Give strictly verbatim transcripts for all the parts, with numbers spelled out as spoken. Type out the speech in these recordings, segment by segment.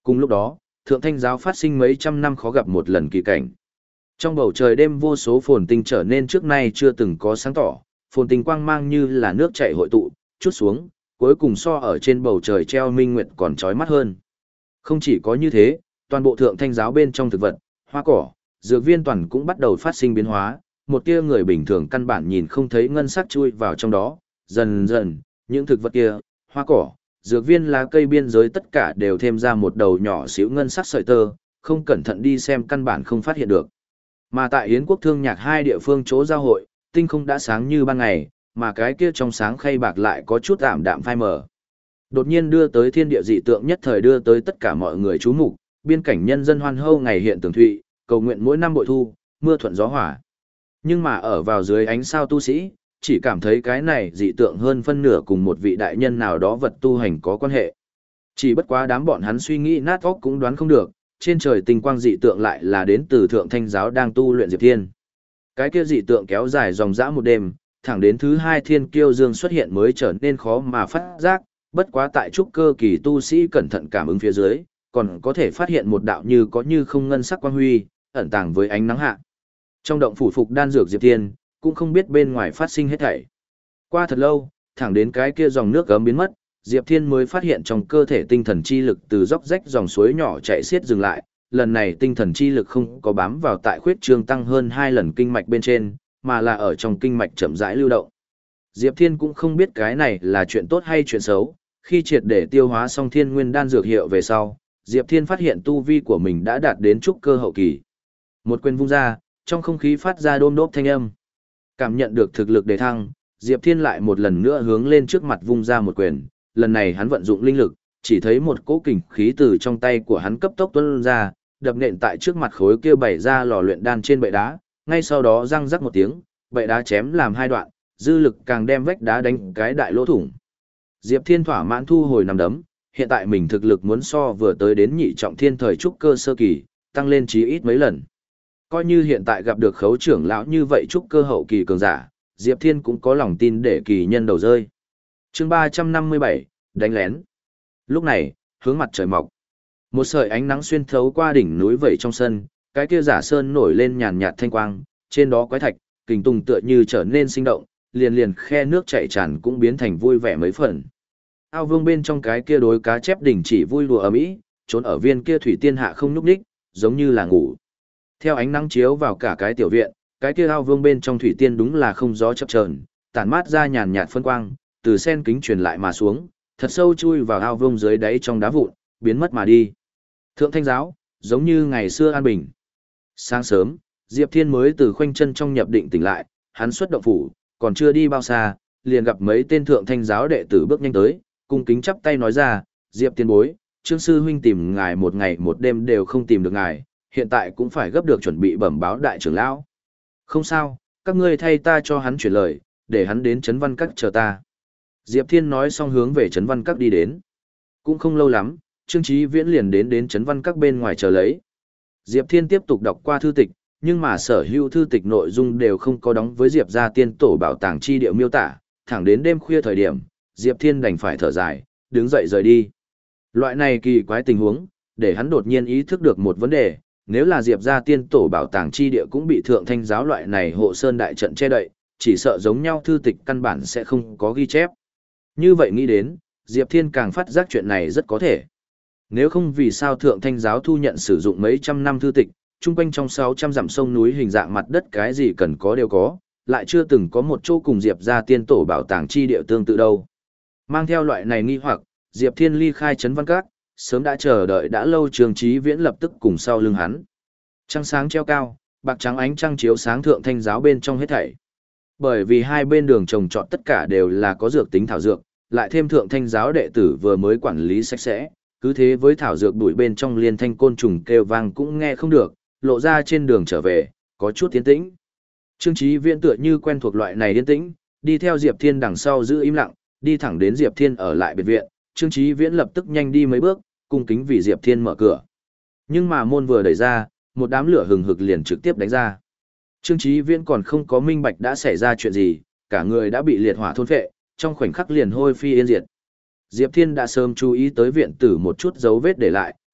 Cùng lúc đó, Thượng Thanh giáo phát sinh mấy trăm năm khó gặp một lần kỳ cảnh. Trong bầu trời đêm vô số phồn tinh trở nên trước nay chưa từng có sáng tỏ, phồn tinh quang mang như là nước chảy hội tụ, chút xuống, cuối cùng so ở trên bầu trời treo minh nguyệt còn chói mắt hơn. Không chỉ có như thế, toàn bộ Thượng Thanh giáo bên trong thực vật, hoa cỏ, dược viên toàn cũng bắt đầu phát sinh biến hóa, một tia người bình thường căn bản nhìn không thấy ngân sắc chui vào trong đó, dần dần, những thực vật kia, hoa cỏ, dược viên lá cây biên giới tất cả đều thêm ra một đầu nhỏ xíu ngân sắc sợi tơ, không cẩn thận đi xem căn bản không phát hiện được. Mà tại Yến quốc thương nhạc hai địa phương chỗ giao hội, tinh không đã sáng như ban ngày, mà cái kia trong sáng khay bạc lại có chút ảm đạm phai mờ. Đột nhiên đưa tới thiên địa dị tượng nhất thời đưa tới tất cả mọi người chú mục, biên cảnh nhân dân hoan hô ngày hiện tường thụy, cầu nguyện mỗi năm bội thu, mưa thuận gió hòa. Nhưng mà ở vào dưới ánh sao tu sĩ, chỉ cảm thấy cái này dị tượng hơn phân nửa cùng một vị đại nhân nào đó vật tu hành có quan hệ. Chỉ bất quá đám bọn hắn suy nghĩ nát óc cũng đoán không được, trên trời tinh quang dị tượng lại là đến từ Thượng Thanh giáo đang tu luyện Diệp Thiên. Cái kia dị tượng kéo dài dòng dã một đêm, thẳng đến thứ hai thiên kiêu dương xuất hiện mới trở nên khó mà phát giác, bất quá tại trúc cơ kỳ tu sĩ cẩn thận cảm ứng phía dưới, còn có thể phát hiện một đạo như có như không ngân sắc quang huy, ẩn tàng với ánh nắng hạ. Trong động phủ phục đan dược Diệp Thiên, cũng không biết bên ngoài phát sinh hết thảy. Qua thật lâu, thẳng đến cái kia dòng nước gấm biến mất, Diệp Thiên mới phát hiện trong cơ thể tinh thần chi lực từ róc rách dòng suối nhỏ chạy xiết dừng lại, lần này tinh thần chi lực không có bám vào tại khuyết trương tăng hơn hai lần kinh mạch bên trên, mà là ở trong kinh mạch chậm rãi lưu động. Diệp Thiên cũng không biết cái này là chuyện tốt hay chuyện xấu, khi triệt để tiêu hóa xong thiên nguyên đan dược hiệu về sau, Diệp Thiên phát hiện tu vi của mình đã đạt đến trúc cơ hậu kỳ. Một quyền vung ra, trong không khí phát ra đôm đốp thanh âm. Cảm nhận được thực lực đề thăng, Diệp Thiên lại một lần nữa hướng lên trước mặt vung ra một quyền, lần này hắn vận dụng linh lực, chỉ thấy một cỗ kình khí từ trong tay của hắn cấp tốc tuôn ra, đập nện tại trước mặt khối kia bày ra lò luyện đan trên bệ đá, ngay sau đó răng rắc một tiếng, bệ đá chém làm hai đoạn, dư lực càng đem vách đá đánh cái đại lỗ thủng. Diệp Thiên thỏa mãn thu hồi nằm đấm, hiện tại mình thực lực muốn so vừa tới đến nhị trọng thiên thời trúc cơ sơ kỳ, tăng lên chí ít mấy lần. Coi như hiện tại gặp được khấu trưởng lão như vậy trúc cơ hậu kỳ cường giả, Diệp Thiên cũng có lòng tin để kỳ nhân đầu rơi. Chương ba trăm năm mươi bảy, đánh lén. Lúc này, hướng mặt trời mọc. Một sợi ánh nắng xuyên thấu qua đỉnh núi vẩy trong sân, cái kia giả sơn nổi lên nhàn nhạt thanh quang, trên đó quái thạch, kình tùng tựa như trở nên sinh động, liền liền khe nước chảy tràn cũng biến thành vui vẻ mấy phần. Ao vương bên trong cái kia đối cá chép đỉnh chỉ vui đùa ầm ĩ, trốn ở viên kia thủy tiên hạ không nhúc nhích, giống như là ngủ. Theo ánh nắng chiếu vào cả cái tiểu viện, cái kia ao vương bên trong thủy tiên đúng là không gió chập chờn, tản mát ra nhàn nhạt phân quang, từ sen kính truyền lại mà xuống, thật sâu chui vào ao vương dưới đáy trong đá vụn, biến mất mà đi. Thượng Thanh giáo, giống như ngày xưa an bình. Sáng sớm, Diệp Thiên mới từ khoanh chân trong nhập định tỉnh lại, hắn xuất động phủ, còn chưa đi bao xa, liền gặp mấy tên Thượng Thanh giáo đệ tử bước nhanh tới, cung kính chắp tay nói ra, Diệp Tiên bối, Trương sư huynh tìm ngài một ngày một đêm đều không tìm được ngài, hiện tại cũng phải gấp được chuẩn bị bẩm báo đại trưởng lão. Không sao, các ngươi thay ta cho hắn chuyển lời, để hắn đến Trấn Văn Các chờ ta. Diệp Thiên nói xong hướng về Trấn Văn Các đi đến. Cũng không lâu lắm, Trương Chí Viễn liền đến đến Trấn Văn Các bên ngoài chờ lấy. Diệp Thiên tiếp tục đọc qua thư tịch, nhưng mà sở hữu thư tịch nội dung đều không có đóng với Diệp gia tiên tổ bảo tàng chi địa miêu tả, thẳng đến đêm khuya thời điểm, Diệp Thiên đành phải thở dài, đứng dậy rời đi. Loại này kỳ quái tình huống, để hắn đột nhiên ý thức được một vấn đề, nếu là Diệp gia tiên tổ bảo tàng chi địa cũng bị Thượng Thanh giáo loại này hộ sơn đại trận che đậy, chỉ sợ giống nhau thư tịch căn bản sẽ không có ghi chép. Như vậy nghĩ đến, Diệp Thiên càng phát giác chuyện này rất có thể. Nếu không vì sao Thượng Thanh giáo thu nhận sử dụng mấy trăm năm thư tịch, chung quanh trong sáu trăm dặm sông núi hình dạng mặt đất cái gì cần có đều có, lại chưa từng có một chỗ cùng Diệp gia tiên tổ bảo tàng chi địa tương tự đâu. Mang theo loại này nghi hoặc, Diệp Thiên ly khai Trấn Văn Các, sớm đã chờ đợi đã lâu Trương Chí Viễn lập tức cùng sau lưng hắn. Trăng sáng treo cao, bạc trắng ánh trăng chiếu sáng Thượng Thanh giáo bên trong hết thảy. Bởi vì hai bên đường trồng trọt tất cả đều là có dược tính thảo dược, lại thêm Thượng Thanh giáo đệ tử vừa mới quản lý sạch sẽ, cứ thế với thảo dược bụi bên trong liên thanh côn trùng kêu vang cũng nghe không được, lộ ra trên đường trở về, có chút tiến tĩnh. Trương Chí Viễn tựa như quen thuộc loại này yên tĩnh, đi theo Diệp Thiên đằng sau giữ im lặng, đi thẳng đến Diệp Thiên ở lại biệt viện, Trương Chí Viễn lập tức nhanh đi mấy bước, cung kính vì Diệp Thiên mở cửa. Nhưng mà môn vừa đẩy ra, một đám lửa hừng hực liền trực tiếp đánh ra. Trương Chí Viễn còn không có minh bạch đã xảy ra chuyện gì, cả người đã bị liệt hỏa thôn phệ, trong khoảnh khắc liền hôi phi yên diệt. Diệp Thiên đã sớm chú ý tới viện tử một chút dấu vết để lại,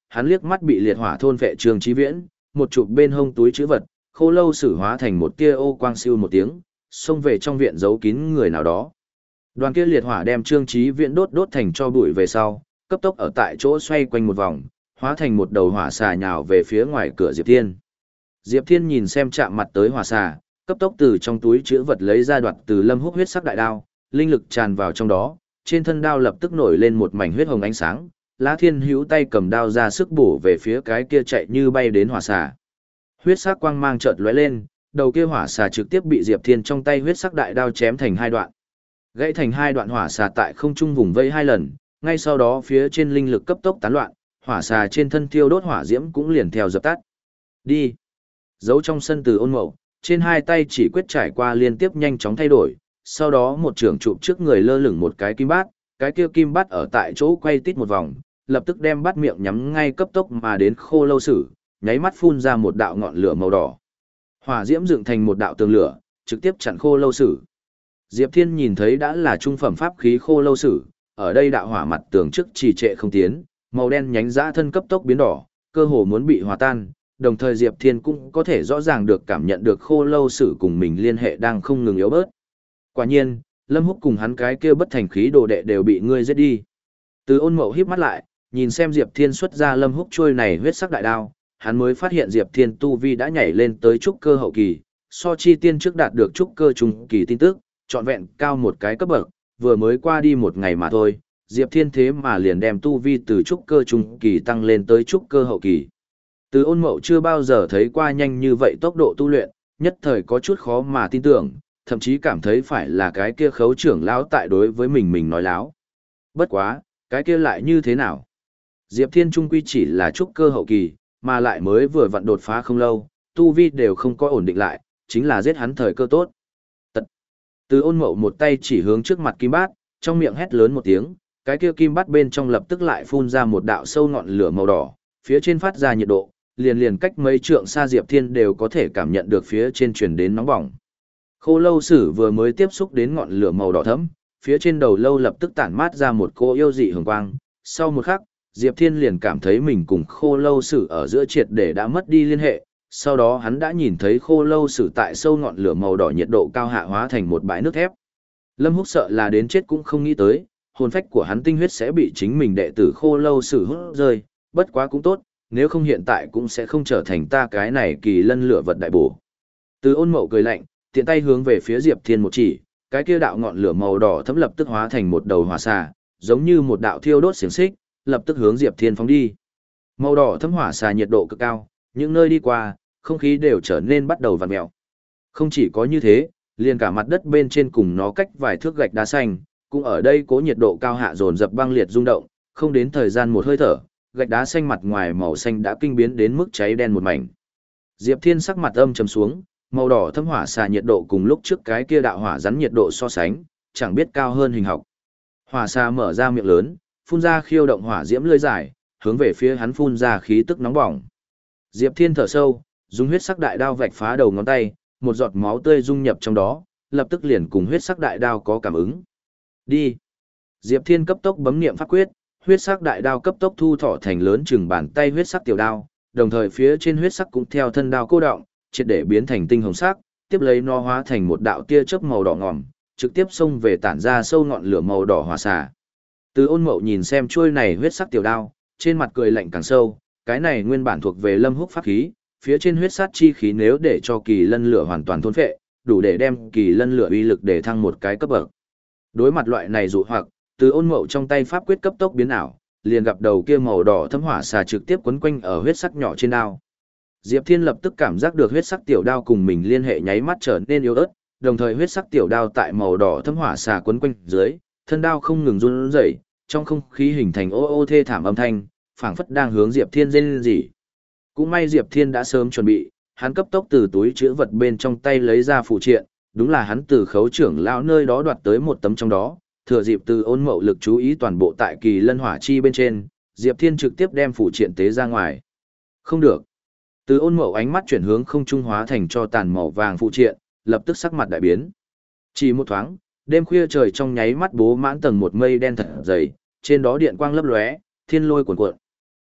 hắn liếc mắt bị liệt hỏa thôn vệ Trương Chí Viễn, một chụp bên hông túi trữ vật, khô lâu sử hóa thành một tia ô quang siêu một tiếng, xông về trong viện giấu kín người nào đó. Đoàn kia liệt hỏa đem Trương Chí Viễn đốt đốt thành cho bụi về sau, cấp tốc ở tại chỗ xoay quanh một vòng, hóa thành một đầu hỏa xà nhào về phía ngoài cửa Diệp Thiên. Diệp Thiên nhìn xem chạm mặt tới hỏa xà, cấp tốc từ trong túi trữ vật lấy ra đoạt từ Lâm Húc huyết sắc đại đao, linh lực tràn vào trong đó, trên thân đao lập tức nổi lên một mảnh huyết hồng ánh sáng, Lã Thiên Hữu tay cầm đao ra sức bổ về phía cái kia chạy như bay đến hỏa xà. Huyết sắc quang mang chợt lóe lên, đầu kia hỏa xà trực tiếp bị Diệp Thiên trong tay huyết sắc đại đao chém thành hai đoạn. Gãy thành hai đoạn hỏa xà tại không trung vùng vẫy hai lần, ngay sau đó phía trên linh lực cấp tốc tán loạn, hỏa xà trên thân thiêu đốt hỏa diễm cũng liền theo dập tắt. Đi. Giấu trong sân Từ Ôn Mậu, trên hai tay chỉ quyết trải qua liên tiếp nhanh chóng thay đổi, sau đó một trường chụp trước người lơ lửng một cái kim bát, cái kia kim bát ở tại chỗ quay tít một vòng, lập tức đem bát miệng nhắm ngay cấp tốc mà đến khô lâu sử, nháy mắt phun ra một đạo ngọn lửa màu đỏ. Hỏa diễm dựng thành một đạo tường lửa, trực tiếp chặn khô lâu sử. Diệp Thiên nhìn thấy đã là trung phẩm pháp khí khô lâu sử, ở đây đạo hỏa mặt tường trước trì trệ không tiến, màu đen nhánh dã thân cấp tốc biến đỏ, cơ hồ muốn bị hòa tan, đồng thời Diệp Thiên cũng có thể rõ ràng được cảm nhận được khô lâu sử cùng mình liên hệ đang không ngừng yếu bớt. Quả nhiên, Lâm Húc cùng hắn cái kia bất thành khí đồ đệ đều bị ngươi giết đi. Từ Ôn Mậu híp mắt lại, nhìn xem Diệp Thiên xuất ra Lâm Húc trôi này huyết sắc đại đao, hắn mới phát hiện Diệp Thiên tu vi đã nhảy lên tới trúc cơ hậu kỳ, so chi tiên trước đạt được trúc cơ trung kỳ tin tức, trọn vẹn cao một cái cấp bậc, vừa mới qua đi một ngày mà thôi, Diệp Thiên thế mà liền đem tu vi từ trúc cơ trung kỳ tăng lên tới trúc cơ hậu kỳ. Từ Ôn Mậu chưa bao giờ thấy qua nhanh như vậy tốc độ tu luyện, nhất thời có chút khó mà tin tưởng, thậm chí cảm thấy phải là cái kia khấu trưởng lão tại đối với mình mình nói láo. Bất quá, cái kia lại như thế nào? Diệp Thiên trung quy chỉ là trúc cơ hậu kỳ, mà lại mới vừa vặn đột phá không lâu, tu vi đều không có ổn định lại, chính là giết hắn thời cơ tốt. Tật. Từ Ôn Mậu một tay chỉ hướng trước mặt kim bát, trong miệng hét lớn một tiếng, cái kia kim bát bên trong lập tức lại phun ra một đạo sâu ngọn lửa màu đỏ, phía trên phát ra nhiệt độ, liền liền cách mấy trượng xa Diệp Thiên đều có thể cảm nhận được phía trên truyền đến nóng bỏng. Khô lâu sử vừa mới tiếp xúc đến ngọn lửa màu đỏ thẫm, phía trên đầu lâu lập tức tản mát ra một cô yêu dị hường quang, sau một khắc, Diệp Thiên liền cảm thấy mình cùng khô lâu sử ở giữa triệt để đã mất đi liên hệ, sau đó hắn đã nhìn thấy khô lâu sử tại sâu ngọn lửa màu đỏ nhiệt độ cao hạ hóa thành một bãi nước thép. Lâm Húc sợ là đến chết cũng không nghĩ tới, hồn phách của hắn tinh huyết sẽ bị chính mình đệ tử khô lâu sử hút rơi, bất quá cũng tốt, nếu không hiện tại cũng sẽ không trở thành ta cái này kỳ lân lửa vật đại bổ. Từ Ôn Mậu cười lạnh, tiện tay hướng về phía Diệp Thiên một chỉ, cái kia đạo ngọn lửa màu đỏ thấm lập tức hóa thành một đầu hỏa xà, giống như một đạo thiêu đốt xiềng xích, lập tức hướng Diệp Thiên phóng đi. Màu đỏ thấm hỏa xà nhiệt độ cực cao, những nơi đi qua, không khí đều trở nên bắt đầu vặn mèo. Không chỉ có như thế, liền cả mặt đất bên trên cùng nó cách vài thước gạch đá xanh, cũng ở đây cố nhiệt độ cao hạ dồn dập băng liệt rung động, không đến thời gian một hơi thở, gạch đá xanh mặt ngoài màu xanh đã kinh biến đến mức cháy đen một mảnh. Diệp Thiên sắc mặt âm trầm xuống, màu đỏ thấm hỏa xà nhiệt độ cùng lúc trước cái kia đạo hỏa rắn nhiệt độ so sánh, chẳng biết cao hơn hình học. Hỏa xà mở ra miệng lớn, phun ra khiêu động hỏa diễm lưỡi dài, hướng về phía hắn phun ra khí tức nóng bỏng. Diệp Thiên thở sâu, dùng huyết sắc đại đao vạch phá đầu ngón tay, một giọt máu tươi dung nhập trong đó, lập tức liền cùng huyết sắc đại đao có cảm ứng. Đi. Diệp Thiên cấp tốc bấm niệm pháp quyết, huyết sắc đại đao cấp tốc thu thọ thành lớn chừng bàn tay huyết sắc tiểu đao, đồng thời phía trên huyết sắc cũng theo thân đao cô động, triệt để biến thành tinh hồng sắc, tiếp lấy nó hóa thành một đạo tia chớp màu đỏ ngòm, trực tiếp xông về tản ra sâu ngọn lửa màu đỏ hỏa xà. Từ Ôn Mậu nhìn xem chuôi này huyết sắc tiểu đao, trên mặt cười lạnh càng sâu, cái này nguyên bản thuộc về Lâm Húc pháp khí, phía trên huyết sát chi khí nếu để cho kỳ lân lửa hoàn toàn thôn phệ, đủ để đem kỳ lân lửa uy lực để thăng một cái cấp bậc. Đối mặt loại này dụ hoặc, Từ Ôn Mậu trong tay pháp quyết cấp tốc biến ảo, liền gặp đầu kia màu đỏ thấm hỏa xà trực tiếp quấn quanh ở huyết sắc nhỏ trên đao. Diệp Thiên lập tức cảm giác được huyết sắc tiểu đao cùng mình liên hệ nháy mắt trở nên yếu ớt, đồng thời huyết sắc tiểu đao tại màu đỏ thấm hỏa xà quấn quanh dưới, thân đao không ngừng run rẩy, trong không khí hình thành ô ô thê thảm âm thanh, phảng phất đang hướng Diệp Thiên rên rỉ. Cũng may Diệp Thiên đã sớm chuẩn bị, hắn cấp tốc từ túi trữ vật bên trong tay lấy ra phù triện, đúng là hắn từ khấu trưởng lão nơi đó đoạt tới một tấm trong đó, thừa dịp Từ Ôn Mậu lực chú ý toàn bộ tại kỳ lân hỏa chi bên trên, Diệp Thiên trực tiếp đem phù triện tế ra ngoài. Không được. Từ Ôn Mậu ánh mắt chuyển hướng không trung hóa thành cho tàn màu vàng phù triện, lập tức sắc mặt đại biến. Chỉ một thoáng, đêm khuya trời trong nháy mắt bố mãn tầng một mây đen thật dày, trên đó điện quang lấp lóe, thiên lôi cuồn cuộn.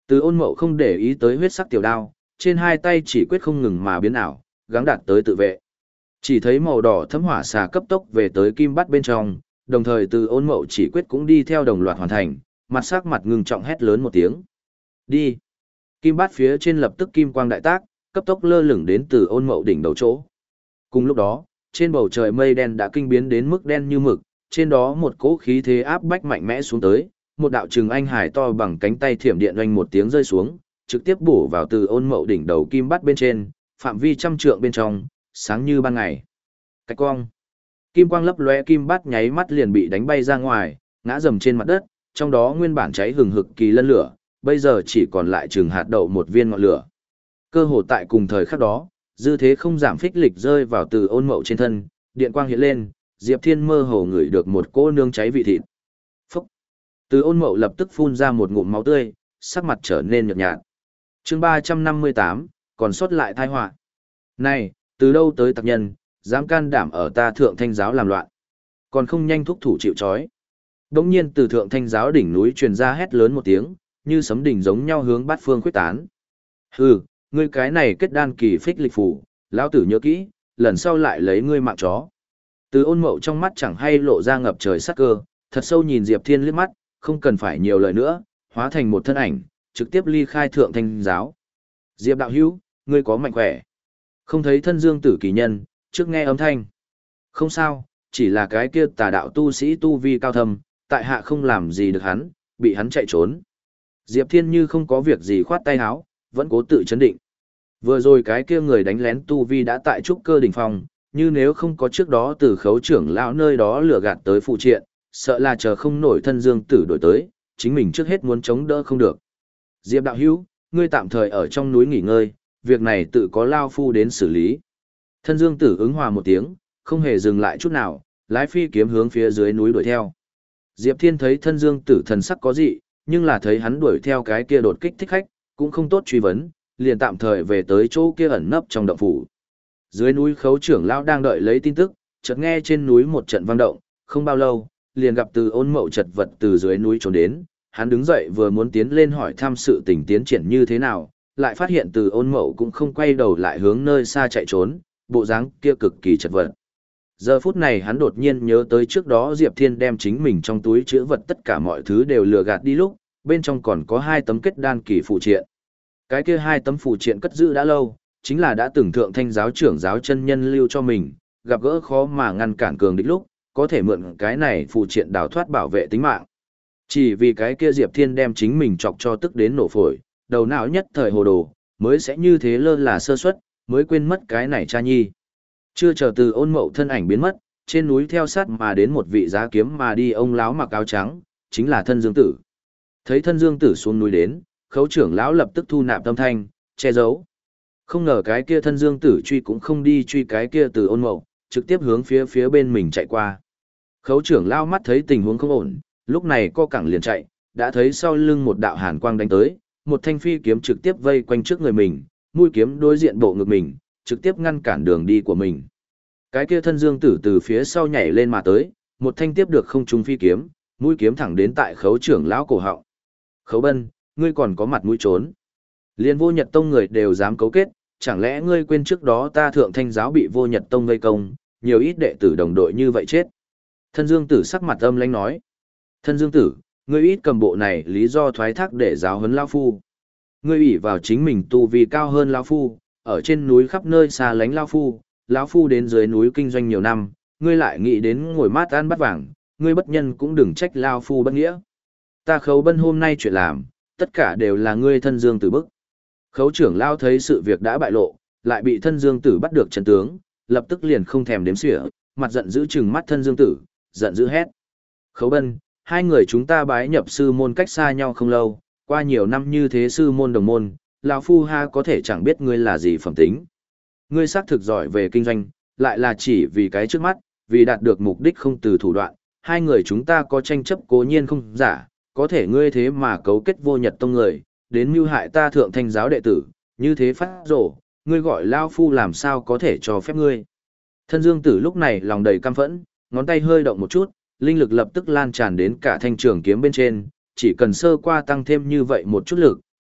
Từ Ôn Mậu không để ý tới huyết sắc tiểu đao, trên hai tay chỉ quyết không ngừng mà biến ảo, gắng đạt tới tự vệ. Chỉ thấy màu đỏ thấm hỏa xà cấp tốc về tới kim bắt bên trong, đồng thời Từ Ôn Mậu chỉ quyết cũng đi theo đồng loạt hoàn thành, mặt sắc mặt ngưng trọng hét lớn một tiếng. Đi! Kim bát phía trên lập tức kim quang đại tác, cấp tốc lơ lửng đến Từ Ôn Mậu đỉnh đầu chỗ. Cùng lúc đó, trên bầu trời mây đen đã kinh biến đến mức đen như mực, trên đó một cỗ khí thế áp bách mạnh mẽ xuống tới, một đạo trừng anh hải to bằng cánh tay thiểm điện oanh một tiếng rơi xuống, trực tiếp bổ vào Từ Ôn Mậu đỉnh đầu kim bát bên trên, phạm vi trăm trượng bên trong, sáng như ban ngày. Cách quang. Kim quang lấp lóe, kim bát nháy mắt liền bị đánh bay ra ngoài, ngã rầm trên mặt đất, trong đó nguyên bản cháy hừng hực kỳ lân lửa, bây giờ chỉ còn lại chừng hạt đậu một viên ngọn lửa. Cơ hồ tại cùng thời khắc đó, dư thế không giảm phích lịch rơi vào Từ Ôn Mậu trên thân, điện quang hiện lên, Diệp Thiên mơ hồ ngửi được một cỗ nương cháy vị thịt. Phúc! Từ Ôn Mậu lập tức phun ra một ngụm máu tươi, sắc mặt trở nên nhợt nhạt. Chương ba trăm năm mươi tám, còn sót lại tai họa. Này, từ đâu tới tặc nhân, dám can đảm ở ta Thượng Thanh giáo làm loạn, còn không nhanh thúc thủ chịu trói. Đống nhiên từ Thượng Thanh giáo đỉnh núi truyền ra hét lớn một tiếng, như sấm đỉnh giống nhau hướng bát phương khuyết tán. Hừ, ngươi cái này kết đan kỳ phích lịch phủ, lão tử nhớ kỹ, lần sau lại lấy ngươi mạng chó. Từ Ôn Mậu trong mắt chẳng hay lộ ra ngập trời sát cơ, thật sâu nhìn Diệp Thiên liếc mắt, không cần phải nhiều lời nữa, hóa thành một thân ảnh, trực tiếp ly khai Thượng Thanh giáo. Diệp đạo hữu, ngươi có mạnh khỏe. Không thấy thân dương tử kỳ nhân, trước nghe âm thanh. Không sao, chỉ là cái kia tà đạo tu sĩ tu vi cao thâm, tại hạ không làm gì được hắn, bị hắn chạy trốn. Diệp Thiên như không có việc gì khoát tay áo, vẫn cố tự chấn định. Vừa rồi cái kia người đánh lén tu vi đã tại trúc cơ đỉnh phong, như nếu không có trước đó từ khấu trưởng lão nơi đó lừa gạt tới phụ triện, sợ là chờ không nổi thân dương tử đổi tới, chính mình trước hết muốn chống đỡ không được. Diệp đạo hữu, ngươi tạm thời ở trong núi nghỉ ngơi, việc này tự có lao phu đến xử lý. Thân dương tử ứng hòa một tiếng, không hề dừng lại chút nào, lái phi kiếm hướng phía dưới núi đuổi theo. Diệp Thiên thấy thân dương tử thần sắc có dị, nhưng là thấy hắn đuổi theo cái kia đột kích thích khách, cũng không tốt truy vấn, liền tạm thời về tới chỗ kia ẩn nấp trong động phủ. Dưới núi khấu trưởng lão đang đợi lấy tin tức, chợt nghe trên núi một trận vang động, không bao lâu, liền gặp Từ Ôn Mậu chật vật từ dưới núi trốn đến, hắn đứng dậy vừa muốn tiến lên hỏi thăm sự tình tiến triển như thế nào, lại phát hiện Từ Ôn Mậu cũng không quay đầu lại hướng nơi xa chạy trốn, bộ dáng kia cực kỳ chật vật. Giờ phút này hắn đột nhiên nhớ tới trước đó Diệp Thiên đem chính mình trong túi chứa vật tất cả mọi thứ đều lừa gạt đi lúc, bên trong còn có hai tấm kết đan kỳ phù triện. Cái kia hai tấm phù triện cất giữ đã lâu, chính là đã từng Thượng Thanh giáo trưởng giáo chân nhân lưu cho mình, gặp gỡ khó mà ngăn cản cường địch lúc, có thể mượn cái này phù triện đào thoát bảo vệ tính mạng. Chỉ vì cái kia Diệp Thiên đem chính mình chọc cho tức đến nổ phổi, đầu não nhất thời hồ đồ, mới sẽ như thế lơ là sơ suất, mới quên mất cái này cha nhi. Chưa chờ Từ Ôn Mậu thân ảnh biến mất, trên núi theo sát mà đến một vị giá kiếm mà đi ông lão mặc áo trắng, chính là thân Dương Tử. Thấy thân Dương Tử xuống núi đến, khấu trưởng lão lập tức thu nạp tâm thanh, che giấu. Không ngờ cái kia thân Dương Tử truy cũng không đi truy cái kia Từ Ôn Mậu, trực tiếp hướng phía phía bên mình chạy qua. Khấu trưởng lão mắt thấy tình huống không ổn, lúc này co cẳng liền chạy, đã thấy sau lưng một đạo hàn quang đánh tới, một thanh phi kiếm trực tiếp vây quanh trước người mình, mũi kiếm đối diện bộ ngực mình, trực tiếp ngăn cản đường đi của mình. Cái kia thân Dương Tử từ phía sau nhảy lên mà tới, một thanh tiếp được không trung phi kiếm, mũi kiếm thẳng đến tại khấu trưởng lão cổ họng. Khấu Bân, ngươi còn có mặt mũi trốn. Liên Vô Nhật Tông người đều dám cấu kết, chẳng lẽ ngươi quên trước đó ta Thượng Thanh giáo bị Vô Nhật Tông vây công, nhiều ít đệ tử đồng đội như vậy chết. Thân Dương Tử sắc mặt âm lãnh nói. Thân Dương Tử, ngươi ít cầm bộ này lý do thoái thác để giáo huấn lão phu. Ngươi ủy vào chính mình tu vi cao hơn lão phu, ở trên núi khắp nơi xa lánh lão phu, lão phu đến dưới núi kinh doanh nhiều năm, ngươi lại nghĩ đến ngồi mát ăn bát vàng, ngươi bất nhân cũng đừng trách lão phu bất nghĩa. Ta Khấu Bân hôm nay chuyện làm, tất cả đều là ngươi thân Dương Tử bức. Khấu trưởng lão thấy sự việc đã bại lộ, lại bị thân Dương Tử bắt được chân tướng, lập tức liền không thèm đếm xỉa, mặt giận dữ trừng mắt thân Dương Tử, giận dữ hét. Khấu Bân, hai người chúng ta bái nhập sư môn cách xa nhau không lâu, qua nhiều năm như thế sư môn đồng môn, lão phu ha có thể chẳng biết ngươi là gì phẩm tính. Ngươi xác thực giỏi về kinh doanh, lại là chỉ vì cái trước mắt, vì đạt được mục đích không từ thủ đoạn, hai người chúng ta có tranh chấp cố nhiên không giả, có thể ngươi thế mà cấu kết Vô Nhật Tông người, đến mưu hại ta Thượng Thanh giáo đệ tử, như thế phát rổ, ngươi gọi lão phu làm sao có thể cho phép ngươi. Thân Dương Tử lúc này lòng đầy căm phẫn, ngón tay hơi động một chút, linh lực lập tức lan tràn đến cả thanh trường kiếm bên trên, chỉ cần sơ qua tăng thêm như vậy một chút lực,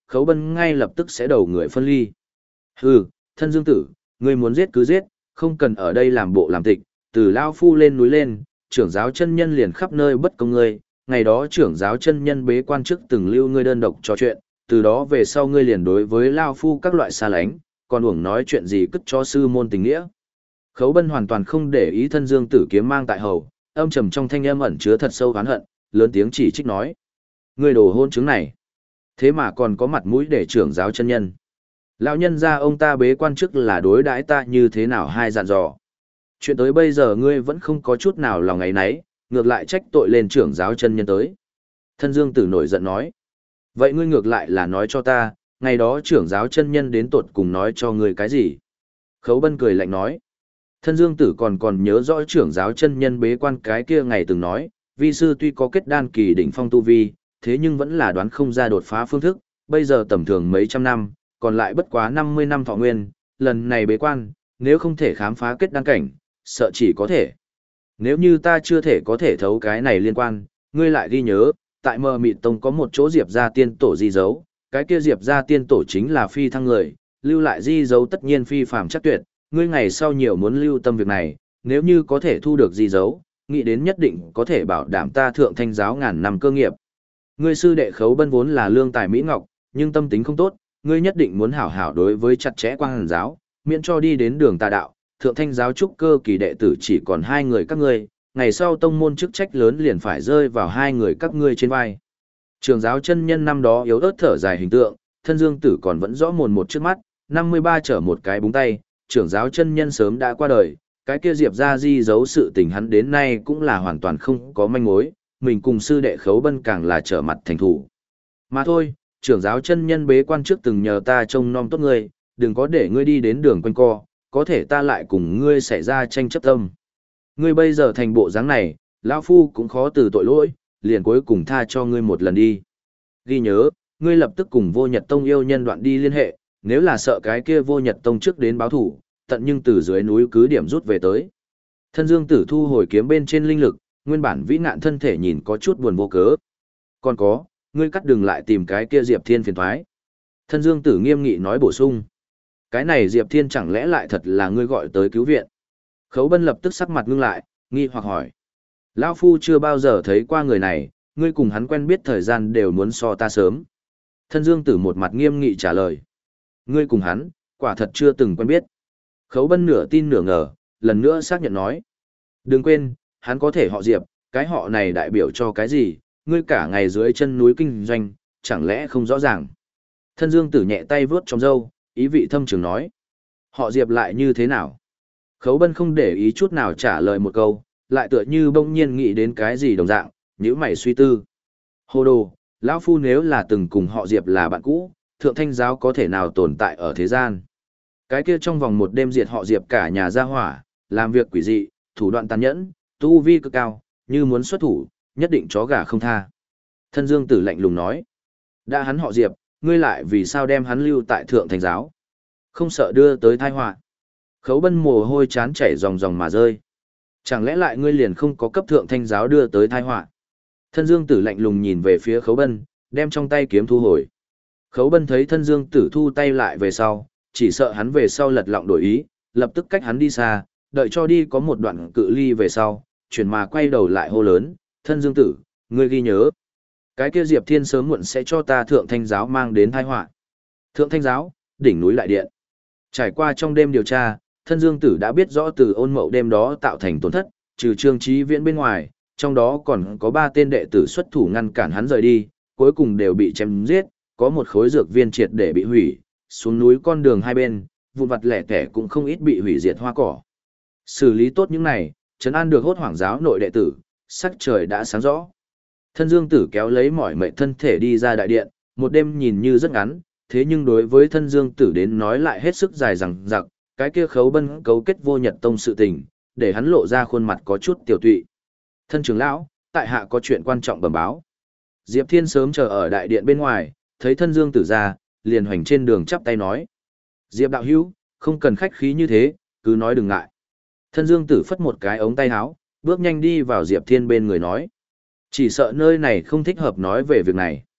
Khấu Bân ngay lập tức sẽ đầu người phân ly. Hừ, thân Dương Tử, ngươi muốn giết cứ giết, không cần ở đây làm bộ làm tịch, từ lao phu lên núi lên, trưởng giáo chân nhân liền khắp nơi bất công ngươi, ngày đó trưởng giáo chân nhân bế quan chức từng lưu ngươi đơn độc trò chuyện, từ đó về sau ngươi liền đối với lao phu các loại xa lánh, còn uổng nói chuyện gì cất cho sư môn tình nghĩa. Khấu Bân hoàn toàn không để ý thân Dương Tử kiếm mang tại hầu, âm trầm trong thanh âm ẩn chứa thật sâu oán hận, lớn tiếng chỉ trích nói: "Ngươi đồ hôn chứng này, thế mà còn có mặt mũi để trưởng giáo chân nhân. Lão nhân gia ông ta bế quan chức là đối đãi ta như thế nào hai dặn dò. Chuyện tới bây giờ ngươi vẫn không có chút nào lòng ấy nấy, ngược lại trách tội lên trưởng giáo chân nhân tới." Thân Dương Tử nổi giận nói: "Vậy ngươi ngược lại là nói cho ta, ngày đó trưởng giáo chân nhân đến tột cùng nói cho ngươi cái gì?" Khấu Bân cười lạnh nói: "Thân Dương Tử còn còn nhớ rõ trưởng giáo chân nhân bế quan cái kia ngày từng nói, vi sư tuy có kết đan kỳ đỉnh phong tu vi, thế nhưng vẫn là đoán không ra đột phá phương thức, bây giờ tầm thường mấy trăm năm, còn lại bất quá năm mươi năm thọ nguyên, lần này bế quan, nếu không thể khám phá kết đan cảnh, sợ chỉ có thể. Nếu như ta chưa thể có thể thấu cái này liên quan, ngươi lại ghi nhớ, tại Mờ Mịt Tông có một chỗ Diệp gia tiên tổ di dấu, cái kia Diệp gia tiên tổ chính là phi thăng người, lưu lại di dấu tất nhiên phi phàm chắc tuyệt, ngươi ngày sau nhiều muốn lưu tâm việc này, nếu như có thể thu được di dấu, nghĩ đến nhất định có thể bảo đảm ta thượng thanh giáo ngàn năm cơ nghiệp. Ngươi sư đệ Khấu Bân vốn là lương tài mỹ ngọc, nhưng tâm tính không tốt, ngươi nhất định muốn hảo hảo đối với chặt chẽ Quang Hàn giáo, miễn cho đi đến đường tà đạo. Thượng thanh giáo trúc cơ kỳ đệ tử chỉ còn hai người các ngươi, ngày sau tông môn chức trách lớn liền phải rơi vào hai người các ngươi trên vai." Trường giáo chân nhân năm đó yếu ớt thở dài hình tượng, thân Dương Tử còn vẫn rõ mồn một trước mắt, năm mươi ba trở một cái búng tay, trưởng giáo chân nhân sớm đã qua đời, cái kia Diệp gia di giấu sự tình hắn đến nay cũng là hoàn toàn không có manh mối, mình cùng sư đệ Khấu Bân càng là trở mặt thành thủ. Mà thôi, trưởng giáo chân nhân bế quan trước từng nhờ ta trông nom tốt ngươi, đừng có để ngươi đi đến đường quanh co, có thể ta lại cùng ngươi xảy ra tranh chấp tâm. Ngươi bây giờ thành bộ dáng này, lão phu cũng khó từ tội lỗi, liền cuối cùng tha cho ngươi một lần đi. Ghi nhớ, ngươi lập tức cùng Vô Nhật Tông yêu nhân đoạn đi liên hệ, nếu là sợ cái kia Vô Nhật Tông trước đến báo thủ, tận nhưng từ dưới núi cứ điểm rút về tới. Thân Dương Tử thu hồi kiếm bên trên linh lực, nguyên bản vĩ ngạn thân thể nhìn có chút buồn vô cớ. Còn có, ngươi cắt đường lại tìm cái kia Diệp Thiên phiền thoái. Thân Dương Tử nghiêm nghị nói bổ sung. Cái này Diệp Thiên chẳng lẽ lại thật là ngươi gọi tới cứu viện? Khấu Bân lập tức sắc mặt ngưng lại, nghi hoặc hỏi. Lão phu chưa bao giờ thấy qua người này, ngươi cùng hắn quen biết thời gian đều muốn so ta sớm. Thân Dương Tử một mặt nghiêm nghị trả lời. Ngươi cùng hắn, quả thật chưa từng quen biết. Khấu Bân nửa tin nửa ngờ, lần nữa xác nhận nói. Đừng quên, hắn có thể họ Diệp, cái họ này đại biểu cho cái gì, ngươi cả ngày dưới chân núi kinh doanh, chẳng lẽ không rõ ràng. Thân Dương Tử nhẹ tay vướt trong râu, ý vị thâm trường nói. Họ Diệp lại như thế nào? Khấu Bân không để ý chút nào trả lời một câu, lại tựa như bỗng nhiên nghĩ đến cái gì đồng dạng, nhíu mày suy tư. Hồ đồ, lão phu nếu là từng cùng họ Diệp là bạn cũ, thượng thanh giáo có thể nào tồn tại ở thế gian? Cái kia trong vòng một đêm diệt họ Diệp cả nhà ra hỏa, làm việc quỷ dị, thủ đoạn tàn nhẫn, tu vi cực cao, như muốn xuất thủ, nhất định chó gà không tha. Thân Dương Tử lạnh lùng nói. Đã hắn họ Diệp, ngươi lại vì sao đem hắn lưu tại thượng thanh giáo? Không sợ đưa tới tai họa. Khấu Bân mồ hôi chán chảy ròng ròng mà rơi. Chẳng lẽ lại ngươi liền không có cấp thượng thanh giáo đưa tới tai họa? Thân Dương Tử lạnh lùng nhìn về phía Khấu Bân, đem trong tay kiếm thu hồi. Khấu Bân thấy Thân Dương Tử thu tay lại về sau, chỉ sợ hắn về sau lật lọng đổi ý, lập tức cách hắn đi xa, đợi cho đi có một đoạn cự ly về sau, chuyển mà quay đầu lại hô lớn, Thân Dương Tử, ngươi ghi nhớ. Cái kia Diệp Thiên sớm muộn sẽ cho ta thượng thanh giáo mang đến tai họa. Thượng thanh giáo, đỉnh núi lại điện. Trải qua trong đêm điều tra, Thân Dương Tử đã biết rõ từ ôn mậu đêm đó tạo thành tổn thất, trừ Trương Chí Viễn bên ngoài, trong đó còn có ba tên đệ tử xuất thủ ngăn cản hắn rời đi, cuối cùng đều bị chém giết, có một khối dược viên triệt để bị hủy, xuống núi con đường hai bên, vụn vặt lẻ tẻ cũng không ít bị hủy diệt hoa cỏ. Xử lý tốt những này, trấn an được hốt hoảng giáo nội đệ tử, sắc trời đã sáng rõ. Thân Dương Tử kéo lấy mỏi mệt thân thể đi ra đại điện, một đêm nhìn như rất ngắn, thế nhưng đối với Thân Dương Tử đến nói lại hết sức dài dằng dặc, cái kia Khấu Bân cấu kết Vô Nhật Tông sự tình, để hắn lộ ra khuôn mặt có chút tiểu tụy. Thân trưởng lão, tại hạ có chuyện quan trọng bẩm báo. Diệp Thiên sớm chờ ở đại điện bên ngoài, thấy Thân Dương Tử ra, liền hoành trên đường chắp tay nói. Diệp đạo hữu, không cần khách khí như thế, cứ nói đừng ngại. Thân Dương Tử phất một cái ống tay áo, bước nhanh đi vào Diệp Thiên bên người nói. Chỉ sợ nơi này không thích hợp nói về việc này.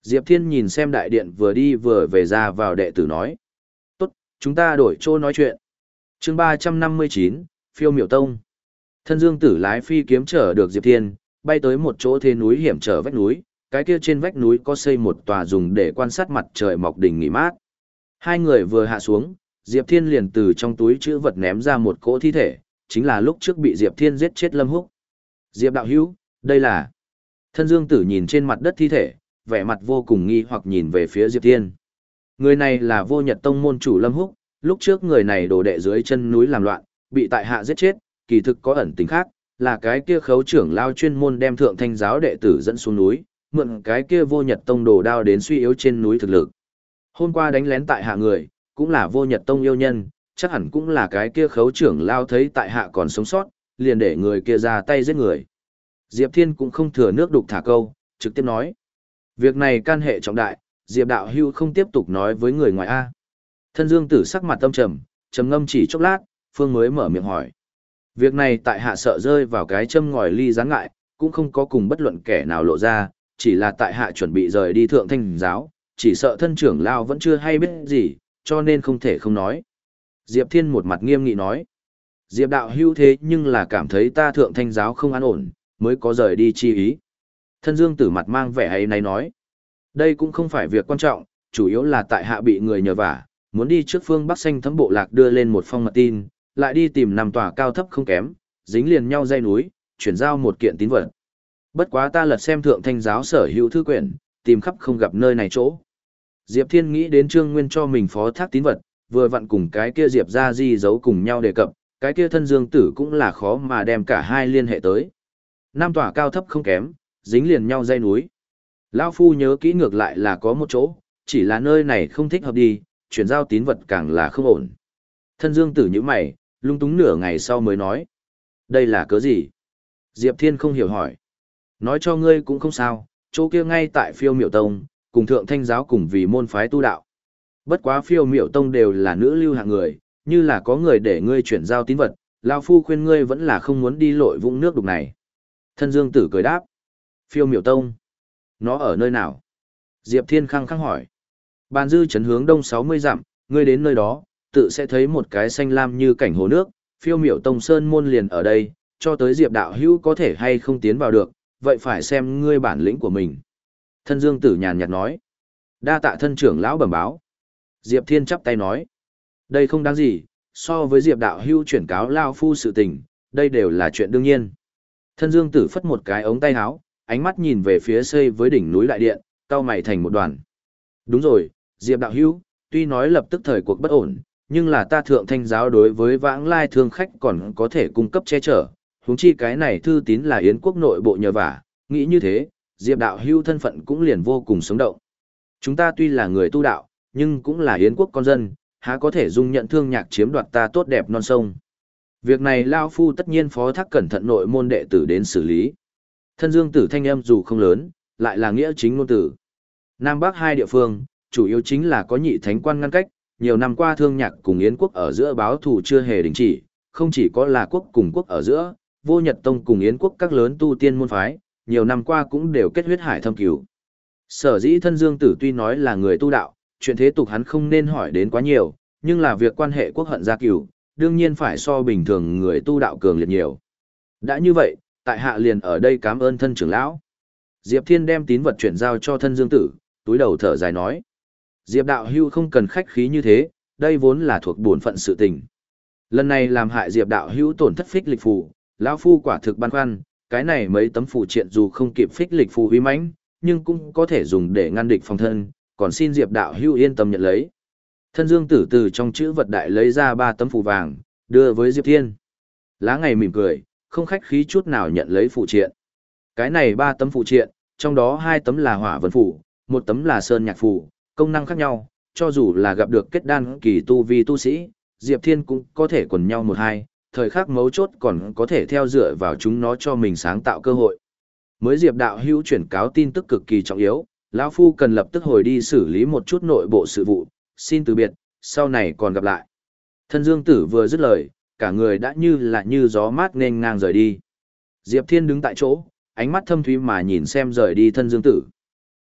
Diệp Thiên nhìn xem đại điện vừa đi vừa về ra vào đệ tử nói. Tốt, chúng ta đổi chỗ nói chuyện. chương ba trăm năm mươi chín, Phiêu Miểu Tông. Thân Dương Tử lái phi kiếm chở được Diệp Thiên, bay tới một chỗ thế núi hiểm trở vách núi, cái kia trên vách núi có xây một tòa dùng để quan sát mặt trời mọc đỉnh nghỉ mát. Hai người vừa hạ xuống, Diệp Thiên liền từ trong túi chữ vật ném ra một cỗ thi thể, chính là lúc trước bị Diệp Thiên giết chết Lâm Húc. Diệp đạo hữu, đây là... Thân Dương Tử nhìn trên mặt đất thi thể, vẻ mặt vô cùng nghi hoặc nhìn về phía Diệp Thiên. Người này là Vô Nhật Tông môn chủ Lâm Húc, lúc trước người này đổ đệ dưới chân núi làm loạn, bị tại hạ giết chết, kỳ thực có ẩn tình khác, là cái kia khấu trưởng lao chuyên môn đem thượng thanh giáo đệ tử dẫn xuống núi, mượn cái kia Vô Nhật Tông đồ đao đến suy yếu trên núi thực lực. Hôm qua đánh lén tại hạ người, cũng là Vô Nhật Tông yêu nhân, chắc hẳn cũng là cái kia khấu trưởng lao thấy tại hạ còn sống sót, liền để người kia ra tay giết người. Diệp Thiên cũng không thừa nước đục thả câu, trực tiếp nói. Việc này can hệ trọng đại, Diệp đạo hưu không tiếp tục nói với người ngoài A. Thân Dương Tử sắc mặt tâm trầm, trầm ngâm chỉ chốc lát, Phương mới mở miệng hỏi. Việc này tại hạ sợ rơi vào cái châm ngòi ly gián ngại, cũng không có cùng bất luận kẻ nào lộ ra, chỉ là tại hạ chuẩn bị rời đi thượng thanh giáo, chỉ sợ thân trưởng lao vẫn chưa hay biết gì, cho nên không thể không nói. Diệp Thiên một mặt nghiêm nghị nói. Diệp đạo hưu thế nhưng là cảm thấy ta thượng thanh giáo không an ổn, mới có rời đi chi ý. Thân Dương Tử mặt mang vẻ hay này nói. Đây cũng không phải việc quan trọng, chủ yếu là tại hạ bị người nhờ vả, muốn đi trước phương Bắc Xanh Thấm bộ lạc đưa lên một phong mật tin, lại đi tìm nằm tòa cao thấp không kém, dính liền nhau dây núi, chuyển giao một kiện tín vật. Bất quá ta lật xem thượng thanh giáo sở hữu thư quyển, tìm khắp không gặp nơi này chỗ. Diệp Thiên nghĩ đến Trương Nguyên cho mình phó thác tín vật, vừa vặn cùng cái kia Diệp ra di giấu cùng nhau đề cập, cái kia Thân Dương Tử cũng là khó mà đem cả hai liên hệ tới. Nam tòa cao thấp không kém, dính liền nhau dây núi. Lão Phu nhớ kỹ ngược lại là có một chỗ, chỉ là nơi này không thích hợp đi, chuyển giao tín vật càng là không ổn. Thân Dương Tử như mày, lung túng nửa ngày sau mới nói. Đây là cớ gì? Diệp Thiên không hiểu hỏi. Nói cho ngươi cũng không sao, chỗ kia ngay tại Phiêu Miểu Tông, cùng thượng thanh giáo cùng vì môn phái tu đạo. Bất quá Phiêu Miểu Tông đều là nữ lưu hạng người, như là có người để ngươi chuyển giao tín vật, Lão Phu khuyên ngươi vẫn là không muốn đi lội vũng nước đục này. Thân Dương Tử cười đáp. Phiêu Miểu Tông. Nó ở nơi nào? Diệp Thiên khăng khăng hỏi. Bàn dư chấn hướng đông sáu mươi dặm, ngươi đến nơi đó, tự sẽ thấy một cái xanh lam như cảnh hồ nước, Phiêu Miểu Tông sơn môn liền ở đây, cho tới Diệp đạo hữu có thể hay không tiến vào được, vậy phải xem ngươi bản lĩnh của mình. Thân Dương Tử nhàn nhạt nói. Đa tạ thân trưởng lão bẩm báo. Diệp Thiên chắp tay nói. Đây không đáng gì, so với Diệp đạo hữu chuyển cáo lao phu sự tình, đây đều là chuyện đương nhiên. Thân Dương Tử phất một cái ống tay áo, ánh mắt nhìn về phía xây với đỉnh núi đại điện, cau mày thành một đoàn. Đúng rồi, Diệp đạo hữu, tuy nói lập tức thời cuộc bất ổn, nhưng là ta thượng thanh giáo đối với vãng lai thương khách còn có thể cung cấp che chở, huống chi cái này thư tín là Yến quốc nội bộ nhờ vả, nghĩ như thế, Diệp đạo hữu thân phận cũng liền vô cùng sống động. Chúng ta tuy là người tu đạo, nhưng cũng là Yến quốc con dân, há có thể dung nhận thương nhạc chiếm đoạt ta tốt đẹp non sông. Việc này Lao Phu tất nhiên phó thác cẩn thận nội môn đệ tử đến xử lý. Thân Dương Tử thanh âm dù không lớn, lại là nghĩa chính ngôn tử. Nam Bắc hai địa phương, chủ yếu chính là có nhị thánh quan ngăn cách, nhiều năm qua thương nhạc cùng Yến quốc ở giữa báo thù chưa hề đình chỉ, không chỉ có là quốc cùng quốc ở giữa, Vô Nhật Tông cùng Yến quốc các lớn tu tiên môn phái, nhiều năm qua cũng đều kết huyết hải thâm cứu. Sở dĩ Thân Dương Tử tuy nói là người tu đạo, chuyện thế tục hắn không nên hỏi đến quá nhiều, nhưng là việc quan hệ quốc hận gia cửu, đương nhiên phải so bình thường người tu đạo cường liệt nhiều. Đã như vậy, tại hạ liền ở đây cảm ơn thân trưởng lão. Diệp Thiên đem tín vật chuyển giao cho Thân Dương Tử, túi đầu thở dài nói. Diệp đạo hưu không cần khách khí như thế, đây vốn là thuộc bổn phận sự tình. Lần này làm hại Diệp đạo hưu tổn thất phích lịch phù, lão phu quả thực băn khoăn, cái này mấy tấm phù triện dù không kịp phích lịch phù uy mãnh, nhưng cũng có thể dùng để ngăn địch phòng thân, còn xin Diệp đạo hưu yên tâm nhận lấy. Thân Dương Tử từ trong chữ vật đại lấy ra ba tấm phù vàng, đưa với Diệp Thiên. Lá ngày mỉm cười, không khách khí chút nào nhận lấy phù triện. Cái này ba tấm phù triện, trong đó hai tấm là hỏa vân phù, một tấm là sơn nhạc phù, công năng khác nhau, cho dù là gặp được kết đan kỳ tu vi tu sĩ, Diệp Thiên cũng có thể quần nhau một hai, thời khắc mấu chốt còn có thể theo dựa vào chúng nó cho mình sáng tạo cơ hội. Mới Diệp đạo hữu chuyển cáo tin tức cực kỳ trọng yếu, lão phu cần lập tức hồi đi xử lý một chút nội bộ sự vụ, xin từ biệt, sau này còn gặp lại. Thân Dương Tử vừa dứt lời, cả người đã như là như gió mát nên ngang rời đi. Diệp Thiên đứng tại chỗ, ánh mắt thâm thúy mà nhìn xem rời đi Thân Dương Tử.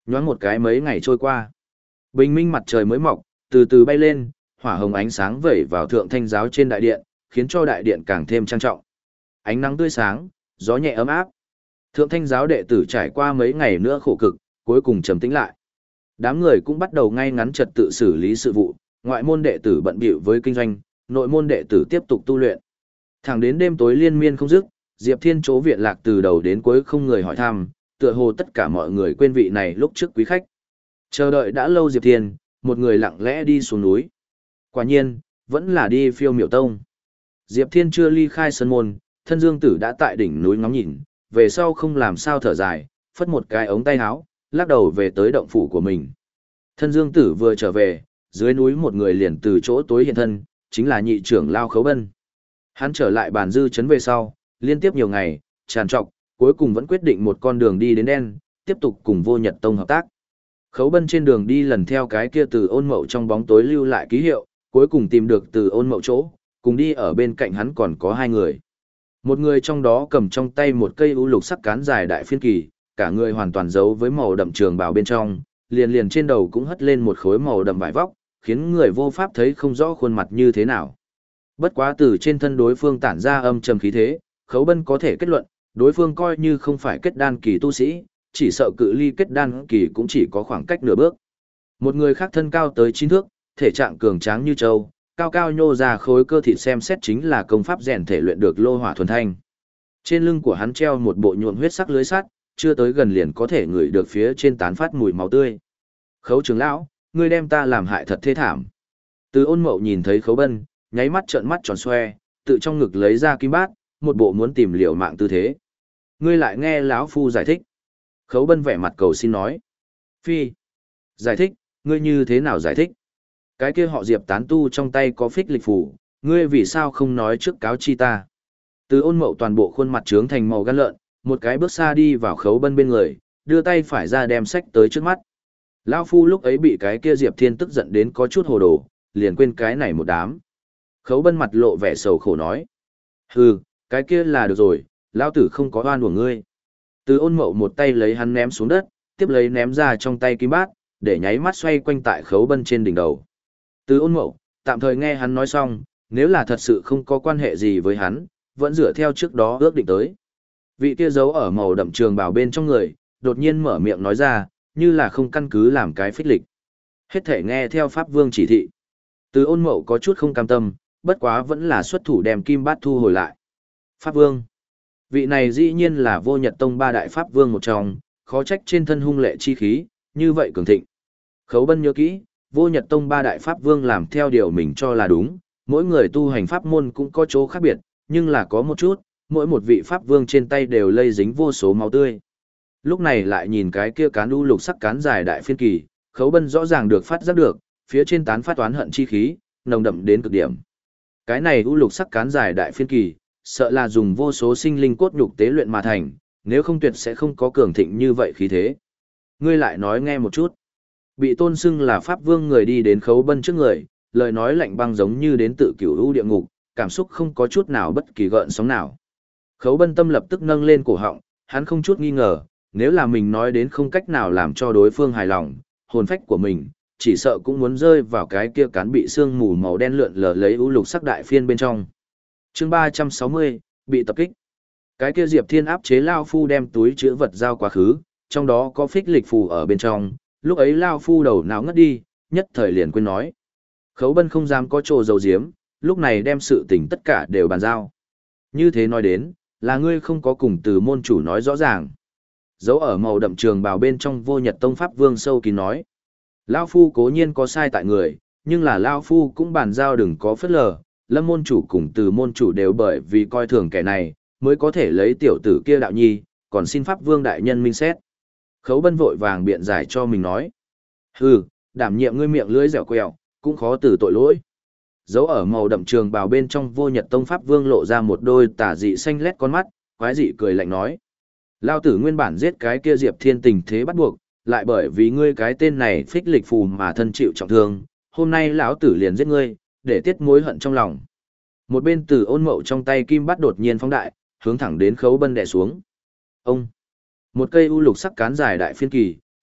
Nhoáng một cái mấy ngày trôi qua. Bình minh mặt trời mới mọc, từ từ bay lên, hỏa hồng ánh sáng vẩy vào thượng thanh giáo trên đại điện, khiến cho đại điện càng thêm trang trọng. Ánh nắng tươi sáng, gió nhẹ ấm áp. Thượng thanh giáo đệ tử trải qua mấy ngày nữa khổ cực, cuối cùng trầm tĩnh lại. Đám người cũng bắt đầu ngay ngắn trật tự xử lý sự vụ, ngoại môn đệ tử bận bịu với kinh doanh, nội môn đệ tử tiếp tục tu luyện. Thẳng đến đêm tối liên miên không dứt, Diệp Thiên chỗ viện lạc từ đầu đến cuối không người hỏi thăm, tựa hồ tất cả mọi người quên vị này lúc trước quý khách. Chờ đợi đã lâu Diệp Thiên, một người lặng lẽ đi xuống núi. Quả nhiên, vẫn là đi Phiêu Miểu Tông. Diệp Thiên chưa ly khai sân môn, Thân Dương Tử đã tại đỉnh núi ngóng nhìn, về sau không làm sao thở dài, phất một cái ống tay áo, lắc đầu về tới động phủ của mình. Thân Dương Tử vừa trở về, dưới núi một người liền từ chỗ tối hiện thân, chính là nhị trưởng Lao Khấu Bân. Hắn trở lại bàn dư chấn về sau, liên tiếp nhiều ngày, tràn trọc, cuối cùng vẫn quyết định một con đường đi đến đen, tiếp tục cùng Vô Nhật Tông hợp tác. Khấu Bân trên đường đi lần theo cái kia từ ôn mậu trong bóng tối lưu lại ký hiệu, cuối cùng tìm được từ ôn mậu chỗ, cùng đi ở bên cạnh hắn còn có hai người. Một người trong đó cầm trong tay một cây u lục sắc cán dài đại phiên kỳ, cả người hoàn toàn giấu với màu đậm trường bào bên trong, liền liền trên đầu cũng hất lên một khối màu đậm vải vóc, khiến người vô pháp thấy không rõ khuôn mặt như thế nào. Bất quá từ trên thân đối phương tản ra âm trầm khí thế, Khấu Bân có thể kết luận, đối phương coi như không phải kết đan kỳ tu sĩ, chỉ sợ cự ly kết đan kỳ cũng chỉ có khoảng cách nửa bước. Một người khác thân cao tới chín thước, thể trạng cường tráng như trâu, cao cao nhô ra khối cơ thịt xem xét chính là công pháp rèn thể luyện được lô hỏa thuần thanh. Trên lưng của hắn treo một bộ nhuộm huyết sắc lưới sắt, chưa tới gần liền có thể ngửi được phía trên tán phát mùi máu tươi. Khấu trưởng lão, ngươi đem ta làm hại thật thê thảm. Từ Ôn Mậu nhìn thấy Khấu Bân, nháy mắt trợn mắt tròn xoe, tự trong ngực lấy ra kim bát, một bộ muốn tìm liều mạng tư thế. Ngươi lại nghe lão phu giải thích. Khấu Bân vẻ mặt cầu xin nói. Phi. Giải thích, ngươi như thế nào giải thích? Cái kia họ Diệp tán tu trong tay có phích lịch phủ, ngươi vì sao không nói trước cáo chi ta? Từ Ôn Mậu toàn bộ khuôn mặt trướng thành màu gan lợn, một cái bước xa đi vào Khấu Bân bên người, đưa tay phải ra đem sách tới trước mắt. Lão phu lúc ấy bị cái kia Diệp Thiên tức giận đến có chút hồ đồ, liền quên cái này một đám. Khấu Bân mặt lộ vẻ sầu khổ nói. Hừ, cái kia là được rồi, lão tử không có oan của ngươi. Từ Ôn Mậu một tay lấy hắn ném xuống đất, tiếp lấy ném ra trong tay kim bát, để nháy mắt xoay quanh tại Khấu Bân trên đỉnh đầu. Từ Ôn Mậu, tạm thời nghe hắn nói xong, nếu là thật sự không có quan hệ gì với hắn, vẫn dựa theo trước đó ước định tới. Vị kia giấu ở màu đậm trường bào bên trong người, đột nhiên mở miệng nói ra, như là không căn cứ làm cái phích lịch. Hết thể nghe theo Pháp Vương chỉ thị. Từ Ôn Mậu có chút không cam tâm, bất quá vẫn là xuất thủ đem kim bát thu hồi lại. Pháp Vương. Vị này dĩ nhiên là Vô Nhật Tông ba đại Pháp Vương một trong, khó trách trên thân hung lệ chi khí, như vậy cường thịnh. Khấu Bân nhớ kỹ, Vô Nhật Tông ba đại Pháp Vương làm theo điều mình cho là đúng, mỗi người tu hành pháp môn cũng có chỗ khác biệt, nhưng là có một chút, mỗi một vị Pháp Vương trên tay đều lây dính vô số máu tươi. Lúc này lại nhìn cái kia cán u lục sắc cán dài đại phiên kỳ, Khấu Bân rõ ràng được phát giác được, phía trên tán phát toán hận chi khí, nồng đậm đến cực điểm. Cái này u lục sắc cán dài đại phiên kỳ, sợ là dùng vô số sinh linh cốt nhục tế luyện mà thành, nếu không tuyệt sẽ không có cường thịnh như vậy khí thế. Ngươi lại nói nghe một chút. Bị tôn xưng là Pháp Vương người đi đến Khấu Bân trước người, lời nói lạnh băng giống như đến tự cửu u địa ngục, cảm xúc không có chút nào bất kỳ gợn sóng nào. Khấu Bân tâm lập tức nâng lên cổ họng, hắn không chút nghi ngờ, nếu là mình nói đến không cách nào làm cho đối phương hài lòng, hồn phách của mình, chỉ sợ cũng muốn rơi vào cái kia cán bị sương mù màu đen lượn lờ lấy u lục sắc đại phiên bên trong. Chương ba trăm sáu mươi, bị tập kích. Cái kia Diệp Thiên áp chế Lao Phu đem túi chứa vật giao quá khứ, trong đó có phích lịch phù ở bên trong, lúc ấy Lao Phu đầu não ngất đi, nhất thời liền quên nói. Khấu Bân không dám có trồ dầu diếm, lúc này đem sự tình tất cả đều bàn giao. Như thế nói đến, là ngươi không có cùng từ môn chủ nói rõ ràng. Dấu ở màu đậm trường bào bên trong Vô Nhật Tông Pháp Vương sâu kín nói. Lao Phu cố nhiên có sai tại người, nhưng là Lao Phu cũng bàn giao đừng có phất lờ, Lâm môn chủ cùng từ môn chủ đều bởi vì coi thường kẻ này, mới có thể lấy tiểu tử kia đạo nhi, còn xin Pháp Vương đại nhân minh xét. Khấu Bân vội vàng biện giải cho mình nói. Hừ, đảm nhiệm ngươi miệng lưỡi dẻo quẹo, cũng khó từ tội lỗi. Dấu ở màu đậm trường bào bên trong Vô Nhật Tông Pháp Vương lộ ra một đôi tà dị xanh lét con mắt, quái dị cười lạnh nói. Lao tử nguyên bản giết cái kia Diệp Thiên tình thế bắt buộc, lại bởi vì ngươi cái tên này phích lịch phù mà thân chịu trọng thương, hôm nay lão tử liền giết ngươi, để tiết mối hận trong lòng. Một bên Từ Ôn Mậu trong tay kim bắt đột nhiên phóng đại, hướng thẳng đến Khấu Bân đè xuống. Ông! Một cây u lục sắc cán dài đại phiên kỳ,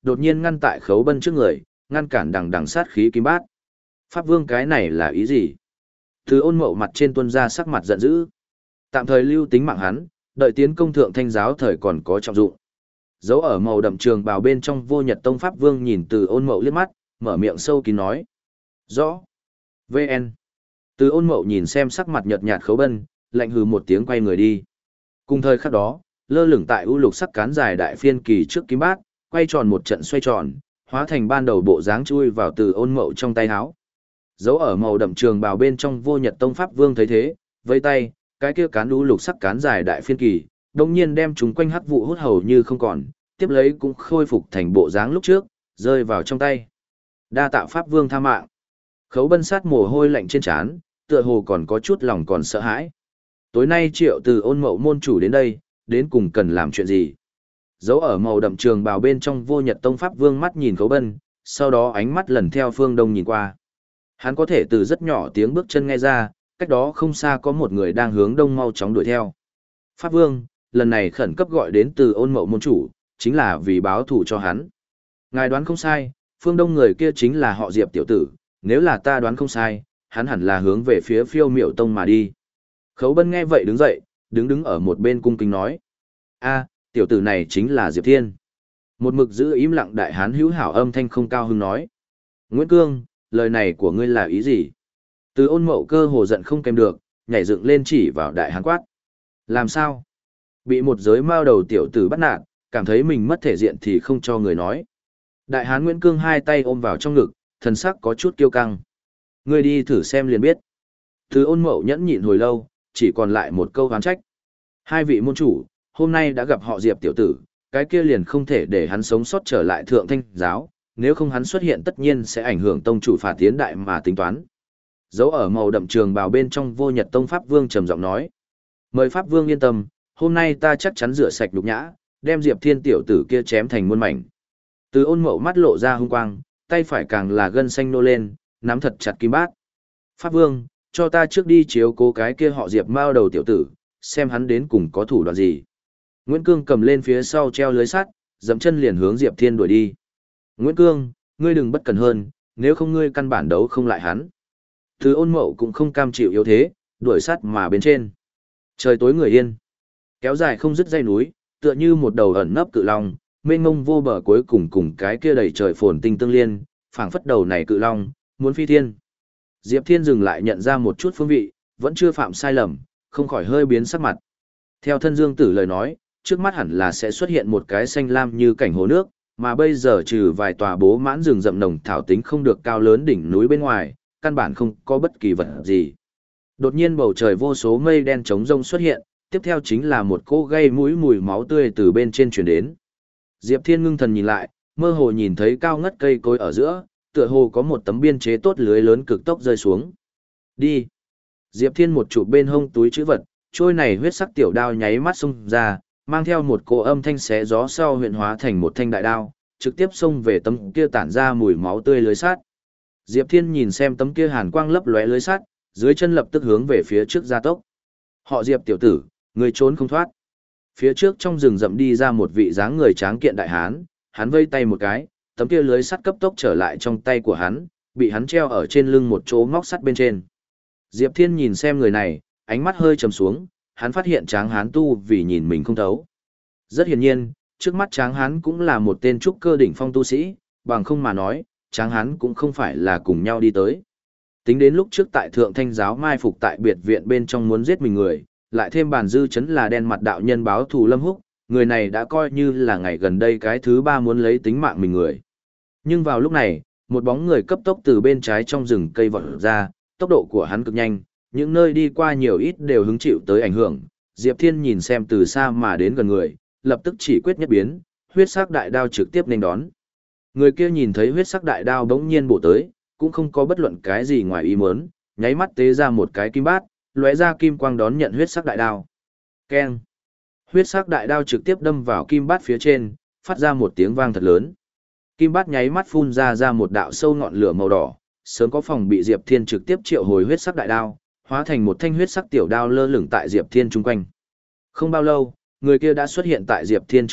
đột nhiên ngăn tại Khấu Bân trước người, ngăn cản đằng đằng sát khí kim bát. Pháp Vương cái này là ý gì? Từ Ôn Mậu mặt trên tuân ra sắc mặt giận dữ. Tạm thời lưu tính mạng hắn, đợi tiến công thượng thanh giáo thời còn có trọng dụng. Dấu ở màu đậm trường bào bên trong Vô Nhật Tông Pháp Vương nhìn Từ Ôn Mậu liếc mắt, mở miệng sâu kín nói. Rõ. vê en. Từ Ôn Mậu nhìn xem sắc mặt nhợt nhạt Khấu Bân, lạnh hừ một tiếng quay người đi. Cùng thời khắc đó, lơ lửng tại u lục sắc cán dài đại phiên kỳ trước kim bát, quay tròn một trận xoay tròn, hóa thành ban đầu bộ dáng chui vào Từ Ôn Mậu trong tay áo. Dấu ở màu đậm trường bào bên trong Vô Nhật Tông Pháp Vương thấy thế, vây tay, cái kia cán u lục sắc cán dài đại phiên kỳ, đồng nhiên đem chúng quanh hắc vụ hút hầu như không còn, tiếp lấy cũng khôi phục thành bộ dáng lúc trước, rơi vào trong tay. Đa tạ Pháp Vương tha mạng. Khấu Bân sát mồ hôi lạnh trên trán, tựa hồ còn có chút lòng còn sợ hãi. Tối nay Triệu Từ Ôn Mậu môn chủ đến đây, đến cùng cần làm chuyện gì? Dấu ở màu đậm trường bào bên trong Vô Nhật Tông Pháp Vương mắt nhìn Khấu Bân, sau đó ánh mắt lần theo phương đông nhìn qua. Hắn có thể từ rất nhỏ tiếng bước chân nghe ra, cách đó không xa có một người đang hướng đông mau chóng đuổi theo. Pháp Vương, lần này khẩn cấp gọi đến Từ Ôn Mậu môn chủ, chính là vì báo thù cho hắn. Ngài đoán không sai, phương đông người kia chính là họ Diệp tiểu tử, nếu là ta đoán không sai, hắn hẳn là hướng về phía Phiêu Miểu Tông mà đi. Khấu Bân nghe vậy đứng dậy, đứng đứng ở một bên cung kính nói. A, tiểu tử này chính là Diệp Thiên. Một mực giữ im lặng đại hán hữu hảo âm thanh không cao hứng nói. Nguyễn Cương, lời này của ngươi là ý gì? Từ Ôn Mậu cơ hồ giận không kèm được, nhảy dựng lên chỉ vào đại hán quát. Làm sao? Bị một giới mao đầu tiểu tử bắt nạt, cảm thấy mình mất thể diện thì không cho người nói. Đại hán Nguyễn Cương hai tay ôm vào trong ngực, thần sắc có chút kiêu căng. Ngươi đi thử xem liền biết. Từ Ôn Mậu nhẫn nhịn hồi lâu, chỉ còn lại một câu oán trách. Hai vị môn chủ, hôm nay đã gặp họ Diệp tiểu tử, cái kia liền không thể để hắn sống sót trở lại thượng thanh giáo, nếu không hắn xuất hiện tất nhiên sẽ ảnh hưởng tông chủ phạt tiến đại mà tính toán. Dấu ở màu đậm trường bào bên trong Vô Nhật Tông Pháp Vương trầm giọng nói. Mời Pháp Vương yên tâm, hôm nay ta chắc chắn rửa sạch nhục nhã, đem Diệp Thiên tiểu tử kia chém thành muôn mảnh. Từ Ôn Mậu mắt lộ ra hung quang, tay phải càng là gân xanh nô lên, nắm thật chặt kim bát. Pháp Vương, cho ta trước đi chiếu cố cái kia họ Diệp mao đầu tiểu tử, xem hắn đến cùng có thủ đoạn gì. Nguyễn Cương cầm lên phía sau treo lưới sắt, dẫm chân liền hướng Diệp Thiên đuổi đi. Nguyễn Cương, ngươi đừng bất cẩn hơn, nếu không ngươi căn bản đấu không lại hắn. Từ Ôn Mậu cũng không cam chịu yếu thế, đuổi sắt mà bên trên. Trời tối người yên, kéo dài không dứt dây núi, tựa như một đầu ẩn nấp cự long, mênh mông vô bờ cuối cùng cùng cái kia đầy trời phồn tinh tương liên, phảng phất đầu này cự long, muốn phi thiên. Diệp Thiên dừng lại nhận ra một chút phương vị, vẫn chưa phạm sai lầm, không khỏi hơi biến sắc mặt. Theo thân Dương Tử lời nói, trước mắt hẳn là sẽ xuất hiện một cái xanh lam như cảnh hồ nước, mà bây giờ trừ vài tòa bố mãn rừng rậm nồng thảo tính không được cao lớn đỉnh núi bên ngoài, căn bản không có bất kỳ vật gì. Đột nhiên bầu trời vô số mây đen trống rông xuất hiện, tiếp theo chính là một cỗ gây mũi mùi máu tươi từ bên trên truyền đến. Diệp Thiên ngưng thần nhìn lại, mơ hồ nhìn thấy cao ngất cây cối ở giữa, tựa hồ có một tấm biên chế tốt lưới lớn cực tốc rơi xuống. Đi. Diệp Thiên một chụp bên hông túi chữ vật, trôi này huyết sắc tiểu đao nháy mắt xông ra, mang theo một cỗ âm thanh xé gió sau huyện hóa thành một thanh đại đao, trực tiếp xông về tấm kia tản ra mùi máu tươi lưới sắt. Diệp Thiên nhìn xem tấm kia hàn quang lấp lóe lưới sắt, dưới chân lập tức hướng về phía trước gia tốc. Họ Diệp tiểu tử, người trốn không thoát. Phía trước trong rừng rậm đi ra một vị dáng người tráng kiện đại hán, hắn vây tay một cái, tấm kia lưới sắt cấp tốc trở lại trong tay của hắn, bị hắn treo ở trên lưng một chỗ móc sắt bên trên. Diệp Thiên nhìn xem người này, ánh mắt hơi trầm xuống, hắn phát hiện tráng hán tu vì nhìn mình không thấu. Rất hiển nhiên, trước mắt tráng hán cũng là một tên trúc cơ đỉnh phong tu sĩ, bằng không mà nói, tráng hán cũng không phải là cùng nhau đi tới. Tính đến lúc trước tại Thượng Thanh giáo mai phục tại biệt viện bên trong muốn giết mình người, lại thêm bàn dư chấn là đen mặt đạo nhân báo thù Lâm Húc, người này đã coi như là ngày gần đây cái thứ ba muốn lấy tính mạng mình người. Nhưng vào lúc này, một bóng người cấp tốc từ bên trái trong rừng cây vọt ra, tốc độ của hắn cực nhanh, những nơi đi qua nhiều ít đều hứng chịu tới ảnh hưởng. Diệp Thiên nhìn xem từ xa mà đến gần người, lập tức chỉ quyết nhất biến, huyết sắc đại đao trực tiếp nên đón. Người kia nhìn thấy huyết sắc đại đao bỗng nhiên bổ tới, cũng không có bất luận cái gì ngoài ý muốn, nháy mắt tế ra một cái kim bát, lóe ra kim quang đón nhận huyết sắc đại đao. Keng! Huyết sắc đại đao trực tiếp đâm vào kim bát phía trên, phát ra một tiếng vang thật lớn. Kim bát nháy mắt phun ra ra một đạo sâu ngọn lửa màu đỏ, sớm có phòng bị Diệp Thiên trực tiếp triệu hồi huyết sắc đại đao, hóa thành một thanh huyết sắc tiểu đao lơ lửng tại Diệp Thiên chung quanh. Không bao lâu, người kia đã xuất hiện tại Diệp Thiên trước mắt,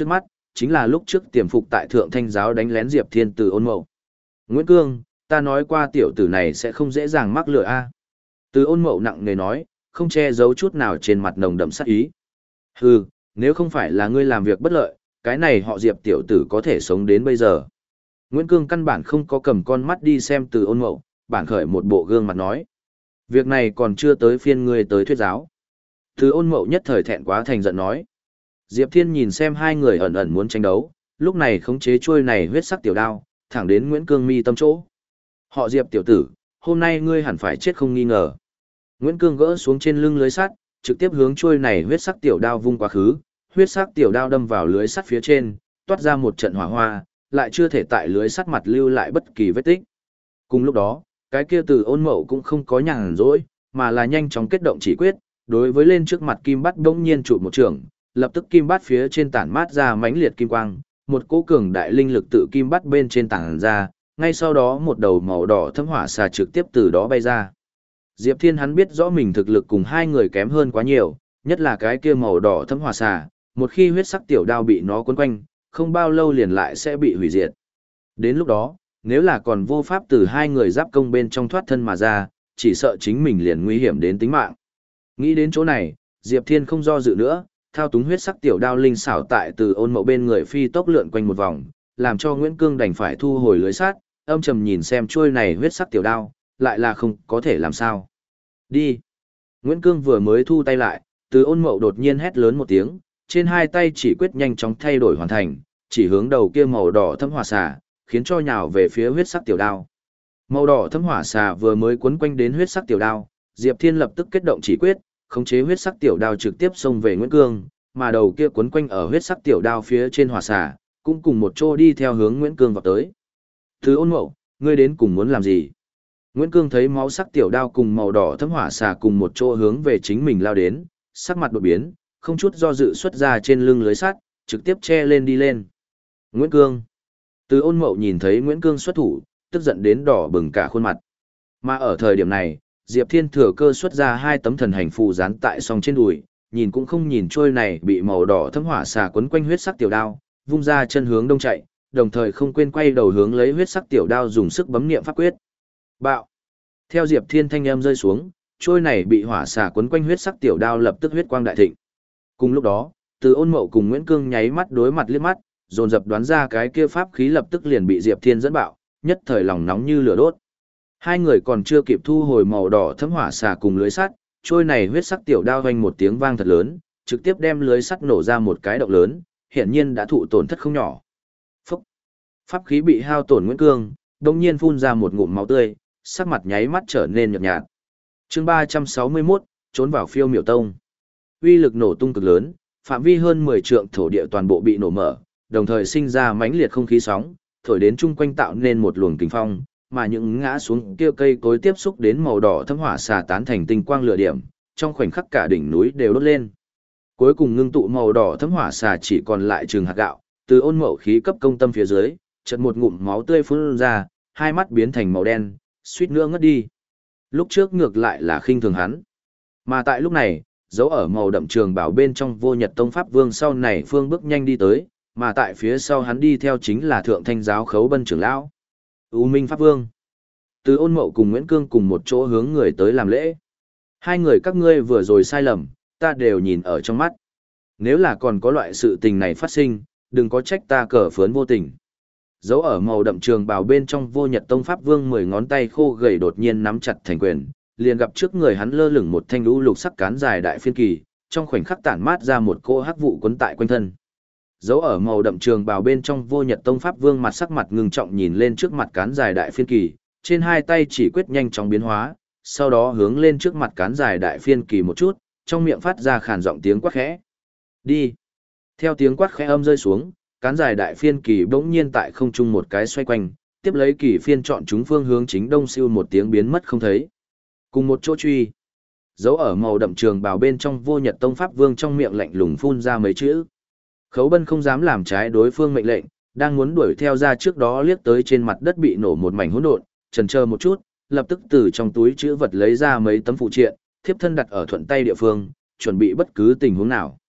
chính là lúc trước tiềm phục tại Thượng Thanh giáo đánh lén Diệp Thiên Từ Ôn Mậu. Nguyễn Cương, ta nói qua tiểu tử này sẽ không dễ dàng mắc lừa a. Từ Ôn Mậu nặng nề nói, không che giấu chút nào trên mặt nồng đậm sát ý. Hừ, nếu không phải là ngươi làm việc bất lợi, cái này họ Diệp tiểu tử có thể sống đến bây giờ. Nguyễn Cương căn bản không có cầm con mắt đi xem Từ Ôn Mậu, bản khởi một bộ gương mặt nói. Việc này còn chưa tới phiên ngươi tới thuyết giáo. Từ Ôn Mậu nhất thời thẹn quá thành giận nói. Diệp Thiên nhìn xem hai người ẩn ẩn muốn tranh đấu, lúc này khống chế chuôi này huyết sắc tiểu đao, thẳng đến Nguyễn Cương mi tâm chỗ. Họ Diệp tiểu tử, hôm nay ngươi hẳn phải chết không nghi ngờ. Nguyễn Cương gỡ xuống trên lưng lưới sắt, trực tiếp hướng chuôi này huyết sắc tiểu đao vung quá khứ, huyết sắc tiểu đao đâm vào lưới sắt phía trên, toát ra một trận hỏa hoa, lại chưa thể tại lưới sắt mặt lưu lại bất kỳ vết tích. Cùng lúc đó, cái kia Từ Ôn Mậu cũng không có nhàn rỗi, mà là nhanh chóng kết động chỉ quyết, đối với lên trước mặt kim bát bỗng nhiên trụ một trường, lập tức kim bát phía trên tản mát ra mãnh liệt kim quang, một cỗ cường đại linh lực tự kim bát bên trên tản ra, ngay sau đó một đầu màu đỏ thấm hỏa xà trực tiếp từ đó bay ra. Diệp Thiên hắn biết rõ mình thực lực cùng hai người kém hơn quá nhiều, nhất là cái kia màu đỏ thấm hỏa xà, một khi huyết sắc tiểu đao bị nó quấn quanh, không bao lâu liền lại sẽ bị hủy diệt. Đến lúc đó, nếu là còn vô pháp từ hai người giáp công bên trong thoát thân mà ra, chỉ sợ chính mình liền nguy hiểm đến tính mạng. Nghĩ đến chỗ này, Diệp Thiên không do dự nữa, thao túng huyết sắc tiểu đao linh xảo tại Từ Ôn Mậu bên người phi tốc lượn quanh một vòng, làm cho Nguyễn Cương đành phải thu hồi lưới sát, âm trầm nhìn xem chuôi này huyết sắc tiểu đao, lại là không có thể làm sao. Đi. Nguyễn Cương vừa mới thu tay lại, Từ Ôn Mậu đột nhiên hét lớn một tiếng, trên hai tay chỉ quyết nhanh chóng thay đổi hoàn thành, chỉ hướng đầu kia màu đỏ thấm hỏa xà, khiến cho nhào về phía huyết sắc tiểu đao. Màu đỏ thấm hỏa xà vừa mới quấn quanh đến huyết sắc tiểu đao, Diệp Thiên lập tức kết động chỉ quyết, khống chế huyết sắc tiểu đao trực tiếp xông về Nguyễn Cương, mà đầu kia quấn quanh ở huyết sắc tiểu đao phía trên hỏa xà, cũng cùng một chỗ đi theo hướng Nguyễn Cương vào tới. Từ Ôn Mậu, ngươi đến cùng muốn làm gì? Nguyễn Cương thấy máu sắc tiểu đao cùng màu đỏ thấm hỏa xà cùng một chỗ hướng về chính mình lao đến, sắc mặt đột biến, không chút do dự xuất ra trên lưng lưới sắt, trực tiếp che lên đi lên. Nguyễn Cương. Từ Ôn Mậu nhìn thấy Nguyễn Cương xuất thủ, tức giận đến đỏ bừng cả khuôn mặt. Mà ở thời điểm này, Diệp Thiên thừa cơ xuất ra hai tấm thần hành phù dán tại song trên đùi, nhìn cũng không nhìn trôi này bị màu đỏ thấm hỏa xà quấn quanh huyết sắc tiểu đao, vung ra chân hướng đông chạy, đồng thời không quên quay đầu hướng lấy huyết sắc tiểu đao dùng sức bấm niệm pháp quyết. Bạo. Theo Diệp Thiên thanh âm rơi xuống, trôi này bị hỏa xà quấn quanh huyết sắc tiểu đao lập tức huyết quang đại thịnh. Cùng lúc đó, Từ Ôn Mậu cùng Nguyễn Cương nháy mắt đối mặt liếc mắt, dồn dập đoán ra cái kia pháp khí lập tức liền bị Diệp Thiên dẫn bạo, nhất thời lòng nóng như lửa đốt. Hai người còn chưa kịp thu hồi màu đỏ thấm hỏa xà cùng lưới sắt, trôi này huyết sắc tiểu đao vang một tiếng vang thật lớn, trực tiếp đem lưới sắt nổ ra một cái động lớn, hiển nhiên đã thụ tổn thất không nhỏ. Phúc! Pháp khí bị hao tổn Nguyễn Cương, đồng nhiên phun ra một ngụm máu tươi, sắc mặt nháy mắt trở nên nhợt nhạt. Chương ba trăm sáu mươi mốt, trốn vào Phiêu Miểu Tông. Uy lực nổ tung cực lớn, phạm vi hơn mười trượng thổ địa toàn bộ bị nổ mở, đồng thời sinh ra mãnh liệt không khí sóng, thổi đến chung quanh tạo nên một luồng kình phong, mà những ngã xuống kia cây cối tiếp xúc đến màu đỏ thấm hỏa xà tán thành tinh quang lửa điểm, trong khoảnh khắc cả đỉnh núi đều đốt lên. Cuối cùng ngưng tụ màu đỏ thấm hỏa xà chỉ còn lại chừng hạt gạo, Từ Ôn Mậu khí cấp công tâm phía dưới, chợt một ngụm máu tươi phun ra, hai mắt biến thành màu đen, suýt nữa ngất đi. Lúc trước ngược lại là khinh thường hắn, mà tại lúc này, dấu ở màu đậm trường bảo bên trong Vô Nhật Tông Pháp Vương sau này phương bước nhanh đi tới, mà tại phía sau hắn đi theo chính là Thượng Thanh giáo Khấu Bân trưởng lão, U Minh Pháp Vương. Từ Ôn Mậu cùng Nguyễn Cương cùng một chỗ hướng người tới làm lễ. Hai người các ngươi vừa rồi sai lầm, ta đều nhìn ở trong mắt. Nếu là còn có loại sự tình này phát sinh, đừng có trách ta cờ phớn vô tình. Dấu ở màu đậm trường bào bên trong Vô Nhật Tông Pháp Vương mười ngón tay khô gầy đột nhiên nắm chặt thành quyền, liền gặp trước người hắn lơ lửng một thanh lũ lục sắc cán dài đại phiên kỳ, trong khoảnh khắc tản mát ra một cỗ hắc vụ quấn tại quanh thân. Dấu ở màu đậm trường bào bên trong Vô Nhật Tông Pháp Vương mặt sắc mặt ngưng trọng nhìn lên trước mặt cán dài đại phiên kỳ, trên hai tay chỉ quyết nhanh chóng biến hóa, sau đó hướng lên trước mặt cán dài đại phiên kỳ một chút, trong miệng phát ra khàn giọng tiếng quát khẽ. Đi. Theo tiếng quát khẽ âm rơi xuống, cán dài đại phiên kỳ bỗng nhiên tại không trung một cái xoay quanh, tiếp lấy kỳ phiên chọn chúng phương hướng chính đông siêu một tiếng biến mất không thấy. Cùng một chỗ truy. Dấu ở màu đậm trường bào bên trong Vô Nhật Tông Pháp Vương trong miệng lạnh lùng phun ra mấy chữ. Khấu Bân không dám làm trái đối phương mệnh lệnh, đang muốn đuổi theo ra trước đó liếc tới trên mặt đất bị nổ một mảnh hỗn độn, chần chờ một chút, lập tức từ trong túi chữ vật lấy ra mấy tấm phụ triện, thiếp thân đặt ở thuận tay địa phương, chuẩn bị bất cứ tình huống nào.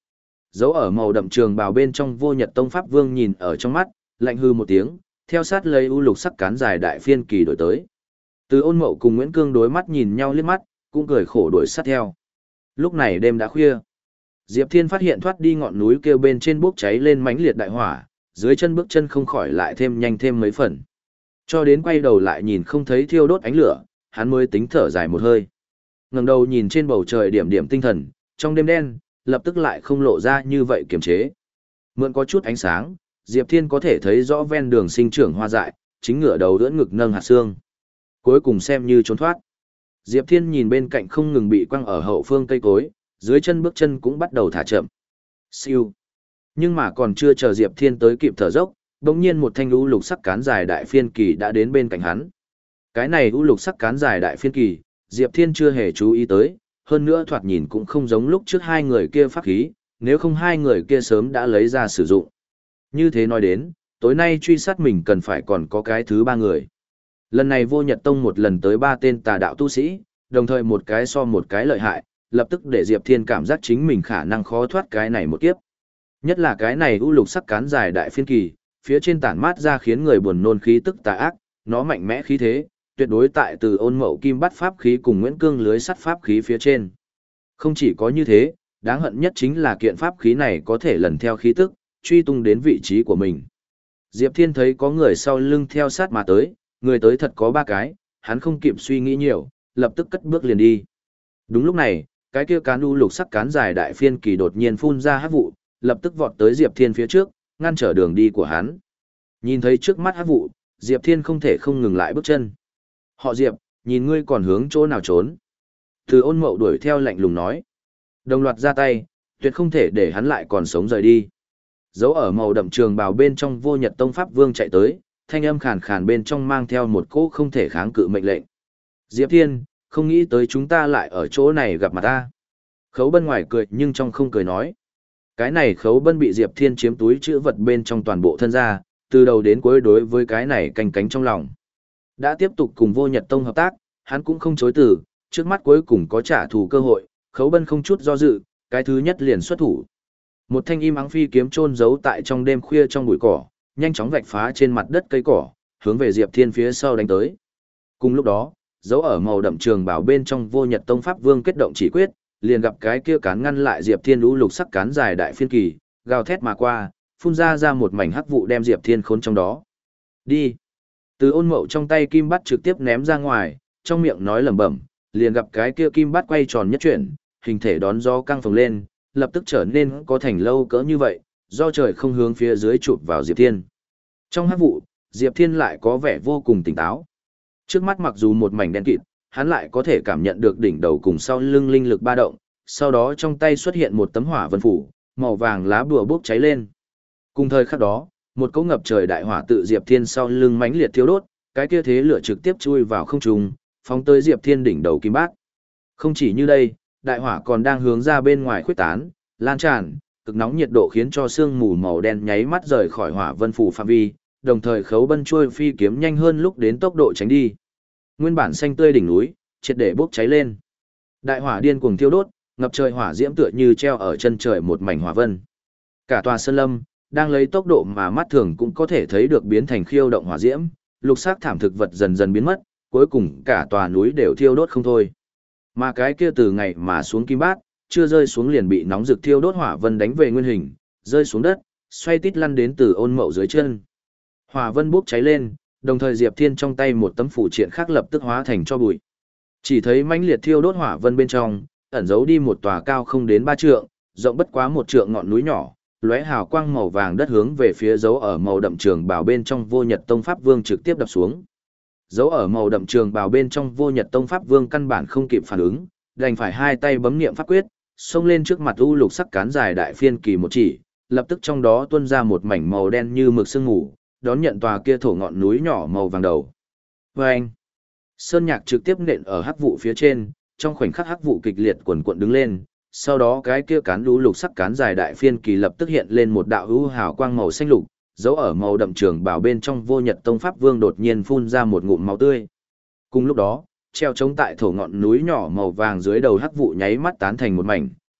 Dấu ở màu đậm trường bào bên trong Vô Nhật Tông Pháp Vương nhìn ở trong mắt, lạnh hư một tiếng, theo sát lấy u lục sắc cán dài đại phiên kỳ đổi tới. Từ Ôn Mậu cùng Nguyễn Cương đối mắt nhìn nhau liếc mắt, cũng cười khổ đuổi sát theo. Lúc này đêm đã khuya. Diệp Thiên phát hiện thoát đi ngọn núi kêu bên trên bốc cháy lên mãnh liệt đại hỏa, dưới chân bước chân không khỏi lại thêm nhanh thêm mấy phần. Cho đến quay đầu lại nhìn không thấy thiêu đốt ánh lửa, hắn mới tính thở dài một hơi. Ngẩng đầu nhìn trên bầu trời điểm điểm tinh thần, trong đêm đen, lập tức lại không lộ ra như vậy kiềm chế. Mượn có chút ánh sáng, Diệp Thiên có thể thấy rõ ven đường sinh trưởng hoa dại, chính ngửa đầu đỡ ngực nâng hạt xương. Cuối cùng xem như trốn thoát. Diệp Thiên nhìn bên cạnh không ngừng bị quăng ở hậu phương cây cối, dưới chân bước chân cũng bắt đầu thả chậm. Siêu. Nhưng mà còn chưa chờ Diệp Thiên tới kịp thở dốc, bỗng nhiên một thanh u lục sắc cán dài đại phiên kỳ đã đến bên cạnh hắn. Cái này u lục sắc cán dài đại phiên kỳ, Diệp Thiên chưa hề chú ý tới, hơn nữa thoạt nhìn cũng không giống lúc trước hai người kia pháp khí, nếu không hai người kia sớm đã lấy ra sử dụng. Như thế nói đến, tối nay truy sát mình cần phải còn có cái thứ ba người. Lần này Vô Nhật Tông một lần tới ba tên tà đạo tu sĩ, đồng thời một cái so một cái lợi hại, lập tức để Diệp Thiên cảm giác chính mình khả năng khó thoát cái này một kiếp. Nhất là cái này u lục sắc cán dài đại phiên kỳ, phía trên tản mát ra khiến người buồn nôn khí tức tà ác, nó mạnh mẽ khí thế, tuyệt đối tại Từ Ôn Mậu kim bắt pháp khí cùng Nguyễn Cương lưới sắt pháp khí phía trên. Không chỉ có như thế, đáng hận nhất chính là kiện pháp khí này có thể lần theo khí tức, truy tung đến vị trí của mình. Diệp Thiên thấy có người sau lưng theo sát mà tới, người tới thật có ba cái, hắn không kịp suy nghĩ nhiều, lập tức cất bước liền đi. Đúng lúc này, cái kia cán u lục sắc cán dài đại phiên kỳ đột nhiên phun ra hắc vụ, lập tức vọt tới Diệp Thiên phía trước, ngăn trở đường đi của hắn. Nhìn thấy trước mắt hắc vụ, Diệp Thiên không thể không ngừng lại bước chân. Họ Diệp, nhìn ngươi còn hướng chỗ nào trốn. Từ Ôn Mậu đuổi theo lạnh lùng nói. Đồng loạt ra tay, tuyệt không thể để hắn lại còn sống rời đi. Dấu ở màu đậm trường bào bên trong Vô Nhật Tông Pháp Vương chạy tới, thanh âm khàn khàn bên trong mang theo một cỗ không thể kháng cự mệnh lệnh. Diệp Thiên, không nghĩ tới chúng ta lại ở chỗ này gặp mặt ta. Khấu Bân ngoài cười nhưng trong không cười nói. Cái này Khấu Bân bị Diệp Thiên chiếm túi chữ vật bên trong toàn bộ thân ra, từ đầu đến cuối đối với cái này canh cánh trong lòng. Đã tiếp tục cùng Vô Nhật Tông hợp tác, hắn cũng không chối từ, trước mắt cuối cùng có trả thù cơ hội, Khấu Bân không chút do dự, cái thứ nhất liền xuất thủ. Một thanh im ắng phi kiếm chôn giấu tại trong đêm khuya trong bụi cỏ, nhanh chóng vạch phá trên mặt đất cây cỏ, hướng về Diệp Thiên phía sau đánh tới. Cùng lúc đó, dấu ở màu đậm trường bảo bên trong Vô Nhật Tông Pháp Vương kết động chỉ quyết, liền gặp cái kia cán ngăn lại Diệp Thiên lũ lục sắc cán dài đại phiên kỳ, gào thét mà qua, phun ra ra một mảnh hắc vụ đem Diệp Thiên khốn trong đó. Đi. Từ Ôn Mậu trong tay kim bắt trực tiếp ném ra ngoài, trong miệng nói lẩm bẩm, liền gặp cái kia kim bắt quay tròn nhất chuyển, hình thể đón gió căng phồng lên, lập tức trở nên có thành lâu cỡ như vậy, do trời không hướng phía dưới chụp vào Diệp Thiên. Trong hắc vụ, Diệp Thiên lại có vẻ vô cùng tỉnh táo. Trước mắt mặc dù một mảnh đen kịt, hắn lại có thể cảm nhận được đỉnh đầu cùng sau lưng linh lực ba động, sau đó trong tay xuất hiện một tấm hỏa vân phủ, màu vàng lá bùa bốc cháy lên. Cùng thời khắc đó, một cỗ ngập trời đại hỏa tự Diệp Thiên sau lưng mãnh liệt thiêu đốt, cái kia thế lửa trực tiếp chui vào không trung, phóng tới Diệp Thiên đỉnh đầu kim bát. Không chỉ như đây, đại hỏa còn đang hướng ra bên ngoài khuếch tán, lan tràn, cực nóng nhiệt độ khiến cho sương mù màu đen nháy mắt rời khỏi hỏa vân phủ phạm vi, đồng thời Khấu Bân trôi phi kiếm nhanh hơn lúc đến tốc độ tránh đi. Nguyên bản xanh tươi đỉnh núi, triệt để bốc cháy lên. Đại hỏa điên cuồng thiêu đốt, ngập trời hỏa diễm tựa như treo ở chân trời một mảnh hỏa vân. Cả tòa sơn lâm đang lấy tốc độ mà mắt thường cũng có thể thấy được biến thành khiêu động hỏa diễm, lục sắc thảm thực vật dần dần biến mất, cuối cùng cả tòa núi đều thiêu đốt không thôi. Mà cái kia từ ngày mà xuống kim bát, chưa rơi xuống liền bị nóng rực thiêu đốt hỏa vân đánh về nguyên hình, rơi xuống đất, xoay tít lăn đến Từ Ôn Mậu dưới chân. Hỏa vân bốc cháy lên, đồng thời Diệp Thiên trong tay một tấm phủ triện khác lập tức hóa thành cho bụi. Chỉ thấy mãnh liệt thiêu đốt hỏa vân bên trong, ẩn giấu đi một tòa cao không đến ba trượng, rộng bất quá một trượng ngọn núi nhỏ, lóe hào quang màu vàng đất hướng về phía dấu ở màu đậm trường bào bên trong Vô Nhật Tông Pháp Vương trực tiếp đập xuống. Dấu ở màu đậm trường bào bên trong Vô Nhật Tông Pháp Vương căn bản không kịp phản ứng, đành phải hai tay bấm niệm pháp quyết, xông lên trước mặt u lục sắc cán dài đại phiên kỳ một chỉ, lập tức trong đó tuôn ra một mảnh màu đen như mực sương mù, đón nhận tòa kia thổ ngọn núi nhỏ màu vàng đầu. Vâng! Sơn nhạc trực tiếp nện ở hắc vụ phía trên, trong khoảnh khắc hắc vụ kịch liệt quần cuộn đứng lên, sau đó cái kia cán lũ lục sắc cán dài đại phiên kỳ lập tức hiện lên một đạo hữu hào quang màu xanh lục, dấu ở màu đậm trường bảo bên trong Vô Nhật Tông Pháp Vương đột nhiên phun ra một ngụm máu tươi. Cùng lúc đó, treo trống tại thổ ngọn núi nhỏ màu vàng dưới đầu hắc vụ nháy mắt tán thành một mảnh,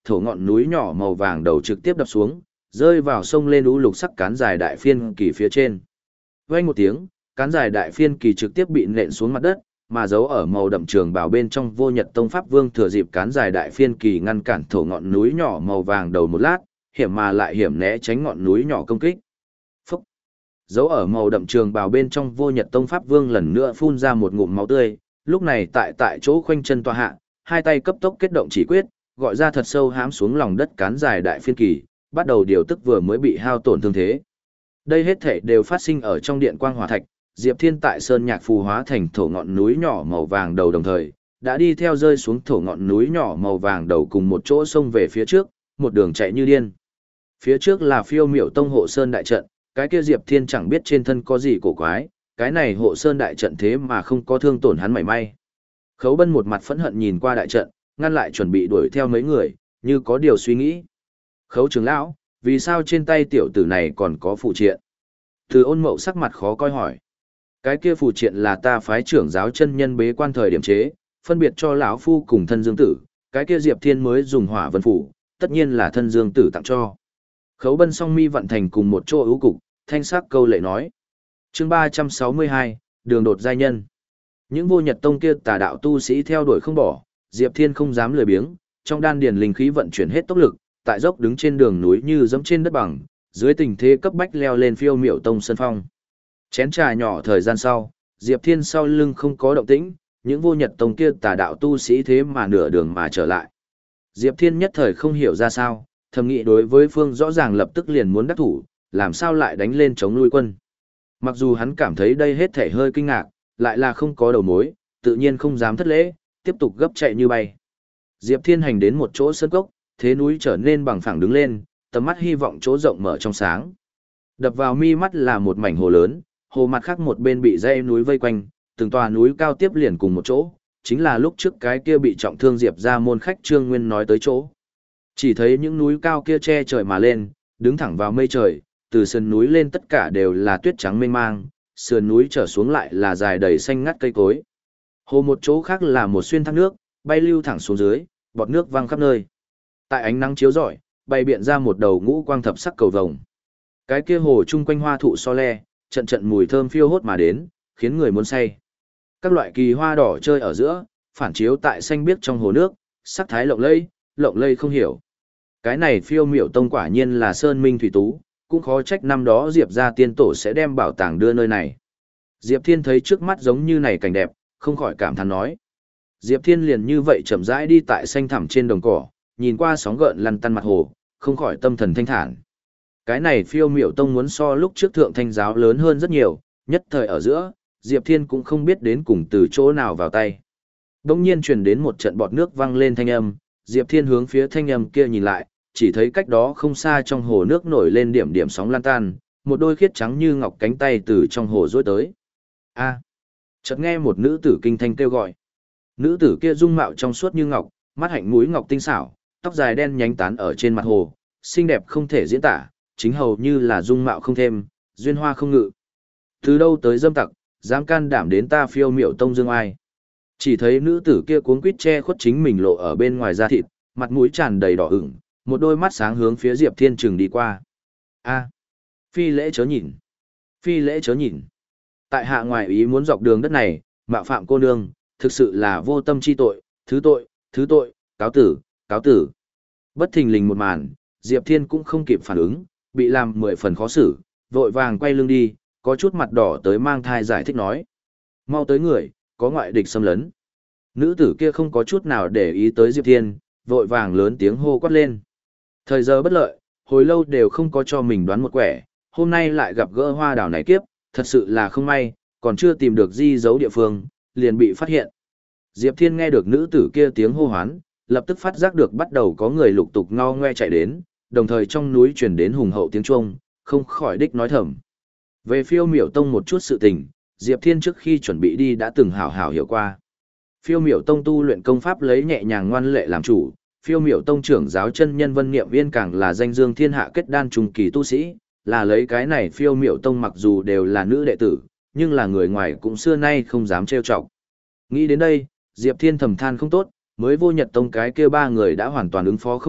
thổ ngọn núi nhỏ màu vàng đầu trực tiếp đập xuống, rơi vào sông lên ú lục sắc cán dài đại phiên kỳ phía trên. Vang một tiếng, cán dài đại phiên kỳ trực tiếp bị nện xuống mặt đất, mà giấu ở màu đậm trường bào bên trong Vô Nhật Tông Pháp Vương thừa dịp cán dài đại phiên kỳ ngăn cản thổ ngọn núi nhỏ màu vàng đầu một lát, hiểm mà lại hiểm né tránh ngọn núi nhỏ công kích. Phúc! Giấu ở màu đậm trường bào bên trong Vô Nhật Tông Pháp Vương lần nữa phun ra một ngụm máu tươi, lúc này tại tại chỗ khoanh chân tọa hạ, hai tay cấp tốc kết động chỉ quyết, gọi ra thật sâu hãm xuống lòng đất cán dài đại phiên kỳ, bắt đầu điều tức vừa mới bị hao tổn thương thế. Đây hết thể đều phát sinh ở trong điện quang hỏa thạch, Diệp Thiên tại sơn nhạc phù hóa thành thổ ngọn núi nhỏ màu vàng đầu đồng thời, đã đi theo rơi xuống thổ ngọn núi nhỏ màu vàng đầu cùng một chỗ sông về phía trước, một đường chạy như điên. Phía trước là Phiêu Miểu Tông hộ sơn đại trận, cái kia Diệp Thiên chẳng biết trên thân có gì cổ quái, cái này hộ sơn đại trận thế mà không có thương tổn hắn mảy may. Khấu Bân một mặt phẫn hận nhìn qua đại trận, ngăn lại chuẩn bị đuổi theo mấy người, như có điều suy nghĩ. Khấu trưởng lão, vì sao trên tay tiểu tử này còn có phù triện? Từ Ôn Mậu sắc mặt khó coi hỏi. Cái kia phù triện là ta phái trưởng giáo chân nhân bế quan thời điểm chế, phân biệt cho lão phu cùng thân dương tử, cái kia Diệp Thiên mới dùng hỏa vân phủ, tất nhiên là thân dương tử tặng cho. Khấu Bân song mi vận thành cùng một chỗ ưu cục, thanh sắc câu lệ nói. Chương ba trăm sáu mươi hai, đường đột giai nhân. Những Vô Nhật Tông kia tà đạo tu sĩ theo đuổi không bỏ, Diệp Thiên không dám lười biếng, trong đan điền linh khí vận chuyển hết tốc lực, tại dốc đứng trên đường núi như dẫm trên đất bằng, dưới tình thế cấp bách leo lên Phiêu Miểu Tông sân phong. Chén trà nhỏ thời gian sau, Diệp Thiên sau lưng không có động tĩnh, những Vô Nhật Tông kia tà đạo tu sĩ thế mà nửa đường mà trở lại. Diệp Thiên nhất thời không hiểu ra sao, thầm nghĩ đối với phương rõ ràng lập tức liền muốn đắc thủ, làm sao lại đánh lên chống nuôi quân. Mặc dù hắn cảm thấy đây hết thể hơi kinh ngạc, lại là không có đầu mối, tự nhiên không dám thất lễ, tiếp tục gấp chạy như bay. Diệp Thiên hành đến một chỗ sơn cốc, thế núi trở nên bằng phẳng đứng lên, tầm mắt hy vọng chỗ rộng mở trong sáng. Đập vào mi mắt là một mảnh hồ lớn, hồ mặt khác một bên bị dãy núi vây quanh, từng tòa núi cao tiếp liền cùng một chỗ, chính là lúc trước cái kia bị trọng thương Diệp ra môn khách Trương Nguyên nói tới chỗ. Chỉ thấy những núi cao kia che trời mà lên, đứng thẳng vào mây trời, từ sườn núi lên tất cả đều là tuyết trắng mênh mang, sườn núi trở xuống lại là dài đầy xanh ngắt cây cối. Hồ một chỗ khác là một xuyên thác nước, bay lưu thẳng xuống dưới, bọt nước văng khắp nơi. Tại ánh nắng chiếu rọi, bay biện ra một đầu ngũ quang thập sắc cầu vồng. Cái kia hồ chung quanh hoa thụ so le, trận trận mùi thơm phiêu hốt mà đến, khiến người muốn say. Các loại kỳ hoa đỏ chơi ở giữa, phản chiếu tại xanh biếc trong hồ nước, sắc thái lộng lẫy, lộng lẫy không hiểu. Cái này Phiêu Miểu Tông quả nhiên là sơn minh thủy tú, cũng khó trách năm đó Diệp gia tiên tổ sẽ đem bảo tàng đưa nơi này. Diệp Thiên thấy trước mắt giống như này cảnh đẹp, không khỏi cảm thán nói. Diệp Thiên liền như vậy chậm rãi đi tại xanh thẳm trên đồng cỏ, nhìn qua sóng gợn lăn tăn mặt hồ, không khỏi tâm thần thanh thản. Cái này Phiêu Miểu Tông muốn so lúc trước Thượng Thanh giáo lớn hơn rất nhiều, nhất thời ở giữa, Diệp Thiên cũng không biết đến cùng từ chỗ nào vào tay. Đông nhiên truyền đến một trận bọt nước văng lên thanh âm, Diệp Thiên hướng phía thanh âm kia nhìn lại, chỉ thấy cách đó không xa trong hồ nước nổi lên điểm điểm sóng lan tan, một đôi khiết trắng như ngọc cánh tay từ trong hồ rối tới. A! Chợt nghe một nữ tử kinh thanh kêu gọi. Nữ tử kia dung mạo trong suốt như ngọc, mắt hạnh mũi ngọc tinh xảo, tóc dài đen nhánh tán ở trên mặt hồ, xinh đẹp không thể diễn tả, chính hầu như là dung mạo không thêm, duyên hoa không ngự. Từ đâu tới dâm tặc, dám can đảm đến ta Phiêu Miểu Tông dương ai. Chỉ thấy nữ tử kia cuống quýt che khuất chính mình lộ ở bên ngoài da thịt, mặt mũi tràn đầy đỏ ửng, một đôi mắt sáng hướng phía Diệp Thiên trừng đi qua. A, phi lễ chớ nhìn, phi lễ chớ nhìn. Tại hạ ngoài ý muốn dọc đường đất này, mạo phạm cô nương, thực sự là vô tâm chi tội, thứ tội, thứ tội, cáo tử, cáo tử. Bất thình lình một màn, Diệp Thiên cũng không kịp phản ứng, bị làm mười phần khó xử, vội vàng quay lưng đi, có chút mặt đỏ tới mang thai giải thích nói. Mau tới người, có ngoại địch xâm lấn. Nữ tử kia không có chút nào để ý tới Diệp Thiên, vội vàng lớn tiếng hô quát lên. Thời giờ bất lợi, hồi lâu đều không có cho mình đoán một quẻ, hôm nay lại gặp gỡ hoa đảo này kiếp, thật sự là không may, còn chưa tìm được di dấu địa phương, liền bị phát hiện. Diệp Thiên nghe được nữ tử kia tiếng hô hoán, lập tức phát giác được bắt đầu có người lục tục ngao ngoe chạy đến, đồng thời trong núi truyền đến hùng hậu tiếng chuông, không khỏi đích nói thầm. Về Phiêu Miểu Tông một chút sự tình, Diệp Thiên trước khi chuẩn bị đi đã từng hảo hảo hiểu qua. Phiêu Miểu Tông tu luyện công pháp lấy nhẹ nhàng ngoan lệ làm chủ, Phiêu Miểu Tông trưởng giáo chân nhân Vân Niệm Viên càng là danh dương thiên hạ kết đan trùng kỳ tu sĩ, là lấy cái này Phiêu Miểu Tông mặc dù đều là nữ đệ tử, nhưng là người ngoài cũng xưa nay không dám trêu chọc. Nghĩ đến đây, Diệp Thiên thầm than không tốt, mới Vô Nhật Tông cái kia ba người đã hoàn toàn ứng phó không được,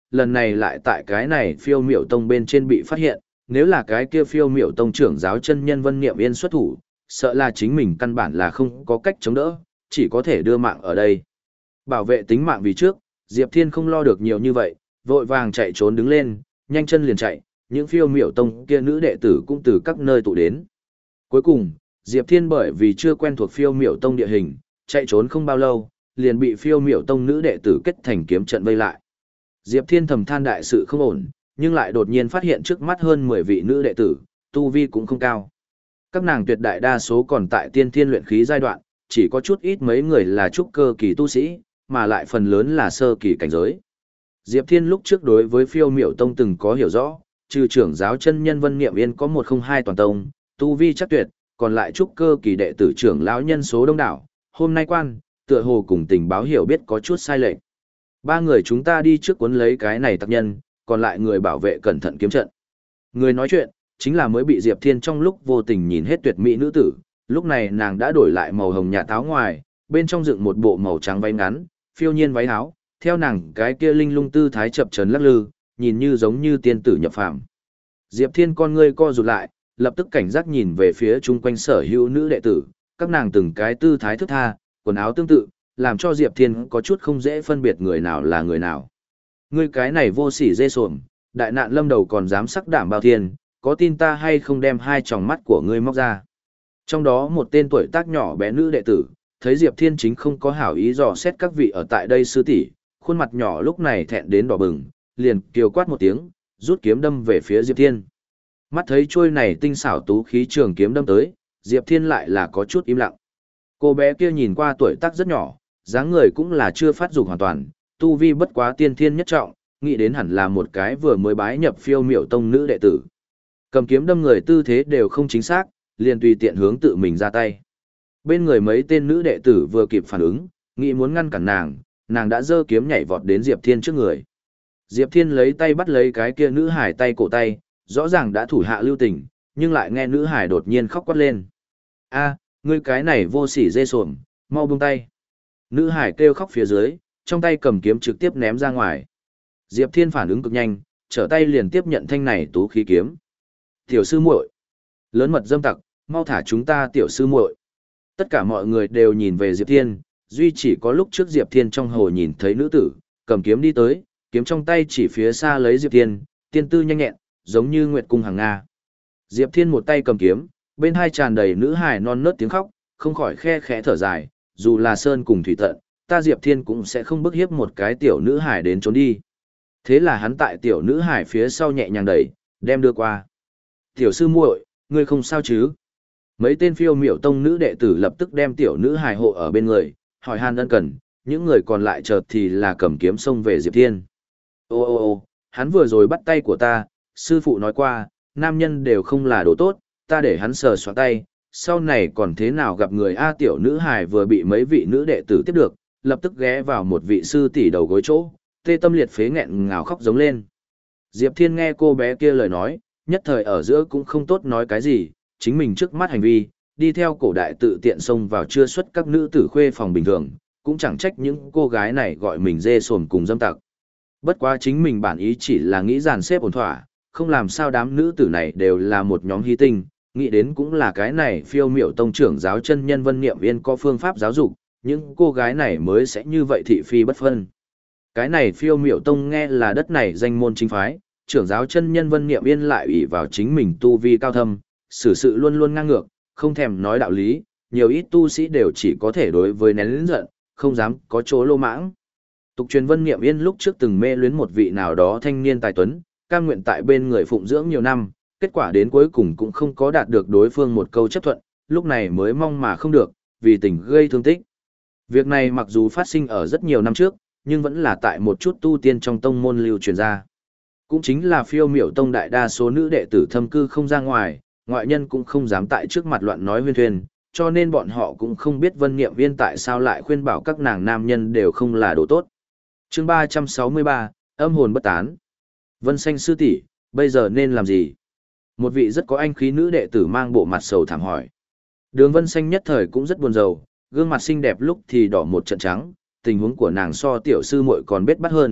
lần này lại tại cái này phiêu miểu tông bên trên bị phát hiện, nếu là cái kia phiêu miểu tông trưởng giáo chân nhân Vân Niệm Yên xuất thủ, sợ là chính mình căn bản là không có cách chống đỡ, chỉ có thể đưa mạng ở đây. Bảo vệ tính mạng vì trước, Diệp Thiên không lo được nhiều như vậy, vội vàng chạy trốn đứng lên, nhanh chân liền chạy, những phiêu miểu tông kia nữ đệ tử cũng từ các nơi tụ đến. Cuối cùng, Diệp Thiên bởi vì chưa quen thuộc phiêu miểu tông địa hình, chạy trốn không bao lâu, liền bị phiêu miểu tông nữ đệ tử kết thành kiếm trận vây lại. Diệp Thiên thầm than đại sự không ổn, nhưng lại đột nhiên phát hiện trước mắt hơn mười vị nữ đệ tử, tu vi cũng không cao. Các nàng tuyệt đại đa số còn tại tiên thiên luyện khí giai đoạn, chỉ có chút ít mấy người là trúc cơ kỳ tu sĩ, mà lại phần lớn là sơ kỳ cảnh giới. Diệp Thiên lúc trước đối với phiêu miểu tông từng có hiểu rõ, trừ trưởng giáo chân nhân Vân Niệm Yên có một không hai toàn tông, tu vi chắc tuyệt, còn lại trúc cơ kỳ đệ tử trưởng lão nhân số đông đảo, hôm nay quan, tựa hồ cùng tình báo hiểu biết có chút sai lệch. Ba người chúng ta đi trước cuốn lấy cái này tặc nhân, còn lại người bảo vệ cẩn thận kiếm trận. Người nói chuyện, chính là mới bị Diệp Thiên trong lúc vô tình nhìn hết tuyệt mỹ nữ tử, lúc này nàng đã đổi lại màu hồng nhạt áo ngoài, bên trong dựng một bộ màu trắng váy ngắn, phiêu nhiên váy áo, theo nàng cái kia linh lung tư thái chập chờn lắc lư, nhìn như giống như tiên tử nhập phàm. Diệp Thiên con ngươi co rụt lại, lập tức cảnh giác nhìn về phía chung quanh sở hữu nữ đệ tử, các nàng từng cái tư thái thức tha, quần áo tương tự, làm cho Diệp Thiên có chút không dễ phân biệt người nào là người nào. Ngươi cái này vô sỉ dê sồm, đại nạn lâm đầu còn dám sắc đảm bao thiên, có tin ta hay không đem hai tròng mắt của ngươi móc ra. Trong đó một tên tuổi tác nhỏ bé nữ đệ tử, thấy Diệp Thiên chính không có hảo ý dò xét các vị ở tại đây sư tỷ, khuôn mặt nhỏ lúc này thẹn đến đỏ bừng, liền kiều quát một tiếng, rút kiếm đâm về phía Diệp Thiên. Mắt thấy chuôi này tinh xảo tú khí trường kiếm đâm tới, Diệp Thiên lại là có chút im lặng. Cô bé kia nhìn qua tuổi tác rất nhỏ, dáng người cũng là chưa phát dục hoàn toàn, tu vi bất quá tiên thiên nhất trọng, nghĩ đến hẳn là một cái vừa mới bái nhập phiêu miểu tông nữ đệ tử. Cầm kiếm đâm người tư thế đều không chính xác, liền tùy tiện hướng tự mình ra tay. Bên người mấy tên nữ đệ tử vừa kịp phản ứng, nghĩ muốn ngăn cản nàng, nàng đã giơ kiếm nhảy vọt đến Diệp Thiên trước người. Diệp Thiên lấy tay bắt lấy cái kia nữ hải tay cổ tay, rõ ràng đã thủ hạ lưu tình, nhưng lại nghe nữ hải đột nhiên khóc quát lên. A, ngươi cái này vô sỉ dê sồm, mau buông tay. Nữ hải kêu khóc phía dưới, trong tay cầm kiếm trực tiếp ném ra ngoài. Diệp Thiên phản ứng cực nhanh, trở tay liền tiếp nhận thanh này tú khí kiếm. Tiểu sư muội, lớn mật dâm tặc, mau thả chúng ta tiểu sư muội. Tất cả mọi người đều nhìn về Diệp Thiên, duy chỉ có lúc trước Diệp Thiên trong hồ nhìn thấy nữ tử, cầm kiếm đi tới, kiếm trong tay chỉ phía xa lấy Diệp Thiên, tiên tư nhanh nhẹn, giống như nguyệt cung hàng Nga. Diệp Thiên một tay cầm kiếm, bên hai tràn đầy nữ hài non nớt tiếng khóc, không khỏi khe khẽ thở dài, dù là sơn cùng thủy tận, ta Diệp Thiên cũng sẽ không bức hiếp một cái tiểu nữ hài đến trốn đi. Thế là hắn tại tiểu nữ hài phía sau nhẹ nhàng đẩy, đem đưa qua. Tiểu sư muội, ngươi không sao chứ? Mấy tên phiêu miểu tông nữ đệ tử lập tức đem tiểu nữ hài hộ ở bên người, hỏi han ân cần, những người còn lại chợt thì là cầm kiếm xông về Diệp Thiên. Ô ô ô, hắn vừa rồi bắt tay của ta, sư phụ nói qua, nam nhân đều không là đồ tốt, ta để hắn sờ xóa tay, sau này còn thế nào gặp người A tiểu nữ hài vừa bị mấy vị nữ đệ tử tiếp được, lập tức ghé vào một vị sư tỷ đầu gối chỗ, tê tâm liệt phế nghẹn ngào khóc giống lên. Diệp Thiên nghe cô bé kia lời nói, nhất thời ở giữa cũng không tốt nói cái gì, chính mình trước mắt hành vi, đi theo cổ đại tự tiện xông vào chưa xuất các nữ tử khuê phòng bình thường, cũng chẳng trách những cô gái này gọi mình dê sồn cùng dâm tặc. Bất quá chính mình bản ý chỉ là nghĩ dàn xếp ổn thỏa, không làm sao đám nữ tử này đều là một nhóm hy tinh, nghĩ đến cũng là cái này phiêu miểu tông trưởng giáo chân nhân Vân Niệm Yên có phương pháp giáo dục, những cô gái này mới sẽ như vậy thị phi bất phân. Cái này phiêu miểu tông nghe là đất này danh môn chính phái, trưởng giáo chân nhân Vân Niệm Yên lại ủy vào chính mình tu vi cao thâm, xử sự luôn luôn ngang ngược, không thèm nói đạo lý, nhiều ít tu sĩ đều chỉ có thể đối với nén lĩnh giận, không dám có chỗ lô mãng. Tục truyền Vân Niệm Yên lúc trước từng mê luyến một vị nào đó thanh niên tài tuấn, cam nguyện tại bên người phụng dưỡng nhiều năm, kết quả đến cuối cùng cũng không có đạt được đối phương một câu chấp thuận, lúc này mới mong mà không được, vì tình gây thương tích. Việc này mặc dù phát sinh ở rất nhiều năm trước, nhưng vẫn là tại một chút tu tiên trong tông môn lưu truyền ra. Cũng chính là phiêu miểu tông đại đa số nữ đệ tử thâm cư không ra ngoài, ngoại nhân cũng không dám tại trước mặt loạn nói huyên thuyên, cho nên bọn họ cũng không biết Vân Niệm Viên tại sao lại khuyên bảo các nàng nam nhân đều không là đồ tốt. Chương ba trăm sáu mươi ba, âm hồn bất tán. Vân Xanh sư tỷ, bây giờ nên làm gì? Một vị rất có anh khí nữ đệ tử mang bộ mặt sầu thảm hỏi. Đường Vân Xanh nhất thời cũng rất buồn rầu, gương mặt xinh đẹp lúc thì đỏ một trận trắng, tình huống của nàng so tiểu sư muội còn biết bắt hơn,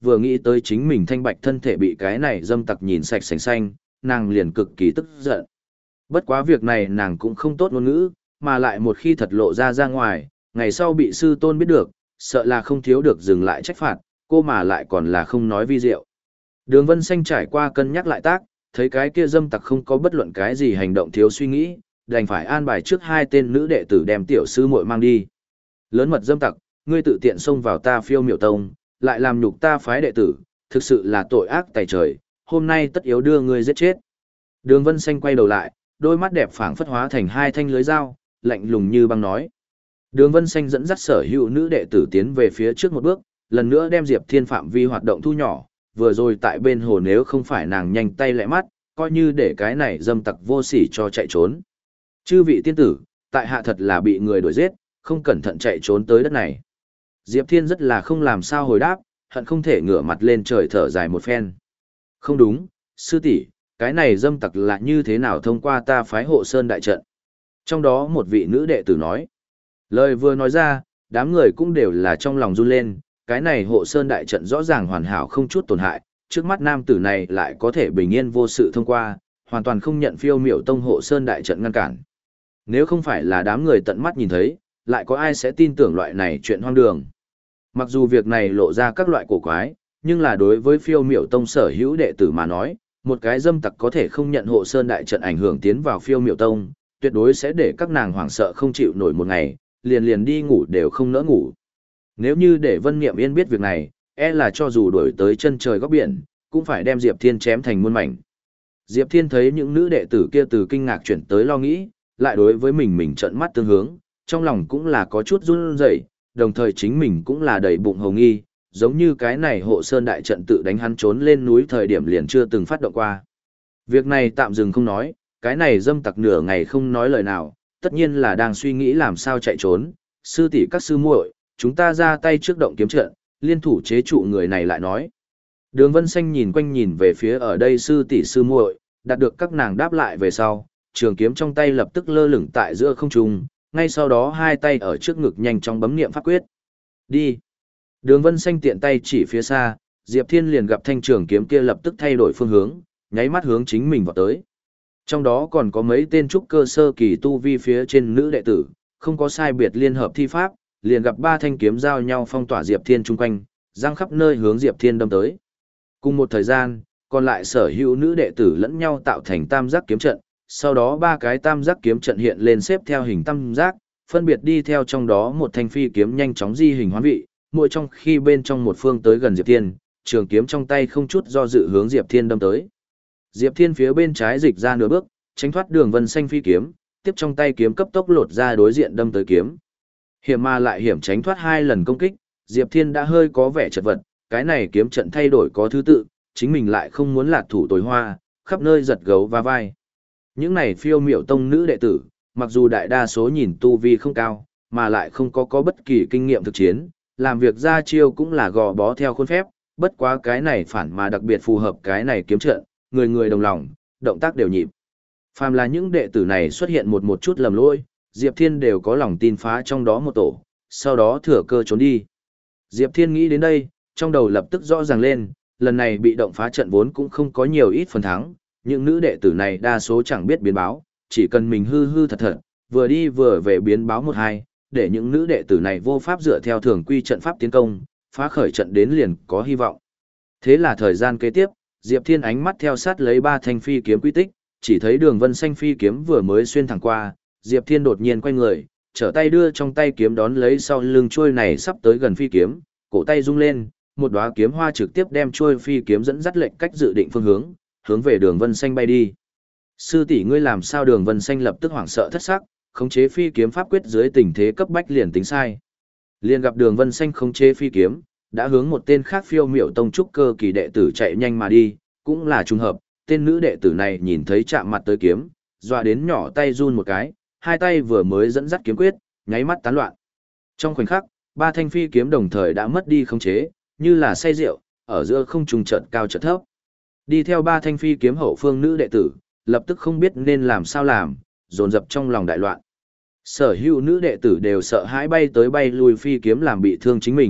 vừa nghĩ tới chính mình thanh bạch thân thể bị cái này dâm tặc nhìn sạch sành xanh, nàng liền cực kỳ tức giận. Bất quá việc này nàng cũng không tốt ngôn ngữ, mà lại một khi thật lộ ra ra ngoài, ngày sau bị sư tôn biết được, sợ là không thiếu được dừng lại trách phạt, cô mà lại còn là không nói vi diệu. Đường Vân Xanh trải qua cân nhắc lại tác, thấy cái kia dâm tặc không có bất luận cái gì hành động thiếu suy nghĩ, đành phải an bài trước hai tên nữ đệ tử đem tiểu sư muội mang đi. Lớn mật dâm tặc, ngươi tự tiện xông vào ta Phiêu Miểu Tông, lại làm nhục ta phái đệ tử, thực sự là tội ác tày trời, hôm nay tất yếu đưa ngươi giết chết. Đường Vân Xanh quay đầu lại, đôi mắt đẹp phảng phất hóa thành hai thanh lưới dao, lạnh lùng như băng nói. Đường Vân Xanh dẫn dắt sở hữu nữ đệ tử tiến về phía trước một bước, lần nữa đem Diệp Thiên phạm vi hoạt động thu nhỏ, vừa rồi tại bên hồ nếu không phải nàng nhanh tay lẹ mắt, coi như để cái này dâm tặc vô sỉ cho chạy trốn. Chư vị tiên tử, tại hạ thật là bị người đuổi giết, không cẩn thận chạy trốn tới đất này. Diệp Thiên rất là không làm sao hồi đáp, hận không thể ngửa mặt lên trời thở dài một phen. Không đúng, sư tỷ, cái này dâm tặc là như thế nào thông qua ta phái hộ sơn đại trận. Trong đó một vị nữ đệ tử nói. Lời vừa nói ra, đám người cũng đều là trong lòng run lên, cái này hộ sơn đại trận rõ ràng hoàn hảo không chút tổn hại, trước mắt nam tử này lại có thể bình yên vô sự thông qua, hoàn toàn không nhận Phiêu Miểu Tông hộ sơn đại trận ngăn cản. Nếu không phải là đám người tận mắt nhìn thấy, lại có ai sẽ tin tưởng loại này chuyện hoang đường. Mặc dù việc này lộ ra các loại cổ quái, nhưng là đối với Phiêu Miểu Tông sở hữu đệ tử mà nói, một cái dâm tặc có thể không nhận hộ sơn đại trận ảnh hưởng tiến vào Phiêu Miểu Tông, tuyệt đối sẽ để các nàng hoảng sợ không chịu nổi một ngày, liền liền đi ngủ đều không nỡ ngủ. Nếu như để Vân Niệm Yên biết việc này, e là cho dù đuổi tới chân trời góc biển, cũng phải đem Diệp Thiên chém thành muôn mảnh. Diệp Thiên thấy những nữ đệ tử kia từ kinh ngạc chuyển tới lo nghĩ, lại đối với mình mình trợn mắt tương hướng, trong lòng cũng là có chút run rẩy, đồng thời chính mình cũng là đầy bụng hồng nghi, giống như cái này hộ sơn đại trận tự đánh hắn trốn lên núi thời điểm liền chưa từng phát động qua. Việc này tạm dừng không nói, cái này dâm tặc nửa ngày không nói lời nào, tất nhiên là đang suy nghĩ làm sao chạy trốn. Sư tỷ các sư muội, chúng ta ra tay trước động kiếm trận, liên thủ chế trụ người này lại nói. Đường Vân Xanh nhìn quanh nhìn về phía ở đây sư tỷ sư muội, đạt được các nàng đáp lại về sau, trường kiếm trong tay lập tức lơ lửng tại giữa không trung, ngay sau đó hai tay ở trước ngực nhanh chóng bấm niệm pháp quyết. Đi. Đường Vân Xanh tiện tay chỉ phía xa, Diệp Thiên liền gặp thanh trường kiếm kia lập tức thay đổi phương hướng, nháy mắt hướng chính mình vào tới. Trong đó còn có mấy tên trúc cơ sơ kỳ tu vi phía trên nữ đệ tử, không có sai biệt liên hợp thi pháp, liền gặp ba thanh kiếm giao nhau phong tỏa Diệp Thiên chung quanh, giang khắp nơi hướng Diệp Thiên đâm tới. Cùng một thời gian, còn lại sở hữu nữ đệ tử lẫn nhau tạo thành tam giác kiếm trận, sau đó ba cái tam giác kiếm trận hiện lên xếp theo hình tam giác, phân biệt đi theo trong đó một thanh phi kiếm nhanh chóng di hình hoán vị, mỗi trong khi bên trong một phương tới gần Diệp Thiên, trường kiếm trong tay không chút do dự hướng Diệp Thiên đâm tới. Diệp Thiên phía bên trái dịch ra nửa bước, tránh thoát Đường Vân Xanh phi kiếm, tiếp trong tay kiếm cấp tốc lột ra đối diện đâm tới kiếm. Hiểm mà lại hiểm tránh thoát hai lần công kích, Diệp Thiên đã hơi có vẻ chật vật, cái này kiếm trận thay đổi có thứ tự, chính mình lại không muốn lạc thủ tối hoa, khắp nơi giật gấu va vai. Những này Phiêu Miểu Tông nữ đệ tử, mặc dù đại đa số nhìn tu vi không cao, mà lại không có có bất kỳ kinh nghiệm thực chiến, làm việc ra chiêu cũng là gò bó theo khuôn phép, bất quá cái này phản mà đặc biệt phù hợp cái này kiếm trận, người người đồng lòng, động tác đều nhịp. Phàm là những đệ tử này xuất hiện một một chút lầm lỗi, Diệp Thiên đều có lòng tin phá trong đó một tổ, sau đó thừa cơ trốn đi. Diệp Thiên nghĩ đến đây, trong đầu lập tức rõ ràng lên, lần này bị động phá trận vốn cũng không có nhiều ít phần thắng, những nữ đệ tử này đa số chẳng biết biến báo, chỉ cần mình hư hư thật thật, vừa đi vừa về biến báo một hai, để những nữ đệ tử này vô pháp dựa theo thường quy trận pháp tiến công, phá khởi trận đến liền có hy vọng. Thế là thời gian kế tiếp, Diệp Thiên ánh mắt theo sát lấy ba thanh phi kiếm quy tích, chỉ thấy Đường Vân Xanh phi kiếm vừa mới xuyên thẳng qua, Diệp Thiên đột nhiên quay người, trở tay đưa trong tay kiếm đón lấy sau lưng chuôi này sắp tới gần phi kiếm, cổ tay rung lên, một đóa kiếm hoa trực tiếp đem chuôi phi kiếm dẫn dắt lệnh cách dự định phương hướng, hướng về Đường Vân Xanh bay đi. Sư tỷ ngươi làm sao? Đường Vân Xanh lập tức hoảng sợ thất sắc, khống chế phi kiếm pháp quyết dưới tình thế cấp bách liền tính sai. Liền gặp Đường Vân Xanh khống chế phi kiếm, đã hướng một tên khác Phiêu Miểu Tông trúc cơ kỳ đệ tử chạy nhanh mà đi, cũng là trùng hợp, tên nữ đệ tử này nhìn thấy chạm mặt tới kiếm, dọa đến nhỏ tay run một cái, hai tay vừa mới dẫn dắt kiếm quyết, nháy mắt tán loạn. Trong khoảnh khắc, ba thanh phi kiếm đồng thời đã mất đi khống chế, như là say rượu, ở giữa không trung chợt cao chợt thấp. Đi theo ba thanh phi kiếm hậu phương nữ đệ tử, lập tức không biết nên làm sao làm, dồn dập trong lòng đại loạn. Sở hữu nữ đệ tử đều sợ hãi bay tới bay lui phi kiếm làm bị thương chính mình,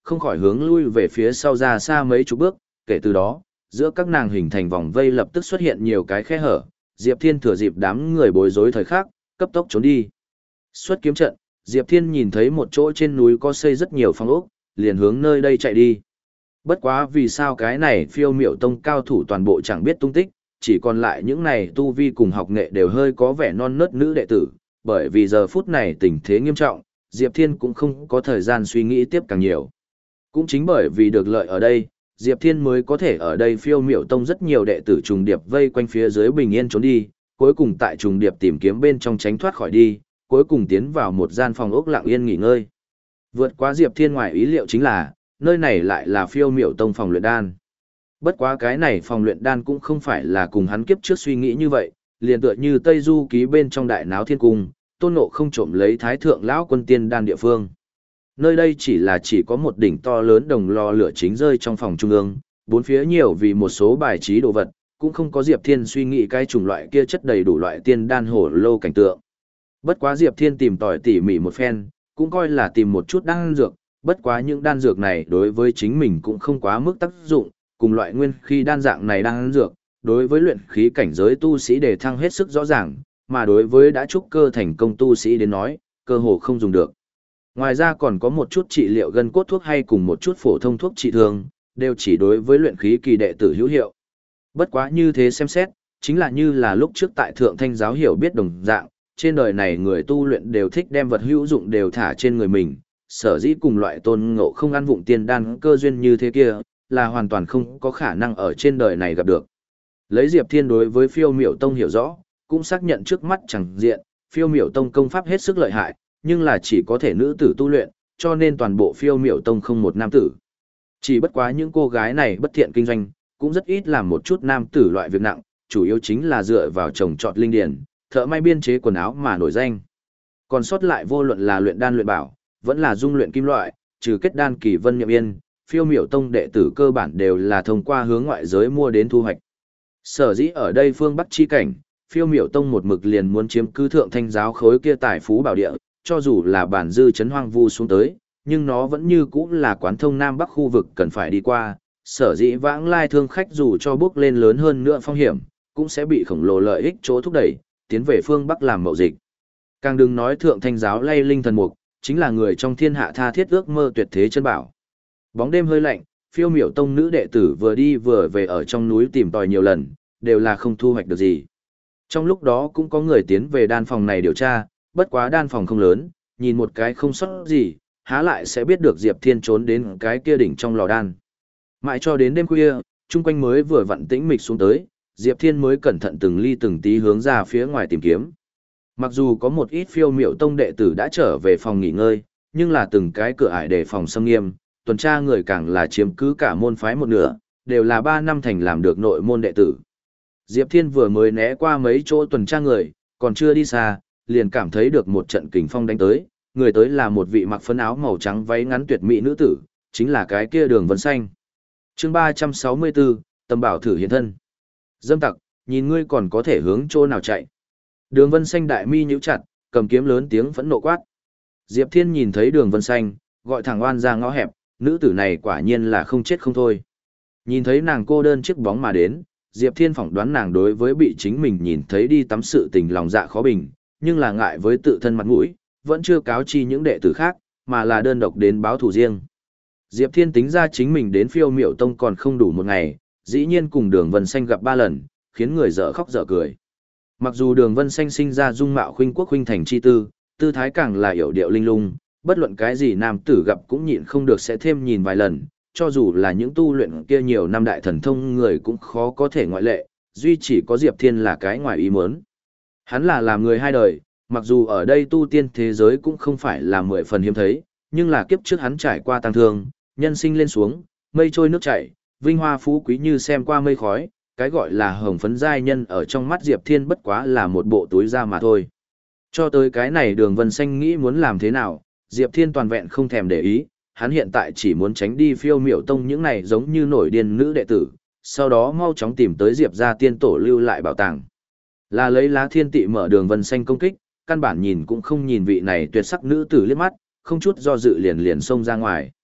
không khỏi hướng lui về phía sau ra xa mấy chục bước, kể từ đó, giữa các nàng hình thành vòng vây lập tức xuất hiện nhiều cái khe hở, Diệp Thiên thừa dịp đám người bối rối thời khắc, cấp tốc trốn đi. Xuất kiếm trận, Diệp Thiên nhìn thấy một chỗ trên núi có xây rất nhiều phong ốc, liền hướng nơi đây chạy đi. Bất quá vì sao cái này Phiêu Miểu Tông cao thủ toàn bộ chẳng biết tung tích, chỉ còn lại những này tu vi cùng học nghệ đều hơi có vẻ non nớt nữ đệ tử, bởi vì giờ phút này tình thế nghiêm trọng, Diệp Thiên cũng không có thời gian suy nghĩ tiếp càng nhiều. Cũng chính bởi vì được lợi ở đây, Diệp Thiên mới có thể ở đây Phiêu Miểu Tông rất nhiều đệ tử trùng điệp vây quanh phía dưới bình yên trốn đi, cuối cùng tại trùng điệp tìm kiếm bên trong tránh thoát khỏi đi, cuối cùng tiến vào một gian phòng ốc lặng yên nghỉ ngơi. Vượt quá Diệp Thiên ngoài ý liệu chính là, nơi này lại là Phiêu Miểu Tông phòng luyện đan. Bất quá cái này phòng luyện đan cũng không phải là cùng hắn kiếp trước suy nghĩ như vậy, liền tựa như Tây Du ký bên trong đại náo thiên cung, Tôn Ngộ không trộm lấy thái thượng lão quân tiên đan địa phương. Nơi đây chỉ là chỉ có một đỉnh to lớn đồng lò lửa chính rơi trong phòng trung ương, bốn phía nhiều vì một số bài trí đồ vật, cũng không có Diệp Thiên suy nghĩ cái chủng loại kia chất đầy đủ loại tiên đan hổ lô cảnh tượng. Bất quá Diệp Thiên tìm tòi tỉ mỉ một phen, cũng coi là tìm một chút đan dược, bất quá những đan dược này đối với chính mình cũng không quá mức tác dụng, cùng loại nguyên khí đan dạng này đan dược, đối với luyện khí cảnh giới tu sĩ đề thăng hết sức rõ ràng, mà đối với đã trúc cơ thành công tu sĩ đến nói, cơ hồ không dùng được. Ngoài ra còn có một chút trị liệu gân cốt thuốc hay cùng một chút phổ thông thuốc trị thương, đều chỉ đối với luyện khí kỳ đệ tử hữu hiệu. Bất quá như thế xem xét, chính là như là lúc trước tại Thượng Thanh giáo hiểu biết đồng dạng, trên đời này người tu luyện đều thích đem vật hữu dụng đều thả trên người mình, sở dĩ cùng loại Tôn Ngộ không ăn vụng tiên đan cơ duyên như thế kia, là hoàn toàn không có khả năng ở trên đời này gặp được. Lấy Diệp Thiên đối với Phiêu Miểu Tông hiểu rõ, cũng xác nhận trước mắt chẳng diện, Phiêu Miểu Tông công pháp hết sức lợi hại, nhưng là chỉ có thể nữ tử tu luyện, cho nên toàn bộ Phiêu Miểu Tông không một nam tử. Chỉ bất quá những cô gái này bất thiện kinh doanh, cũng rất ít làm một chút nam tử loại việc nặng, chủ yếu chính là dựa vào trồng trọt linh điển, thợ may biên chế quần áo mà nổi danh. Còn sót lại vô luận là luyện đan luyện bảo, vẫn là dung luyện kim loại, trừ kết đan kỳ vân nhậm yên, Phiêu Miểu Tông đệ tử cơ bản đều là thông qua hướng ngoại giới mua đến thu hoạch. Sở dĩ ở đây phương Bắc chi cảnh, Phiêu Miểu Tông một mực liền muốn chiếm cứ Thượng Thanh giáo khối kia tài phú bảo địa, cho dù là bản dư chấn hoang vu xuống tới, nhưng nó vẫn như cũ là quán thông Nam Bắc khu vực cần phải đi qua, sở dĩ vãng lai thương khách dù cho bước lên lớn hơn nữa phong hiểm, cũng sẽ bị khổng lồ lợi ích chỗ thúc đẩy, tiến về phương Bắc làm mậu dịch. Càng đừng nói Thượng Thanh giáo lay linh thần mục, chính là người trong thiên hạ tha thiết ước mơ tuyệt thế chân bảo. Bóng đêm hơi lạnh, Phiêu Miểu Tông nữ đệ tử vừa đi vừa về ở trong núi tìm tòi nhiều lần, đều là không thu hoạch được gì. Trong lúc đó cũng có người tiến về đan phòng này điều tra, bất quá đan phòng không lớn, nhìn một cái không sót gì, há lại sẽ biết được Diệp Thiên trốn đến cái kia đỉnh trong lò đan. Mãi cho đến đêm khuya, chung quanh mới vừa vặn tĩnh mịch xuống tới, Diệp Thiên mới cẩn thận từng ly từng tí hướng ra phía ngoài tìm kiếm. Mặc dù có một ít Phiêu Miểu Tông đệ tử đã trở về phòng nghỉ ngơi, nhưng là từng cái cửa ải để phòng xâm nghiêm, tuần tra người càng là chiếm cứ cả môn phái một nửa, đều là ba năm thành làm được nội môn đệ tử. Diệp Thiên vừa mới né qua mấy chỗ tuần tra người, còn chưa đi xa, liền cảm thấy được một trận kình phong đánh tới, người tới là một vị mặc phấn áo màu trắng váy ngắn tuyệt mỹ nữ tử, chính là cái kia Đường Vân Xanh. Chương ba trăm sáu mươi bốn, Tâm Bảo thử hiện thân. Dâm tặc, nhìn ngươi còn có thể hướng chỗ nào chạy. Đường Vân Xanh đại mi nhíu chặt, cầm kiếm lớn tiếng phẫn nộ quát. Diệp Thiên nhìn thấy Đường Vân Xanh, gọi thẳng oan ra ngõ hẹp, nữ tử này quả nhiên là không chết không thôi. Nhìn thấy nàng cô đơn chiếc bóng mà đến, Diệp Thiên phỏng đoán nàng đối với bị chính mình nhìn thấy đi tắm sự tình lòng dạ khó bình, nhưng là ngại với tự thân mặt mũi, vẫn chưa cáo chi những đệ tử khác, mà là đơn độc đến báo thù riêng. Diệp Thiên tính ra chính mình đến Phiêu Miểu Tông còn không đủ một ngày, dĩ nhiên cùng Đường Vân Xanh gặp ba lần, khiến người dở khóc dở cười. Mặc dù Đường Vân Xanh sinh ra dung mạo khuynh quốc khuynh thành chi tư, tư thái càng là hiểu điệu linh lung, bất luận cái gì nam tử gặp cũng nhịn không được sẽ thêm nhìn vài lần, cho dù là những tu luyện kia nhiều năm đại thần thông người cũng khó có thể ngoại lệ, duy chỉ có Diệp Thiên là cái ngoài ý muốn. Hắn là làm người hai đời, mặc dù ở đây tu tiên thế giới cũng không phải là mười phần hiếm thấy, nhưng là kiếp trước hắn trải qua tăng thương, nhân sinh lên xuống, mây trôi nước chảy, vinh hoa phú quý như xem qua mây khói, cái gọi là hồng phấn giai nhân ở trong mắt Diệp Thiên bất quá là một bộ túi da mà thôi. Cho tới cái này Đường Vân Xanh nghĩ muốn làm thế nào, Diệp Thiên toàn vẹn không thèm để ý, hắn hiện tại chỉ muốn tránh đi Phiêu Miểu Tông những này giống như nổi điên nữ đệ tử, sau đó mau chóng tìm tới Diệp gia tiên tổ lưu lại bảo tàng. Là lấy lá thiên tị mở Đường Vân Xanh công kích, căn bản nhìn cũng không nhìn vị này tuyệt sắc nữ tử liếc mắt, không chút do dự liền liền xông ra ngoài.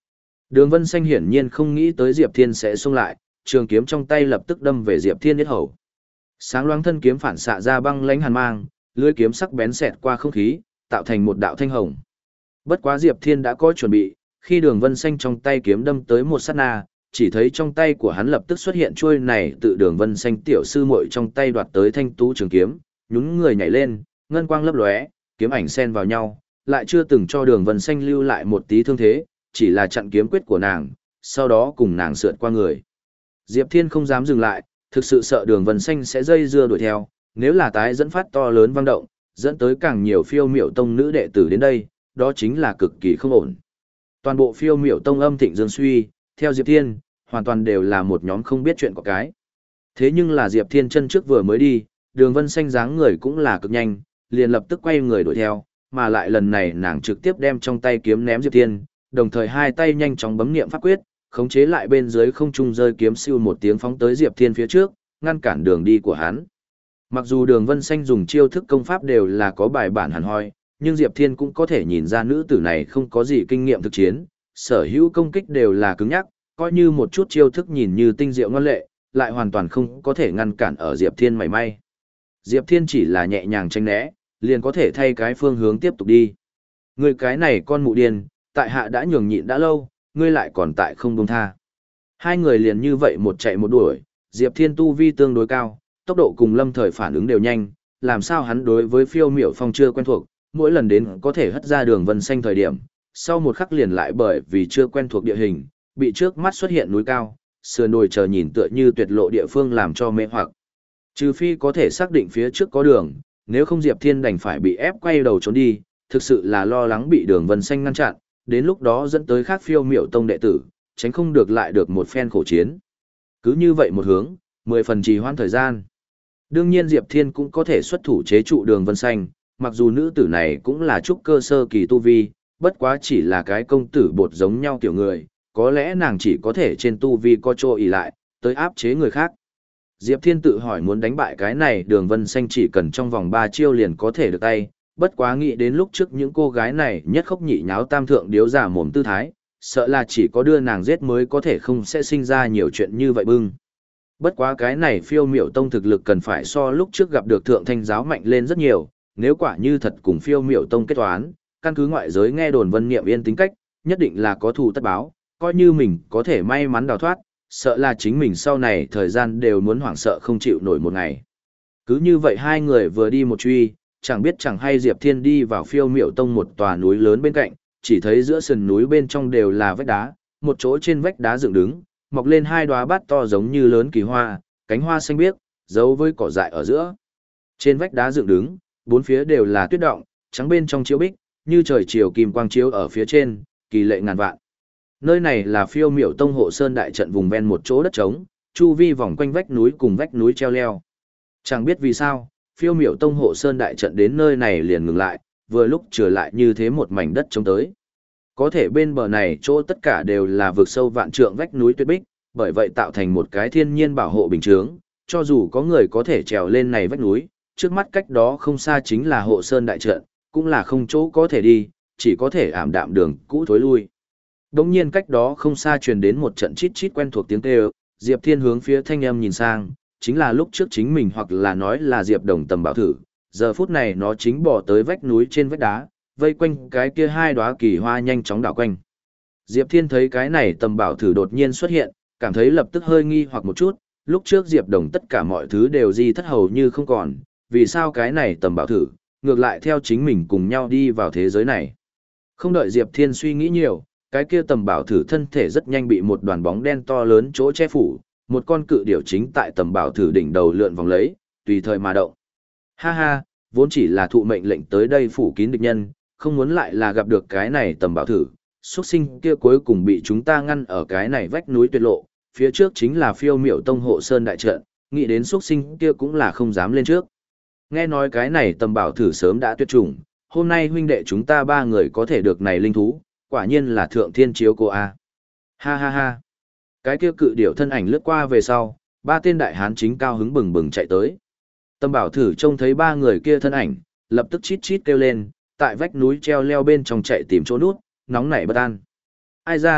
Đường Vân Xanh hiển nhiên không nghĩ tới Diệp Thiên sẽ xông lại, trường kiếm trong tay lập tức đâm về Diệp Thiên yết hầu. Sáng loáng thân kiếm phản xạ ra băng lãnh hàn mang, lưỡi kiếm sắc bén xẹt qua không khí, tạo thành một đạo thanh hồng. Bất quá Diệp Thiên đã có chuẩn bị, khi Đường Vân Xanh trong tay kiếm đâm tới một sát na, chỉ thấy trong tay của hắn lập tức xuất hiện chuôi này tự Đường Vân Xanh tiểu sư muội trong tay đoạt tới thanh tú trường kiếm, nhún người nhảy lên, ngân quang lấp lóe, kiếm ảnh xen vào nhau, lại chưa từng cho Đường Vân Xanh lưu lại một tí thương thế, chỉ là chặn kiếm quyết của nàng, sau đó cùng nàng sượt qua người. Diệp Thiên không dám dừng lại, thực sự sợ Đường Vân Xanh sẽ dây dưa đuổi theo, nếu là tái dẫn phát to lớn vang động, dẫn tới càng nhiều phiêu miểu tông nữ đệ tử đến đây, đó chính là cực kỳ không ổn. Toàn bộ phiêu miểu tông âm thịnh dương suy, theo Diệp Thiên, hoàn toàn đều là một nhóm không biết chuyện của cái. Thế nhưng là Diệp Thiên chân trước vừa mới đi, Đường Vân Xanh dáng người cũng là cực nhanh, liền lập tức quay người đuổi theo, mà lại lần này nàng trực tiếp đem trong tay kiếm ném Diệp Thiên, đồng thời hai tay nhanh chóng bấm niệm pháp quyết, khống chế lại bên dưới không trung rơi kiếm siêu một tiếng phóng tới Diệp Thiên phía trước, ngăn cản đường đi của hắn. Mặc dù Đường Vân Xanh dùng chiêu thức công pháp đều là có bài bản hẳn hoi, nhưng Diệp Thiên cũng có thể nhìn ra nữ tử này không có gì kinh nghiệm thực chiến, sở hữu công kích đều là cứng nhắc, coi như một chút chiêu thức nhìn như tinh diệu ngoan lệ, lại hoàn toàn không có thể ngăn cản ở Diệp Thiên mảy may. Diệp Thiên chỉ là nhẹ nhàng tránh né, liền có thể thay cái phương hướng tiếp tục đi. Ngươi cái này con mụ điên, tại hạ đã nhường nhịn đã lâu, ngươi lại còn tại không buông tha. Hai người liền như vậy một chạy một đuổi, Diệp Thiên tu vi tương đối cao, tốc độ cùng Lâm Thời phản ứng đều nhanh, làm sao hắn đối với phiêu miểu phong chưa quen thuộc, mỗi lần đến có thể hất ra Đường Vân Xanh thời điểm, sau một khắc liền lại bởi vì chưa quen thuộc địa hình, bị trước mắt xuất hiện núi cao, sườn đồi chờ nhìn tựa như tuyệt lộ địa phương làm cho mê hoặc. Trừ phi có thể xác định phía trước có đường, nếu không Diệp Thiên đành phải bị ép quay đầu trốn đi, thực sự là lo lắng bị Đường Vân Xanh ngăn chặn, đến lúc đó dẫn tới khác phiêu miểu tông đệ tử, tránh không được lại được một phen khổ chiến. Cứ như vậy một hướng, mười phần trì hoãn thời gian. Đương nhiên Diệp Thiên cũng có thể xuất thủ chế trụ Đường Vân Xanh, mặc dù nữ tử này cũng là trúc cơ sơ kỳ tu vi, bất quá chỉ là cái công tử bột giống nhau tiểu người, có lẽ nàng chỉ có thể trên tu vi có chỗ ỷ lại, tới áp chế người khác. Diệp Thiên tự hỏi muốn đánh bại cái này Đường Vân Xanh chỉ cần trong vòng ba chiêu liền có thể được tay, bất quá nghĩ đến lúc trước những cô gái này nhất khóc nhị nháo tam thượng điếu giả mồm tư thái, sợ là chỉ có đưa nàng giết mới có thể không sẽ sinh ra nhiều chuyện như vậy bưng. Bất quá cái này phiêu miểu tông thực lực cần phải so lúc trước gặp được thượng thanh giáo mạnh lên rất nhiều, nếu quả như thật cùng phiêu miểu tông kết toán, căn cứ ngoại giới nghe đồn Vân Niệm Yên tính cách, nhất định là có thù tất báo, coi như mình có thể may mắn đào thoát, sợ là chính mình sau này thời gian đều muốn hoảng sợ không chịu nổi một ngày. Cứ như vậy hai người vừa đi một truy, chẳng biết chẳng hay Diệp Thiên đi vào phiêu miểu tông một tòa núi lớn bên cạnh, chỉ thấy giữa sườn núi bên trong đều là vách đá, một chỗ trên vách đá dựng đứng, mọc lên hai đóa bát to giống như lớn kỳ hoa, cánh hoa xanh biếc, giấu với cỏ dại ở giữa. Trên vách đá dựng đứng, bốn phía đều là tuyết động, trắng bên trong chiếu bích, như trời chiều kim quang chiếu ở phía trên, kỳ lệ ngàn vạn. Nơi này là phiêu miểu tông hộ sơn đại trận vùng ven một chỗ đất trống, chu vi vòng quanh vách núi cùng vách núi treo leo. Chẳng biết vì sao, phiêu miểu tông hộ sơn đại trận đến nơi này liền ngừng lại, vừa lúc trở lại như thế một mảnh đất trống tới. Có thể bên bờ này chỗ tất cả đều là vực sâu vạn trượng vách núi tuyết bích, bởi vậy tạo thành một cái thiên nhiên bảo hộ bình chướng, cho dù có người có thể trèo lên này vách núi, trước mắt cách đó không xa chính là hộ sơn đại trận, cũng là không chỗ có thể đi, chỉ có thể ảm đạm đường cũ thối lui. Đống nhiên cách đó không xa truyền đến một trận chít chít quen thuộc tiếng kêu, Diệp Thiên hướng phía thanh âm nhìn sang, chính là lúc trước chính mình hoặc là nói là Diệp Đồng tầm bảo thử, giờ phút này nó chính bỏ tới vách núi trên vách đá, vây quanh cái kia hai đóa kỳ hoa nhanh chóng đảo quanh. Diệp Thiên thấy cái này tầm bảo thử đột nhiên xuất hiện, cảm thấy lập tức hơi nghi hoặc một chút, lúc trước Diệp Đồng tất cả mọi thứ đều di thất hầu như không còn, vì sao cái này tầm bảo thử, ngược lại theo chính mình cùng nhau đi vào thế giới này. Không đợi Diệp Thiên suy nghĩ nhiều, cái kia tầm bảo thử thân thể rất nhanh bị một đoàn bóng đen to lớn chỗ che phủ, một con cự điểu chính tại tầm bảo thử đỉnh đầu lượn vòng lấy, tùy thời mà động. Ha ha, vốn chỉ là thụ mệnh lệnh tới đây phủ kín địch nhân, không muốn lại là gặp được cái này tầm bảo thử, xuất sinh kia cuối cùng bị chúng ta ngăn ở cái này vách núi tuyệt lộ, phía trước chính là phiêu miểu tông hộ sơn đại trận, nghĩ đến xuất sinh kia cũng là không dám lên trước. Nghe nói cái này tầm bảo thử sớm đã tuyệt chủng, hôm nay huynh đệ chúng ta ba người có thể được này linh thú, quả nhiên là thượng thiên chiếu cô a. Ha ha ha. Cái kia cự điểu thân ảnh lướt qua về sau, ba tên đại hán chính cao hứng bừng bừng chạy tới. Tầm bảo thử trông thấy ba người kia thân ảnh, lập tức chít chít kêu lên, tại vách núi treo leo bên trong chạy tìm chỗ nút, nóng nảy bất an. Ai ra,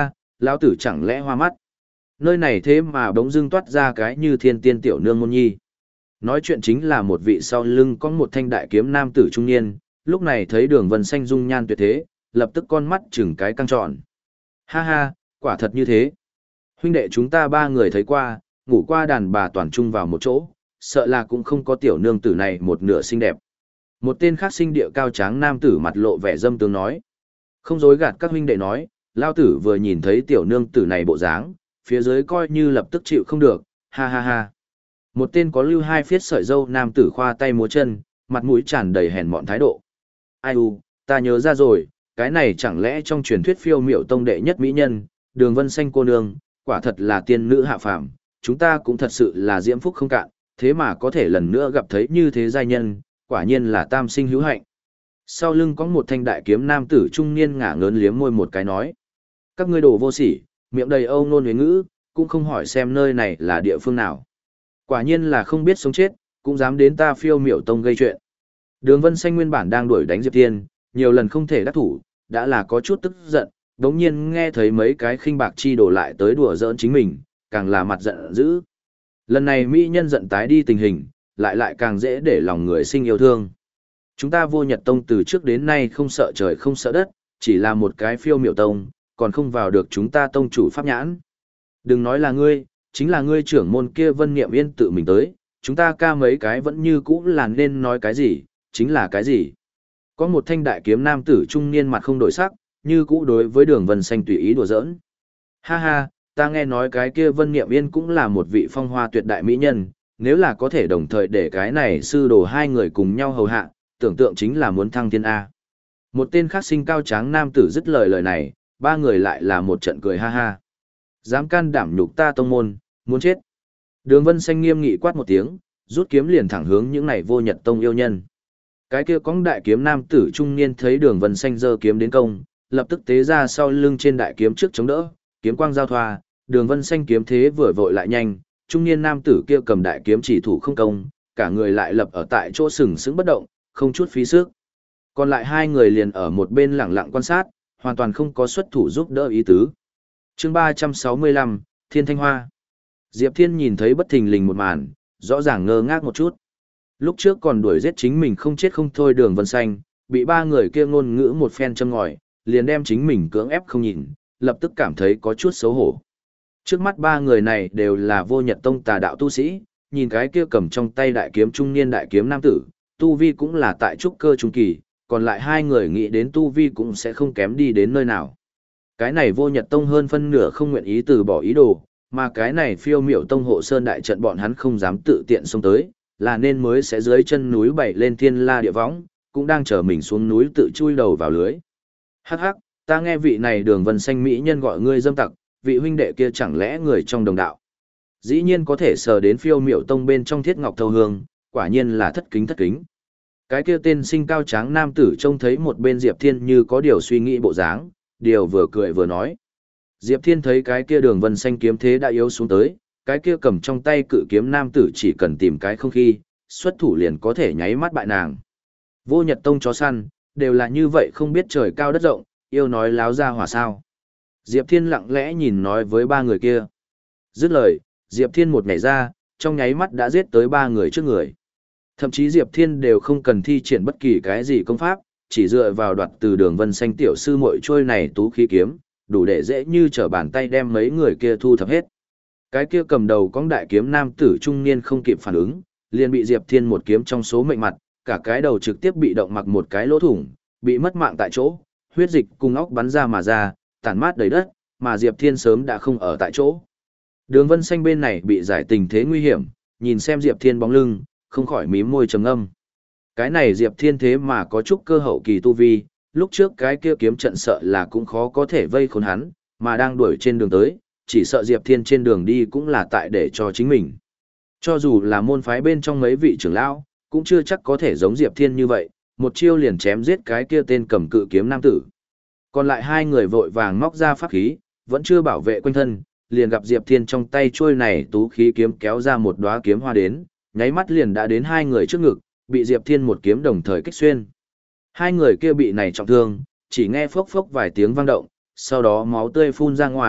Lão tử chẳng lẽ hoa mắt. Nơi này thế mà bỗng dưng toát ra cái như thiên tiên tiểu nương môn nhi. Nói chuyện chính là một vị sau lưng có một thanh đại kiếm nam tử trung niên, lúc này thấy Đường Vân Xanh dung nhan tuyệt thế, lập tức con mắt chừng cái căng tròn. Ha ha, quả thật như thế. Huynh đệ chúng ta ba người thấy qua, ngủ qua đàn bà toàn chung vào một chỗ, sợ là cũng không có tiểu nương tử này một nửa xinh đẹp. Một tên khác sinh địa cao tráng nam tử mặt lộ vẻ dâm tướng nói. Không dối gạt các huynh đệ nói, lao tử vừa nhìn thấy tiểu nương tử này bộ dáng, phía dưới coi như lập tức chịu không được, ha ha ha. Một tên có lưu hai phiết sợi dâu nam tử khoa tay múa chân, mặt mũi tràn đầy hèn mọn thái độ. Ai u, ta nhớ ra rồi, cái này chẳng lẽ trong truyền thuyết phiêu miểu tông đệ nhất mỹ nhân, Đường Vân Xanh cô nương, quả thật là tiên nữ hạ phàm, chúng ta cũng thật sự là diễm phúc không cạn, thế mà có thể lần nữa gặp thấy như thế giai nhân, quả nhiên là tam sinh hữu hạnh. Sau lưng có một thanh đại kiếm nam tử trung niên ngả ngớn liếm môi một cái nói. Các ngươi đồ vô sỉ, miệng đầy âu nôn huế ngữ, cũng không hỏi xem nơi này là địa phương nào. Quả nhiên là không biết sống chết, cũng dám đến ta phiêu miểu tông gây chuyện. Đường Vân Xanh nguyên bản đang đuổi đánh Diệp Thiên, nhiều lần không thể đắc thủ, đã là có chút tức giận, đống nhiên nghe thấy mấy cái khinh bạc chi đổ lại tới đùa giỡn chính mình, càng là mặt giận dữ. Lần này mỹ nhân giận tái đi tình hình, lại lại càng dễ để lòng người sinh yêu thương. Chúng ta vô nhật tông từ trước đến nay không sợ trời không sợ đất, chỉ là một cái phiêu miểu tông, còn không vào được chúng ta tông chủ pháp nhãn. Đừng nói là ngươi, chính là ngươi trưởng môn kia Vân Niệm Yên tự mình tới, chúng ta ca mấy cái vẫn như cũ là nên nói cái gì, chính là cái gì. Có một thanh đại kiếm nam tử trung niên mặt không đổi sắc, như cũ đối với Đường Vân Xanh tùy ý đùa giỡn. Ha ha, ta nghe nói cái kia Vân Niệm Yên cũng là một vị phong hoa tuyệt đại mỹ nhân, nếu là có thể đồng thời để cái này sư đồ hai người cùng nhau hầu hạ, tưởng tượng chính là muốn thăng thiên A. Một tên khác sinh cao tráng nam tử dứt lời lời này, ba người lại là một trận cười ha ha. Dám can đảm nhục ta tông môn, muốn chết. Đường Vân Xanh nghiêm nghị quát một tiếng, rút kiếm liền thẳng hướng những này vô nhật tông yêu nhân. Cái kia cóng đại kiếm nam tử trung niên thấy Đường Vân Xanh giơ kiếm đến công, lập tức tế ra sau lưng trên đại kiếm trước chống đỡ, kiếm quang giao thoa, Đường Vân Xanh kiếm thế vừa vội lại nhanh, trung niên nam tử kia cầm đại kiếm chỉ thủ không công, cả người lại lập ở tại chỗ sừng sững bất động, không chút phí sức. Còn lại hai người liền ở một bên lặng lặng quan sát, hoàn toàn không có xuất thủ giúp đỡ ý tứ. Chương ba trăm sáu mươi lăm, Thiên Thanh Hoa. Diệp Thiên nhìn thấy bất thình lình một màn, rõ ràng ngơ ngác một chút. Lúc trước còn đuổi giết chính mình không chết không thôi Đường Vân Xanh, bị ba người kia ngôn ngữ một phen châm ngòi, liền đem chính mình cưỡng ép không nhìn, lập tức cảm thấy có chút xấu hổ. Trước mắt ba người này đều là vô nhật tông tà đạo tu sĩ, nhìn cái kia cầm trong tay đại kiếm trung niên đại kiếm nam tử, tu vi cũng là tại trúc cơ trung kỳ, còn lại hai người nghĩ đến tu vi cũng sẽ không kém đi đến nơi nào. Cái này vô nhật tông hơn phân nửa không nguyện ý từ bỏ ý đồ, mà cái này phiêu miểu tông hộ sơn đại trận bọn hắn không dám tự tiện xông tới, là nên mới sẽ dưới chân núi bảy lên thiên la địa võng, cũng đang chờ mình xuống núi tự chui đầu vào lưới. Hắc hắc, ta nghe vị này Đường Vân Xanh mỹ nhân gọi ngươi dâm tặc, vị huynh đệ kia chẳng lẽ người trong đồng đạo. Dĩ nhiên có thể sờ đến phiêu miểu tông bên trong thiết ngọc thâu hương, quả nhiên là thất kính thất kính. Cái kia tên sinh cao tráng nam tử trông thấy một bên Diệp Thiên như có điều suy nghĩ bộ dáng, điều vừa cười vừa nói. Diệp Thiên thấy cái kia Đường Vân Xanh kiếm thế đã yếu xuống tới, cái kia cầm trong tay cự kiếm nam tử chỉ cần tìm cái không khí, xuất thủ liền có thể nháy mắt bại nàng. Vô nhật tông chó săn, đều là như vậy không biết trời cao đất rộng, yêu nói láo ra hỏa sao. Diệp Thiên lặng lẽ nhìn nói với ba người kia. Dứt lời, Diệp Thiên một nhảy ra, trong nháy mắt đã giết tới ba người trước người. Thậm chí Diệp Thiên đều không cần thi triển bất kỳ cái gì công pháp, chỉ dựa vào đoạt từ Đường Vân Xanh tiểu sư muội trôi này tú khí kiếm, đủ để dễ như trở bàn tay đem mấy người kia thu thập hết. Cái kia cầm đầu cong đại kiếm nam tử trung niên không kịp phản ứng, liền bị Diệp Thiên một kiếm trong số mệnh mặt, cả cái đầu trực tiếp bị động mặc một cái lỗ thủng, bị mất mạng tại chỗ, huyết dịch cùng óc bắn ra mà ra, tản mát đầy đất, mà Diệp Thiên sớm đã không ở tại chỗ. Đường Vân Xanh bên này bị giải tình thế nguy hiểm, nhìn xem Diệp Thiên bóng lưng, không khỏi mím môi trầm ngâm. Cái này Diệp Thiên thế mà có chút cơ hậu kỳ tu vi, lúc trước cái kia kiếm trận sợ là cũng khó có thể vây khốn hắn, mà đang đuổi trên đường tới, chỉ sợ Diệp Thiên trên đường đi cũng là tại để cho chính mình. Cho dù là môn phái bên trong mấy vị trưởng lão, cũng chưa chắc có thể giống Diệp Thiên như vậy, một chiêu liền chém giết cái kia tên cầm cự kiếm nam tử. Còn lại hai người vội vàng móc ra pháp khí, vẫn chưa bảo vệ quanh thân, liền gặp Diệp Thiên trong tay chuôi này tú khí kiếm kéo ra một đóa kiếm hoa đến, nháy mắt liền đã đến hai người trước ngực, bị Diệp Thiên một kiếm đồng thời kích xuyên. Hai người kia bị này trọng thương, chỉ nghe phốc phốc vài tiếng vang động, sau đó máu tươi phun ra ngoài,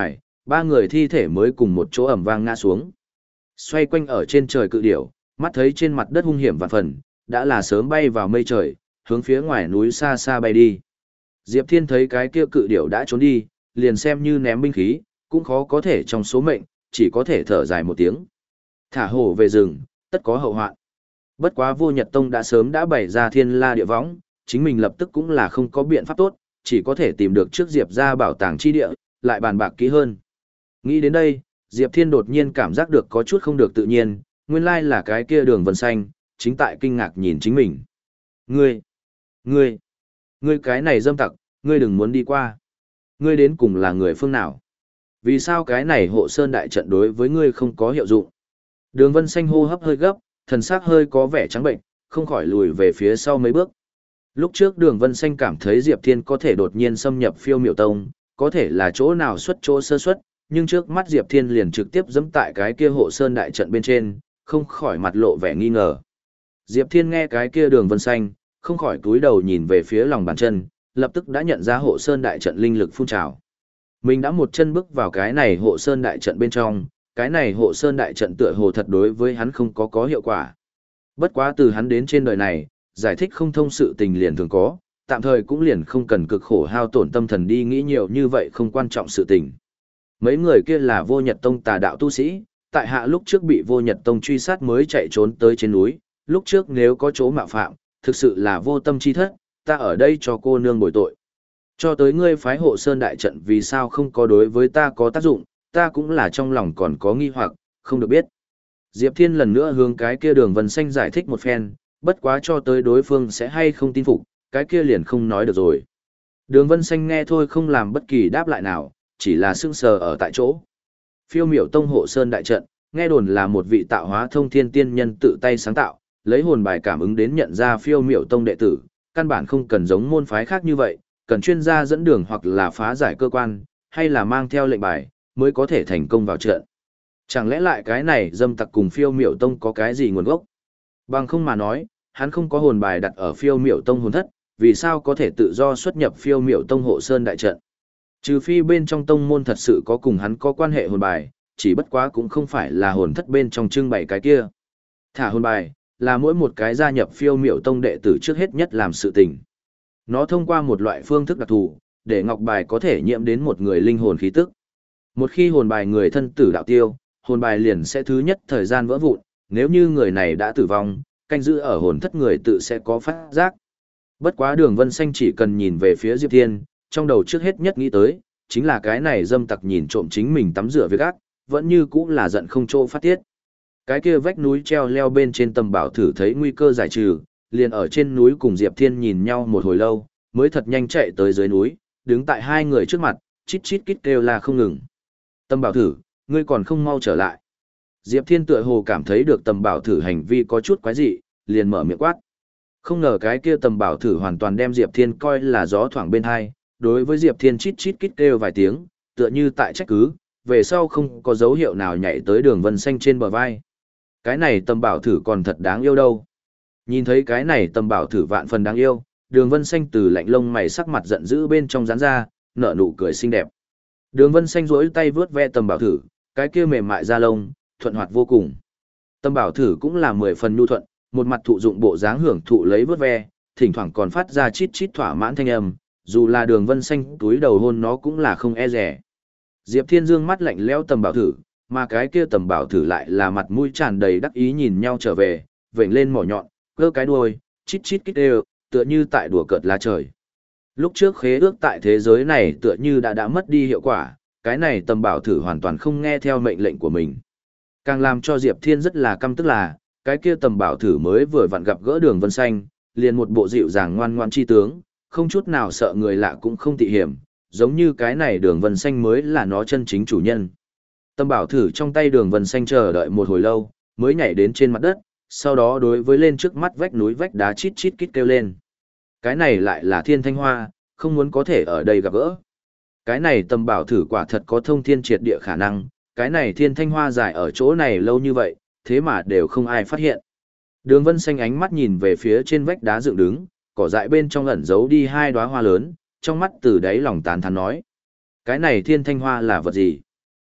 ba người thi thể mới cùng một chỗ ẩm vang ngã xuống. Xoay quanh ở trên trời cự điểu, mắt thấy trên mặt đất hung hiểm vạn phần, đã là sớm bay vào mây trời, hướng phía ngoài núi xa xa bay đi. Diệp Thiên thấy cái kia cự điểu đã trốn đi, liền xem như ném binh khí, cũng khó có thể trong số mệnh, chỉ có thể thở dài một tiếng. Thả hổ về rừng, tất có hậu hoạn. Bất quá Vô Nhật Tông đã sớm đã bày ra thiên la địa võng, chính mình lập tức cũng là không có biện pháp tốt, chỉ có thể tìm được trước Diệp ra bảo tàng chi địa, lại bàn bạc kỹ hơn. Nghĩ đến đây, Diệp Thiên đột nhiên cảm giác được có chút không được tự nhiên, nguyên lai là cái kia Đường Vân Xanh, chính tại kinh ngạc nhìn chính mình. Ngươi, ngươi, ngươi cái này dâm tặc, ngươi đừng muốn đi qua. Ngươi đến cùng là người phương nào? Vì sao cái này hộ sơn đại trận đối với ngươi không có hiệu dụng? Đường Vân Xanh hô hấp hơi gấp, thần sắc hơi có vẻ trắng bệnh, không khỏi lùi về phía sau mấy bước. Lúc trước Đường Vân Xanh cảm thấy Diệp Thiên có thể đột nhiên xâm nhập Phiêu Miểu Tông, có thể là chỗ nào xuất chỗ sơ xuất, nhưng trước mắt Diệp Thiên liền trực tiếp giẫm tại cái kia hộ sơn đại trận bên trên, không khỏi mặt lộ vẻ nghi ngờ. Diệp Thiên nghe cái kia Đường Vân Xanh, không khỏi cúi đầu nhìn về phía lòng bàn chân, lập tức đã nhận ra hộ sơn đại trận linh lực phun trào. Mình đã một chân bước vào cái này hộ sơn đại trận bên trong, cái này hộ sơn đại trận tựa hồ thật đối với hắn không có có hiệu quả. Bất quá từ hắn đến trên đời này, giải thích không thông sự tình liền thường có, tạm thời cũng liền không cần cực khổ hao tổn tâm thần đi nghĩ nhiều như vậy không quan trọng sự tình. Mấy người kia là Vô Nhật Tông tà đạo tu sĩ, tại hạ lúc trước bị Vô Nhật Tông truy sát mới chạy trốn tới trên núi, lúc trước nếu có chỗ mạo phạm, thực sự là vô tâm chi thất, ta ở đây cho cô nương bồi tội. Cho tới ngươi phái hộ sơn đại trận vì sao không có đối với ta có tác dụng, ta cũng là trong lòng còn có nghi hoặc, không được biết. Diệp Thiên lần nữa hướng cái kia Đường Vân Xanh giải thích một phen, bất quá cho tới đối phương sẽ hay không tin phục, cái kia liền không nói được rồi. Đường Vân Xanh nghe thôi không làm bất kỳ đáp lại nào, chỉ là sững sờ ở tại chỗ. Phiêu Miểu Tông hộ sơn đại trận, nghe đồn là một vị tạo hóa thông thiên tiên nhân tự tay sáng tạo, lấy hồn bài cảm ứng đến nhận ra Phiêu Miểu Tông đệ tử, căn bản không cần giống môn phái khác như vậy, cần chuyên gia dẫn đường hoặc là phá giải cơ quan, hay là mang theo lệnh bài, mới có thể thành công vào trận. Chẳng lẽ lại cái này dâm tặc cùng Phiêu Miểu Tông có cái gì nguồn gốc? Bằng không mà nói, hắn không có hồn bài đặt ở Phiêu Miểu Tông hồn thất, vì sao có thể tự do xuất nhập Phiêu Miểu Tông hộ sơn đại trận? Trừ phi bên trong tông môn thật sự có cùng hắn có quan hệ hồn bài, chỉ bất quá cũng không phải là hồn thất bên trong trưng bày cái kia. Thả hồn bài, là mỗi một cái gia nhập Phiêu Miểu Tông đệ tử trước hết nhất làm sự tình. Nó thông qua một loại phương thức đặc thù, để ngọc bài có thể nhiễm đến một người linh hồn khí tức. Một khi hồn bài người thân tử đạo tiêu, hồn bài liền sẽ thứ nhất thời gian vỡ vụn, nếu như người này đã tử vong, canh giữ ở hồn thất người tự sẽ có phát giác. Bất quá Đường Vân Xanh chỉ cần nhìn về phía Diệp Thiên, trong đầu trước hết nhất nghĩ tới, chính là cái này dâm tặc nhìn trộm chính mình tắm rửa việc ác, vẫn như cũ là giận không chỗ phát tiết. Cái kia vách núi treo leo bên trên tầm bảo thử thấy nguy cơ giải trừ, liền ở trên núi cùng Diệp Thiên nhìn nhau một hồi lâu, mới thật nhanh chạy tới dưới núi, đứng tại hai người trước mặt, chít chít kít kêu là không ngừng. Tầm bảo thử, ngươi còn không mau trở lại. Diệp Thiên tựa hồ cảm thấy được tầm bảo thử hành vi có chút quái dị, liền mở miệng quát. Không ngờ cái kia tầm bảo thử hoàn toàn đem Diệp Thiên coi là gió thoảng bên hai, đối với Diệp Thiên chít chít kít kêu vài tiếng, tựa như tại trách cứ, về sau không có dấu hiệu nào nhảy tới Đường Vân Xanh trên bờ vai. Cái này tầm bảo thử còn thật đáng yêu đâu. Nhìn thấy cái này tầm bảo thử vạn phần đáng yêu, Đường Vân Xanh từ lạnh lông mày sắc mặt giận dữ bên trong rán ra, nở nụ cười xinh đẹp. Đường Vân Xanh duỗi tay vướt ve tầm bảo thử, cái kia mềm mại da lông, thuận hoạt vô cùng. Tầm bảo thử cũng là mười phần nhu thuận, một mặt thụ dụng bộ dáng hưởng thụ lấy vướt ve, thỉnh thoảng còn phát ra chít chít thỏa mãn thanh âm, dù là Đường Vân Xanh túi đầu hôn nó cũng là không e dè. Diệp Thiên Dương mắt lạnh lẽo tầm bảo thử, mà cái kia tầm bảo thử lại là mặt mũi tràn đầy đắc ý nhìn nhau trở về, vểnh lên mỏ nhọn, cơ cái đuôi, chít chít kít đều, tựa như tại đùa cợt lá trời. Lúc trước khế ước tại thế giới này tựa như đã đã mất đi hiệu quả, cái này tầm bảo thử hoàn toàn không nghe theo mệnh lệnh của mình. Càng làm cho Diệp Thiên rất là căm tức là, cái kia tầm bảo thử mới vừa vặn gặp gỡ Đường Vân Xanh, liền một bộ dịu dàng ngoan ngoan chi tướng, không chút nào sợ người lạ cũng không tị hiểm, giống như cái này Đường Vân Xanh mới là nó chân chính chủ nhân. Tầm bảo thử trong tay Đường Vân Xanh chờ đợi một hồi lâu, mới nhảy đến trên mặt đất, sau đó đối với lên trước mắt vách núi vách đá chít chít kít kêu lên. Cái này lại là Thiên Thanh Hoa, không muốn có thể ở đây gặp gỡ. Cái này tầm bảo thử quả thật có thông thiên triệt địa khả năng, cái này Thiên Thanh Hoa dài ở chỗ này lâu như vậy, thế mà đều không ai phát hiện. Đường Vân Xanh ánh mắt nhìn về phía trên vách đá dựng đứng, cỏ dại bên trong ẩn giấu đi hai đóa hoa lớn, trong mắt từ đáy lòng tán thán nói. Cái này Thiên Thanh Hoa là vật gì?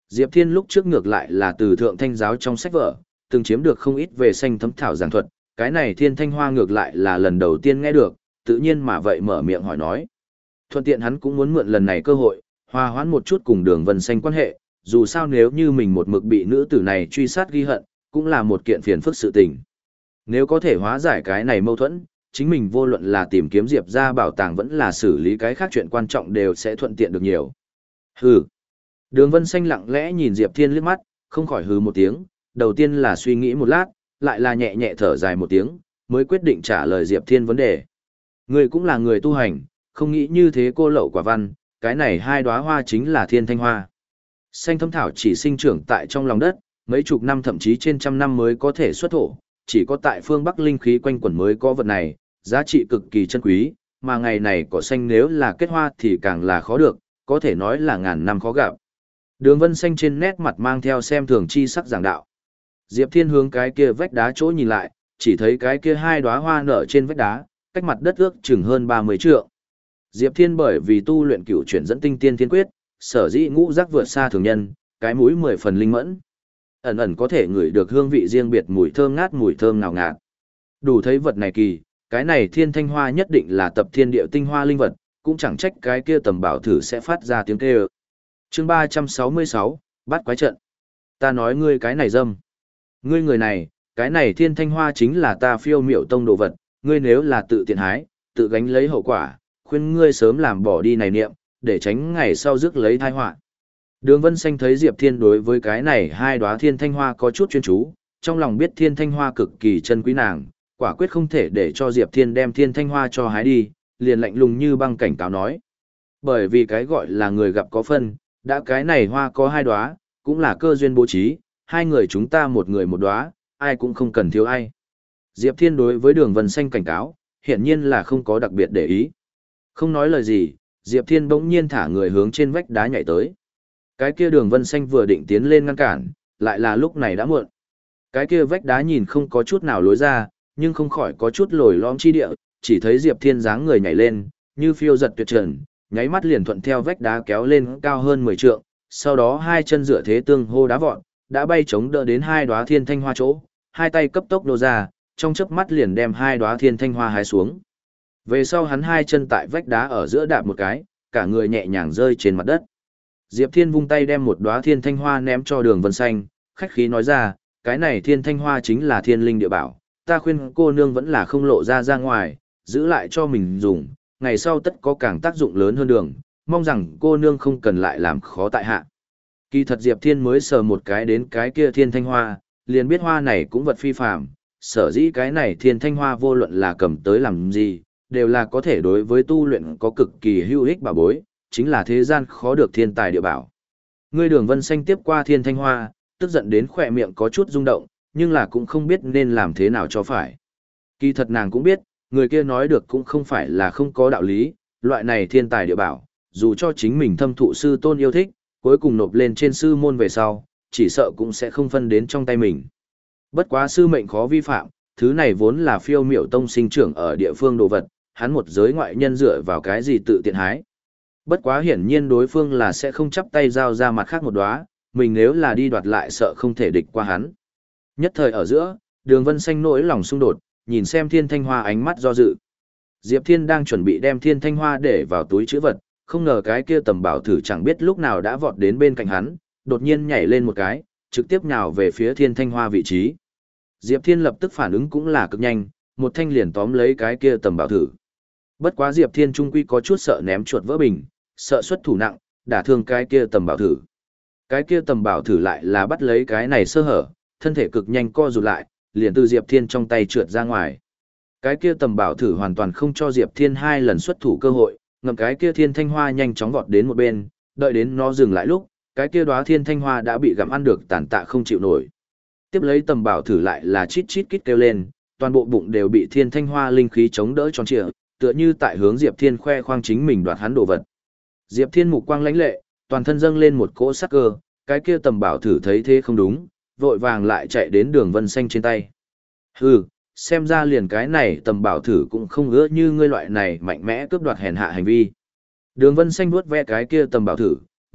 Diệp Thiên lúc trước ngược lại là từ thượng thanh giáo trong sách vở, từng chiếm được không ít về xanh thấm thảo giảng thuật, cái này thiên thanh hoa ngược lại là lần đầu tiên nghe được, tự nhiên mà vậy mở miệng hỏi nói. Thuận tiện hắn cũng muốn mượn lần này cơ hội, hòa hoãn một chút cùng đường vân xanh quan hệ, dù sao nếu như mình một mực bị nữ tử này truy sát ghi hận, cũng là một kiện phiền phức sự tình. Nếu có thể hóa giải cái này mâu thuẫn, chính mình vô luận là tìm kiếm Diệp ra bảo tàng vẫn là xử lý cái khác chuyện quan trọng đều sẽ thuận tiện được nhiều. Hừ. Đường vân xanh lặng lẽ nhìn Diệp Thiên liếc mắt, không khỏi hừ một tiếng, đầu tiên là suy nghĩ một lát, lại là nhẹ nhẹ thở dài một tiếng, mới quyết định trả lời Diệp Thiên vấn đề. Người cũng là người tu hành, không nghĩ như thế cô lậu quả văn, cái này hai đóa hoa chính là thiên thanh hoa. Xanh thâm thảo chỉ sinh trưởng tại trong lòng đất, mấy chục năm thậm chí trên trăm năm mới có thể xuất thổ, chỉ có tại phương Bắc linh khí quanh quẩn mới có vật này, giá trị cực kỳ chân quý, mà ngày này cỏ xanh nếu là kết hoa thì càng là khó được, có thể nói là ngàn năm khó gặp. Đường vân xanh trên nét mặt mang theo xem thường chi sắc giảng đạo. Diệp Thiên hướng cái kia vách đá chỗ nhìn lại, chỉ thấy cái kia hai đóa hoa nở trên vách đá, cách mặt đất ước chừng hơn ba mươi trượng. Diệp Thiên bởi vì tu luyện cửu chuyển dẫn tinh tiên thiên quyết, sở dĩ ngũ giác vượt xa thường nhân, cái mũi mười phần linh mẫn. Ẩn ẩn có thể ngửi được hương vị riêng biệt mùi thơm ngát mùi thơm ngào ngạt. Đủ thấy vật này kỳ, cái này thiên thanh hoa nhất định là tập thiên địa tinh hoa linh vật, cũng chẳng trách cái kia tầm bảo thử sẽ phát ra tiếng kêu. Chương ba trăm sáu mươi sáu, bắt quái trận. Ta nói ngươi cái này dâm. Ngươi người này, cái này thiên thanh hoa chính là ta phiêu miểu tông đồ vật, ngươi nếu là tự tiện hái, tự gánh lấy hậu quả, khuyên ngươi sớm làm bỏ đi này niệm, để tránh ngày sau rước lấy tai họa. Đường Vân Xanh thấy Diệp Thiên đối với cái này hai đóa thiên thanh hoa có chút chuyên chú, trong lòng biết thiên thanh hoa cực kỳ chân quý nàng, quả quyết không thể để cho Diệp Thiên đem thiên thanh hoa cho hái đi, liền lạnh lùng như băng cảnh cáo nói. Bởi vì cái gọi là người gặp có phân, đã cái này hoa có hai đóa, cũng là cơ duyên bố trí, hai người chúng ta một người một đóa, ai cũng không cần thiếu ai. Diệp Thiên đối với Đường Vân Xanh cảnh cáo, hiển nhiên là không có đặc biệt để ý. Không nói lời gì, Diệp Thiên bỗng nhiên thả người hướng trên vách đá nhảy tới. Cái kia Đường Vân Xanh vừa định tiến lên ngăn cản, lại là lúc này đã muộn. Cái kia vách đá nhìn không có chút nào lối ra, nhưng không khỏi có chút lồi lõm chi địa, chỉ thấy Diệp Thiên dáng người nhảy lên, như phiêu giật tuyệt trần, nháy mắt liền thuận theo vách đá kéo lên cao hơn mười trượng, sau đó hai chân dựa thế tương hô đá vọt, đã bay chống đỡ đến hai đóa thiên thanh hoa chỗ, hai tay cấp tốc nô ra, trong chớp mắt liền đem hai đóa thiên thanh hoa hái xuống. Về sau hắn hai chân tại vách đá ở giữa đạp một cái, cả người nhẹ nhàng rơi trên mặt đất. Diệp Thiên vung tay đem một đóa thiên thanh hoa ném cho Đường Vân Xanh, khách khí nói ra, cái này thiên thanh hoa chính là thiên linh địa bảo, ta khuyên cô nương vẫn là không lộ ra ra ngoài, giữ lại cho mình dùng, ngày sau tất có càng tác dụng lớn hơn đường, mong rằng cô nương không cần lại làm khó tại hạ. Kỳ thật Diệp Thiên mới sờ một cái đến cái kia thiên thanh hoa, liền biết hoa này cũng vật phi phàm, sở dĩ cái này thiên thanh hoa vô luận là cầm tới làm gì, đều là có thể đối với tu luyện có cực kỳ hữu ích bảo bối, chính là thế gian khó được thiên tài địa bảo. Ngươi Đường Vân Xanh tiếp qua thiên thanh hoa, tức giận đến khỏe miệng có chút rung động, nhưng là cũng không biết nên làm thế nào cho phải. Kỳ thật nàng cũng biết, người kia nói được cũng không phải là không có đạo lý, loại này thiên tài địa bảo, dù cho chính mình thâm thụ sư tôn yêu thích, cuối cùng nộp lên trên sư môn về sau, chỉ sợ cũng sẽ không phân đến trong tay mình. Bất quá sư mệnh khó vi phạm, thứ này vốn là phiêu miểu tông sinh trưởng ở địa phương đồ vật, hắn một giới ngoại nhân dựa vào cái gì tự tiện hái. Bất quá hiển nhiên đối phương là sẽ không chắp tay giao ra mặt khác một đóa, mình nếu là đi đoạt lại sợ không thể địch qua hắn. Nhất thời ở giữa, Đường Vân Xanh nỗi lòng xung đột, nhìn xem thiên thanh hoa ánh mắt do dự. Diệp Thiên đang chuẩn bị đem thiên thanh hoa để vào túi chữ vật, không ngờ cái kia tầm bảo thử chẳng biết lúc nào đã vọt đến bên cạnh hắn, đột nhiên nhảy lên một cái, trực tiếp nhào về phía thiên thanh hoa vị trí. Diệp Thiên lập tức phản ứng cũng là cực nhanh, một thanh liền tóm lấy cái kia tầm bảo thử. Bất quá Diệp Thiên trung quy có chút sợ ném chuột vỡ bình, sợ xuất thủ nặng, đả thương cái kia tầm bảo thử. Cái kia tầm bảo thử lại là bắt lấy cái này sơ hở, thân thể cực nhanh co rụt lại, liền từ Diệp Thiên trong tay trượt ra ngoài. Cái kia tầm bảo thử hoàn toàn không cho Diệp Thiên hai lần xuất thủ cơ hội, ngậm cái kia thiên thanh hoa nhanh chóng vọt đến một bên, đợi đến nó dừng lại lúc, cái kia đóa thiên thanh hoa đã bị gặm ăn được tàn tạ không chịu nổi. Tiếp lấy tầm bảo thử lại là chít chít kít kêu lên, toàn bộ bụng đều bị thiên thanh hoa linh khí chống đỡ tròn trịa, tựa như tại hướng Diệp Thiên khoe khoang chính mình đoạt hắn đồ vật. Diệp Thiên mục quang lãnh lệ, toàn thân dâng lên một cỗ sắc cơ, cái kia tầm bảo thử thấy thế không đúng, vội vàng lại chạy đến Đường Vân Xanh trên tay. Hừ, xem ra liền cái này tầm bảo thử cũng không ngứa như ngươi loại này mạnh mẽ cướp đoạt hèn hạ hành vi. Đường Vân Xanh vuốt ve cái kia tầm bảo thử,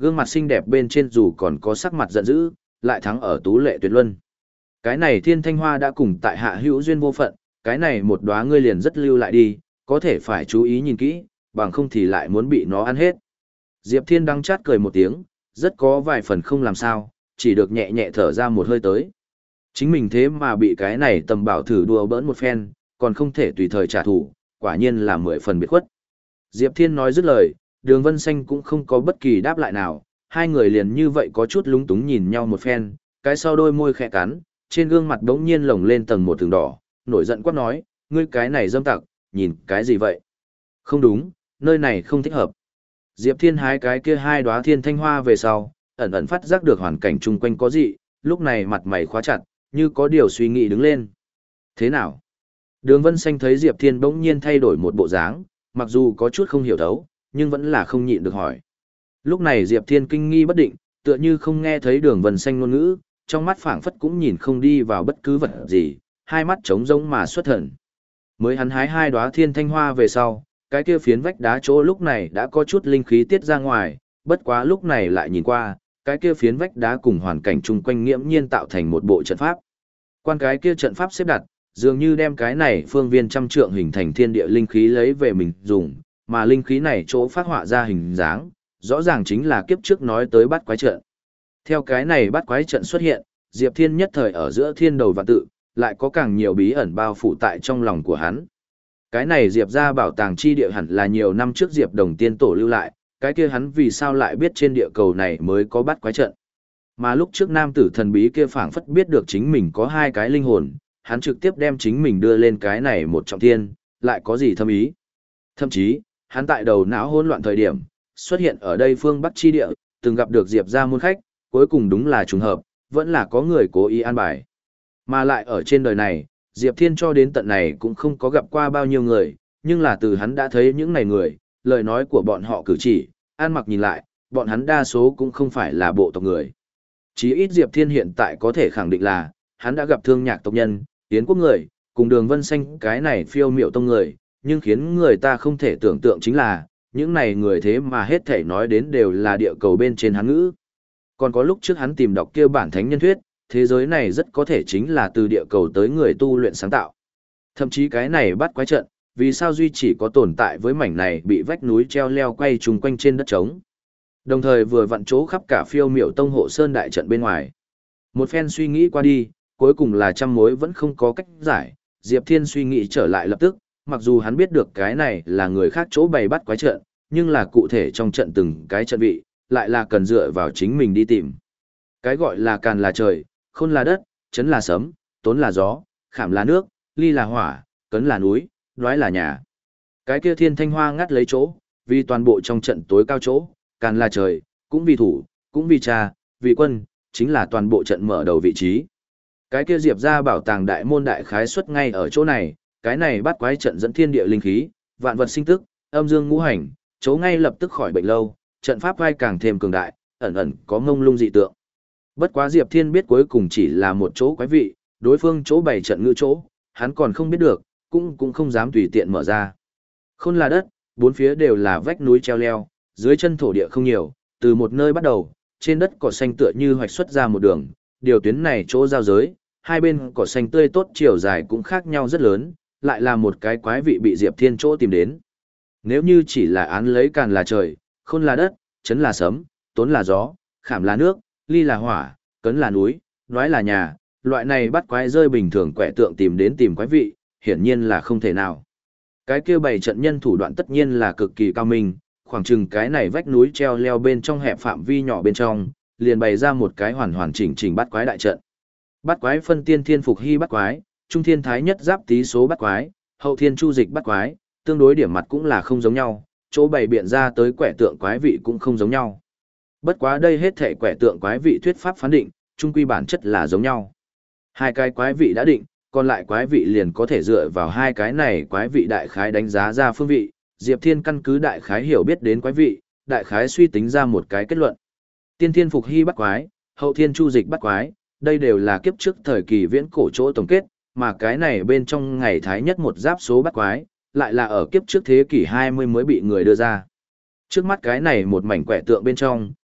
gương mặt xinh đẹp bên trên dù còn có sắc mặt giận dữ, lại thắng ở tú lệ tuyệt luân. Cái này thiên thanh hoa đã cùng tại hạ hữu duyên vô phận, cái này một đóa ngươi liền rất lưu lại đi, có thể phải chú ý nhìn kỹ, bằng không thì lại muốn bị nó ăn hết. Diệp Thiên đắng chát cười một tiếng, rất có vài phần không làm sao, chỉ được nhẹ nhẹ thở ra một hơi tới. Chính mình thế mà bị cái này tầm bảo thử đùa bỡn một phen, còn không thể tùy thời trả thù, quả nhiên là mười phần biệt khuất. Diệp Thiên nói dứt lời, Đường Vân Xanh cũng không có bất kỳ đáp lại nào, hai người liền như vậy có chút lúng túng nhìn nhau một phen, cái sau đôi môi khẽ cắn, trên gương mặt đống nhiên lồng lên tầng một tường đỏ, nổi giận quát nói, ngươi cái này dâm tặc, nhìn cái gì vậy? Không đúng, nơi này không thích hợp. Diệp Thiên hái cái kia hai đóa thiên thanh hoa về sau, ẩn ẩn phát giác được hoàn cảnh chung quanh có gì, lúc này mặt mày khóa chặt, như có điều suy nghĩ đứng lên. Thế nào? Đường Vân Xanh thấy Diệp Thiên bỗng nhiên thay đổi một bộ dáng, mặc dù có chút không hiểu thấu, nhưng vẫn là không nhịn được hỏi. Lúc này Diệp Thiên kinh nghi bất định, tựa như không nghe thấy Đường Vân Xanh ngôn ngữ, trong mắt phảng phất cũng nhìn không đi vào bất cứ vật gì, hai mắt trống rỗng mà xuất thần. Mới hắn hái hai đóa thiên thanh hoa về sau, cái kia phiến vách đá chỗ lúc này đã có chút linh khí tiết ra ngoài, bất quá lúc này lại nhìn qua, cái kia phiến vách đá cùng hoàn cảnh chung quanh nghiễm nhiên tạo thành một bộ trận pháp. Quan cái kia trận pháp xếp đặt, dường như đem cái này phương viên trăm trượng hình thành thiên địa linh khí lấy về mình dùng, mà linh khí này chỗ phát họa ra hình dáng, rõ ràng chính là kiếp trước nói tới bát quái trận. Theo cái này bát quái trận xuất hiện, Diệp Thiên nhất thời ở giữa thiên đầu vạn tự, lại có càng nhiều bí ẩn bao phủ tại trong lòng của hắn. Cái này Diệp ra bảo tàng chi địa hẳn là nhiều năm trước Diệp Đồng Tiên tổ lưu lại, cái kia hắn vì sao lại biết trên địa cầu này mới có bát quái trận. Mà lúc trước nam tử thần bí kia phảng phất biết được chính mình có hai cái linh hồn, hắn trực tiếp đem chính mình đưa lên cái này một trọng thiên, lại có gì thâm ý. Thậm chí, hắn tại đầu não hỗn loạn thời điểm, xuất hiện ở đây phương Bắc chi địa, từng gặp được Diệp ra môn khách, cuối cùng đúng là trùng hợp, vẫn là có người cố ý an bài. Mà lại ở trên đời này, Diệp Thiên cho đến tận này cũng không có gặp qua bao nhiêu người, nhưng là từ hắn đã thấy những này người, lời nói của bọn họ cử chỉ, ăn mặc nhìn lại, bọn hắn đa số cũng không phải là bộ tộc người. Chí ít Diệp Thiên hiện tại có thể khẳng định là, hắn đã gặp thương nhạc tộc nhân, Yến quốc người, cùng Đường Vân Xanh cái này phiêu miệu tông người, nhưng khiến người ta không thể tưởng tượng chính là, những này người thế mà hết thể nói đến đều là địa cầu bên trên hắn ngữ. Còn có lúc trước hắn tìm đọc kia bản thánh nhân thuyết, thế giới này rất có thể chính là từ địa cầu tới người tu luyện sáng tạo. Thậm chí cái này bắt quái trận, vì sao duy chỉ có tồn tại với mảnh này bị vách núi treo leo quay chung quanh trên đất trống. Đồng thời vừa vặn chỗ khắp cả phiêu miểu tông hộ sơn đại trận bên ngoài. Một phen suy nghĩ qua đi, cuối cùng là trăm mối vẫn không có cách giải, Diệp Thiên suy nghĩ trở lại lập tức, mặc dù hắn biết được cái này là người khác chỗ bày bắt quái trận, nhưng là cụ thể trong trận từng cái trận vị, lại là cần dựa vào chính mình đi tìm. Cái gọi là càn là trời, khôn là đất, chấn là sấm, tốn là gió, khảm là nước, ly là hỏa, cấn là núi, đoái là nhà. Cái kia thiên thanh hoa ngắt lấy chỗ, vì toàn bộ trong trận tối cao chỗ, càn là trời, cũng vì thủ, cũng vì cha, vì quân, chính là toàn bộ trận mở đầu vị trí. Cái kia diệp ra bảo tàng đại môn đại khái xuất ngay ở chỗ này, cái này bắt quái trận dẫn thiên địa linh khí, vạn vật sinh tức, âm dương ngũ hành, chỗ ngay lập tức khỏi bệnh lâu, trận pháp vai càng thêm cường đại, ẩn ẩn có ngông lung dị tượng. Bất quá Diệp Thiên biết cuối cùng chỉ là một chỗ quái vị, đối phương chỗ bày trận ngữ chỗ, hắn còn không biết được, cũng cũng không dám tùy tiện mở ra. Khôn là đất, bốn phía đều là vách núi treo leo, dưới chân thổ địa không nhiều, từ một nơi bắt đầu, trên đất cỏ xanh tựa như hoạch xuất ra một đường, điều tuyến này chỗ giao giới, hai bên cỏ xanh tươi tốt chiều dài cũng khác nhau rất lớn, lại là một cái quái vị bị Diệp Thiên chỗ tìm đến. Nếu như chỉ là án lấy càn là trời, khôn là đất, chấn là sấm, tốn là gió, khảm là nước, ly là hỏa, cấn là núi, nói là nhà, loại này bắt quái rơi bình thường quẻ tượng tìm đến tìm quái vị, hiển nhiên là không thể nào. Cái kia bày trận nhân thủ đoạn tất nhiên là cực kỳ cao minh, khoảng chừng cái này vách núi treo leo bên trong hẹp phạm vi nhỏ bên trong, liền bày ra một cái hoàn hoàn chỉnh chỉnh bắt quái đại trận. Bắt quái phân tiên thiên phục hy bắt quái, trung thiên thái nhất giáp tý số bắt quái, hậu thiên chu dịch bắt quái, tương đối điểm mặt cũng là không giống nhau, chỗ bày biện ra tới quẻ tượng quái vị cũng không giống nhau. Bất quá đây hết thể quẻ tượng quái vị thuyết pháp phán định, chung quy bản chất là giống nhau. Hai cái quái vị đã định, còn lại quái vị liền có thể dựa vào hai cái này quái vị đại khái đánh giá ra phương vị, Diệp Thiên căn cứ đại khái hiểu biết đến quái vị, đại khái suy tính ra một cái kết luận. Tiên thiên phục hy bắt quái, hậu thiên chu dịch bắt quái, đây đều là kiếp trước thời kỳ viễn cổ chỗ tổng kết, mà cái này bên trong ngày thái nhất một giáp số bắt quái, lại là ở kiếp trước thế kỷ hai mươi mới bị người đưa ra. Trước mắt cái này một mảnh quẻ tượng bên trong,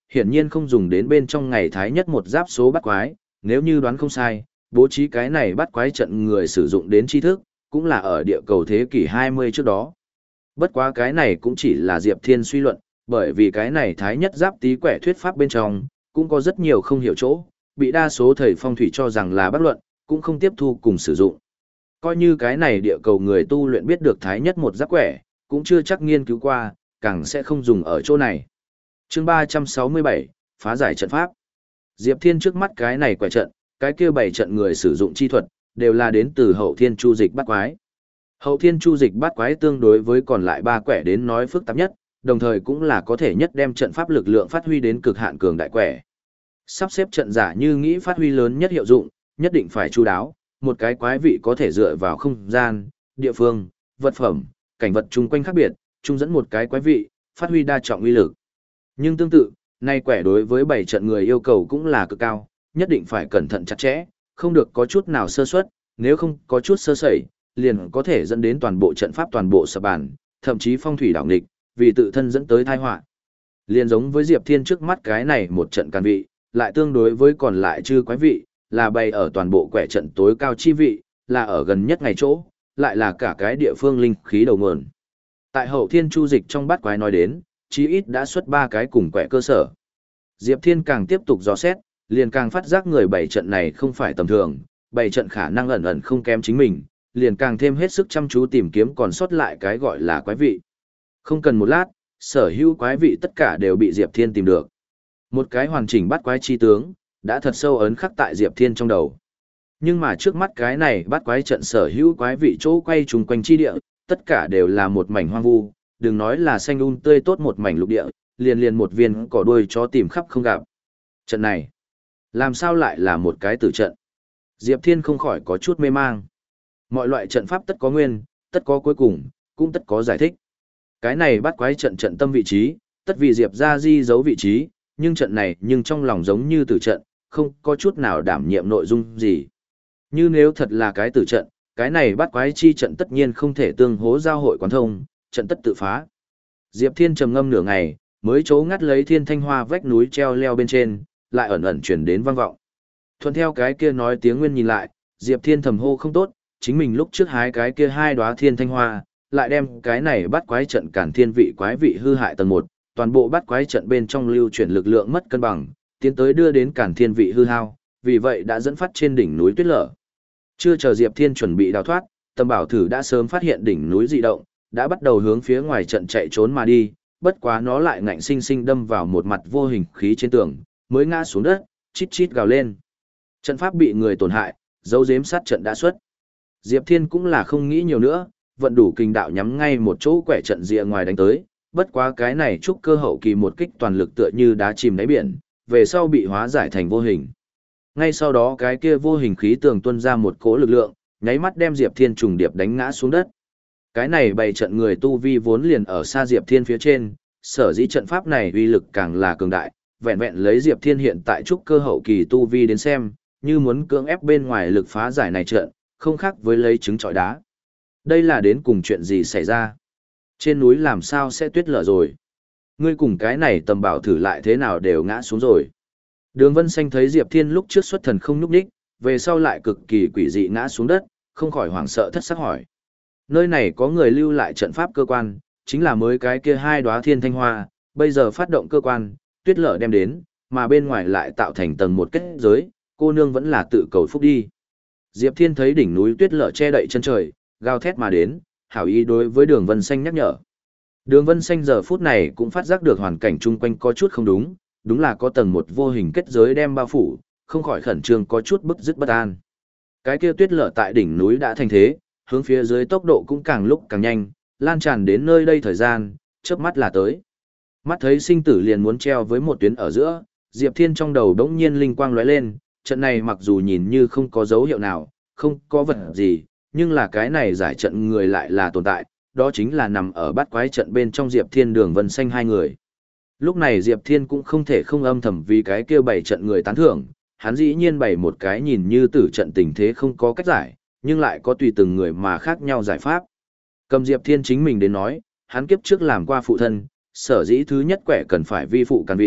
hiển nhiên không dùng đến bên trong ngày thái nhất một giáp số bắt quái, nếu như đoán không sai, bố trí cái này bắt quái trận người sử dụng đến tri thức, cũng là ở địa cầu thế kỷ hai mươi trước đó. Bất quá cái này cũng chỉ là Diệp Thiên suy luận, bởi vì cái này thái nhất giáp tý quẻ thuyết pháp bên trong, cũng có rất nhiều không hiểu chỗ, bị đa số thầy phong thủy cho rằng là bất luận, cũng không tiếp thu cùng sử dụng. Coi như cái này địa cầu người tu luyện biết được thái nhất một giáp quẻ, cũng chưa chắc nghiên cứu qua, càng sẽ không dùng ở chỗ này. Chương ba trăm sáu mươi bảy, phá giải trận pháp. Diệp Thiên trước mắt cái này quẻ trận, cái kia bảy trận người sử dụng chi thuật, đều là đến từ hậu thiên chu dịch bắt quái. Hậu thiên chu dịch bắt quái tương đối với còn lại ba quẻ đến nói phức tạp nhất, đồng thời cũng là có thể nhất đem trận pháp lực lượng phát huy đến cực hạn cường đại quẻ. Sắp xếp trận giả như nghĩ phát huy lớn nhất hiệu dụng, nhất định phải chu đáo, một cái quái vị có thể dựa vào không gian, địa phương, vật phẩm, cảnh vật chung quanh khác biệt, chung dẫn một cái quái vị, phát huy đa trọng uy lực. Nhưng tương tự, nay quẻ đối với bảy trận người yêu cầu cũng là cực cao, nhất định phải cẩn thận chặt chẽ, không được có chút nào sơ suất, nếu không có chút sơ sẩy, liền có thể dẫn đến toàn bộ trận pháp toàn bộ sập bàn, thậm chí phong thủy đảo nghịch, vì tự thân dẫn tới tai họa. Liền giống với Diệp Thiên trước mắt cái này một trận can vị, lại tương đối với còn lại chư quái vị, là bày ở toàn bộ quẻ trận tối cao chi vị, là ở gần nhất ngày chỗ, lại là cả cái địa phương linh khí đầu nguồn. Tại hậu thiên chu dịch trong bát quái nói đến, chí ít đã xuất ba cái cùng quẻ cơ sở. Diệp Thiên càng tiếp tục dò xét, liền càng phát giác người bảy trận này không phải tầm thường, bảy trận khả năng ẩn ẩn không kém chính mình, liền càng thêm hết sức chăm chú tìm kiếm còn sót lại cái gọi là quái vị. Không cần một lát, sở hữu quái vị tất cả đều bị Diệp Thiên tìm được. Một cái hoàn chỉnh bát quái chi tướng, đã thật sâu ấn khắc tại Diệp Thiên trong đầu. Nhưng mà trước mắt cái này bát quái trận sở hữu quái vị chỗ quay trùng quanh chi địa, tất cả đều là một mảnh hoang vu, đừng nói là xanh um tươi tốt một mảnh lục địa, liền liền một viên cỏ đuôi chó tìm khắp không gặp. Trận này, làm sao lại là một cái tử trận? Diệp Thiên không khỏi có chút mê mang. Mọi loại trận pháp tất có nguyên, tất có cuối cùng, cũng tất có giải thích. Cái này bắt quái trận trận tâm vị trí, tất vì Diệp ra di giấu vị trí, nhưng trận này nhưng trong lòng giống như tử trận, không có chút nào đảm nhiệm nội dung gì. Như nếu thật là cái tử trận, cái này bắt quái chi trận tất nhiên không thể tương hố giao hội quán thông, trận tất tự phá. Diệp Thiên trầm ngâm nửa ngày, mới chố ngắt lấy thiên thanh hoa vách núi treo leo bên trên, lại ẩn ẩn chuyển đến vang vọng. Thuận theo cái kia nói tiếng nguyên nhìn lại, Diệp Thiên thầm hô không tốt, chính mình lúc trước hái cái kia hai đóa thiên thanh hoa, lại đem cái này bắt quái trận cản thiên vị quái vị hư hại tầng một, toàn bộ bắt quái trận bên trong lưu chuyển lực lượng mất cân bằng, tiến tới đưa đến cản thiên vị hư hao, vì vậy đã dẫn phát trên đỉnh núi tuyết lở. Chưa chờ Diệp Thiên chuẩn bị đào thoát, Tâm Bảo Thử đã sớm phát hiện đỉnh núi dị động, đã bắt đầu hướng phía ngoài trận chạy trốn mà đi, bất quá nó lại ngạnh sinh sinh đâm vào một mặt vô hình khí trên tường, mới ngã xuống đất, chít chít gào lên. Trận pháp bị người tổn hại, dấu giếm sát trận đã xuất. Diệp Thiên cũng là không nghĩ nhiều nữa, vận đủ kinh đạo nhắm ngay một chỗ quẻ trận rìa ngoài đánh tới, bất quá cái này chúc cơ hậu kỳ một kích toàn lực tựa như đá chìm đáy biển, về sau bị hóa giải thành vô hình. Ngay sau đó cái kia vô hình khí tường tuôn ra một cỗ lực lượng, nháy mắt đem Diệp Thiên trùng điệp đánh ngã xuống đất. Cái này bày trận người tu vi vốn liền ở xa Diệp Thiên phía trên, sở dĩ trận pháp này uy lực càng là cường đại, vẹn vẹn lấy Diệp Thiên hiện tại trúc cơ hậu kỳ tu vi đến xem, như muốn cưỡng ép bên ngoài lực phá giải này trận, không khác với lấy trứng trọi đá. Đây là đến cùng chuyện gì xảy ra? Trên núi làm sao sẽ tuyết lở rồi? Ngươi cùng cái này Tầm Bảo Thử lại thế nào đều ngã xuống rồi. Đường Vân Xanh thấy Diệp Thiên lúc trước xuất thần không nhúc nhích, về sau lại cực kỳ quỷ dị ngã xuống đất, không khỏi hoảng sợ thất sắc hỏi. Nơi này có người lưu lại trận pháp cơ quan, chính là mới cái kia hai đóa thiên thanh hoa, bây giờ phát động cơ quan, tuyết lở đem đến, mà bên ngoài lại tạo thành tầng một kết giới, cô nương vẫn là tự cầu phúc đi. Diệp Thiên thấy đỉnh núi tuyết lở che đậy chân trời, gào thét mà đến, hảo ý đối với Đường Vân Xanh nhắc nhở. Đường Vân Xanh giờ phút này cũng phát giác được hoàn cảnh chung quanh có chút không đúng, đúng là có tầng một vô hình kết giới đem bao phủ, không khỏi khẩn trương có chút bức dứt bất an. Cái kia tuyết lở tại đỉnh núi đã thành thế, hướng phía dưới tốc độ cũng càng lúc càng nhanh, lan tràn đến nơi đây thời gian, chớp mắt là tới. Mắt thấy sinh tử liền muốn treo với một tuyến ở giữa, Diệp Thiên trong đầu đống nhiên linh quang lóe lên, trận này mặc dù nhìn như không có dấu hiệu nào, không có vật gì, nhưng là cái này giải trận người lại là tồn tại, đó chính là nằm ở bát quái trận bên trong Diệp Thiên Đường Vân Xanh hai người. Lúc này Diệp Thiên cũng không thể không âm thầm vì cái kia bảy trận người tán thưởng, hắn dĩ nhiên bày một cái nhìn như tử trận tình thế không có cách giải, nhưng lại có tùy từng người mà khác nhau giải pháp. Cầm Diệp Thiên chính mình đến nói, hắn kiếp trước làm qua phụ thân, sở dĩ thứ nhất quẻ cần phải vi phụ càn vị,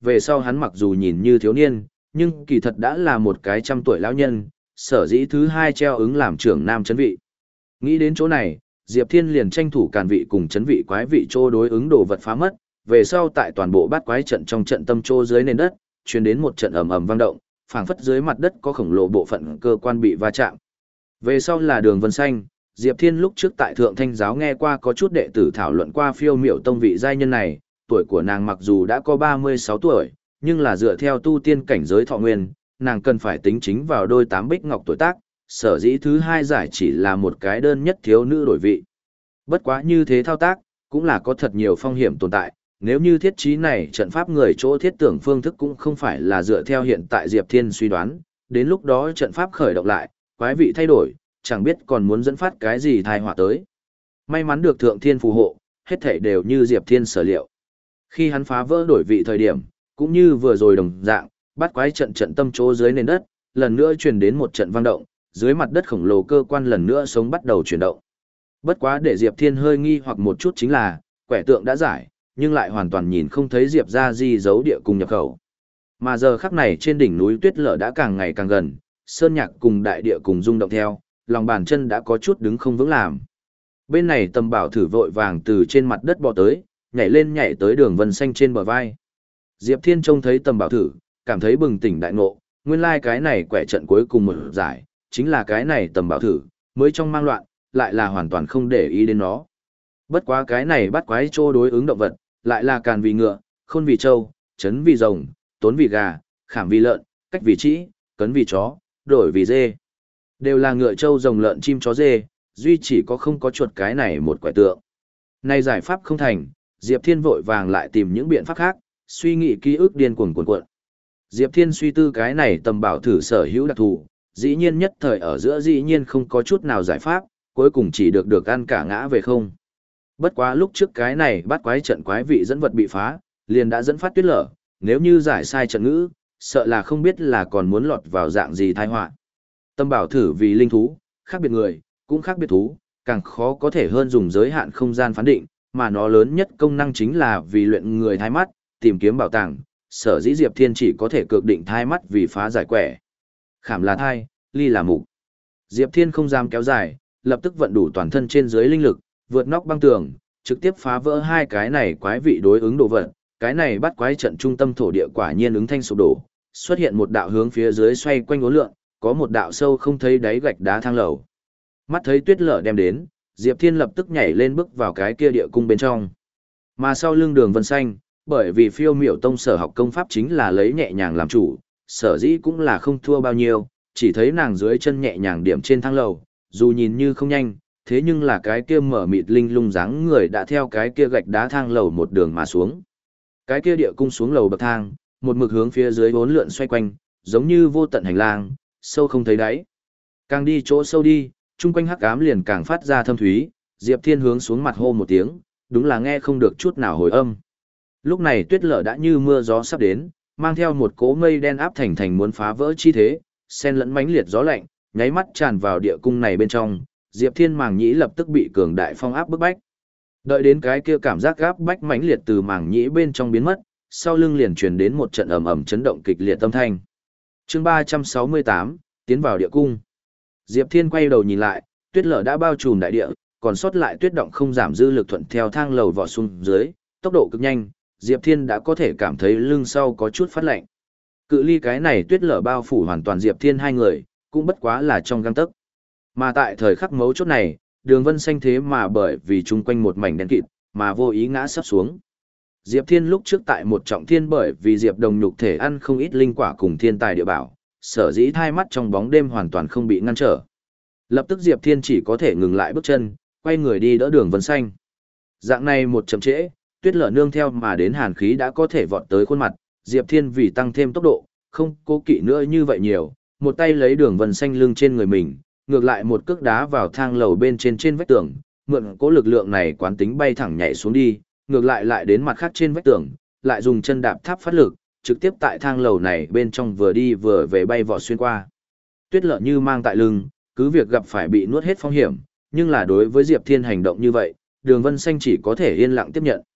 về sau hắn mặc dù nhìn như thiếu niên, nhưng kỳ thật đã là một cái trăm tuổi lão nhân, sở dĩ thứ hai treo ứng làm trưởng nam chấn vị. Nghĩ đến chỗ này, Diệp Thiên liền tranh thủ càn vị cùng chấn vị quái vị trô đối ứng đồ vật phá mất, về sau tại toàn bộ bát quái trận trong trận tâm trô dưới nền đất, truyền đến một trận ầm ầm vang động, phảng phất dưới mặt đất có khổng lồ bộ phận cơ quan bị va chạm. Về sau là Đường Vân Xanh, Diệp Thiên lúc trước tại Thượng Thanh giáo nghe qua có chút đệ tử thảo luận qua phiêu miểu tông vị giai nhân này, tuổi của nàng mặc dù đã có ba mươi sáu tuổi, nhưng là dựa theo tu tiên cảnh giới thọ nguyên, nàng cần phải tính chính vào đôi tám bích ngọc tuổi tác, sở dĩ thứ hai giải chỉ là một cái đơn nhất thiếu nữ đổi vị. Bất quá như thế thao tác, cũng là có thật nhiều phong hiểm tồn tại, nếu như thiết trí này trận pháp người chỗ thiết tưởng phương thức cũng không phải là dựa theo hiện tại Diệp Thiên suy đoán, đến lúc đó trận pháp khởi động lại, quái vị thay đổi, chẳng biết còn muốn dẫn phát cái gì tai họa tới. May mắn được Thượng Thiên phù hộ, hết thảy đều như Diệp Thiên sở liệu. Khi hắn phá vỡ đổi vị thời điểm, cũng như vừa rồi đồng dạng, bắt quái trận trận tâm chỗ dưới nền đất, lần nữa truyền đến một trận vang động, dưới mặt đất khổng lồ cơ quan lần nữa sống bắt đầu chuyển động. Bất quá để Diệp Thiên hơi nghi hoặc một chút chính là, quẻ tượng đã giải, nhưng lại hoàn toàn nhìn không thấy Diệp ra di dấu địa cùng nhập khẩu. Mà giờ khắc này trên đỉnh núi tuyết lở đã càng ngày càng gần, sơn nhạc cùng đại địa cùng rung động theo, lòng bàn chân đã có chút đứng không vững làm. Bên này Tầm Bảo Thử vội vàng từ trên mặt đất bò tới, nhảy lên nhảy tới Đường Vân Xanh trên bờ vai. Diệp Thiên trông thấy Tầm Bảo Thử, cảm thấy bừng tỉnh đại ngộ, nguyên lai cái này quẻ trận cuối cùng một giải, chính là cái này Tầm Bảo Thử, mới trong mang loạn, lại là hoàn toàn không để ý đến nó. Bất quá cái này bắt quái trô đối ứng động vật, lại là càn vì ngựa, khôn vì trâu, chấn vì rồng, tốn vì gà, khảm vì lợn, cách vì trĩ, cấn vì chó, đổi vì dê. Đều là ngựa trâu rồng lợn chim chó dê, duy chỉ có không có chuột cái này một quẻ tượng. Này giải pháp không thành, Diệp Thiên vội vàng lại tìm những biện pháp khác, suy nghĩ ký ức điên cuồng cuồn cuộn. Diệp Thiên suy tư cái này Tầm Bảo Thử sở hữu đặc thù, dĩ nhiên nhất thời ở giữa dĩ nhiên không có chút nào giải pháp, cuối cùng chỉ được được ăn cả ngã về không. Bất quá lúc trước cái này bắt quái trận quái vị dẫn vật bị phá, liền đã dẫn phát tuyết lở, nếu như giải sai trận ngữ, sợ là không biết là còn muốn lọt vào dạng gì tai họa. Tầm Bảo Thử vì linh thú, khác biệt người, cũng khác biệt thú, càng khó có thể hơn dùng giới hạn không gian phán định, mà nó lớn nhất công năng chính là vì luyện người thai mắt, tìm kiếm bảo tàng, sở dĩ Diệp Thiên chỉ có thể cực định thai mắt vì phá giải quẻ. Khảm là thai, ly là mục. Diệp Thiên không dám kéo dài, lập tức vận đủ toàn thân trên dưới linh lực, vượt nóc băng tường, trực tiếp phá vỡ hai cái này quái vị đối ứng đồ vật, cái này bắt quái trận trung tâm thổ địa quả nhiên ứng thanh sụp đổ, xuất hiện một đạo hướng phía dưới xoay quanh uốn lượn, có một đạo sâu không thấy đáy gạch đá thang lầu. Mắt thấy tuyết lở đem đến, Diệp Thiên lập tức nhảy lên bước vào cái kia địa cung bên trong. Mà sau lưng Đường Vân Xanh, bởi vì phiêu miểu tông sở học công pháp chính là lấy nhẹ nhàng làm chủ, sở dĩ cũng là không thua bao nhiêu, chỉ thấy nàng dưới chân nhẹ nhàng điểm trên thang lầu, dù nhìn như không nhanh, thế nhưng là cái kia mở mịt linh lung dáng người đã theo cái kia gạch đá thang lầu một đường mà xuống. Cái kia địa cung xuống lầu bậc thang, một mực hướng phía dưới bốn lượn xoay quanh, giống như vô tận hành lang, sâu không thấy đáy. Càng đi chỗ sâu đi, chung quanh hắc ám liền càng phát ra thâm thúy, Diệp Thiên hướng xuống mặt hô một tiếng, đúng là nghe không được chút nào hồi âm. Lúc này tuyết lở đã như mưa gió sắp đến, mang theo một cỗ mây đen áp thành thành muốn phá vỡ chi thế, xen lẫn mãnh liệt gió lạnh, nháy mắt tràn vào địa cung này bên trong, Diệp Thiên màng nhĩ lập tức bị cường đại phong áp bức bách. Đợi đến cái kia cảm giác gáp bách mãnh liệt từ màng nhĩ bên trong biến mất, sau lưng liền truyền đến một trận ầm ầm chấn động kịch liệt tâm thanh. Chương ba trăm sáu mươi tám, tiến vào địa cung. Diệp Thiên quay đầu nhìn lại, tuyết lở đã bao trùm đại địa, còn sót lại tuyết động không giảm dư lực thuận theo thang lầu vọt xuống dưới, tốc độ cực nhanh, Diệp Thiên đã có thể cảm thấy lưng sau có chút phát lạnh. Cự ly cái này tuyết lở bao phủ hoàn toàn Diệp Thiên hai người, cũng bất quá là trong gang tấc. Mà tại thời khắc mấu chốt này, Đường Vân Xanh thế mà bởi vì chung quanh một mảnh đen kịt, mà vô ý ngã sắp xuống. Diệp Thiên lúc trước tại một trọng thiên bởi vì Diệp Đồng nhục thể ăn không ít linh quả cùng thiên tài địa bảo, sở dĩ thai mắt trong bóng đêm hoàn toàn không bị ngăn trở. Lập tức Diệp Thiên chỉ có thể ngừng lại bước chân, quay người đi đỡ Đường Vân Xanh. Dạng này một chậm trễ, tuyết lở nương theo mà đến hàn khí đã có thể vọt tới khuôn mặt, Diệp Thiên vì tăng thêm tốc độ, không cố kỵ nữa như vậy nhiều, một tay lấy Đường Vân Xanh lưng trên người mình, ngược lại một cước đá vào thang lầu bên trên trên vách tường, mượn cố lực lượng này quán tính bay thẳng nhảy xuống đi, ngược lại lại đến mặt khác trên vách tường, lại dùng chân đạp tháp phát lực, trực tiếp tại thang lầu này bên trong vừa đi vừa về bay vọt xuyên qua. Tuyết lở như mang tại lưng, cứ việc gặp phải bị nuốt hết phong hiểm, nhưng là đối với Diệp Thiên hành động như vậy, Đường Vân Xanh chỉ có thể yên lặng tiếp nhận.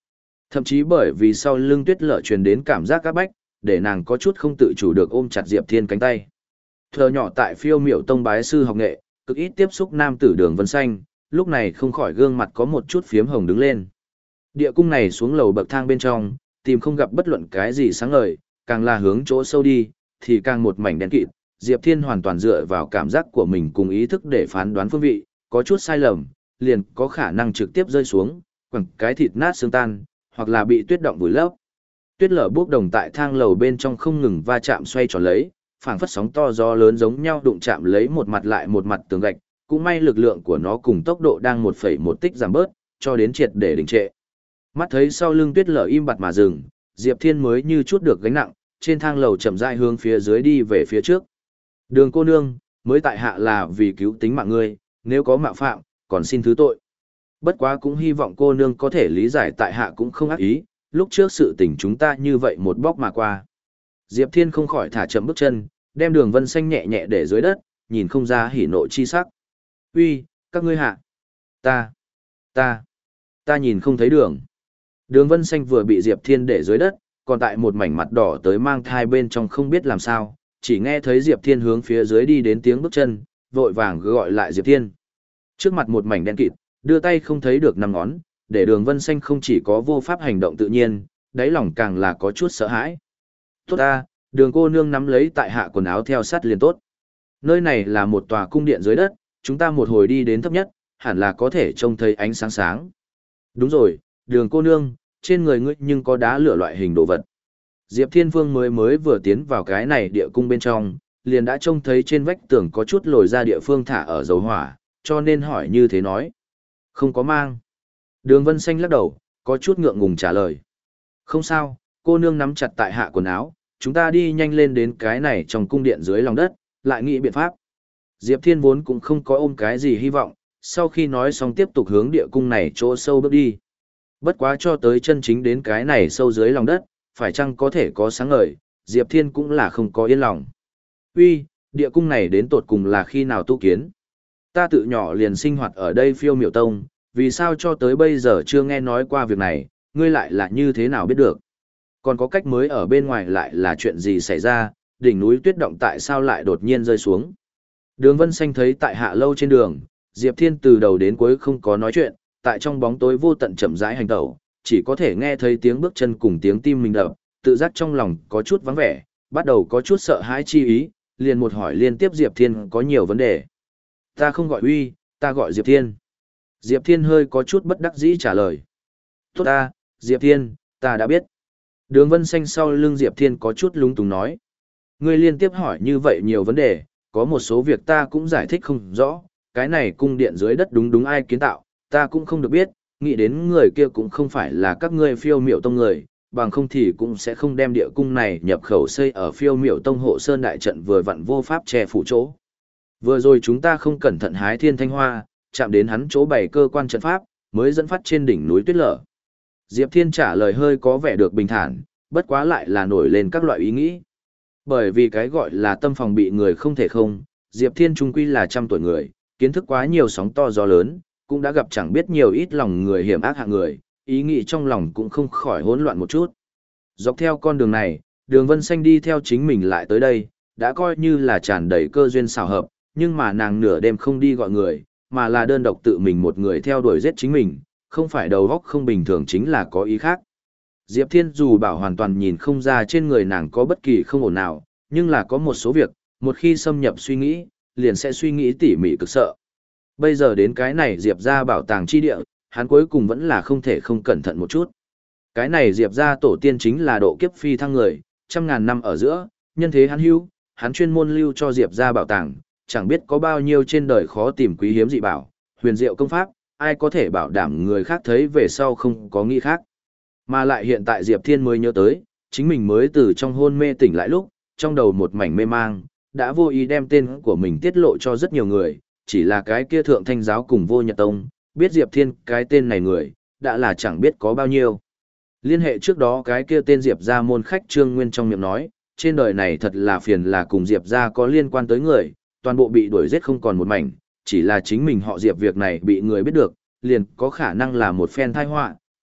Thậm chí bởi vì sau lưng Tuyết Lở truyền đến cảm giác các bách, để nàng có chút không tự chủ được ôm chặt Diệp Thiên cánh tay. Thờ nhỏ tại Phiêu Miểu Tông bái sư học nghệ, cực ít tiếp xúc nam tử Đường Vân Xanh, lúc này không khỏi gương mặt có một chút phiếm hồng đứng lên. Địa cung này xuống lầu bậc thang bên trong, tìm không gặp bất luận cái gì sáng ngời, càng là hướng chỗ sâu đi, thì càng một mảnh đen kịt. Diệp Thiên hoàn toàn dựa vào cảm giác của mình cùng ý thức để phán đoán phương vị, có chút sai lầm, liền có khả năng trực tiếp rơi xuống, quẳng cái thịt nát xương tan, hoặc là bị tuyết động vùi lấp. Tuyết Lở bốc đồng tại thang lầu bên trong không ngừng va chạm xoay tròn lấy, phảng phất sóng to gió lớn giống nhau đụng chạm lấy một mặt lại một mặt tường gạch, cũng may lực lượng của nó cùng tốc độ đang một phẩy một tích giảm bớt, cho đến triệt để đình trệ. Mắt thấy sau lưng Tuyết Lở im bặt mà dừng, Diệp Thiên mới như chút được gánh nặng, trên thang lầu chậm rãi hướng phía dưới đi về phía trước. Đường cô nương, mới tại hạ là vì cứu tính mạng ngươi, nếu có mạo phạm, còn xin thứ tội. Bất quá cũng hy vọng cô nương có thể lý giải tại hạ cũng không ác ý, lúc trước sự tình chúng ta như vậy một bóc mà qua. Diệp Thiên không khỏi thả chậm bước chân, đem Đường Vân Xanh nhẹ nhẹ để dưới đất, nhìn không ra hỉ nộ chi sắc. Uy, các ngươi hạ. Ta, ta, ta nhìn không thấy đường. Đường Vân Xanh vừa bị Diệp Thiên để dưới đất, còn tại một mảnh mặt đỏ tới mang thai bên trong không biết làm sao, chỉ nghe thấy Diệp Thiên hướng phía dưới đi đến tiếng bước chân, vội vàng gọi lại Diệp Thiên. Trước mặt một mảnh đen kịt, đưa tay không thấy được năm ngón, để Đường Vân Xanh không chỉ có vô pháp hành động tự nhiên, đáy lòng càng là có chút sợ hãi. Tốt ta, Đường cô nương nắm lấy tại hạ quần áo theo sát liền tốt. Nơi này là một tòa cung điện dưới đất, chúng ta một hồi đi đến thấp nhất, hẳn là có thể trông thấy ánh sáng sáng. Đúng rồi, Đường cô nương, trên người ngươi nhưng có đá lửa loại hình đồ vật. Diệp Thiên Vương mới mới vừa tiến vào cái này địa cung bên trong, liền đã trông thấy trên vách tường có chút lồi ra địa phương thả ở dầu hỏa, cho nên hỏi như thế nói. Không có mang. Đường Vân Xanh lắc đầu, có chút ngượng ngùng trả lời. Không sao, cô nương nắm chặt tại hạ quần áo, chúng ta đi nhanh lên đến cái này trong cung điện dưới lòng đất, lại nghĩ biện pháp. Diệp Thiên vốn cũng không có ôm cái gì hy vọng, sau khi nói xong tiếp tục hướng địa cung này chỗ sâu bước đi. Bất quá cho tới chân chính đến cái này sâu dưới lòng đất, phải chăng có thể có sáng ngời, Diệp Thiên cũng là không có yên lòng. Uy, địa cung này đến tột cùng là khi nào tu kiến? Ta tự nhỏ liền sinh hoạt ở đây Phiêu Miểu Tông, vì sao cho tới bây giờ chưa nghe nói qua việc này, ngươi lại là như thế nào biết được? Còn có cách mới ở bên ngoài lại là chuyện gì xảy ra, đỉnh núi tuyết động tại sao lại đột nhiên rơi xuống? Đường Vân Xanh thấy tại hạ lâu trên đường, Diệp Thiên từ đầu đến cuối không có nói chuyện, tại trong bóng tối vô tận chậm rãi hành tẩu, chỉ có thể nghe thấy tiếng bước chân cùng tiếng tim mình đập, tự giác trong lòng có chút vắng vẻ, bắt đầu có chút sợ hãi chi ý, liền một hỏi liên tiếp Diệp Thiên có nhiều vấn đề. Ta không gọi Uy, ta gọi Diệp Thiên. Diệp Thiên hơi có chút bất đắc dĩ trả lời. Tốt ta, Diệp Thiên, ta đã biết. Đường Vân Xanh sau lưng Diệp Thiên có chút lúng túng nói. Ngươi liên tiếp hỏi như vậy nhiều vấn đề, có một số việc ta cũng giải thích không rõ, cái này cung điện dưới đất đúng đúng ai kiến tạo, ta cũng không được biết, nghĩ đến người kia cũng không phải là các ngươi Phiêu Miểu Tông người, bằng không thì cũng sẽ không đem địa cung này nhập khẩu xây ở Phiêu Miểu Tông hộ sơn đại trận vừa vặn vô pháp che phủ chỗ. Vừa rồi chúng ta không cẩn thận hái thiên thanh hoa, chạm đến hắn chỗ bày cơ quan trận pháp, mới dẫn phát trên đỉnh núi tuyết lở. Diệp Thiên trả lời hơi có vẻ được bình thản, bất quá lại là nổi lên các loại ý nghĩ. Bởi vì cái gọi là tâm phòng bị người không thể không, Diệp Thiên trung quy là trăm tuổi người, kiến thức quá nhiều sóng to gió lớn, cũng đã gặp chẳng biết nhiều ít lòng người hiểm ác hạng người, ý nghĩ trong lòng cũng không khỏi hỗn loạn một chút. Dọc theo con đường này, Đường Vân Xanh đi theo chính mình lại tới đây, đã coi như là tràn đầy cơ duyên xảo hợp, nhưng mà nàng nửa đêm không đi gọi người, mà là đơn độc tự mình một người theo đuổi giết chính mình, không phải đầu óc không bình thường chính là có ý khác. Diệp Thiên dù bảo hoàn toàn nhìn không ra trên người nàng có bất kỳ không ổn nào, nhưng là có một số việc, một khi xâm nhập suy nghĩ, liền sẽ suy nghĩ tỉ mỉ cực sợ. Bây giờ đến cái này Diệp ra bảo tàng chi địa, hắn cuối cùng vẫn là không thể không cẩn thận một chút. Cái này Diệp ra tổ tiên chính là độ kiếp phi thăng người, trăm ngàn năm ở giữa, nhân thế hắn hưu, hắn chuyên môn lưu cho Diệp ra bảo tàng, chẳng biết có bao nhiêu trên đời khó tìm quý hiếm dị bảo, huyền diệu công pháp, ai có thể bảo đảm người khác thấy về sau không có nghĩ khác. Mà lại hiện tại Diệp Thiên mới nhớ tới, chính mình mới từ trong hôn mê tỉnh lại lúc, trong đầu một mảnh mê mang, đã vô ý đem tên của mình tiết lộ cho rất nhiều người, chỉ là cái kia thượng thanh giáo cùng vô nhật tông, biết Diệp Thiên cái tên này người, đã là chẳng biết có bao nhiêu. Liên hệ trước đó cái kia tên Diệp ra môn khách Trương Nguyên trong miệng nói, trên đời này thật là phiền là cùng Diệp ra có liên quan tới người, toàn bộ bị đuổi giết không còn một mảnh, chỉ là chính mình họ Diệp việc này bị người biết được, liền có khả năng là một phen tai họa,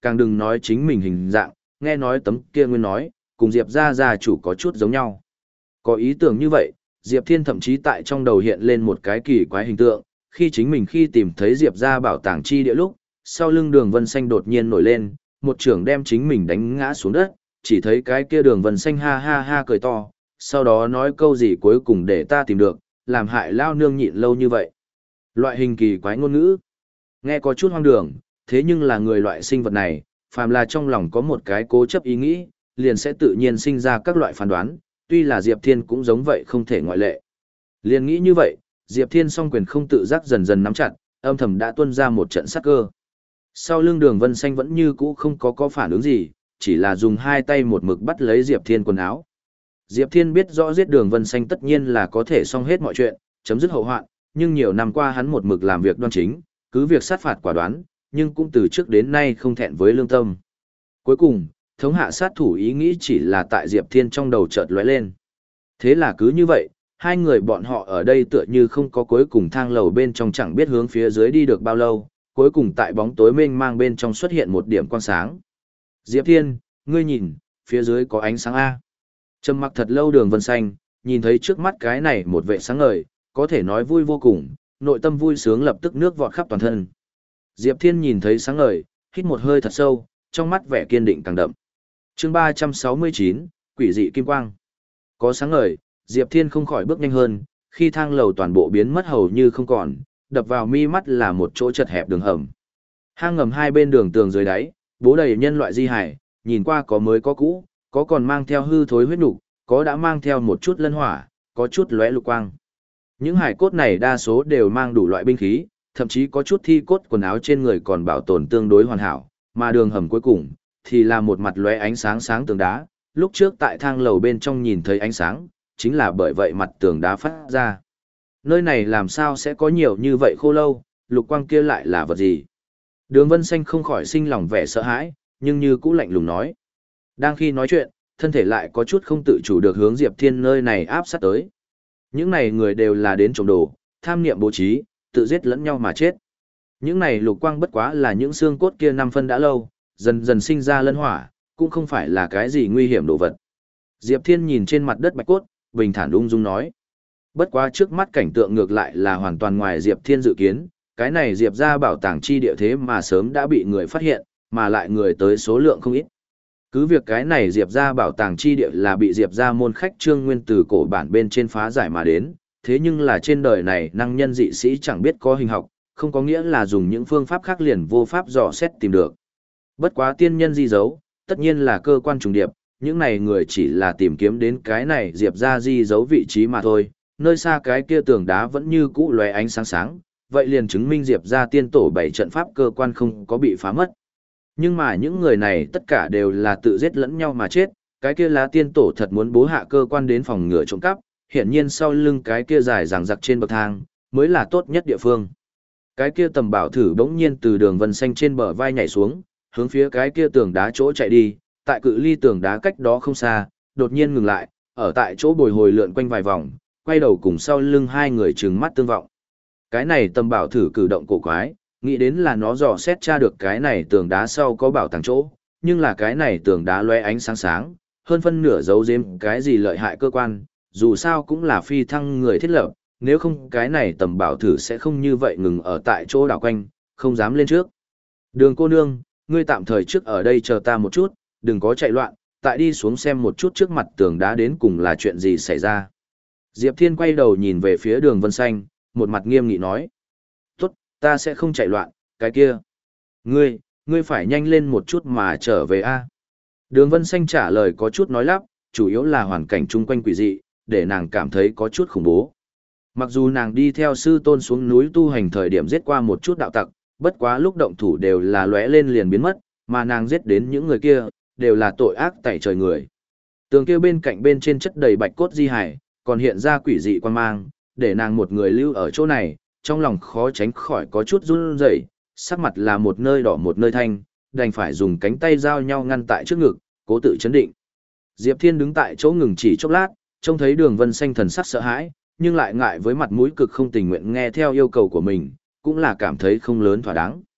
càng đừng nói chính mình hình dạng, nghe nói tấm kia nguyên nói, cùng Diệp gia gia chủ có chút giống nhau. Có ý tưởng như vậy, Diệp Thiên thậm chí tại trong đầu hiện lên một cái kỳ quái hình tượng, khi chính mình khi tìm thấy Diệp gia bảo tàng chi địa lúc, sau lưng Đường Vân Xanh đột nhiên nổi lên, một trưởng đem chính mình đánh ngã xuống đất, chỉ thấy cái kia Đường Vân Xanh ha ha ha cười to, sau đó nói câu gì cuối cùng để ta tìm được, làm hại lao nương nhịn lâu như vậy. Loại hình kỳ quái ngôn ngữ, nghe có chút hoang đường, thế nhưng là người loại sinh vật này, phàm là trong lòng có một cái cố chấp ý nghĩ, liền sẽ tự nhiên sinh ra các loại phán đoán, tuy là Diệp Thiên cũng giống vậy không thể ngoại lệ. Liền nghĩ như vậy, Diệp Thiên song quyền không tự giác dần dần nắm chặt, âm thầm đã tuôn ra một trận sát cơ. Sau lưng Đường Vân Xanh vẫn như cũ không có có phản ứng gì, chỉ là dùng hai tay một mực bắt lấy Diệp Thiên quần áo. Diệp Thiên biết rõ giết Đường Vân Xanh tất nhiên là có thể xong hết mọi chuyện, chấm dứt hậu hoạn, nhưng nhiều năm qua hắn một mực làm việc đoan chính, cứ việc sát phạt quả đoán, nhưng cũng từ trước đến nay không thẹn với lương tâm. Cuối cùng, thống hạ sát thủ ý nghĩ chỉ là tại Diệp Thiên trong đầu chợt lóe lên. Thế là cứ như vậy, hai người bọn họ ở đây tựa như không có cuối cùng thang lầu bên trong chẳng biết hướng phía dưới đi được bao lâu, cuối cùng tại bóng tối mênh mang bên trong xuất hiện một điểm quang sáng. Diệp Thiên, ngươi nhìn, phía dưới có ánh sáng A. Trầm mặc thật lâu Đường Vân Xanh, nhìn thấy trước mắt cái này một vệ sáng ngời, có thể nói vui vô cùng, nội tâm vui sướng lập tức nước vọt khắp toàn thân. Diệp Thiên nhìn thấy sáng ngời, hít một hơi thật sâu, trong mắt vẻ kiên định càng đậm. Chương ba trăm sáu mươi chín, Quỷ dị kim quang. Có sáng ngời, Diệp Thiên không khỏi bước nhanh hơn, khi thang lầu toàn bộ biến mất hầu như không còn, đập vào mi mắt là một chỗ chật hẹp đường hầm. Hang ngầm hai bên đường tường dưới đáy, bố đầy nhân loại di hải, nhìn qua có mới có cũ, có còn mang theo hư thối huyết nục, có đã mang theo một chút lân hỏa, có chút lóe lục quang. Những hải cốt này đa số đều mang đủ loại binh khí, thậm chí có chút thi cốt quần áo trên người còn bảo tồn tương đối hoàn hảo, mà đường hầm cuối cùng thì là một mặt lóe ánh sáng sáng tường đá, lúc trước tại thang lầu bên trong nhìn thấy ánh sáng, chính là bởi vậy mặt tường đá phát ra. Nơi này làm sao sẽ có nhiều như vậy khô lâu, lục quang kia lại là vật gì? Đường Vân Xanh không khỏi sinh lòng vẻ sợ hãi, nhưng như cũ lạnh lùng nói. Đang khi nói chuyện, thân thể lại có chút không tự chủ được hướng Diệp Thiên nơi này áp sát tới. Những này người đều là đến trộm đồ, tham niệm bố trí, tự giết lẫn nhau mà chết. Những này lục quang bất quá là những xương cốt kia năm phân đã lâu, dần dần sinh ra lân hỏa, cũng không phải là cái gì nguy hiểm đồ vật. Diệp Thiên nhìn trên mặt đất bạch cốt, bình thản ung dung nói. Bất quá trước mắt cảnh tượng ngược lại là hoàn toàn ngoài Diệp Thiên dự kiến, cái này Diệp ra bảo tàng chi địa thế mà sớm đã bị người phát hiện, mà lại người tới số lượng không ít. Cứ việc cái này Diệp ra bảo tàng chi địa là bị Diệp ra môn khách Trương Nguyên từ cổ bản bên trên phá giải mà đến, thế nhưng là trên đời này năng nhân dị sĩ chẳng biết có hình học, không có nghĩa là dùng những phương pháp khác liền vô pháp dò xét tìm được. Bất quá tiên nhân di dấu, tất nhiên là cơ quan trùng điệp, những này người chỉ là tìm kiếm đến cái này Diệp ra di dấu vị trí mà thôi, nơi xa cái kia tường đá vẫn như cũ lóe ánh sáng sáng, vậy liền chứng minh Diệp ra tiên tổ bảy trận pháp cơ quan không có bị phá mất. Nhưng mà những người này tất cả đều là tự giết lẫn nhau mà chết, cái kia lá tiên tổ thật muốn bố hạ cơ quan đến phòng ngừa trộm cắp, hiển nhiên sau lưng cái kia dài dằng dặc trên bậc thang, mới là tốt nhất địa phương. Cái kia tầm bảo thử bỗng nhiên từ đường vân xanh trên bờ vai nhảy xuống, hướng phía cái kia tường đá chỗ chạy đi, tại cự ly tường đá cách đó không xa, đột nhiên ngừng lại, ở tại chỗ bồi hồi lượn quanh vài vòng, quay đầu cùng sau lưng hai người trừng mắt tương vọng. Cái này tầm bảo thử cử động cổ quái, nghĩ đến là nó dò xét tra được cái này tường đá sau có bảo tàng chỗ, nhưng là cái này tường đá loe ánh sáng sáng, hơn phân nửa giấu giếm cái gì lợi hại cơ quan, dù sao cũng là phi thăng người thiết lập, nếu không cái này tầm bảo thử sẽ không như vậy ngừng ở tại chỗ đảo quanh, không dám lên trước. Đường cô nương, ngươi tạm thời trước ở đây chờ ta một chút, đừng có chạy loạn, tại đi xuống xem một chút trước mặt tường đá đến cùng là chuyện gì xảy ra. Diệp Thiên quay đầu nhìn về phía đường vân xanh, một mặt nghiêm nghị nói. Tốt, ta sẽ không chạy loạn, cái kia. Ngươi, ngươi phải nhanh lên một chút mà trở về a. Đường vân xanh trả lời có chút nói lắp, chủ yếu là hoàn cảnh chung quanh quỷ dị, để nàng cảm thấy có chút khủng bố. Mặc dù nàng đi theo sư tôn xuống núi tu hành thời điểm giết qua một chút đạo tặc, bất quá lúc động thủ đều là lóe lên liền biến mất, mà nàng giết đến những người kia, đều là tội ác tẩy trời người. Tường kia bên cạnh bên trên chất đầy bạch cốt di hải, còn hiện ra quỷ dị quan mang, để nàng một người lưu ở chỗ này, trong lòng khó tránh khỏi có chút run rẩy, sắc mặt là một nơi đỏ một nơi thanh, đành phải dùng cánh tay giao nhau ngăn tại trước ngực, cố tự chấn định. Diệp Thiên đứng tại chỗ ngừng chỉ chốc lát, trông thấy Đường Vân Xanh thần sắc sợ hãi, nhưng lại ngại với mặt mũi cực không tình nguyện nghe theo yêu cầu của mình, cũng là cảm thấy không lớn thỏa đáng.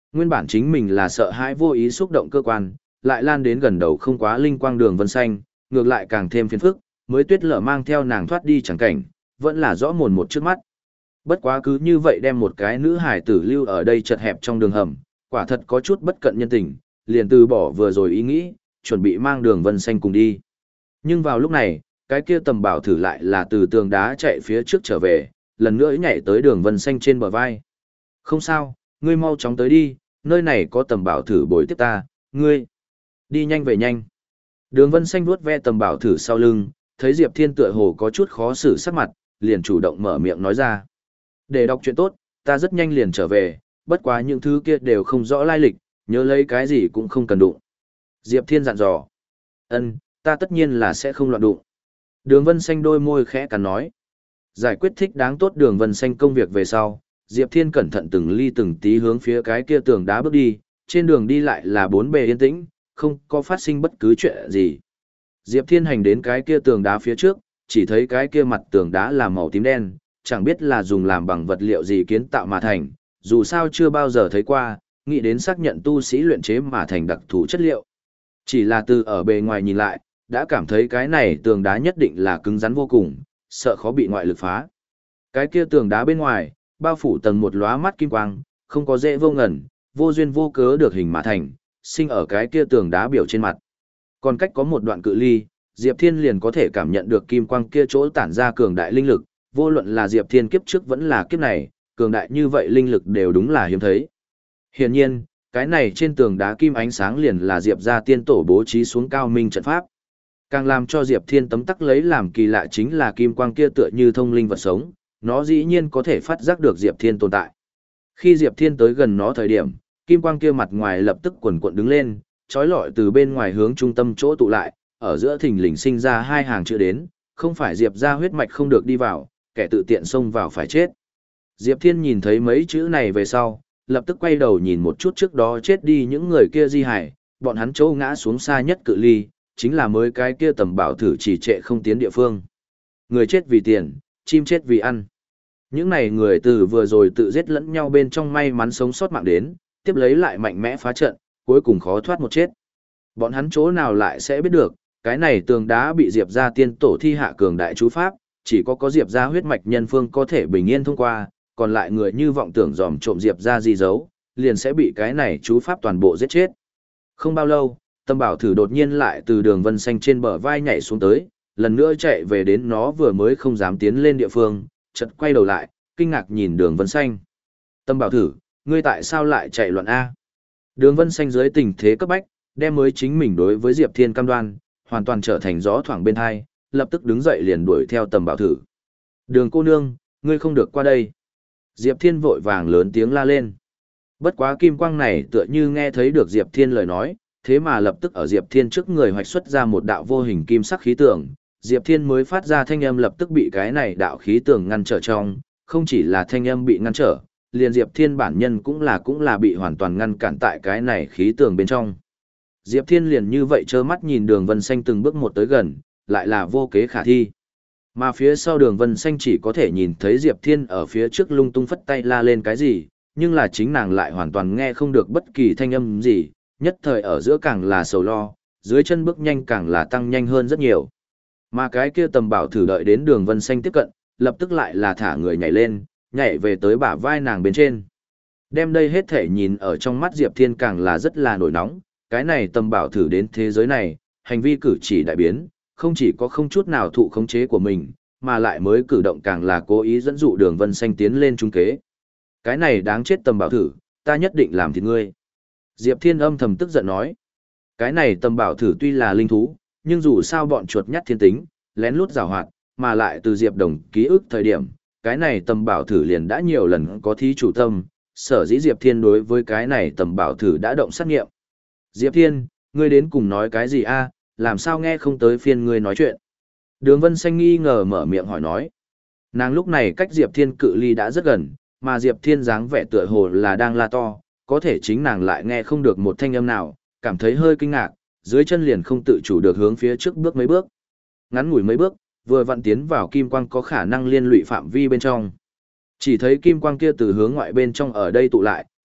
Nguyên bản chính mình là sợ hãi vô ý xúc động cơ quan, lại lan đến gần đầu không quá linh quang đường vân xanh, ngược lại càng thêm phiền phức, mới tuyết lở mang theo nàng thoát đi chẳng cảnh, vẫn là rõ mồn một trước mắt. Bất quá cứ như vậy đem một cái nữ hải tử lưu ở đây chật hẹp trong đường hầm, quả thật có chút bất cận nhân tình, liền từ bỏ vừa rồi ý nghĩ, chuẩn bị mang đường vân xanh cùng đi. Nhưng vào lúc này, cái kia tầm bảo thử lại là từ tường đá chạy phía trước trở về, lần nữa nhảy tới đường vân xanh trên bờ vai. Không sao, ngươi mau chóng tới đi, nơi này có tầm bảo thử bồi tiếp ta, ngươi. Đi nhanh về nhanh. Đường vân xanh vuốt ve tầm bảo thử sau lưng, thấy Diệp Thiên tựa hồ có chút khó xử sắc mặt, liền chủ động mở miệng nói ra. Để đọc chuyện tốt, ta rất nhanh liền trở về, bất quá những thứ kia đều không rõ lai lịch, nhớ lấy cái gì cũng không cần đụng. Diệp Thiên dặn dò. Ân, ta tất nhiên là sẽ không loạn đụng. Đường vân xanh đôi môi khẽ cắn nói. Giải quyết thích đáng tốt đường vân xanh công việc về sau, Diệp Thiên cẩn thận từng ly từng tí hướng phía cái kia tường đá bước đi, trên đường đi lại là bốn bề yên tĩnh, không có phát sinh bất cứ chuyện gì. Diệp Thiên hành đến cái kia tường đá phía trước, chỉ thấy cái kia mặt tường đá là màu tím đen, chẳng biết là dùng làm bằng vật liệu gì kiến tạo mà thành, dù sao chưa bao giờ thấy qua, nghĩ đến xác nhận tu sĩ luyện chế mà thành đặc thù chất liệu. Chỉ là từ ở bề ngoài nhìn lại, đã cảm thấy cái này tường đá nhất định là cứng rắn vô cùng, sợ khó bị ngoại lực phá. Cái kia tường đá bên ngoài, bao phủ tầng một lóa mắt kim quang, không có dễ vô ngẩn, vô duyên vô cớ được hình mà thành, sinh ở cái kia tường đá biểu trên mặt. Còn cách có một đoạn cự ly, Diệp Thiên liền có thể cảm nhận được kim quang kia chỗ tản ra cường đại linh lực, vô luận là Diệp Thiên kiếp trước vẫn là kiếp này, cường đại như vậy linh lực đều đúng là hiếm thấy. Hiển nhiên, cái này trên tường đá kim ánh sáng liền là Diệp gia tiên tổ bố trí xuống cao minh trận pháp. Càng làm cho Diệp Thiên tấm tắc lấy làm kỳ lạ chính là kim quang kia tựa như thông linh vật sống, nó dĩ nhiên có thể phát giác được Diệp Thiên tồn tại. Khi Diệp Thiên tới gần nó thời điểm, kim quang kia mặt ngoài lập tức quần cuộn đứng lên, trói lọi từ bên ngoài hướng trung tâm chỗ tụ lại, ở giữa thình lình sinh ra hai hàng chữ đến, không phải Diệp gia huyết mạch không được đi vào, kẻ tự tiện xông vào phải chết. Diệp Thiên nhìn thấy mấy chữ này về sau, lập tức quay đầu nhìn một chút trước đó chết đi những người kia di hải, bọn hắn chỗ ngã xuống xa nhất cự ly, chính là mới cái kia tầm bảo thử chỉ trệ không tiến địa phương. Người chết vì tiền, chim chết vì ăn. Những này người từ vừa rồi tự giết lẫn nhau bên trong may mắn sống sót mạng đến, tiếp lấy lại mạnh mẽ phá trận, cuối cùng khó thoát một chết. Bọn hắn chỗ nào lại sẽ biết được, cái này tường đá bị Diệp gia tiên tổ thi hạ cường đại chú pháp, chỉ có có Diệp gia huyết mạch nhân phương có thể bình yên thông qua, còn lại người như vọng tưởng dòm trộm Diệp gia di dấu, liền sẽ bị cái này chú pháp toàn bộ giết chết. Không bao lâu, Tâm Bảo thử đột nhiên lại từ đường vân xanh trên bờ vai nhảy xuống tới, lần nữa chạy về đến nó vừa mới không dám tiến lên địa phương, chợt quay đầu lại, kinh ngạc nhìn đường vân xanh. Tâm Bảo thử, ngươi tại sao lại chạy loạn A? Đường vân xanh dưới tình thế cấp bách, đem mới chính mình đối với Diệp Thiên cam đoan, hoàn toàn trở thành gió thoảng bên hai, lập tức đứng dậy liền đuổi theo Tầm Bảo thử. Đường cô nương, ngươi không được qua đây. Diệp Thiên vội vàng lớn tiếng la lên. Bất quá kim quang này tựa như nghe thấy được Diệp Thiên lời nói, thế mà lập tức ở Diệp Thiên trước người hoạch xuất ra một đạo vô hình kim sắc khí tường. Diệp Thiên mới phát ra thanh âm lập tức bị cái này đạo khí tường ngăn trở trong, không chỉ là thanh âm bị ngăn trở, liền Diệp Thiên bản nhân cũng là cũng là bị hoàn toàn ngăn cản tại cái này khí tường bên trong. Diệp Thiên liền như vậy trơ mắt nhìn đường vân xanh từng bước một tới gần, lại là vô kế khả thi. Mà phía sau đường vân xanh chỉ có thể nhìn thấy Diệp Thiên ở phía trước lung tung phất tay la lên cái gì, nhưng là chính nàng lại hoàn toàn nghe không được bất kỳ thanh âm gì, nhất thời ở giữa càng là sầu lo, dưới chân bước nhanh càng là tăng nhanh hơn rất nhiều. Mà cái kia Tầm Bảo thử đợi đến đường vân xanh tiếp cận, lập tức lại là thả người nhảy lên, nhảy về tới bả vai nàng bên trên. Đem đây hết thể nhìn ở trong mắt Diệp Thiên càng là rất là nổi nóng, cái này Tầm Bảo thử đến thế giới này, hành vi cử chỉ đại biến, không chỉ có không chút nào thụ khống chế của mình, mà lại mới cử động càng là cố ý dẫn dụ đường vân xanh tiến lên trung kế. Cái này đáng chết Tầm Bảo thử, ta nhất định làm thịt ngươi. Diệp Thiên âm thầm tức giận nói. Cái này Tầm Bảo thử tuy là linh thú, nhưng dù sao bọn chuột nhắt thiên tính, lén lút giảo hoạt, mà lại từ Diệp Đồng ký ức thời điểm, cái này Tầm Bảo thử liền đã nhiều lần có thí chủ tâm, sở dĩ Diệp Thiên đối với cái này Tầm Bảo thử đã động sát nghiệm. Diệp Thiên, ngươi đến cùng nói cái gì a? Làm sao nghe không tới phiên ngươi nói chuyện? Đường Vân Xanh nghi ngờ mở miệng hỏi nói. Nàng lúc này cách Diệp Thiên cự ly đã rất gần, mà Diệp Thiên dáng vẻ tựa hồ là đang la to, có thể chính nàng lại nghe không được một thanh âm nào, cảm thấy hơi kinh ngạc, dưới chân liền không tự chủ được hướng phía trước bước mấy bước. Ngắn ngủi mấy bước, vừa vặn tiến vào kim quang có khả năng liên lụy phạm vi bên trong. Chỉ thấy kim quang kia từ hướng ngoại bên trong ở đây tụ lại,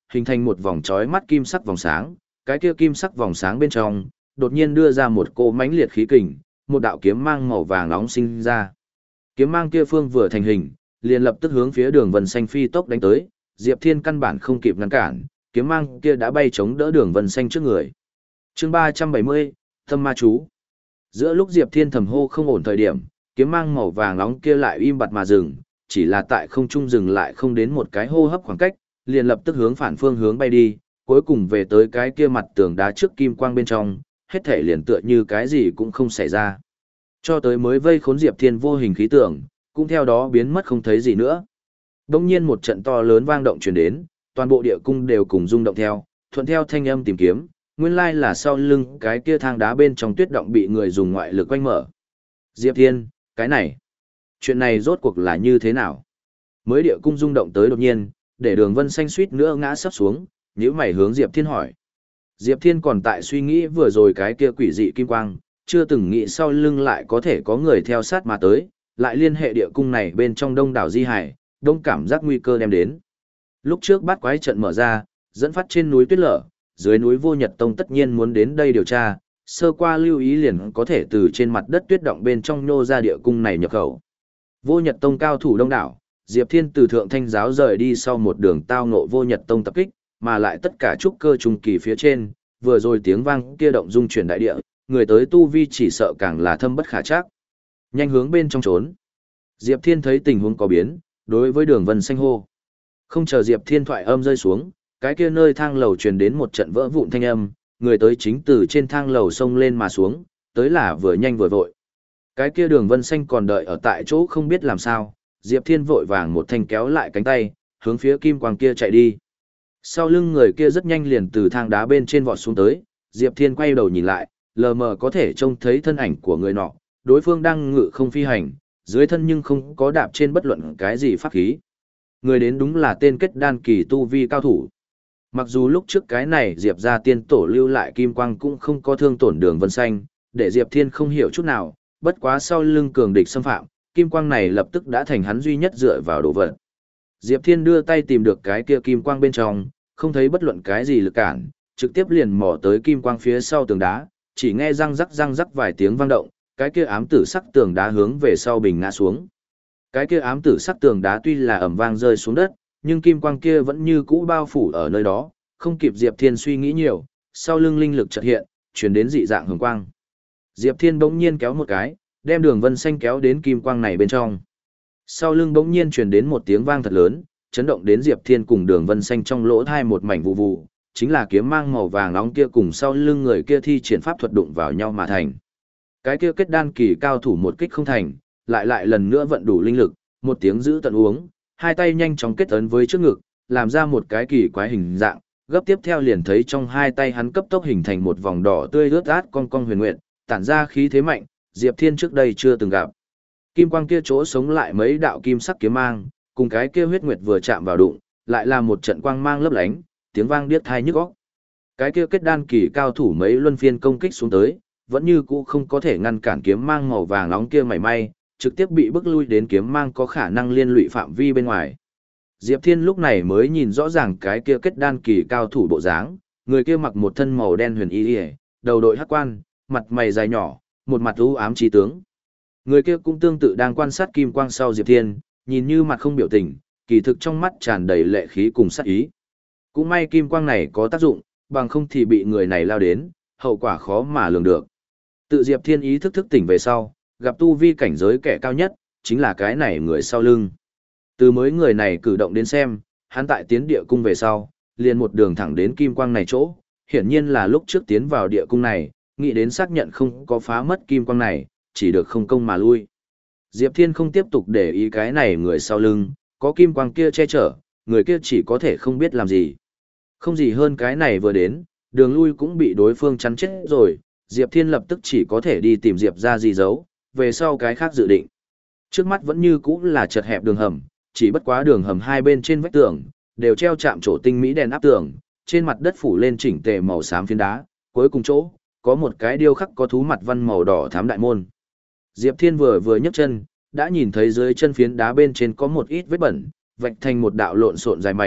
hình thành một vòng chói mắt kim sắc vòng sáng, cái kia kim sắc vòng sáng bên trong, đột nhiên đưa ra một cỗ mãnh liệt khí kình, một đạo kiếm mang màu vàng nóng sinh ra. Kiếm mang kia phương vừa thành hình, liền lập tức hướng phía Đường Vân Xanh phi tốc đánh tới, Diệp Thiên căn bản không kịp ngăn cản, kiếm mang kia đã bay chống đỡ Đường Vân Xanh trước người. Chương ba trăm bảy mươi, Tâm Ma chú. Giữa lúc Diệp Thiên thầm hô không ổn thời điểm, kiếm mang màu vàng nóng kia lại im bặt mà dừng, chỉ là tại không trung dừng lại không đến một cái hô hấp khoảng cách, liền lập tức hướng phản phương hướng bay đi, cuối cùng về tới cái kia mặt tường đá trước kim quang bên trong, hết thể liền tựa như cái gì cũng không xảy ra. Cho tới mới vây khốn Diệp Thiên vô hình khí tượng, cũng theo đó biến mất không thấy gì nữa. Đông nhiên một trận to lớn vang động truyền đến, toàn bộ địa cung đều cùng rung động theo, thuận theo thanh âm tìm kiếm, nguyên lai là sau lưng cái kia thang đá bên trong tuyết động bị người dùng ngoại lực quanh mở. Diệp Thiên, cái này, chuyện này rốt cuộc là như thế nào? Mới địa cung rung động tới đột nhiên, để Đường Vân Xanh suýt nữa ngã sắp xuống, nhíu mày hướng Diệp Thiên hỏi. Diệp Thiên còn tại suy nghĩ vừa rồi cái kia quỷ dị kim quang, chưa từng nghĩ sau lưng lại có thể có người theo sát mà tới, lại liên hệ địa cung này bên trong đông đảo di hải, đông cảm giác nguy cơ đem đến. Lúc trước bát quái trận mở ra, dẫn phát trên núi tuyết lở, dưới núi Vô Nhật Tông tất nhiên muốn đến đây điều tra, sơ qua lưu ý liền có thể từ trên mặt đất tuyết động bên trong nhô ra địa cung này nhập khẩu. Vô Nhật Tông cao thủ đông đảo, Diệp Thiên từ Thượng Thanh giáo rời đi sau một đường tao ngộ Vô Nhật Tông tập kích, mà lại tất cả trúc cơ trung kỳ phía trên, vừa rồi tiếng vang kia động dung chuyển đại địa, người tới tu vi chỉ sợ càng là thâm bất khả trắc. Nhanh hướng bên trong trốn. Diệp Thiên thấy tình huống có biến, đối với Đường Vân Xanh hô. Không chờ Diệp Thiên thoại âm rơi xuống, cái kia nơi thang lầu truyền đến một trận vỡ vụn thanh âm, người tới chính từ trên thang lầu xông lên mà xuống, tới là vừa nhanh vừa vội. Cái kia Đường Vân Xanh còn đợi ở tại chỗ không biết làm sao, Diệp Thiên vội vàng một thanh kéo lại cánh tay, hướng phía kim quang kia chạy đi. Sau lưng người kia rất nhanh liền từ thang đá bên trên vọt xuống tới, Diệp Thiên quay đầu nhìn lại, lờ mờ có thể trông thấy thân ảnh của người nọ, đối phương đang ngự không phi hành, dưới thân nhưng không có đạp trên bất luận cái gì pháp khí. Người đến đúng là tên kết đan kỳ tu vi cao thủ. Mặc dù lúc trước cái này Diệp ra tiên tổ lưu lại kim quang cũng không có thương tổn Đường Vân Xanh, để Diệp Thiên không hiểu chút nào, bất quá sau lưng cường địch xâm phạm, kim quang này lập tức đã thành hắn duy nhất dựa vào đồ vật. Diệp Thiên đưa tay tìm được cái kia kim quang bên trong, không thấy bất luận cái gì lực cản, trực tiếp liền mò tới kim quang phía sau tường đá, chỉ nghe răng rắc răng rắc vài tiếng vang động, cái kia ám tử sắc tường đá hướng về sau bình ngã xuống. Cái kia ám tử sắc tường đá tuy là ầm vang rơi xuống đất, nhưng kim quang kia vẫn như cũ bao phủ ở nơi đó, không kịp Diệp Thiên suy nghĩ nhiều, sau lưng linh lực chợt hiện, truyền đến dị dạng hồng quang. Diệp Thiên bỗng nhiên kéo một cái, đem Đường Vân Xanh kéo đến kim quang này bên trong. Sau lưng bỗng nhiên truyền đến một tiếng vang thật lớn, chấn động đến Diệp Thiên cùng Đường Vân Xanh trong lỗ thai một mảnh vụ vụ, chính là kiếm mang màu vàng nóng kia cùng sau lưng người kia thi triển pháp thuật đụng vào nhau mà thành. Cái kia kết đan kỳ cao thủ một kích không thành, lại lại lần nữa vận đủ linh lực, một tiếng giữ tận uống, hai tay nhanh chóng kết ấn với trước ngực, làm ra một cái kỳ quái hình dạng, gấp tiếp theo liền thấy trong hai tay hắn cấp tốc hình thành một vòng đỏ tươi rớt át con con huyền nguyệt, tản ra khí thế mạnh, Diệp Thiên trước đây chưa từng gặp. Kim quang kia chỗ sống lại mấy đạo kim sắc kiếm mang, cùng cái kia huyết nguyệt vừa chạm vào đụng, lại là một trận quang mang lấp lánh, tiếng vang điếc tai nhức óc. Cái kia kết đan kỳ cao thủ mấy luân phiên công kích xuống tới, vẫn như cũ không có thể ngăn cản kiếm mang màu vàng nóng kia mảy may, trực tiếp bị bức lui đến kiếm mang có khả năng liên lụy phạm vi bên ngoài. Diệp Thiên lúc này mới nhìn rõ ràng cái kia kết đan kỳ cao thủ bộ dáng, người kia mặc một thân màu đen huyền y, đầu đội hắc quan, mặt mày dài nhỏ, một mặt u ám trí tướng. Người kia cũng tương tự đang quan sát kim quang sau Diệp Thiên, nhìn như mặt không biểu tình, kỳ thực trong mắt tràn đầy lệ khí cùng sát ý. Cũng may kim quang này có tác dụng, bằng không thì bị người này lao đến, hậu quả khó mà lường được. Tự Diệp Thiên ý thức thức tỉnh về sau, gặp tu vi cảnh giới kẻ cao nhất, chính là cái này người sau lưng. Từ mới người này cử động đến xem, hắn tại tiến địa cung về sau, liền một đường thẳng đến kim quang này chỗ, hiển nhiên là lúc trước tiến vào địa cung này, nghĩ đến xác nhận không có phá mất kim quang này, chỉ được không công mà lui. Diệp Thiên không tiếp tục để ý cái này người sau lưng, có kim quang kia che chở, người kia chỉ có thể không biết làm gì. Không gì hơn cái này vừa đến, đường lui cũng bị đối phương chắn chết rồi, Diệp Thiên lập tức chỉ có thể đi tìm Diệp ra gì giấu, về sau cái khác dự định. Trước mắt vẫn như cũ là chật hẹp đường hầm, chỉ bất quá đường hầm hai bên trên vách tường, đều treo chạm trổ tinh mỹ đèn áp tường, trên mặt đất phủ lên chỉnh tề màu xám phiến đá, cuối cùng chỗ, có một cái điêu khắc có thú mặt văn màu đỏ thám đại môn. Diệp Thiên vừa vừa nhấc chân, đã nhìn thấy dưới chân phiến đá bên trên có một ít vết bẩn, vạch thành một đạo lộn xộn dài mảnh,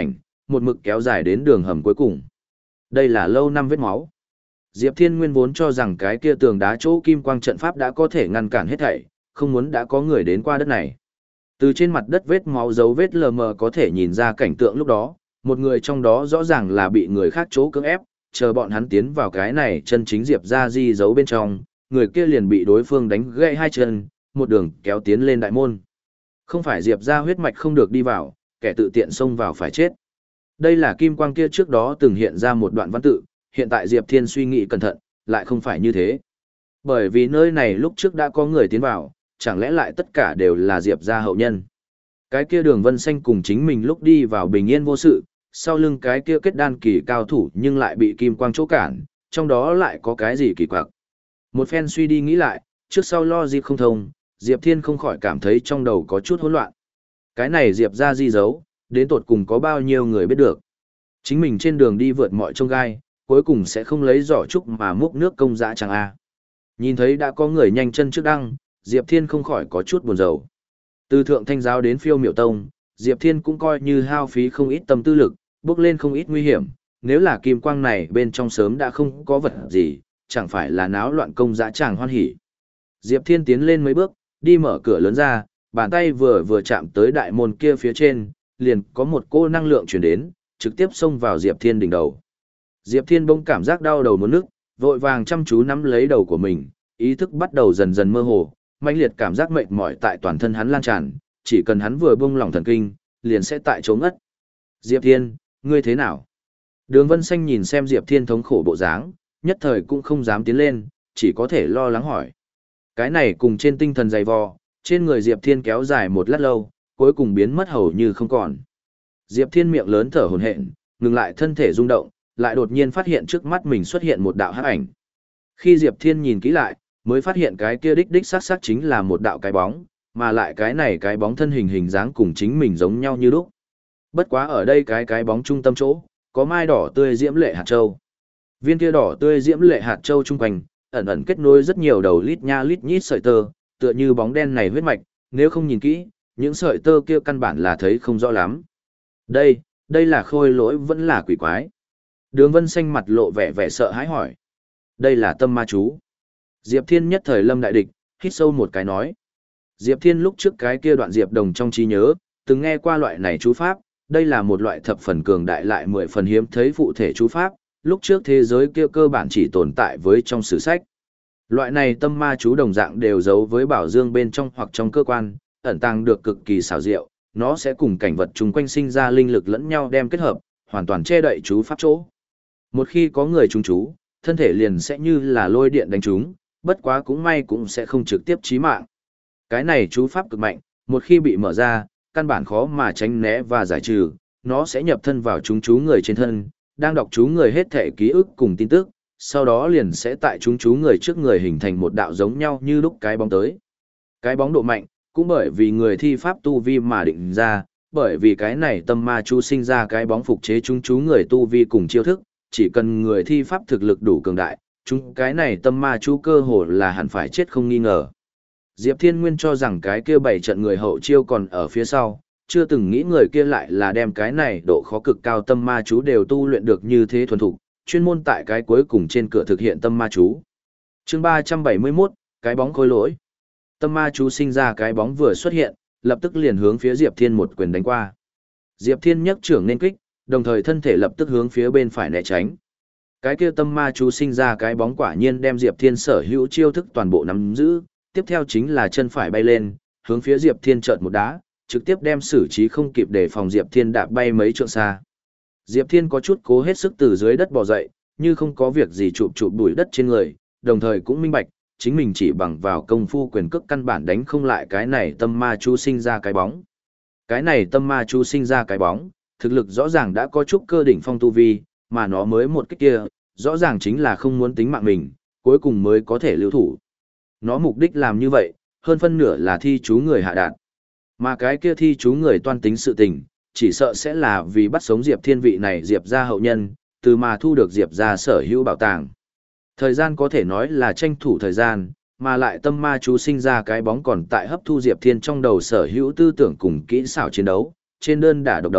một mực kéo dài đến đường hầm cuối cùng. Đây là lâu năm vết máu. Diệp Thiên Nguyên vốn cho rằng cái kia tường đá chỗ kim quang trận pháp đã có thể ngăn cản hết thảy, không muốn đã có người đến qua đất này. Từ trên mặt đất vết máu dấu vết lờ mờ có thể nhìn ra cảnh tượng lúc đó, một người trong đó rõ ràng là bị người khác chỗ cưỡng ép, chờ bọn hắn tiến vào cái này chân chính Diệp ra di giấu bên trong, người kia liền bị đối phương đánh gãy hai chân, một đường kéo tiến lên đại môn. Không phải Diệp ra huyết mạch không được đi vào, kẻ tự tiện xông vào phải chết. Đây là kim quang kia trước đó từng hiện ra một đoạn văn tự, hiện tại Diệp Thiên suy nghĩ cẩn thận, lại không phải như thế. Bởi vì nơi này lúc trước đã có người tiến vào, chẳng lẽ lại tất cả đều là Diệp gia hậu nhân. Cái kia Đường Vân Xanh cùng chính mình lúc đi vào bình yên vô sự, sau lưng cái kia kết đan kỳ cao thủ nhưng lại bị kim quang chỗ cản, trong đó lại có cái gì kỳ quặc. Một phen suy đi nghĩ lại, trước sau lo gì không thông, Diệp Thiên không khỏi cảm thấy trong đầu có chút hỗn loạn. Cái này Diệp gia di giấu, đến tột cùng có bao nhiêu người biết được. Chính mình trên đường đi vượt mọi chông gai, cuối cùng sẽ không lấy giỏ trúc mà múc nước công dã chẳng a. Nhìn thấy đã có người nhanh chân trước đăng, Diệp Thiên không khỏi có chút buồn rầu. Từ thượng thanh giáo đến phiêu miểu tông, Diệp Thiên cũng coi như hao phí không ít tâm tư lực, bước lên không ít nguy hiểm, nếu là kim quang này bên trong sớm đã không có vật gì, chẳng phải là náo loạn công dã tràng hoan hỉ. Diệp Thiên tiến lên mấy bước, đi mở cửa lớn ra, bàn tay vừa vừa chạm tới đại môn kia phía trên, liền có một cô năng lượng chuyển đến, trực tiếp xông vào Diệp Thiên đỉnh đầu. Diệp Thiên bỗng cảm giác đau đầu muốn nức, vội vàng chăm chú nắm lấy đầu của mình, ý thức bắt đầu dần dần mơ hồ, mãnh liệt cảm giác mệt mỏi tại toàn thân hắn lan tràn, chỉ cần hắn vừa buông lỏng thần kinh, liền sẽ tại chỗ ngất. Diệp Thiên, ngươi thế nào? Đường Vân Xanh nhìn xem Diệp Thiên thống khổ bộ dáng, nhất thời cũng không dám tiến lên, chỉ có thể lo lắng hỏi. Cái này cùng trên tinh thần dày vò, trên người Diệp Thiên kéo dài một lát lâu, cuối cùng biến mất hầu như không còn. Diệp Thiên miệng lớn thở hổn hển, ngừng lại thân thể rung động, lại đột nhiên phát hiện trước mắt mình xuất hiện một đạo hắc ảnh. Khi Diệp Thiên nhìn kỹ lại, mới phát hiện cái kia đích đích xác xác chính là một đạo cái bóng, mà lại cái này cái bóng thân hình hình dáng cùng chính mình giống nhau như lúc. Bất quá ở đây cái cái bóng trung tâm chỗ, có mai đỏ tươi diễm lệ hạt châu. Viên kia đỏ tươi diễm lệ hạt châu trung quanh, ẩn ẩn kết nối rất nhiều đầu lít nha lít nhít sợi tơ, tựa như bóng đen này huyết mạch, nếu không nhìn kỹ, những sợi tơ kia căn bản là thấy không rõ lắm. Đây, đây là khôi lỗi vẫn là quỷ quái. Đường Vân Xanh mặt lộ vẻ vẻ sợ hãi hỏi. Đây là tâm ma chú. Diệp Thiên nhất thời lâm đại địch, hít sâu một cái nói. Diệp Thiên lúc trước cái kia đoạn Diệp Đồng trong trí nhớ, từng nghe qua loại này chú pháp, đây là một loại thập phần cường đại lại mười phần hiếm thấy phụ thể chú pháp, lúc trước thế giới kia cơ bản chỉ tồn tại với trong sử sách. Loại này tâm ma chú đồng dạng đều giấu với bảo dương bên trong hoặc trong cơ quan, ẩn tàng được cực kỳ xảo diệu, nó sẽ cùng cảnh vật chung quanh sinh ra linh lực lẫn nhau đem kết hợp, hoàn toàn che đậy chú pháp chỗ. Một khi có người trúng chú, thân thể liền sẽ như là lôi điện đánh trúng, bất quá cũng may cũng sẽ không trực tiếp chí mạng. Cái này chú pháp cực mạnh, một khi bị mở ra, căn bản khó mà tránh né và giải trừ, nó sẽ nhập thân vào chúng chú người trên thân, đang đọc chú người hết thể ký ức cùng tin tức, sau đó liền sẽ tại chúng chú người trước người hình thành một đạo giống nhau như lúc cái bóng tới. Cái bóng độ mạnh, cũng bởi vì người thi pháp tu vi mà định ra, bởi vì cái này tâm ma chú sinh ra cái bóng phục chế chúng chú người tu vi cùng chiêu thức, chỉ cần người thi pháp thực lực đủ cường đại, chúng cái này tâm ma chú cơ hồ là hẳn phải chết không nghi ngờ. Diệp Thiên Nguyên cho rằng cái kia bảy trận người hậu chiêu còn ở phía sau, chưa từng nghĩ người kia lại là đem cái này độ khó cực cao tâm ma chú đều tu luyện được như thế thuần thục, chuyên môn tại cái cuối cùng trên cửa thực hiện tâm ma chú. Chương ba trăm bảy mươi mốt, cái bóng khôi lỗi. Tâm ma chú sinh ra cái bóng vừa xuất hiện, lập tức liền hướng phía Diệp Thiên một quyền đánh qua. Diệp Thiên nhấc trưởng nên kích, đồng thời thân thể lập tức hướng phía bên phải né tránh. Cái kia tâm ma chú sinh ra cái bóng quả nhiên đem Diệp Thiên sở hữu chiêu thức toàn bộ nắm giữ, tiếp theo chính là chân phải bay lên, hướng phía Diệp Thiên chợt một đá, trực tiếp đem xử trí không kịp để phòng Diệp Thiên đạp bay mấy trượng xa. Diệp Thiên có chút cố hết sức từ dưới đất bò dậy, như không có việc gì chụp chụp bụi đất trên người, đồng thời cũng minh bạch, chính mình chỉ bằng vào công phu quyền cước căn bản đánh không lại cái này tâm ma chú sinh ra cái bóng. Cái này tâm ma chú sinh ra cái bóng, thực lực rõ ràng đã có chút cơ đỉnh phong tu vi, mà nó mới một cái kia, rõ ràng chính là không muốn tính mạng mình, cuối cùng mới có thể lưu thủ. Nó mục đích làm như vậy, hơn phân nửa là thi chú người hạ đạt. Mà cái kia thi chú người toan tính sự tình, chỉ sợ sẽ là vì bắt sống Diệp Thiên vị này Diệp gia hậu nhân, từ mà thu được Diệp gia sở hữu bảo tàng. Thời gian có thể nói là tranh thủ thời gian, mà lại tâm ma chú sinh ra cái bóng còn tại hấp thu Diệp Thiên trong đầu sở hữu tư tưởng cùng kỹ xảo chiến đấu, trên đơn đả độc đấu,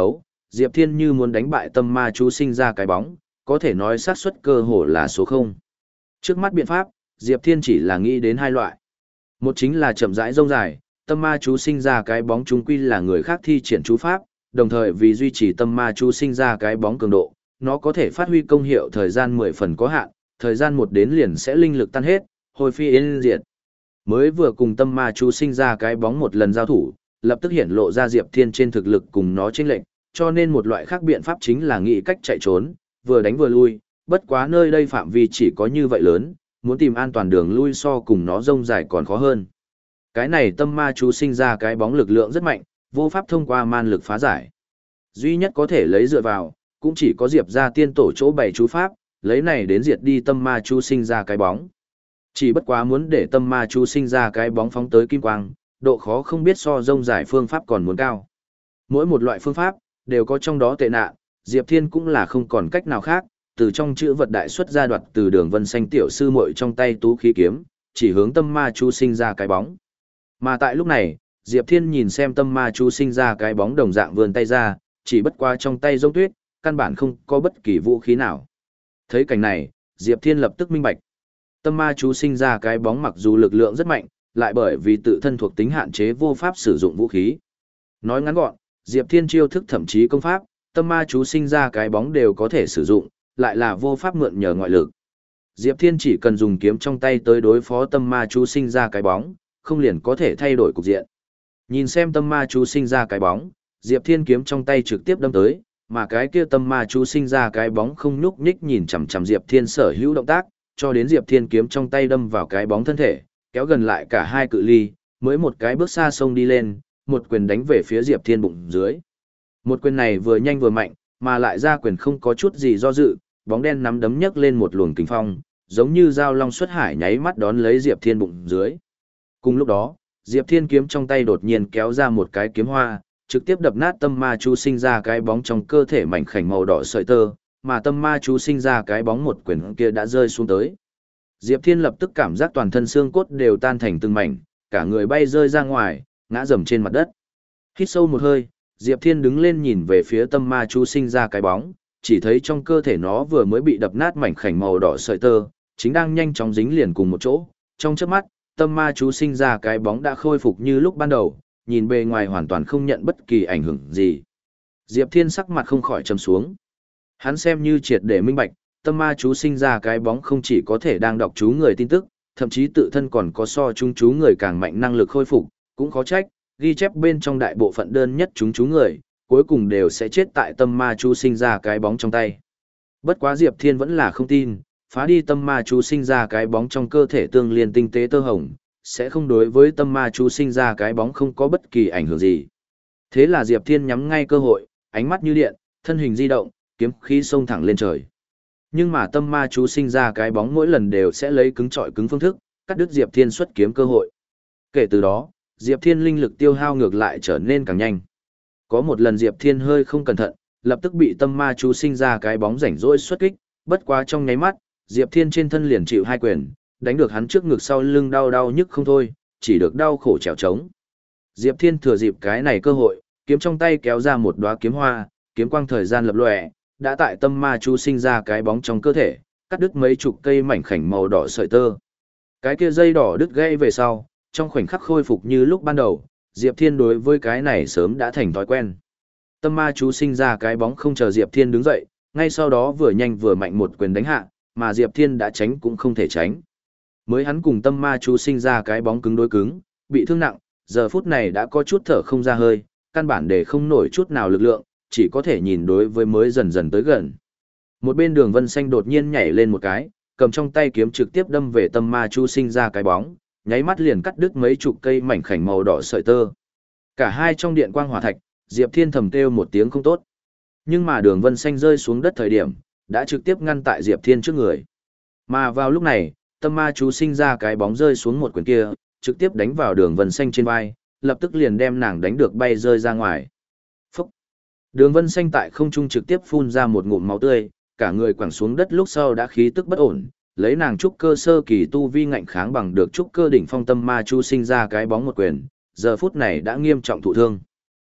Diệp Thiên như muốn đánh bại tâm ma chú sinh ra cái bóng, có thể nói xác suất cơ hồ là số không. Trước mắt biện pháp, Diệp Thiên chỉ là nghĩ đến hai loại. Một chính là chậm rãi rông dài, tâm ma chú sinh ra cái bóng chúng quy là người khác thi triển chú pháp, đồng thời vì duy trì tâm ma chú sinh ra cái bóng cường độ, nó có thể phát huy công hiệu thời gian mười phần có hạn, thời gian một đến liền sẽ linh lực tan hết, hồi phi yên diệt. Mới vừa cùng tâm ma chú sinh ra cái bóng một lần giao thủ, lập tức hiển lộ ra Diệp Thiên trên thực lực cùng nó chênh lệch, cho nên một loại khác biện pháp chính là nghĩ cách chạy trốn, vừa đánh vừa lui, bất quá nơi đây phạm vi chỉ có như vậy lớn, muốn tìm an toàn đường lui so cùng nó rông dài còn khó hơn. Cái này tâm ma chú sinh ra cái bóng lực lượng rất mạnh, vô pháp thông qua man lực phá giải. Duy nhất có thể lấy dựa vào, cũng chỉ có Diệp ra tiên tổ chỗ bày chú pháp, lấy này đến diệt đi tâm ma chú sinh ra cái bóng. Chỉ bất quá muốn để tâm ma chú sinh ra cái bóng phóng tới kim quang, độ khó không biết so rông dài phương pháp còn muốn cao. Mỗi một loại phương pháp, đều có trong đó tệ nạn, Diệp Thiên cũng là không còn cách nào khác, từ trong chữ vật đại xuất ra đoạt từ đường vân xanh tiểu sư muội trong tay tú khí kiếm, chỉ hướng tâm ma chú sinh ra cái bóng. Mà tại lúc này, Diệp Thiên nhìn xem tâm ma chú sinh ra cái bóng đồng dạng vươn tay ra, chỉ bất qua trong tay rông tuyết, căn bản không có bất kỳ vũ khí nào. Thấy cảnh này, Diệp Thiên lập tức minh bạch. Tâm ma chú sinh ra cái bóng mặc dù lực lượng rất mạnh, lại bởi vì tự thân thuộc tính hạn chế vô pháp sử dụng vũ khí. Nói ngắn gọn, Diệp Thiên chiêu thức thậm chí công pháp, tâm ma chú sinh ra cái bóng đều có thể sử dụng, lại là vô pháp mượn nhờ ngoại lực. Diệp Thiên chỉ cần dùng kiếm trong tay tới đối phó tâm ma chú sinh ra cái bóng, không liền có thể thay đổi cục diện. Nhìn xem tâm ma chú sinh ra cái bóng, Diệp Thiên kiếm trong tay trực tiếp đâm tới, mà cái kia tâm ma chú sinh ra cái bóng không nhúc nhích nhìn chằm chằm Diệp Thiên sở hữu động tác, cho đến Diệp Thiên kiếm trong tay đâm vào cái bóng thân thể, kéo gần lại cả hai cự ly, mới một cái bước xa sông đi lên, một quyền đánh về phía Diệp Thiên bụng dưới. Một quyền này vừa nhanh vừa mạnh, mà lại ra quyền không có chút gì do dự, bóng đen nắm đấm nhấc lên một luồng kình phong, giống như dao long xuất hải nháy mắt đón lấy Diệp Thiên bụng dưới. Cùng lúc đó, Diệp Thiên kiếm trong tay đột nhiên kéo ra một cái kiếm hoa, trực tiếp đập nát tâm ma chú sinh ra cái bóng trong cơ thể mảnh khảnh màu đỏ sợi tơ, mà tâm ma chú sinh ra cái bóng một quyền kia đã rơi xuống tới. Diệp Thiên lập tức cảm giác toàn thân xương cốt đều tan thành từng mảnh, cả người bay rơi ra ngoài, ngã rầm trên mặt đất. Hít sâu một hơi, Diệp Thiên đứng lên nhìn về phía tâm ma chú sinh ra cái bóng, chỉ thấy trong cơ thể nó vừa mới bị đập nát mảnh khảnh màu đỏ sợi tơ, chính đang nhanh chóng dính liền cùng một chỗ. Trong chớp mắt, tâm ma chú sinh ra cái bóng đã khôi phục như lúc ban đầu, nhìn bề ngoài hoàn toàn không nhận bất kỳ ảnh hưởng gì. Diệp Thiên sắc mặt không khỏi trầm xuống. Hắn xem như triệt để minh bạch, tâm ma chú sinh ra cái bóng không chỉ có thể đang đọc chú người tin tức, thậm chí tự thân còn có so chúng chú người càng mạnh năng lực khôi phục, cũng khó trách, ghi chép bên trong đại bộ phận đơn nhất chúng chú người, cuối cùng đều sẽ chết tại tâm ma chú sinh ra cái bóng trong tay. Bất quá Diệp Thiên vẫn là không tin, phá đi tâm ma chú sinh ra cái bóng trong cơ thể tương liên tinh tế tơ hồng, sẽ không đối với tâm ma chú sinh ra cái bóng không có bất kỳ ảnh hưởng gì. Thế là Diệp Thiên nhắm ngay cơ hội, ánh mắt như điện, thân hình di động, kiếm khí xông thẳng lên trời. Nhưng mà tâm ma chú sinh ra cái bóng mỗi lần đều sẽ lấy cứng trọi cứng phương thức, cắt đứt Diệp Thiên xuất kiếm cơ hội. Kể từ đó, Diệp Thiên linh lực tiêu hao ngược lại trở nên càng nhanh. Có một lần Diệp Thiên hơi không cẩn thận, lập tức bị tâm ma chú sinh ra cái bóng rảnh rỗi xuất kích, bất quá trong nháy mắt, Diệp Thiên trên thân liền chịu hai quyền, đánh được hắn trước ngực sau lưng đau đau nhức không thôi, chỉ được đau khổ trèo trống. Diệp Thiên thừa dịp cái này cơ hội, kiếm trong tay kéo ra một đóa kiếm hoa, kiếm quang thời gian lập lòe, đã tại tâm ma chú sinh ra cái bóng trong cơ thể, cắt đứt mấy chục cây mảnh khảnh màu đỏ sợi tơ. Cái kia dây đỏ đứt gãy về sau, trong khoảnh khắc khôi phục như lúc ban đầu, Diệp Thiên đối với cái này sớm đã thành thói quen. Tâm ma chú sinh ra cái bóng không chờ Diệp Thiên đứng dậy, ngay sau đó vừa nhanh vừa mạnh một quyền đánh hạ, mà Diệp Thiên đã tránh cũng không thể tránh. Mới hắn cùng tâm ma chú sinh ra cái bóng cứng đối cứng, bị thương nặng, giờ phút này đã có chút thở không ra hơi, căn bản để không nổi chút nào lực lượng, chỉ có thể nhìn đối với mới dần dần tới gần. Một bên Đường Vân Xanh đột nhiên nhảy lên một cái, cầm trong tay kiếm trực tiếp đâm về tâm ma chú sinh ra cái bóng, nháy mắt liền cắt đứt mấy chục cây mảnh khảnh màu đỏ sợi tơ. Cả hai trong điện quang hỏa thạch, Diệp Thiên thầm kêu một tiếng không tốt. Nhưng mà Đường Vân Xanh rơi xuống đất thời điểm, đã trực tiếp ngăn tại Diệp Thiên trước người. Mà vào lúc này, tâm ma chú sinh ra cái bóng rơi xuống một quyền kia, trực tiếp đánh vào Đường Vân Xanh trên vai, lập tức liền đem nàng đánh được bay rơi ra ngoài. Phúc! Đường Vân Xanh tại không trung trực tiếp phun ra một ngụm máu tươi, cả người quẳng xuống đất lúc sau đã khí tức bất ổn, lấy nàng trúc cơ sơ kỳ tu vi ngạnh kháng bằng được trúc cơ đỉnh phong tâm ma chú sinh ra cái bóng một quyền, giờ phút này đã nghiêm trọng thụ thương.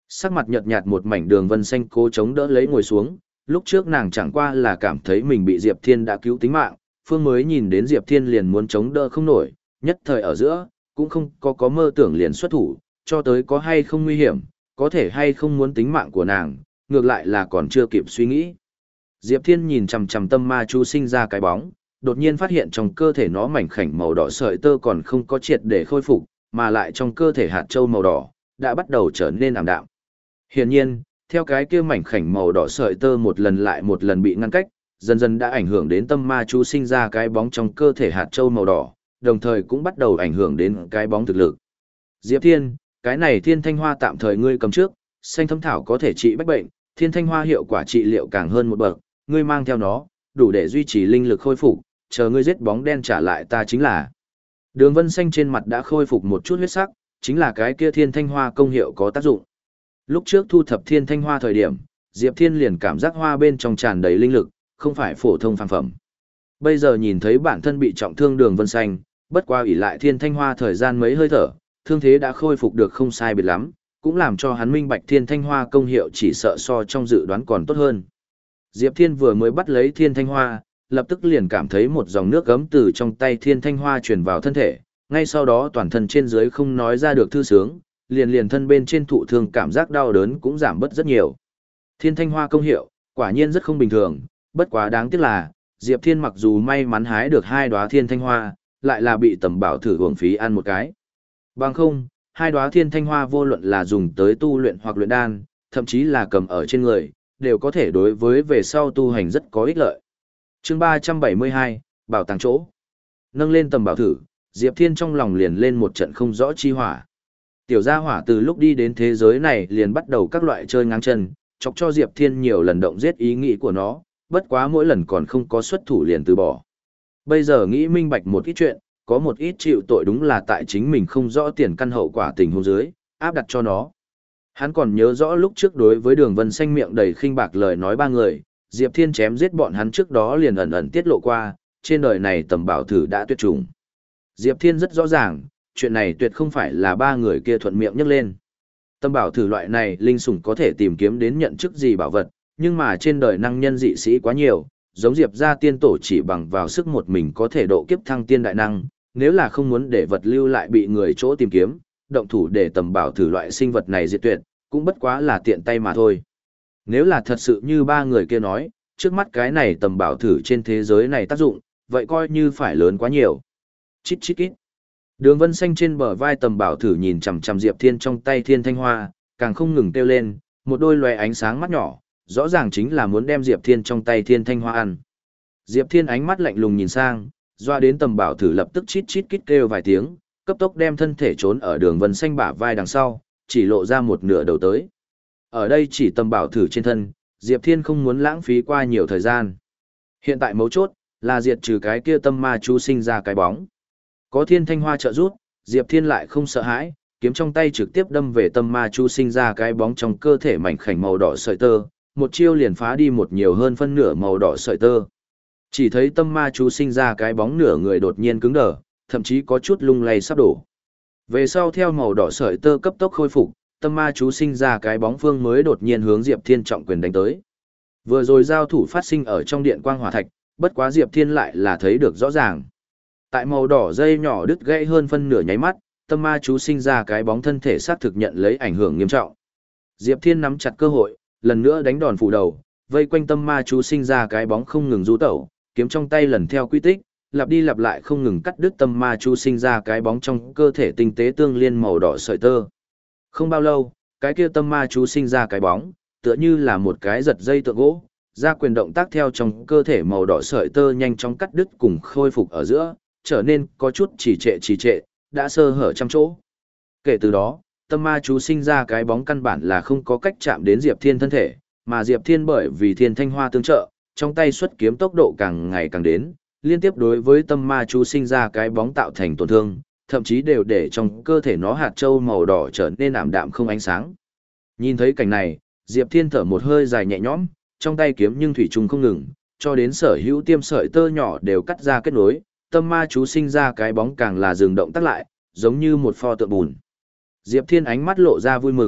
Sắc mặt nhợt nhạt một mảnh Đường Vân Xanh cố chống đỡ lấy ngồi xuống, lúc trước nàng chẳng qua là cảm thấy mình bị Diệp Thiên đã cứu tính mạng, Phương mới nhìn đến Diệp Thiên liền muốn chống đỡ không nổi, nhất thời ở giữa, cũng không có có mơ tưởng liền xuất thủ, cho tới có hay không nguy hiểm, có thể hay không muốn tính mạng của nàng, ngược lại là còn chưa kịp suy nghĩ. Diệp Thiên nhìn chằm chằm tâm ma chú sinh ra cái bóng, đột nhiên phát hiện trong cơ thể nó mảnh khảnh màu đỏ sợi tơ còn không có triệt để khôi phục, mà lại trong cơ thể hạt châu màu đỏ đã bắt đầu trở nên ảm đạm. Hiển nhiên, theo cái kia mảnh khảnh màu đỏ sợi tơ một lần lại một lần bị ngăn cách, dần dần đã ảnh hưởng đến tâm ma chú sinh ra cái bóng trong cơ thể hạt châu màu đỏ, đồng thời cũng bắt đầu ảnh hưởng đến cái bóng thực lực. Diệp Thiên, cái này Thiên Thanh Hoa tạm thời ngươi cầm trước, xanh thấm thảo có thể trị bách bệnh, Thiên Thanh Hoa hiệu quả trị liệu càng hơn một bậc, ngươi mang theo nó, đủ để duy trì linh lực khôi phục, chờ ngươi giết bóng đen trả lại ta chính là. Đường Vân Xanh trên mặt đã khôi phục một chút huyết sắc, chính là cái kia Thiên Thanh Hoa công hiệu có tác dụng. Lúc trước thu thập Thiên Thanh Hoa thời điểm, Diệp Thiên liền cảm giác hoa bên trong tràn đầy linh lực, không phải phổ thông phàm phẩm. Bây giờ nhìn thấy bản thân bị trọng thương Đường Vân Xanh, bất qua ỷ lại Thiên Thanh Hoa thời gian mấy hơi thở, thương thế đã khôi phục được không sai biệt lắm, cũng làm cho hắn minh bạch Thiên Thanh Hoa công hiệu chỉ sợ so trong dự đoán còn tốt hơn. Diệp Thiên vừa mới bắt lấy Thiên Thanh Hoa, lập tức liền cảm thấy một dòng nước gấm từ trong tay Thiên Thanh Hoa truyền vào thân thể, ngay sau đó toàn thân trên dưới không nói ra được thư sướng, liền liền thân bên trên thụ thương cảm giác đau đớn cũng giảm bớt rất nhiều. Thiên Thanh Hoa công hiệu, quả nhiên rất không bình thường, bất quá đáng tiếc là, Diệp Thiên mặc dù may mắn hái được hai đóa Thiên Thanh Hoa, lại là bị Tầm Bảo thử uổng phí ăn một cái. Bằng không, hai đóa Thiên Thanh Hoa vô luận là dùng tới tu luyện hoặc luyện đan, thậm chí là cầm ở trên người, đều có thể đối với về sau tu hành rất có ích lợi. Chương ba trăm bảy mươi hai, Bảo tàng chỗ. Nâng lên Tầm Bảo thử, Diệp Thiên trong lòng liền lên một trận không rõ chi hỏa. Tiểu gia hỏa từ lúc đi đến thế giới này liền bắt đầu các loại chơi ngang chân, chọc cho Diệp Thiên nhiều lần động giết ý nghĩ của nó, bất quá mỗi lần còn không có xuất thủ liền từ bỏ. Bây giờ nghĩ minh bạch một ít chuyện, có một ít chịu tội đúng là tại chính mình không rõ tiền căn hậu quả tình huống dưới, áp đặt cho nó. Hắn còn nhớ rõ lúc trước đối với Đường Vân Xanh miệng đầy khinh bạc lời nói ba người, Diệp Thiên chém giết bọn hắn trước đó liền ẩn ẩn tiết lộ qua, trên đời này Tầm Bảo thử đã tuyệt chủng. Diệp Thiên rất rõ ràng, chuyện này tuyệt không phải là ba người kia thuận miệng nhắc lên. Tầm Bảo thử loại này linh sủng có thể tìm kiếm đến nhận chức gì bảo vật, nhưng mà trên đời năng nhân dị sĩ quá nhiều, giống Diệp gia tiên tổ chỉ bằng vào sức một mình có thể độ kiếp thăng tiên đại năng, nếu là không muốn để vật lưu lại bị người chỗ tìm kiếm, động thủ để Tầm Bảo thử loại sinh vật này diệt tuyệt, cũng bất quá là tiện tay mà thôi. Nếu là thật sự như ba người kia nói, trước mắt cái này Tầm Bảo thử trên thế giới này tác dụng, vậy coi như phải lớn quá nhiều. Chít chít kít. Đường Vân Xanh trên bờ vai Tầm Bảo thử nhìn chằm chằm Diệp Thiên trong tay Thiên Thanh Hoa, càng không ngừng kêu lên, một đôi loé ánh sáng mắt nhỏ, rõ ràng chính là muốn đem Diệp Thiên trong tay Thiên Thanh Hoa ăn. Diệp Thiên ánh mắt lạnh lùng nhìn sang, doa đến Tầm Bảo thử lập tức chít chít kít kêu vài tiếng, cấp tốc đem thân thể trốn ở Đường Vân Xanh bả vai đằng sau, chỉ lộ ra một nửa đầu tới. Ở đây chỉ Tầm Bảo thử trên thân, Diệp Thiên không muốn lãng phí qua nhiều thời gian. Hiện tại mấu chốt là diệt trừ cái kia tâm ma chú sinh ra cái bóng. Có Thiên Thanh Hoa trợ giúp, Diệp Thiên lại không sợ hãi, kiếm trong tay trực tiếp đâm về tâm ma chú sinh ra cái bóng trong cơ thể mảnh khảnh màu đỏ sợi tơ, một chiêu liền phá đi một nhiều hơn phân nửa màu đỏ sợi tơ. Chỉ thấy tâm ma chú sinh ra cái bóng nửa người đột nhiên cứng đờ, thậm chí có chút lung lay sắp đổ. Về sau theo màu đỏ sợi tơ cấp tốc khôi phục, tâm ma chú sinh ra cái bóng phương mới đột nhiên hướng Diệp Thiên trọng quyền đánh tới. Vừa rồi giao thủ phát sinh ở trong điện quang hỏa thạch, bất quá Diệp Thiên lại là thấy được rõ ràng. Tại màu đỏ dây nhỏ đứt gãy hơn phân nửa nháy mắt, tâm ma chú sinh ra cái bóng thân thể xác thực nhận lấy ảnh hưởng nghiêm trọng. Diệp Thiên nắm chặt cơ hội, lần nữa đánh đòn phủ đầu, vây quanh tâm ma chú sinh ra cái bóng không ngừng du tẩu, kiếm trong tay lần theo quy tích, lặp đi lặp lại không ngừng cắt đứt tâm ma chú sinh ra cái bóng trong cơ thể tinh tế tương liên màu đỏ sợi tơ. Không bao lâu, cái kia tâm ma chú sinh ra cái bóng, tựa như là một cái giật dây tượng gỗ, ra quyền động tác theo trong cơ thể màu đỏ sợi tơ nhanh chóng cắt đứt cùng khôi phục ở giữa, trở nên có chút trì trệ trì trệ, đã sơ hở trăm chỗ. Kể từ đó, tâm ma chú sinh ra cái bóng căn bản là không có cách chạm đến Diệp Thiên thân thể, mà Diệp Thiên bởi vì Thiên Thanh Hoa tương trợ, trong tay xuất kiếm tốc độ càng ngày càng đến, liên tiếp đối với tâm ma chú sinh ra cái bóng tạo thành tổn thương, thậm chí đều để trong cơ thể nó hạt châu màu đỏ trở nên ảm đạm không ánh sáng. Nhìn thấy cảnh này, Diệp Thiên thở một hơi dài nhẹ nhõm, trong tay kiếm nhưng thủy trùng không ngừng, cho đến sở hữu tiêm sợi tơ nhỏ đều cắt ra kết nối, tâm ma chú sinh ra cái bóng càng là dừng động tác lại, giống như một pho tượng bùn. Diệp Thiên ánh mắt lộ ra vui mừng,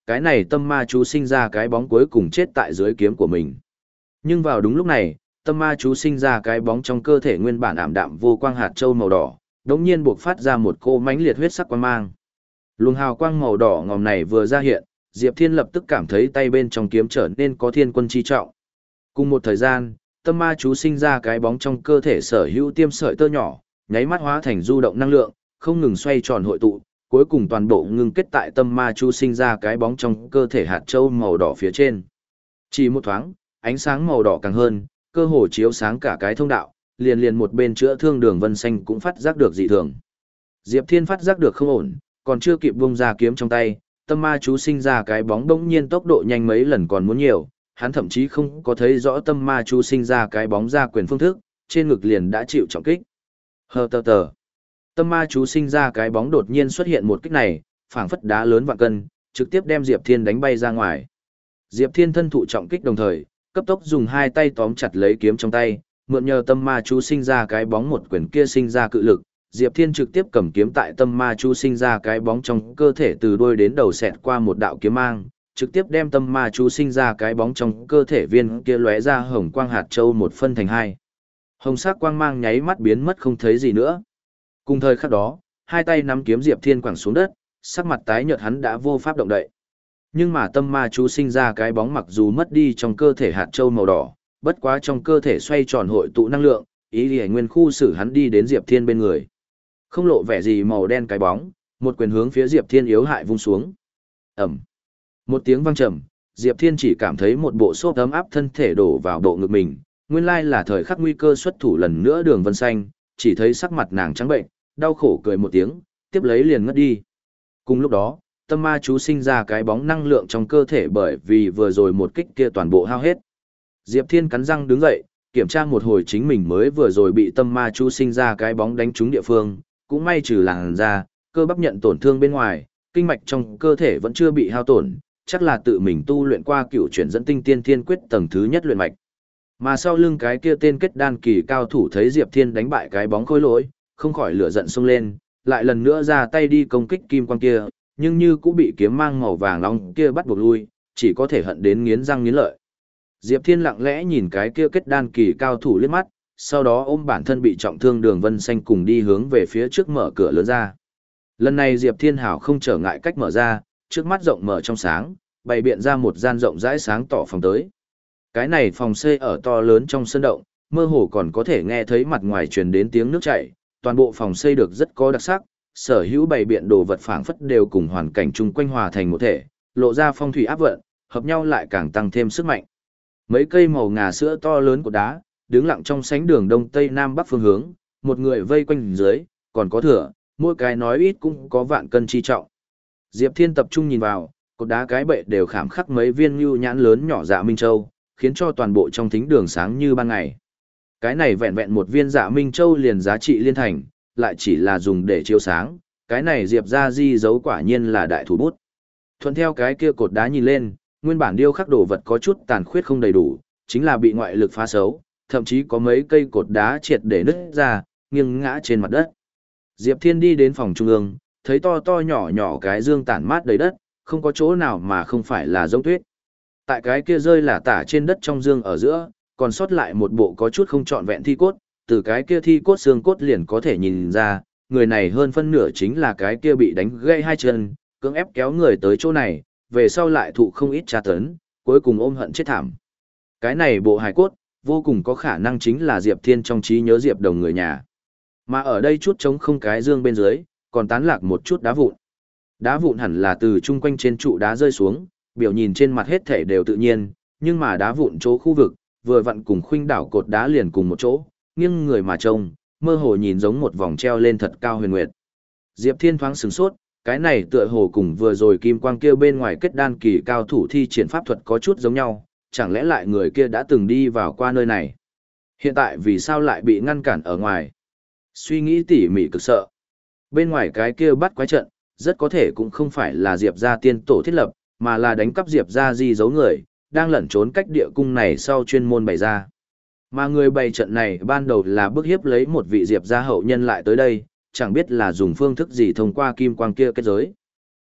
cái này tâm ma chú sinh ra cái bóng cuối cùng chết tại dưới kiếm của mình. Nhưng vào đúng lúc này, tâm ma chú sinh ra cái bóng trong cơ thể nguyên bản ảm đạm vô quang hạt châu màu đỏ, đống nhiên buộc phát ra một cô mãnh liệt huyết sắc quang mang. Luồng hào quang màu đỏ ngòm này vừa ra hiện, Diệp Thiên lập tức cảm thấy tay bên trong kiếm trở nên có thiên quân chi trọng. Cùng một thời gian, tâm ma chú sinh ra cái bóng trong cơ thể sở hữu tiêm sợi tơ nhỏ, nháy mắt hóa thành du động năng lượng, không ngừng xoay tròn hội tụ, cuối cùng toàn bộ ngưng kết tại tâm ma chú sinh ra cái bóng trong cơ thể hạt châu màu đỏ phía trên. Chỉ một thoáng, ánh sáng màu đỏ càng hơn, cơ hồ chiếu sáng cả cái thông đạo, liền liền một bên chữa thương Đường Vân Xanh cũng phát giác được dị thường. Diệp Thiên phát giác được không ổn, còn chưa kịp bung ra kiếm trong tay, tâm ma chú sinh ra cái bóng bỗng nhiên tốc độ nhanh mấy lần còn muốn nhiều, hắn thậm chí không có thấy rõ tâm ma chú sinh ra cái bóng ra quyền phương thức, trên ngực liền đã chịu trọng kích. Hờ tờ tờ. Tâm ma chú sinh ra cái bóng đột nhiên xuất hiện một kích này, phảng phất đá lớn vạn cân, trực tiếp đem Diệp Thiên đánh bay ra ngoài. Diệp Thiên thân thụ trọng kích đồng thời, cấp tốc dùng hai tay tóm chặt lấy kiếm trong tay, mượn nhờ tâm ma chú sinh ra cái bóng một quyền kia sinh ra cự lực, Diệp Thiên trực tiếp cầm kiếm tại tâm ma chú sinh ra cái bóng trong cơ thể từ đuôi đến đầu xẹt qua một đạo kiếm mang, trực tiếp đem tâm ma chú sinh ra cái bóng trong cơ thể viên kia lóe ra hồng quang hạt châu một phân thành hai. Hồng sắc quang mang nháy mắt biến mất không thấy gì nữa. Cùng thời khắc đó, hai tay nắm kiếm Diệp Thiên quẳng xuống đất, sắc mặt tái nhợt hắn đã vô pháp động đậy. Nhưng mà tâm ma chú sinh ra cái bóng mặc dù mất đi trong cơ thể hạt châu màu đỏ, bất quá trong cơ thể xoay tròn hội tụ năng lượng, ý liễu nguyên khu xử hắn đi đến Diệp Thiên bên người. Không lộ vẻ gì màu đen cái bóng, một quyền hướng phía Diệp Thiên yếu hại vung xuống. Ầm. Một tiếng vang trầm, Diệp Thiên chỉ cảm thấy một bộ xốp ấm áp thân thể đổ vào bộ ngực mình, nguyên lai là thời khắc nguy cơ xuất thủ lần nữa Đường Vân Xanh, chỉ thấy sắc mặt nàng trắng bệnh, đau khổ cười một tiếng, tiếp lấy liền ngất đi. Cùng lúc đó, tâm ma chú sinh ra cái bóng năng lượng trong cơ thể bởi vì vừa rồi một kích kia toàn bộ hao hết. Diệp Thiên cắn răng đứng dậy, kiểm tra một hồi chính mình mới vừa rồi bị tâm ma chú sinh ra cái bóng đánh trúng địa phương, cũng may trừ làn da, cơ bắp nhận tổn thương bên ngoài, kinh mạch trong cơ thể vẫn chưa bị hao tổn, chắc là tự mình tu luyện qua cựu chuyển dẫn tinh tiên thiên quyết tầng thứ nhất luyện mạch. Mà sau lưng cái kia tên kết đan kỳ cao thủ thấy Diệp Thiên đánh bại cái bóng khôi lỗi, không khỏi lửa giận xông lên, lại lần nữa ra tay đi công kích kim quang kia, nhưng như cũng bị kiếm mang màu vàng nóng kia bắt buộc lui, chỉ có thể hận đến nghiến răng nghiến lợi. Diệp Thiên lặng lẽ nhìn cái kia kết đan kỳ cao thủ liếc mắt, sau đó ôm bản thân bị trọng thương Đường Vân Xanh cùng đi hướng về phía trước mở cửa lớn ra. Lần này Diệp Thiên hảo không trở ngại cách mở ra, trước mắt rộng mở trong sáng, bày biện ra một gian rộng rãi sáng tỏ phòng tới. Cái này phòng xây ở to lớn trong sân động, mơ hồ còn có thể nghe thấy mặt ngoài truyền đến tiếng nước chảy, toàn bộ phòng xây được rất có đặc sắc, sở hữu bày biện đồ vật phảng phất đều cùng hoàn cảnh chung quanh hòa thành một thể, lộ ra phong thủy áp vận, hợp nhau lại càng tăng thêm sức mạnh. Mấy cây màu ngà sữa to lớn của đá, đứng lặng trong sánh đường đông tây nam bắc phương hướng, một người vây quanh dưới, còn có thừa, mỗi cái nói ít cũng có vạn cân chi trọng. Diệp Thiên tập trung nhìn vào, cột đá cái bệ đều khảm khắc mấy viên nhu nhãn lớn nhỏ dạ minh châu, khiến cho toàn bộ trong thính đường sáng như ban ngày. Cái này vẹn vẹn một viên dạ minh châu liền giá trị liên thành, lại chỉ là dùng để chiếu sáng, cái này Diệp ra di dấu quả nhiên là đại thủ bút. Thuận theo cái kia cột đá nhìn lên, nguyên bản điêu khắc đồ vật có chút tàn khuyết không đầy đủ, chính là bị ngoại lực phá xấu, thậm chí có mấy cây cột đá triệt để nứt ra, nghiêng ngã trên mặt đất. Diệp Thiên đi đến phòng trung ương, thấy to to nhỏ nhỏ cái dương tản mát đầy đất, không có chỗ nào mà không phải là giống tuyết. Tại cái kia rơi là tả trên đất trong dương ở giữa, còn sót lại một bộ có chút không trọn vẹn thi cốt, từ cái kia thi cốt xương cốt liền có thể nhìn ra, người này hơn phân nửa chính là cái kia bị đánh gãy hai chân, cưỡng ép kéo người tới chỗ này, về sau lại thụ không ít tra tấn, cuối cùng ôm hận chết thảm. Cái này bộ hài cốt, vô cùng có khả năng chính là Diệp Thiên trong trí nhớ Diệp Đồng người nhà. Mà ở đây chút trống không cái dương bên dưới, còn tán lạc một chút đá vụn. Đá vụn hẳn là từ chung quanh trên trụ đá rơi xuống, biểu nhìn trên mặt hết thể đều tự nhiên, nhưng mà đá vụn chỗ khu vực, vừa vặn cùng khuynh đảo cột đá liền cùng một chỗ, nghiêng người mà trông, mơ hồ nhìn giống một vòng treo lên thật cao huyền nguyệt. Diệp Thiên thoáng sửng sốt, cái này tựa hồ cùng vừa rồi kim quang kia bên ngoài kết đan kỳ cao thủ thi triển pháp thuật có chút giống nhau, chẳng lẽ lại người kia đã từng đi vào qua nơi này? Hiện tại vì sao lại bị ngăn cản ở ngoài? Suy nghĩ tỉ mỉ cực sợ. Bên ngoài cái kia bắt quái trận, rất có thể cũng không phải là Diệp gia tiên tổ thiết lập, mà là đánh cắp Diệp gia di giấu người, đang lẩn trốn cách địa cung này sau chuyên môn bày ra. Mà người bày trận này ban đầu là bức hiếp lấy một vị Diệp gia hậu nhân lại tới đây, chẳng biết là dùng phương thức gì thông qua kim quang kia kết giới.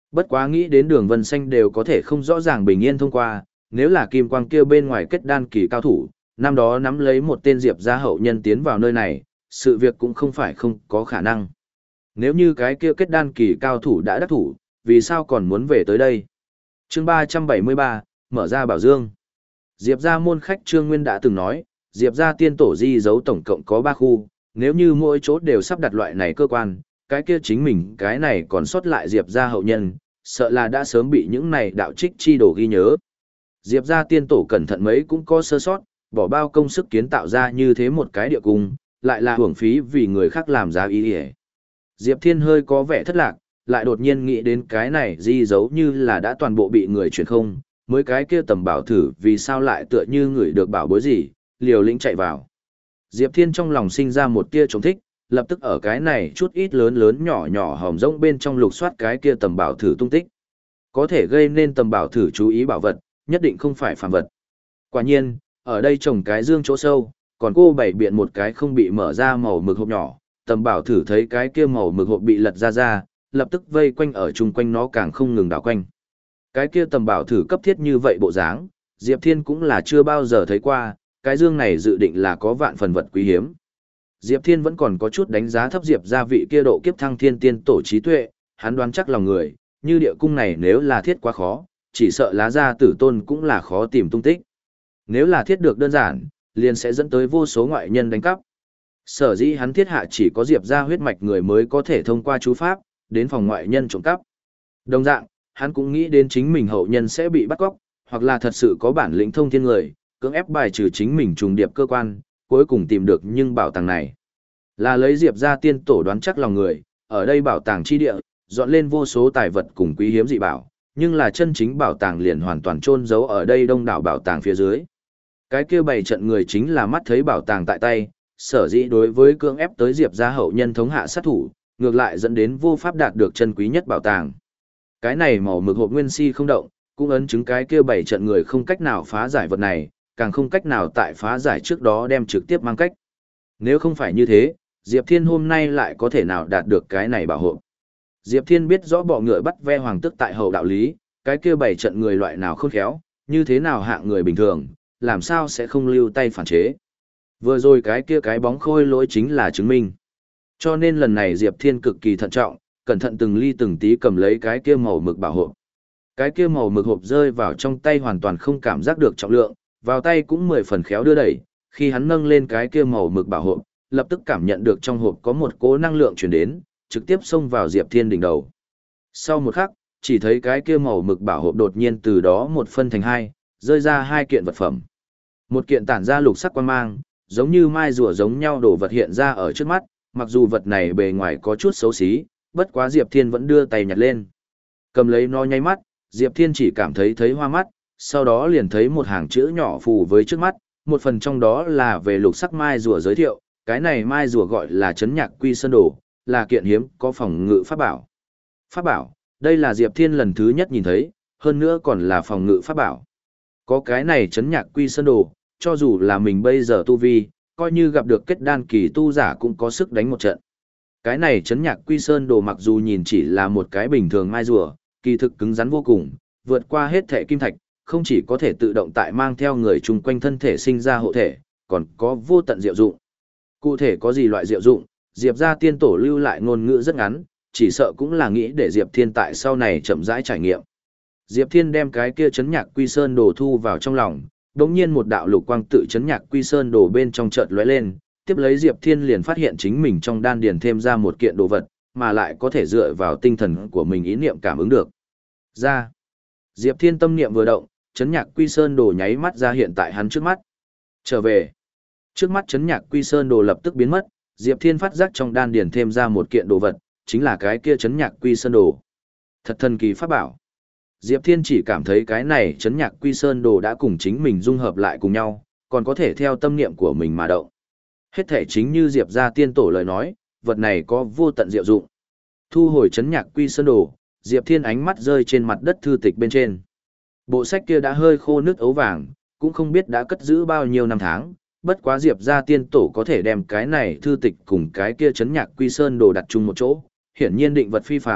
Bất quá nghĩ đến đường vân xanh đều có thể không rõ ràng bình yên thông qua, nếu là kim quang kia bên ngoài kết đan kỳ cao thủ, năm đó nắm lấy một tên Diệp gia hậu nhân tiến vào nơi này, sự việc cũng không phải không có khả năng. Nếu như cái kia kết đan kỳ cao thủ đã đắc thủ, vì sao còn muốn về tới đây? Chương ba trăm bảy mươi ba, mở ra bảo dương. Diệp gia môn khách Trương Nguyên đã từng nói, Diệp gia tiên tổ di dấu tổng cộng có ba khu, nếu như mỗi chỗ đều sắp đặt loại này cơ quan, cái kia chính mình cái này còn sót lại Diệp gia hậu nhân, sợ là đã sớm bị những này đạo trích chi đổ ghi nhớ. Diệp gia tiên tổ cẩn thận mấy cũng có sơ sót, bỏ bao công sức kiến tạo ra như thế một cái địa cung, lại là hưởng phí vì người khác làm giá ý ỉa. Diệp Thiên hơi có vẻ thất lạc, lại đột nhiên nghĩ đến cái này di dấu như là đã toàn bộ bị người chuyển không, mới cái kia tầm bảo thử vì sao lại tựa như người được bảo bối gì, liều lĩnh chạy vào. Diệp Thiên trong lòng sinh ra một tia chống thích, lập tức ở cái này chút ít lớn lớn nhỏ nhỏ hòm rỗng bên trong lục soát cái kia tầm bảo thử tung tích. Có thể gây nên tầm bảo thử chú ý bảo vật, nhất định không phải phàm vật. Quả nhiên, ở đây trồng cái dương chỗ sâu, còn cô bày biện một cái không bị mở ra màu mực hộp nhỏ, tầm bảo thử thấy cái kia màu mực hộp bị lật ra ra, lập tức vây quanh ở chung quanh nó càng không ngừng đảo quanh. Cái kia tầm bảo thử cấp thiết như vậy bộ dáng, Diệp Thiên cũng là chưa bao giờ thấy qua, cái dương này dự định là có vạn phần vật quý hiếm. Diệp Thiên vẫn còn có chút đánh giá thấp Diệp gia vị kia độ kiếp thăng thiên tiên tổ trí tuệ, hắn đoán chắc lòng người, như địa cung này nếu là thiết quá khó, chỉ sợ lá gia tử tôn cũng là khó tìm tung tích. Nếu là thiết được đơn giản, liền sẽ dẫn tới vô số ngoại nhân đánh cắp. Sở dĩ hắn thiết hạ chỉ có Diệp gia huyết mạch người mới có thể thông qua chú pháp, đến phòng ngoại nhân trộm cắp. Đồng dạng, hắn cũng nghĩ đến chính mình hậu nhân sẽ bị bắt cóc, hoặc là thật sự có bản lĩnh thông thiên người, cưỡng ép bài trừ chính mình trùng điệp cơ quan, cuối cùng tìm được nhưng bảo tàng này. Là lấy Diệp gia tiên tổ đoán chắc lòng người, ở đây bảo tàng chi địa, dọn lên vô số tài vật cùng quý hiếm dị bảo, nhưng là chân chính bảo tàng liền hoàn toàn chôn giấu ở đây đông đảo bảo tàng phía dưới. Cái kia bày trận người chính là mắt thấy bảo tàng tại tay, sở dĩ đối với cưỡng ép tới Diệp gia hậu nhân thống hạ sát thủ, ngược lại dẫn đến vô pháp đạt được chân quý nhất bảo tàng. Cái này màu mực hộp nguyên si không động, cũng ấn chứng cái kia bày trận người không cách nào phá giải vật này, càng không cách nào tại phá giải trước đó đem trực tiếp mang cách. Nếu không phải như thế, Diệp Thiên hôm nay lại có thể nào đạt được cái này bảo hộ. Diệp Thiên biết rõ bọ ngựa bắt ve hoàng tức tại hậu đạo lý, cái kia bày trận người loại nào khôn khéo, như thế nào hạng người bình thường, làm sao sẽ không lưu tay phản chế. Vừa rồi cái kia cái bóng khôi lỗi chính là chứng minh. Cho nên lần này Diệp Thiên cực kỳ thận trọng, cẩn thận từng ly từng tí cầm lấy cái kia màu mực bảo hộ. Cái kia màu mực hộp rơi vào trong tay hoàn toàn không cảm giác được trọng lượng, vào tay cũng mười phần khéo đưa đẩy, khi hắn nâng lên cái kia màu mực bảo hộ, lập tức cảm nhận được trong hộp có một cỗ năng lượng truyền đến, trực tiếp xông vào Diệp Thiên đỉnh đầu. Sau một khắc, chỉ thấy cái kia màu mực bảo hộp đột nhiên từ đó một phân thành hai, rơi ra hai kiện vật phẩm. Một kiện tản ra lục sắc quang mang, giống như mai rùa giống nhau đổ vật hiện ra ở trước mắt, mặc dù vật này bề ngoài có chút xấu xí, bất quá Diệp Thiên vẫn đưa tay nhặt lên. Cầm lấy nó nháy mắt, Diệp Thiên chỉ cảm thấy thấy hoa mắt, sau đó liền thấy một hàng chữ nhỏ phù với trước mắt, một phần trong đó là về lục sắc mai rùa giới thiệu, cái này mai rùa gọi là Chấn Nhạc Quy Sơn Đồ, là kiện hiếm có phòng ngự pháp bảo. Pháp bảo, đây là Diệp Thiên lần thứ nhất nhìn thấy, hơn nữa còn là phòng ngự pháp bảo. Có cái này Chấn Nhạc Quy Sơn Đồ, cho dù là mình bây giờ tu vi, coi như gặp được kết đan kỳ tu giả cũng có sức đánh một trận. Cái này Chấn Nhạc Quy Sơn Đồ mặc dù nhìn chỉ là một cái bình thường mai rùa, kỳ thực cứng rắn vô cùng, vượt qua hết thể kim thạch, không chỉ có thể tự động tại mang theo người chung quanh thân thể sinh ra hộ thể, còn có vô tận diệu dụng. Cụ thể có gì loại diệu dụng, Diệp gia tiên tổ lưu lại ngôn ngữ rất ngắn, chỉ sợ cũng là nghĩ để Diệp Thiên tại sau này chậm rãi trải nghiệm. Diệp Thiên đem cái kia Chấn Nhạc Quy Sơn Đồ thu vào trong lòng, đột nhiên một đạo lục quang tự Chấn Nhạc Quy Sơn Đồ bên trong chợt lóe lên, tiếp lấy Diệp Thiên liền phát hiện chính mình trong đan điền thêm ra một kiện đồ vật, mà lại có thể dựa vào tinh thần của mình ý niệm cảm ứng được. Ra. Diệp Thiên tâm niệm vừa động, Chấn Nhạc Quy Sơn Đồ nháy mắt ra hiện tại hắn trước mắt. Trở về. Trước mắt Chấn Nhạc Quy Sơn Đồ lập tức biến mất, Diệp Thiên phát giác trong đan điền thêm ra một kiện đồ vật, chính là cái kia Chấn Nhạc Quy Sơn Đồ. Thật thần kỳ pháp bảo. Diệp Thiên chỉ cảm thấy cái này Chấn Nhạc Quy Sơn Đồ đã cùng chính mình dung hợp lại cùng nhau, còn có thể theo tâm niệm của mình mà động. Hết thể chính như Diệp gia tiên tổ lời nói, vật này có vô tận diệu dụng. Thu hồi Chấn Nhạc Quy Sơn Đồ, Diệp Thiên ánh mắt rơi trên mặt đất thư tịch bên trên. Bộ sách kia đã hơi khô nước ấu vàng, cũng không biết đã cất giữ bao nhiêu năm tháng, bất quá Diệp gia tiên tổ có thể đem cái này thư tịch cùng cái kia Chấn Nhạc Quy Sơn Đồ đặt chung một chỗ, hiển nhiên định vật phi phàm,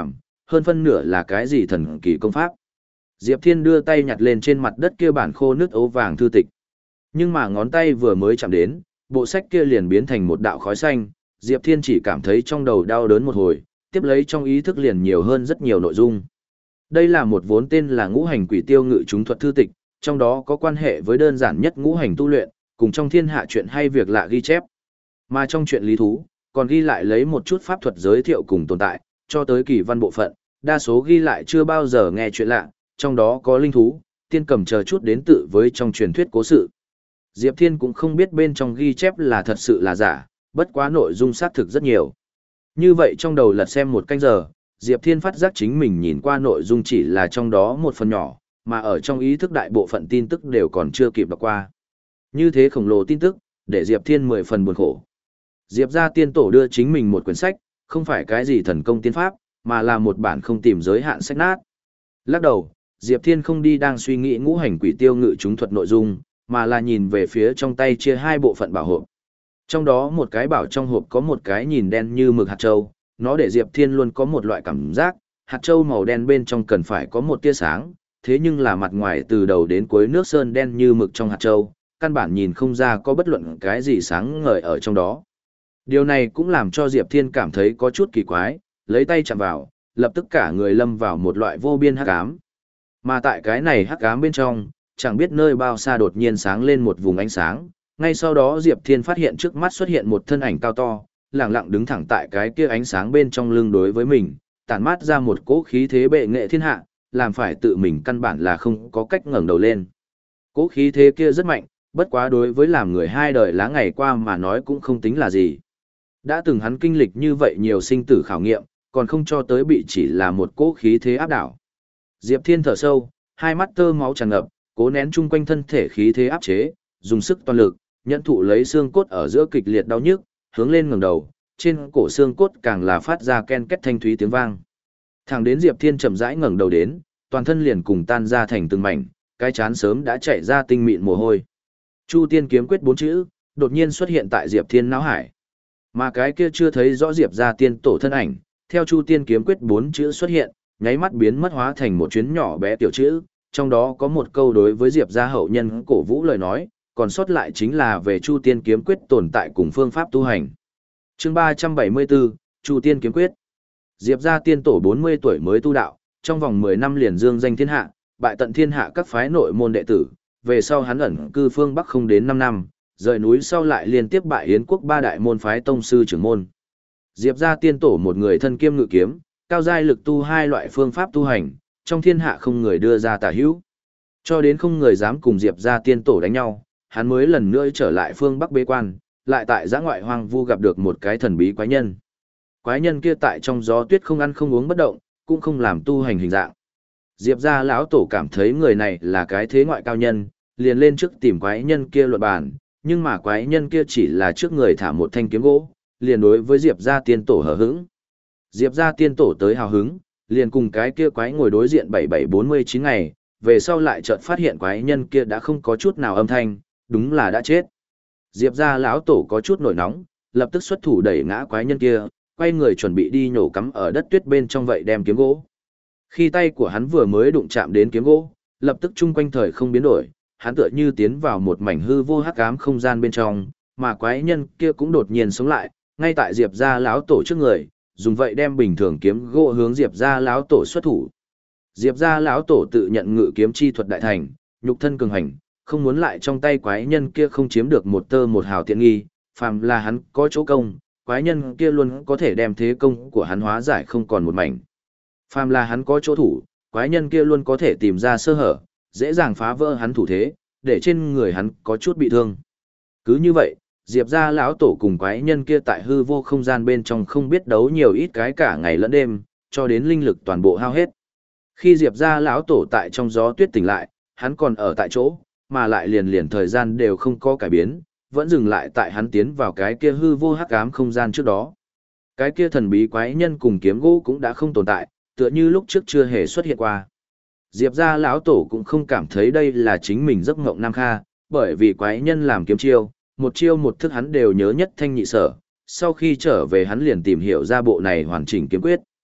hơn phân nửa là cái gì thần kỳ công pháp. Diệp Thiên đưa tay nhặt lên trên mặt đất kia bản khô nước ấu vàng thư tịch. Nhưng mà ngón tay vừa mới chạm đến, bộ sách kia liền biến thành một đạo khói xanh, Diệp Thiên chỉ cảm thấy trong đầu đau đớn một hồi, tiếp lấy trong ý thức liền nhiều hơn rất nhiều nội dung. Đây là một vốn tên là Ngũ Hành Quỷ Tiêu Ngự Chúng Thuật thư tịch, trong đó có quan hệ với đơn giản nhất ngũ hành tu luyện, cùng trong thiên hạ chuyện hay việc lạ ghi chép. Mà trong chuyện lý thú, còn ghi lại lấy một chút pháp thuật giới thiệu cùng tồn tại, cho tới kỳ văn bộ phận, đa số ghi lại chưa bao giờ nghe chuyện lạ, trong đó có linh thú, tiên cầm chờ chút đến tự với trong truyền thuyết cố sự. Diệp Thiên cũng không biết bên trong ghi chép là thật sự là giả, bất quá nội dung xác thực rất nhiều. Như vậy trong đầu lật xem một canh giờ, Diệp Thiên phát giác chính mình nhìn qua nội dung chỉ là trong đó một phần nhỏ, mà ở trong ý thức đại bộ phận tin tức đều còn chưa kịp đọc qua. Như thế khổng lồ tin tức, để Diệp Thiên mười phần buồn khổ. Diệp gia tiên tổ đưa chính mình một quyển sách, không phải cái gì thần công tiên pháp, mà là một bản không tìm giới hạn sách nát. Lắc đầu, Diệp Thiên không đi đang suy nghĩ ngũ hành quỷ tiêu ngự chúng thuật nội dung, mà là nhìn về phía trong tay chia hai bộ phận bảo hộp. Trong đó một cái bảo trong hộp có một cái nhìn đen như mực hạt châu, nó để Diệp Thiên luôn có một loại cảm giác, hạt châu màu đen bên trong cần phải có một tia sáng, thế nhưng là mặt ngoài từ đầu đến cuối nước sơn đen như mực trong hạt châu, căn bản nhìn không ra có bất luận cái gì sáng ngời ở trong đó. Điều này cũng làm cho Diệp Thiên cảm thấy có chút kỳ quái, lấy tay chạm vào, lập tức cả người lâm vào một loại vô biên hắc ám. Mà tại cái này hắc ám bên trong, chẳng biết nơi bao xa đột nhiên sáng lên một vùng ánh sáng, ngay sau đó Diệp Thiên phát hiện trước mắt xuất hiện một thân ảnh cao to, lẳng lặng đứng thẳng tại cái kia ánh sáng bên trong lưng đối với mình, tản mát ra một cỗ khí thế bệ nghệ thiên hạ, làm phải tự mình căn bản là không có cách ngẩng đầu lên. Cỗ khí thế kia rất mạnh, bất quá đối với làm người hai đời lá ngày qua mà nói cũng không tính là gì. Đã từng hắn kinh lịch như vậy nhiều sinh tử khảo nghiệm, còn không cho tới bị chỉ là một cỗ khí thế áp đảo. Diệp Thiên thở sâu, hai mắt tơ máu tràn ngập, cố nén chung quanh thân thể khí thế áp chế, dùng sức toàn lực, nhận thụ lấy xương cốt ở giữa kịch liệt đau nhức, hướng lên ngẩng đầu, trên cổ xương cốt càng là phát ra ken két thanh thúy tiếng vang. Thẳng đến Diệp Thiên chậm rãi ngẩng đầu đến, toàn thân liền cùng tan ra thành từng mảnh, cái chán sớm đã chảy ra tinh mịn mồ hôi. Chu Tiên kiếm quyết bốn chữ, đột nhiên xuất hiện tại Diệp Thiên não hải. Mà cái kia chưa thấy rõ Diệp gia tiên tổ thân ảnh, theo Chu Tiên kiếm quyết bốn chữ xuất hiện, nháy mắt biến mất hóa thành một chuyến nhỏ bé tiểu chữ, trong đó có một câu đối với Diệp gia hậu nhân cổ vũ lời nói, còn sót lại chính là về Chu Tiên kiếm quyết tồn tại cùng phương pháp tu hành. Chương ba trăm bảy mươi bốn, Chu Tiên kiếm quyết. Diệp gia tiên tổ bốn mươi tuổi mới tu đạo, trong vòng mười năm liền dương danh thiên hạ, bại tận thiên hạ các phái nội môn đệ tử, về sau hắn ẩn cư phương Bắc không đến năm năm, rời núi sau lại liên tiếp bại Yến quốc ba đại môn phái tông sư trưởng môn. Diệp gia tiên tổ một người thân kiêm ngự kiếm, cao giai lực tu hai loại phương pháp tu hành, trong thiên hạ không người đưa ra tả hữu. Cho đến không người dám cùng Diệp gia tiên tổ đánh nhau, hắn mới lần nữa trở lại phương Bắc bế quan, lại tại giã ngoại hoang vu gặp được một cái thần bí quái nhân. Quái nhân kia tại trong gió tuyết không ăn không uống bất động, cũng không làm tu hành hình dạng. Diệp gia lão tổ cảm thấy người này là cái thế ngoại cao nhân, liền lên trước tìm quái nhân kia luận bàn, nhưng mà quái nhân kia chỉ là trước người thả một thanh kiếm gỗ, liền đối với Diệp gia tiên tổ hờ hững. Diệp gia tiên tổ tới hào hứng, liền cùng cái kia quái ngồi đối diện bảy bảy bốn mươi chín ngày, về sau lại chợt phát hiện quái nhân kia đã không có chút nào âm thanh, đúng là đã chết. Diệp gia lão tổ có chút nổi nóng, lập tức xuất thủ đẩy ngã quái nhân kia, quay người chuẩn bị đi nhổ cắm ở đất tuyết bên trong vậy đem kiếm gỗ. Khi tay của hắn vừa mới đụng chạm đến kiếm gỗ, lập tức chung quanh thời không biến đổi, hắn tựa như tiến vào một mảnh hư vô hắc ám không gian bên trong, mà quái nhân kia cũng đột nhiên sống lại, ngay tại Diệp gia lão tổ trước người, dùng vậy đem bình thường kiếm gỗ hướng Diệp gia lão tổ xuất thủ. Diệp gia lão tổ tự nhận ngự kiếm chi thuật đại thành, nhục thân cường hành, không muốn lại trong tay quái nhân kia không chiếm được một tơ một hào tiện nghi, phàm là hắn có chỗ công, quái nhân kia luôn có thể đem thế công của hắn hóa giải không còn một mảnh. Phàm là hắn có chỗ thủ, quái nhân kia luôn có thể tìm ra sơ hở, dễ dàng phá vỡ hắn thủ thế, để trên người hắn có chút bị thương. Cứ như vậy, Diệp gia lão tổ cùng quái nhân kia tại hư vô không gian bên trong không biết đấu nhiều ít cái cả ngày lẫn đêm, cho đến linh lực toàn bộ hao hết. Khi Diệp gia lão tổ tại trong gió tuyết tỉnh lại, hắn còn ở tại chỗ, mà lại liền liền thời gian đều không có cải biến, vẫn dừng lại tại hắn tiến vào cái kia hư vô hắc ám không gian trước đó. Cái kia thần bí quái nhân cùng kiếm gỗ cũng đã không tồn tại, tựa như lúc trước chưa hề xuất hiện qua. Diệp gia lão tổ cũng không cảm thấy đây là chính mình giấc mộng nam kha, bởi vì quái nhân làm kiếm chiêu, một chiêu một thức hắn đều nhớ nhất thanh nhị sở, sau khi trở về hắn liền tìm hiểu ra bộ này hoàn chỉnh kiếm quyết.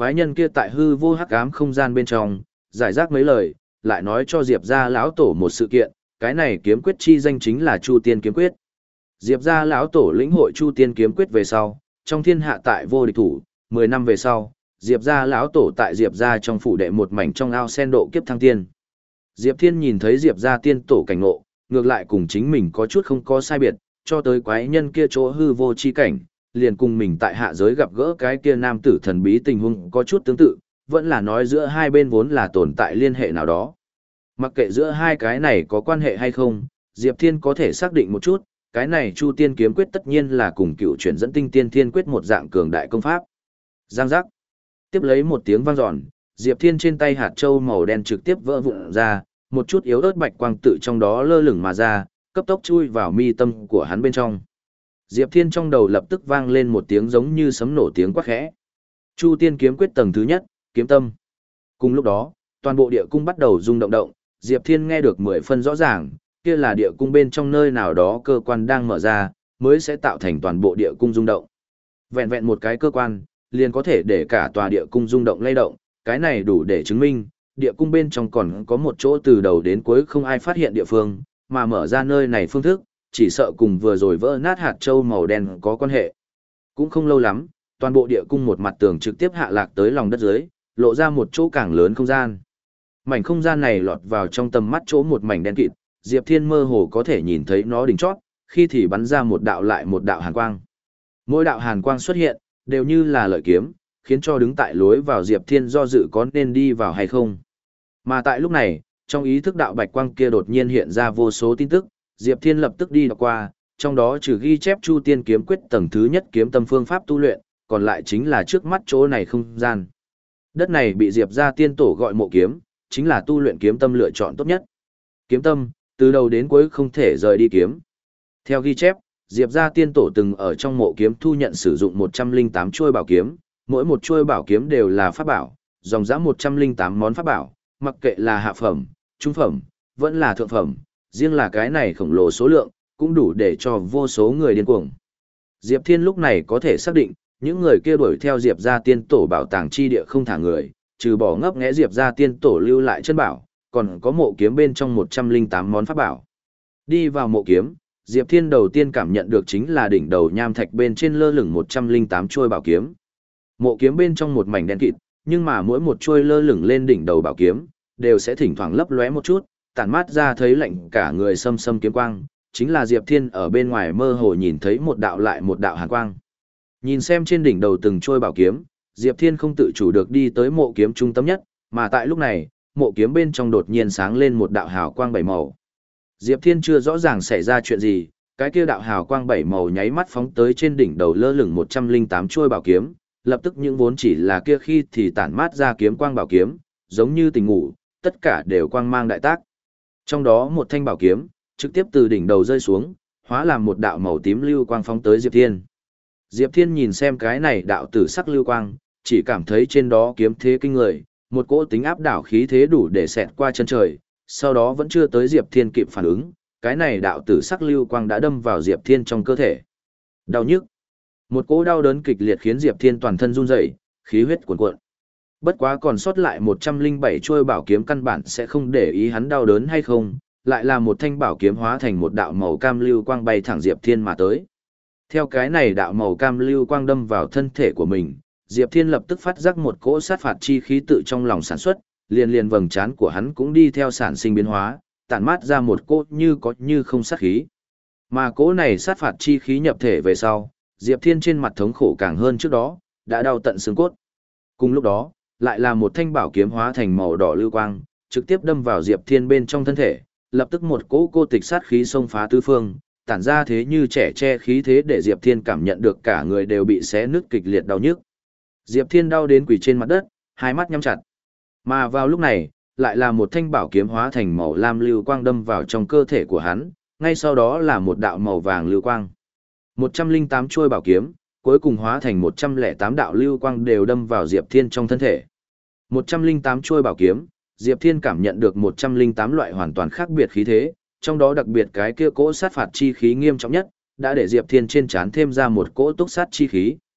Quái nhân kia tại hư vô hắc ám không gian bên trong, giải rác mấy lời, lại nói cho Diệp gia lão tổ một sự kiện, cái này kiếm quyết chi danh chính là Chu Tiên kiếm quyết. Diệp gia lão tổ lĩnh hội Chu Tiên kiếm quyết về sau, trong thiên hạ tại vô địch thủ, mười năm về sau, Diệp gia lão tổ tại Diệp gia trong phủ đệ một mảnh trong ao sen độ kiếp thăng tiên. Diệp Thiên nhìn thấy Diệp gia tiên tổ cảnh ngộ, ngược lại cùng chính mình có chút không có sai biệt, cho tới quái nhân kia chỗ hư vô chi cảnh, liền cùng mình tại hạ giới gặp gỡ cái kia nam tử thần bí tình huống có chút tương tự, vẫn là nói giữa hai bên vốn là tồn tại liên hệ nào đó. Mặc kệ giữa hai cái này có quan hệ hay không, Diệp Thiên có thể xác định một chút, cái này Chu Tiên kiếm quyết tất nhiên là cùng cựu chuyển dẫn tinh tiên thiên quyết một dạng cường đại công pháp. Giang giác. Tiếp lấy một tiếng vang dọn, Diệp Thiên trên tay hạt châu màu đen trực tiếp vỡ vụn ra, một chút yếu ớt bạch quang tự trong đó lơ lửng mà ra, cấp tốc chui vào mi tâm của hắn bên trong. Diệp Thiên trong đầu lập tức vang lên một tiếng giống như sấm nổ tiếng quát khẽ. Chu Tiên kiếm quyết tầng thứ nhất, kiếm tâm. Cùng lúc đó, toàn bộ địa cung bắt đầu rung động động, Diệp Thiên nghe được mười phân rõ ràng, kia là địa cung bên trong nơi nào đó cơ quan đang mở ra, mới sẽ tạo thành toàn bộ địa cung rung động. Vẹn vẹn một cái cơ quan, liền có thể để cả tòa địa cung rung động lay động, cái này đủ để chứng minh, địa cung bên trong còn có một chỗ từ đầu đến cuối không ai phát hiện địa phương, mà mở ra nơi này phương thức, chỉ sợ cùng vừa rồi vỡ nát hạt châu màu đen có quan hệ. Cũng không lâu lắm, toàn bộ địa cung một mặt tường trực tiếp hạ lạc tới lòng đất dưới, lộ ra một chỗ càng lớn không gian. Mảnh không gian này lọt vào trong tầm mắt chỗ một mảnh đen kịt, Diệp Thiên mơ hồ có thể nhìn thấy nó đỉnh chót, khi thì bắn ra một đạo lại một đạo hàn quang. Mỗi đạo hàn quang xuất hiện, đều như là lợi kiếm, khiến cho đứng tại lối vào Diệp Thiên do dự có nên đi vào hay không. Mà tại lúc này, trong ý thức đạo bạch quang kia đột nhiên hiện ra vô số tin tức, Diệp Thiên lập tức đi đọc qua, trong đó trừ ghi chép Chu Tiên kiếm quyết tầng thứ nhất kiếm tâm phương pháp tu luyện, còn lại chính là trước mắt chỗ này không gian. Đất này bị Diệp gia tiên tổ gọi mộ kiếm, chính là tu luyện kiếm tâm lựa chọn tốt nhất. Kiếm tâm, từ đầu đến cuối không thể rời đi kiếm. Theo ghi chép, Diệp gia tiên tổ từng ở trong mộ kiếm thu nhận sử dụng một trăm linh tám chuôi bảo kiếm, mỗi một chuôi bảo kiếm đều là pháp bảo, dòng dã một trăm linh tám món pháp bảo, mặc kệ là hạ phẩm, trung phẩm, vẫn là thượng phẩm, riêng là cái này khổng lồ số lượng, cũng đủ để cho vô số người điên cuồng. Diệp Thiên lúc này có thể xác định, những người kia đuổi theo Diệp gia tiên tổ bảo tàng chi địa không thả người, trừ bỏ ngấp nghé Diệp gia tiên tổ lưu lại chân bảo, còn có mộ kiếm bên trong một trăm linh tám món pháp bảo. Đi vào mộ kiếm, Diệp Thiên đầu tiên cảm nhận được chính là đỉnh đầu nham thạch bên trên lơ lửng một trăm linh tám chuôi bảo kiếm. Mộ kiếm bên trong một mảnh đen kịt, nhưng mà mỗi một chuôi lơ lửng lên đỉnh đầu bảo kiếm, đều sẽ thỉnh thoảng lấp lóe một chút, tản mát ra thấy lạnh cả người xâm xâm kiếm quang, chính là Diệp Thiên ở bên ngoài mơ hồ nhìn thấy một đạo lại một đạo hàn quang. Nhìn xem trên đỉnh đầu từng trôi bảo kiếm, Diệp Thiên không tự chủ được đi tới mộ kiếm trung tâm nhất, mà tại lúc này, mộ kiếm bên trong đột nhiên sáng lên một đạo hào quang bảy màu. Diệp Thiên chưa rõ ràng xảy ra chuyện gì, cái kia đạo hào quang bảy màu nháy mắt phóng tới trên đỉnh đầu lơ lửng một trăm linh tám trôi bảo kiếm, lập tức những vốn chỉ là kia khi thì tản mát ra kiếm quang bảo kiếm, giống như tỉnh ngủ, tất cả đều quang mang đại tác. Trong đó một thanh bảo kiếm, trực tiếp từ đỉnh đầu rơi xuống, hóa làm một đạo màu tím lưu quang phóng tới Diệp Thiên. Diệp Thiên nhìn xem cái này đạo tử sắc lưu quang, chỉ cảm thấy trên đó kiếm thế kinh người, một cỗ tính áp đảo khí thế đủ để xẹt qua chân trời, sau đó vẫn chưa tới Diệp Thiên kịp phản ứng, cái này đạo tử sắc lưu quang đã đâm vào Diệp Thiên trong cơ thể. Đau nhức. Một cỗ đau đớn kịch liệt khiến Diệp Thiên toàn thân run rẩy, khí huyết cuồn cuộn. Bất quá còn sót lại một trăm linh bảy chuôi bảo kiếm căn bản sẽ không để ý hắn đau đớn hay không, lại là một thanh bảo kiếm hóa thành một đạo màu cam lưu quang bay thẳng Diệp Thiên mà tới. Theo cái này đạo màu cam lưu quang đâm vào thân thể của mình, Diệp Thiên lập tức phát giác một cỗ sát phạt chi khí tự trong lòng sản xuất, liền liền vầng trán của hắn cũng đi theo sản sinh biến hóa, tản mát ra một cỗ như có như không sát khí. Mà cỗ này sát phạt chi khí nhập thể về sau, Diệp Thiên trên mặt thống khổ càng hơn trước đó, đã đau tận xương cốt. Cùng lúc đó, lại là một thanh bảo kiếm hóa thành màu đỏ lưu quang, trực tiếp đâm vào Diệp Thiên bên trong thân thể, lập tức một cỗ cô tịch sát khí xông phá tứ phương, tản ra thế như trẻ che khí thế để Diệp Thiên cảm nhận được cả người đều bị xé nứt kịch liệt đau nhức. Diệp Thiên đau đến quỳ trên mặt đất, hai mắt nhắm chặt. Mà vào lúc này, lại là một thanh bảo kiếm hóa thành màu lam lưu quang đâm vào trong cơ thể của hắn, ngay sau đó là một đạo màu vàng lưu quang. một trăm linh tám chuôi bảo kiếm, cuối cùng hóa thành một trăm lẻ tám đạo lưu quang đều đâm vào Diệp Thiên trong thân thể. một trăm linh tám chuôi bảo kiếm, Diệp Thiên cảm nhận được một trăm linh tám loại hoàn toàn khác biệt khí thế, trong đó đặc biệt cái kia cỗ sát phạt chi khí nghiêm trọng nhất, đã để Diệp Thiên trên trán thêm ra một cỗ túc sát chi khí.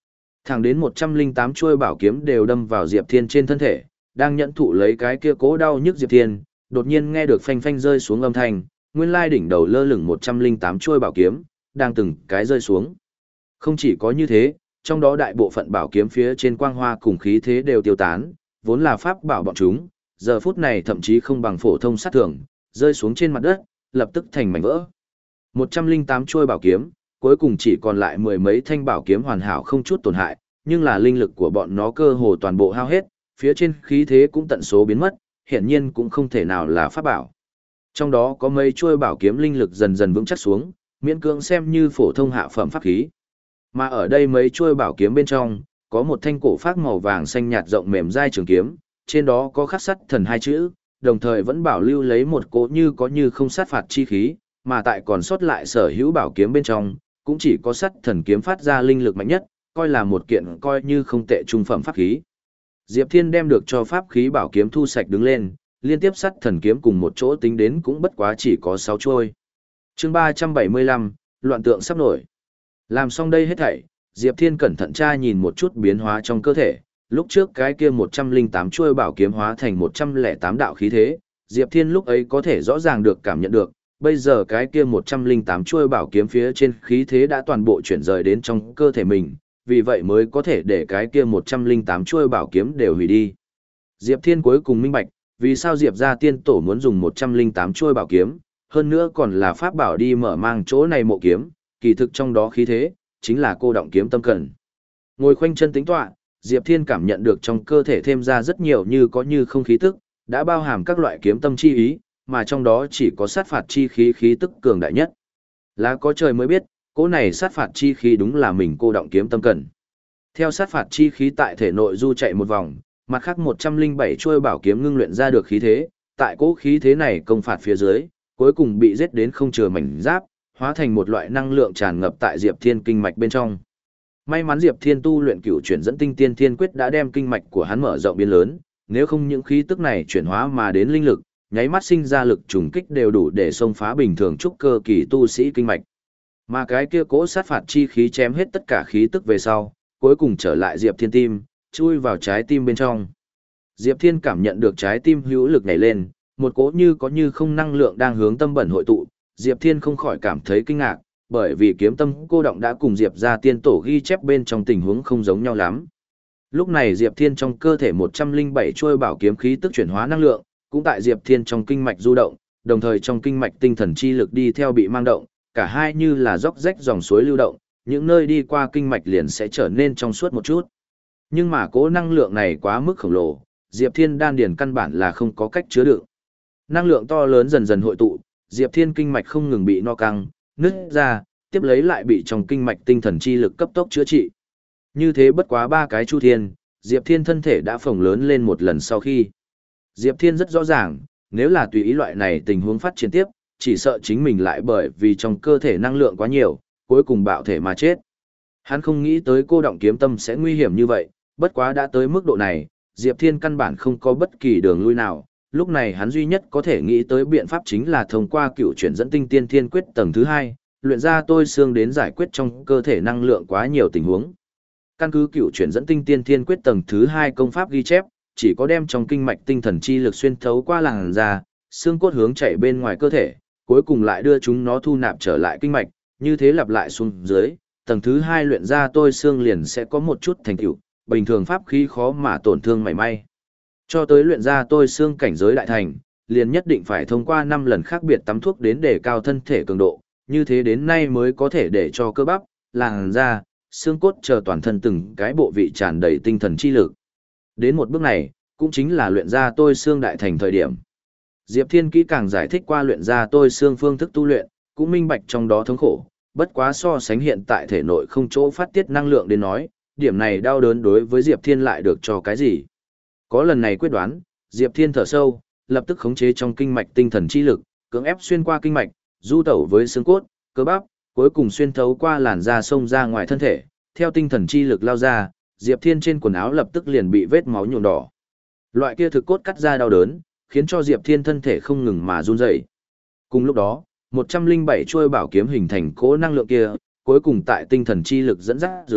Thẳng đến một trăm linh tám chuôi bảo kiếm đều đâm vào Diệp Thiên trên thân thể, đang nhẫn thụ lấy cái kia cố đau nhức Diệp Thiên, đột nhiên nghe được phanh phanh rơi xuống âm thanh, nguyên lai đỉnh đầu lơ lửng một trăm linh tám chuôi bảo kiếm, đang từng cái rơi xuống. Không chỉ có như thế, trong đó đại bộ phận bảo kiếm phía trên quang hoa cùng khí thế đều tiêu tán, vốn là pháp bảo bọn chúng, giờ phút này thậm chí không bằng phổ thông sát thường, rơi xuống trên mặt đất, lập tức thành mảnh vỡ. một trăm linh tám chuôi bảo kiếm, cuối cùng chỉ còn lại mười mấy thanh bảo kiếm hoàn hảo không chút tổn hại, nhưng là linh lực của bọn nó cơ hồ toàn bộ hao hết, phía trên khí thế cũng tận số biến mất, hiển nhiên cũng không thể nào là pháp bảo. Trong đó có mấy chuôi bảo kiếm linh lực dần dần vững chắc xuống, miễn cưỡng xem như phổ thông hạ phẩm pháp khí. Mà ở đây mấy chuôi bảo kiếm bên trong, có một thanh cổ phác màu vàng xanh nhạt rộng mềm dai trường kiếm, trên đó có khắc sắt thần hai chữ, đồng thời vẫn bảo lưu lấy một cỗ như có như không sát phạt chi khí, mà tại còn sót lại sở hữu bảo kiếm bên trong, cũng chỉ có sắt thần kiếm phát ra linh lực mạnh nhất, coi là một kiện coi như không tệ trung phẩm pháp khí. Diệp Thiên đem được cho pháp khí bảo kiếm thu sạch đứng lên, liên tiếp sắt thần kiếm cùng một chỗ tính đến cũng bất quá chỉ có sáu chuôi. Chương ba trăm bảy mươi lăm, loạn tượng sắp nổi. Làm xong đây hết thảy, Diệp Thiên cẩn thận tra nhìn một chút biến hóa trong cơ thể, lúc trước cái kia một trăm linh tám chuôi bảo kiếm hóa thành một trăm lẻ tám đạo khí thế, Diệp Thiên lúc ấy có thể rõ ràng được cảm nhận được, bây giờ cái kia một trăm linh tám chuôi bảo kiếm phía trên khí thế đã toàn bộ chuyển rời đến trong cơ thể mình, vì vậy mới có thể để cái kia một trăm linh tám chuôi bảo kiếm đều hủy đi. Diệp Thiên cuối cùng minh bạch, vì sao Diệp gia tiên tổ muốn dùng một trăm linh tám chuôi bảo kiếm, hơn nữa còn là pháp bảo đi mở mang chỗ này mộ kiếm, kỳ thực trong đó khí thế, chính là cô động kiếm tâm cần. Ngồi khoanh chân tính tọa, Diệp Thiên cảm nhận được trong cơ thể thêm ra rất nhiều như có như không khí tức, đã bao hàm các loại kiếm tâm chi ý, mà trong đó chỉ có sát phạt chi khí khí tức cường đại nhất. Là có trời mới biết, cỗ này sát phạt chi khí đúng là mình cô động kiếm tâm cần. Theo sát phạt chi khí tại thể nội du chạy một vòng, mặt khác một trăm linh bảy chuôi bảo kiếm ngưng luyện ra được khí thế, tại cỗ khí thế này công phạt phía dưới, cuối cùng bị giết đến không chừa mảnh giáp, hóa thành một loại năng lượng tràn ngập tại Diệp Thiên kinh mạch bên trong. May mắn Diệp Thiên tu luyện cửu chuyển dẫn tinh tiên thiên quyết đã đem kinh mạch của hắn mở rộng biến lớn, nếu không những khí tức này chuyển hóa mà đến linh lực, nháy mắt sinh ra lực trùng kích đều đủ để xông phá bình thường trúc cơ kỳ tu sĩ kinh mạch. Mà cái kia cỗ sát phạt chi khí chém hết tất cả khí tức về sau, cuối cùng trở lại Diệp Thiên tim, chui vào trái tim bên trong. Diệp Thiên cảm nhận được trái tim hữu lực nhảy lên, một cỗ như có như không năng lượng đang hướng tâm bẩn hội tụ, Diệp Thiên không khỏi cảm thấy kinh ngạc, bởi vì kiếm tâm cô động đã cùng Diệp gia tiên tổ ghi chép bên trong tình huống không giống nhau lắm. Lúc này Diệp Thiên trong cơ thể một trăm linh bảy chuôi bảo kiếm khí tức chuyển hóa năng lượng, cũng tại Diệp Thiên trong kinh mạch du động, đồng thời trong kinh mạch tinh thần chi lực đi theo bị mang động, cả hai như là róc rách dòng suối lưu động, những nơi đi qua kinh mạch liền sẽ trở nên trong suốt một chút. Nhưng mà cỗ năng lượng này quá mức khổng lồ, Diệp Thiên đan điền căn bản là không có cách chứa đựng. Năng lượng to lớn dần dần hội tụ, Diệp Thiên kinh mạch không ngừng bị no căng, nứt ra, tiếp lấy lại bị trong kinh mạch tinh thần chi lực cấp tốc chữa trị. Như thế bất quá ba cái chu thiên, Diệp Thiên thân thể đã phồng lớn lên một lần sau khi. Diệp Thiên rất rõ ràng, nếu là tùy ý loại này tình huống phát triển tiếp, chỉ sợ chính mình lại bởi vì trong cơ thể năng lượng quá nhiều, cuối cùng bạo thể mà chết. Hắn không nghĩ tới cô động kiếm tâm sẽ nguy hiểm như vậy, bất quá đã tới mức độ này, Diệp Thiên căn bản không có bất kỳ đường lui nào. Lúc này hắn duy nhất có thể nghĩ tới biện pháp chính là thông qua cựu chuyển dẫn tinh tiên thiên quyết tầng thứ hai, luyện ra tôi xương đến giải quyết trong cơ thể năng lượng quá nhiều tình huống. Căn cứ cựu chuyển dẫn tinh tiên thiên quyết tầng thứ hai công pháp ghi chép, chỉ có đem trong kinh mạch tinh thần chi lực xuyên thấu qua làn da, xương cốt hướng chạy bên ngoài cơ thể, cuối cùng lại đưa chúng nó thu nạp trở lại kinh mạch, như thế lặp lại xuống dưới, tầng thứ hai luyện ra tôi xương liền sẽ có một chút thành tựu, bình thường pháp khí khó mà tổn thương mảy may. Cho tới luyện ra tôi xương cảnh giới đại thành, liền nhất định phải thông qua năm lần khác biệt tắm thuốc đến để cao thân thể cường độ, như thế đến nay mới có thể để cho cơ bắp, làn da, xương cốt chờ toàn thân từng cái bộ vị tràn đầy tinh thần chi lực. Đến một bước này, cũng chính là luyện ra tôi xương đại thành thời điểm. Diệp Thiên kỹ càng giải thích qua luyện ra tôi xương phương thức tu luyện, cũng minh bạch trong đó thống khổ, bất quá so sánh hiện tại thể nội không chỗ phát tiết năng lượng đến nói, điểm này đau đớn đối với Diệp Thiên lại được cho cái gì. Có lần này quyết đoán, Diệp Thiên thở sâu, lập tức khống chế trong kinh mạch tinh thần chi lực, cưỡng ép xuyên qua kinh mạch, du tẩu với xương cốt, cơ bắp, cuối cùng xuyên thấu qua làn da xông ra ngoài thân thể, theo tinh thần chi lực lao ra, Diệp Thiên trên quần áo lập tức liền bị vết máu nhuộm đỏ. Loại kia thực cốt cắt ra đau đớn, khiến cho Diệp Thiên thân thể không ngừng mà run rẩy. Cùng lúc đó, một trăm linh bảy chuôi bảo kiếm hình thành cỗ năng lượng kia, cuối cùng tại tinh thần chi lực dẫn dắt dưới,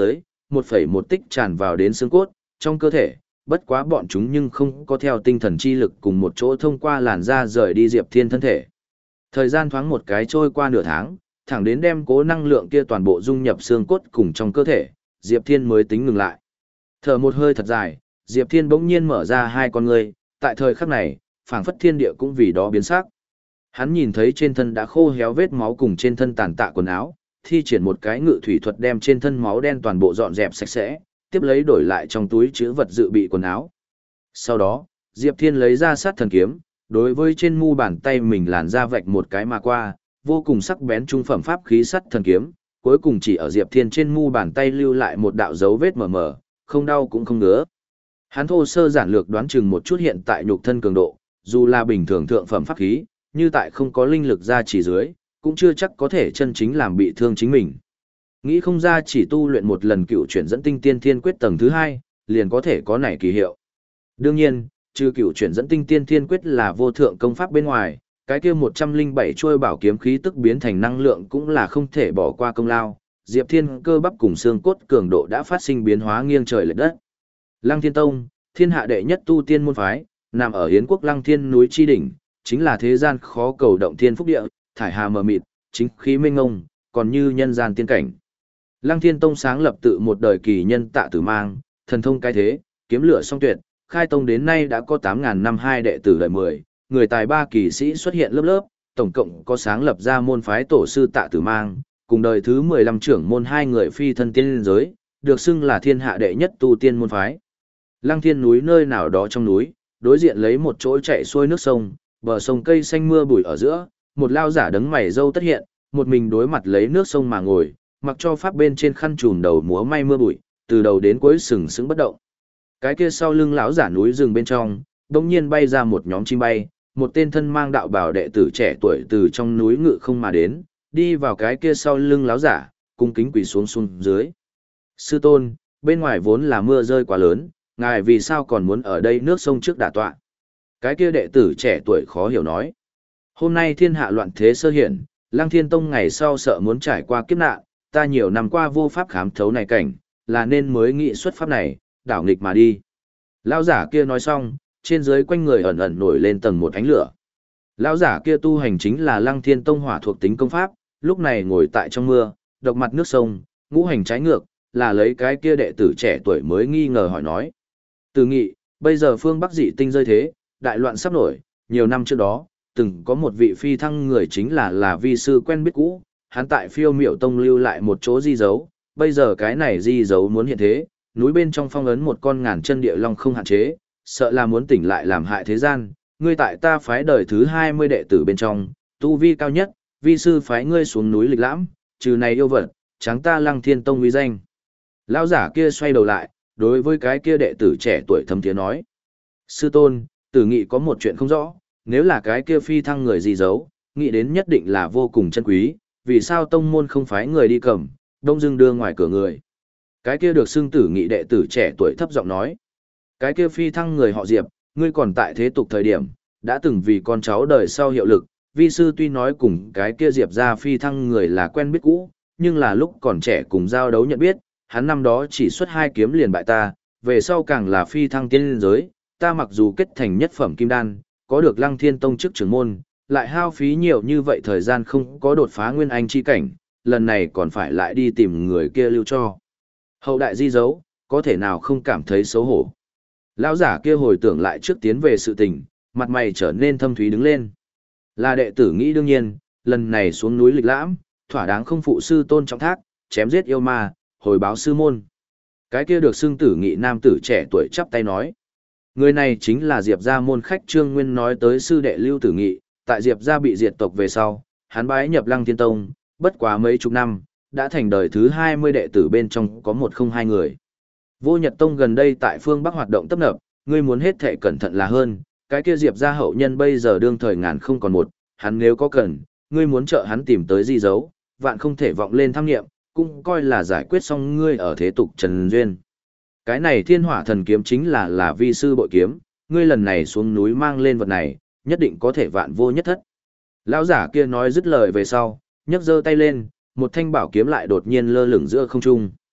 một phẩy một tích tràn vào đến xương cốt, trong cơ thể, bất quá bọn chúng nhưng không có theo tinh thần chi lực cùng một chỗ thông qua làn da rời đi Diệp Thiên thân thể. Thời gian thoáng một cái trôi qua nửa tháng, thẳng đến đem cố năng lượng kia toàn bộ dung nhập xương cốt cùng trong cơ thể, Diệp Thiên mới tính ngừng lại. Thở một hơi thật dài, Diệp Thiên bỗng nhiên mở ra hai con ngươi, tại thời khắc này, phảng phất thiên địa cũng vì đó biến sắc. Hắn nhìn thấy trên thân đã khô héo vết máu cùng trên thân tàn tạ quần áo, thi triển một cái ngự thủy thuật đem trên thân máu đen toàn bộ dọn dẹp sạch sẽ, tiếp lấy đổi lại trong túi chứa vật dự bị quần áo. Sau đó, Diệp Thiên lấy ra sát thần kiếm, đối với trên mu bàn tay mình làn ra vạch một cái mà qua, vô cùng sắc bén trung phẩm pháp khí sắt thần kiếm, cuối cùng chỉ ở Diệp Thiên trên mu bàn tay lưu lại một đạo dấu vết mờ mờ, không đau cũng không ngứa. Hắn thô sơ giản lược đoán chừng một chút hiện tại nhục thân cường độ, dù là bình thường thượng phẩm pháp khí, như tại không có linh lực ra chỉ dưới, cũng chưa chắc có thể chân chính làm bị thương chính mình. Nghĩ không ra chỉ tu luyện một lần cựu chuyển dẫn tinh tiên thiên quyết tầng thứ hai, liền có thể có này kỳ hiệu. Đương nhiên, trừ cựu chuyển dẫn tinh tiên thiên quyết là vô thượng công pháp bên ngoài, cái kia một trăm linh bảy chuôi bảo kiếm khí tức biến thành năng lượng cũng là không thể bỏ qua công lao. Diệp Thiên cơ bắp cùng xương cốt cường độ đã phát sinh biến hóa nghiêng trời lệch đất. Lăng Thiên Tông, thiên hạ đệ nhất tu tiên môn phái, nằm ở Yến quốc Lăng Thiên núi chi đỉnh, chính là thế gian khó cầu động thiên phúc địa, thải hà mờ mịt, chính khí minh ngông, còn như nhân gian tiên cảnh. Lăng Thiên Tông sáng lập tự một đời kỳ nhân Tạ Tử Mang, thần thông cái thế, kiếm lửa song tuyệt, khai tông đến nay đã có tám ngàn năm hai đệ tử đời mười, người tài ba kỳ sĩ xuất hiện lớp lớp, tổng cộng có sáng lập ra môn phái tổ sư Tạ Tử Mang, cùng đời thứ mười lăm trưởng môn hai người phi thân tiên liên giới, được xưng là thiên hạ đệ nhất tu tiên môn phái. Lăng Thiên núi nơi nào đó trong núi, đối diện lấy một chỗ chạy xuôi nước sông, bờ sông cây xanh mưa bụi ở giữa, một lao giả đấng mày râu tất hiện, một mình đối mặt lấy nước sông mà ngồi, mặc cho pháp bên trên khăn trùm đầu múa may mưa bụi, từ đầu đến cuối sừng sững bất động. Cái kia sau lưng lão giả núi rừng bên trong, đột nhiên bay ra một nhóm chim bay, một tên thân mang đạo bào đệ tử trẻ tuổi từ trong núi ngự không mà đến, đi vào cái kia sau lưng lão giả, cung kính quỳ xuống xuống dưới. Sư tôn, bên ngoài vốn là mưa rơi quá lớn, ngài vì sao còn muốn ở đây nước sông trước đả tọa? Cái kia đệ tử trẻ tuổi khó hiểu nói. Hôm nay thiên hạ loạn thế sơ hiển, Lăng Thiên Tông ngày sau sợ muốn trải qua kiếp nạn, ta nhiều năm qua vô pháp khám thấu này cảnh, là nên mới nghị xuất pháp này, đảo nghịch mà đi. Lão giả kia nói xong, trên dưới quanh người ẩn ẩn nổi lên tầng một ánh lửa. Lão giả kia tu hành chính là Lăng Thiên Tông hỏa thuộc tính công pháp, lúc này ngồi tại trong mưa, độc mặt nước sông, ngũ hành trái ngược, là lấy cái kia đệ tử trẻ tuổi mới nghi ngờ hỏi nói. Từ nghị, bây giờ phương Bắc dị tinh rơi thế, đại loạn sắp nổi, nhiều năm trước đó, từng có một vị phi thăng người chính là là vi sư quen biết cũ, hắn tại Phiêu Miểu Tông lưu lại một chỗ di dấu, bây giờ cái này di dấu muốn hiện thế, núi bên trong phong ấn một con ngàn chân địa long không hạn chế, sợ là muốn tỉnh lại làm hại thế gian, ngươi tại ta phái đời thứ hai mươi đệ tử bên trong, tu vi cao nhất, vi sư phái ngươi xuống núi lịch lãm, trừ này yêu vật, tráng ta Lăng Thiên Tông uy danh. Lão giả kia xoay đầu lại, đối với cái kia đệ tử trẻ tuổi thâm thiế nói. Sư tôn, tử nghị có một chuyện không rõ, nếu là cái kia phi thăng người gì giấu, nghĩ đến nhất định là vô cùng chân quý, vì sao tông môn không phái người đi cầm, đông dưng đưa ngoài cửa người. Cái kia được xưng tử nghị đệ tử trẻ tuổi thấp giọng nói. Cái kia phi thăng người họ Diệp, ngươi còn tại thế tục thời điểm, đã từng vì con cháu đời sau hiệu lực, vi sư tuy nói cùng cái kia Diệp ra phi thăng người là quen biết cũ, nhưng là lúc còn trẻ cùng giao đấu nhận biết, hắn năm đó chỉ xuất hai kiếm liền bại ta, về sau càng là phi thăng tiên liên giới, ta mặc dù kết thành nhất phẩm kim đan, có được Lăng Thiên Tông chức trưởng môn, lại hao phí nhiều như vậy thời gian không có đột phá nguyên anh chi cảnh, lần này còn phải lại đi tìm người kia lưu cho. Hậu đại di dấu, có thể nào không cảm thấy xấu hổ. Lão giả kia hồi tưởng lại trước tiến về sự tình, mặt mày trở nên thâm thúy đứng lên. Là đệ tử nghĩ đương nhiên, lần này xuống núi lịch lãm, thỏa đáng không phụ sư tôn trọng thác, chém giết yêu ma, hồi báo sư môn. Cái kia được xưng tử nghị nam tử trẻ tuổi chắp tay nói. Người này chính là Diệp gia môn khách Trương Nguyên nói tới sư đệ Lưu Tử Nghị, tại Diệp gia bị diệt tộc về sau, hắn bái nhập Lăng Thiên Tông, bất quá mấy chục năm, đã thành đời thứ hai mươi đệ tử bên trong có một không hai người. Vô Nhật Tông gần đây tại phương Bắc hoạt động tấp nập, ngươi muốn hết thệ cẩn thận là hơn, cái kia Diệp gia hậu nhân bây giờ đương thời ngàn không còn một, hắn nếu có cần, ngươi muốn trợ hắn tìm tới di dấu, vạn không thể vọng lên tham nghiệm, cũng coi là giải quyết xong ngươi ở thế tục trần duyên. Cái này thiên hỏa thần kiếm chính là là vi sư bội kiếm, ngươi lần này xuống núi mang lên vật này, nhất định có thể vạn vô nhất thất. Lão giả kia nói dứt lời về sau, nhấc giơ tay lên, một thanh bảo kiếm lại đột nhiên lơ lửng giữa không trung.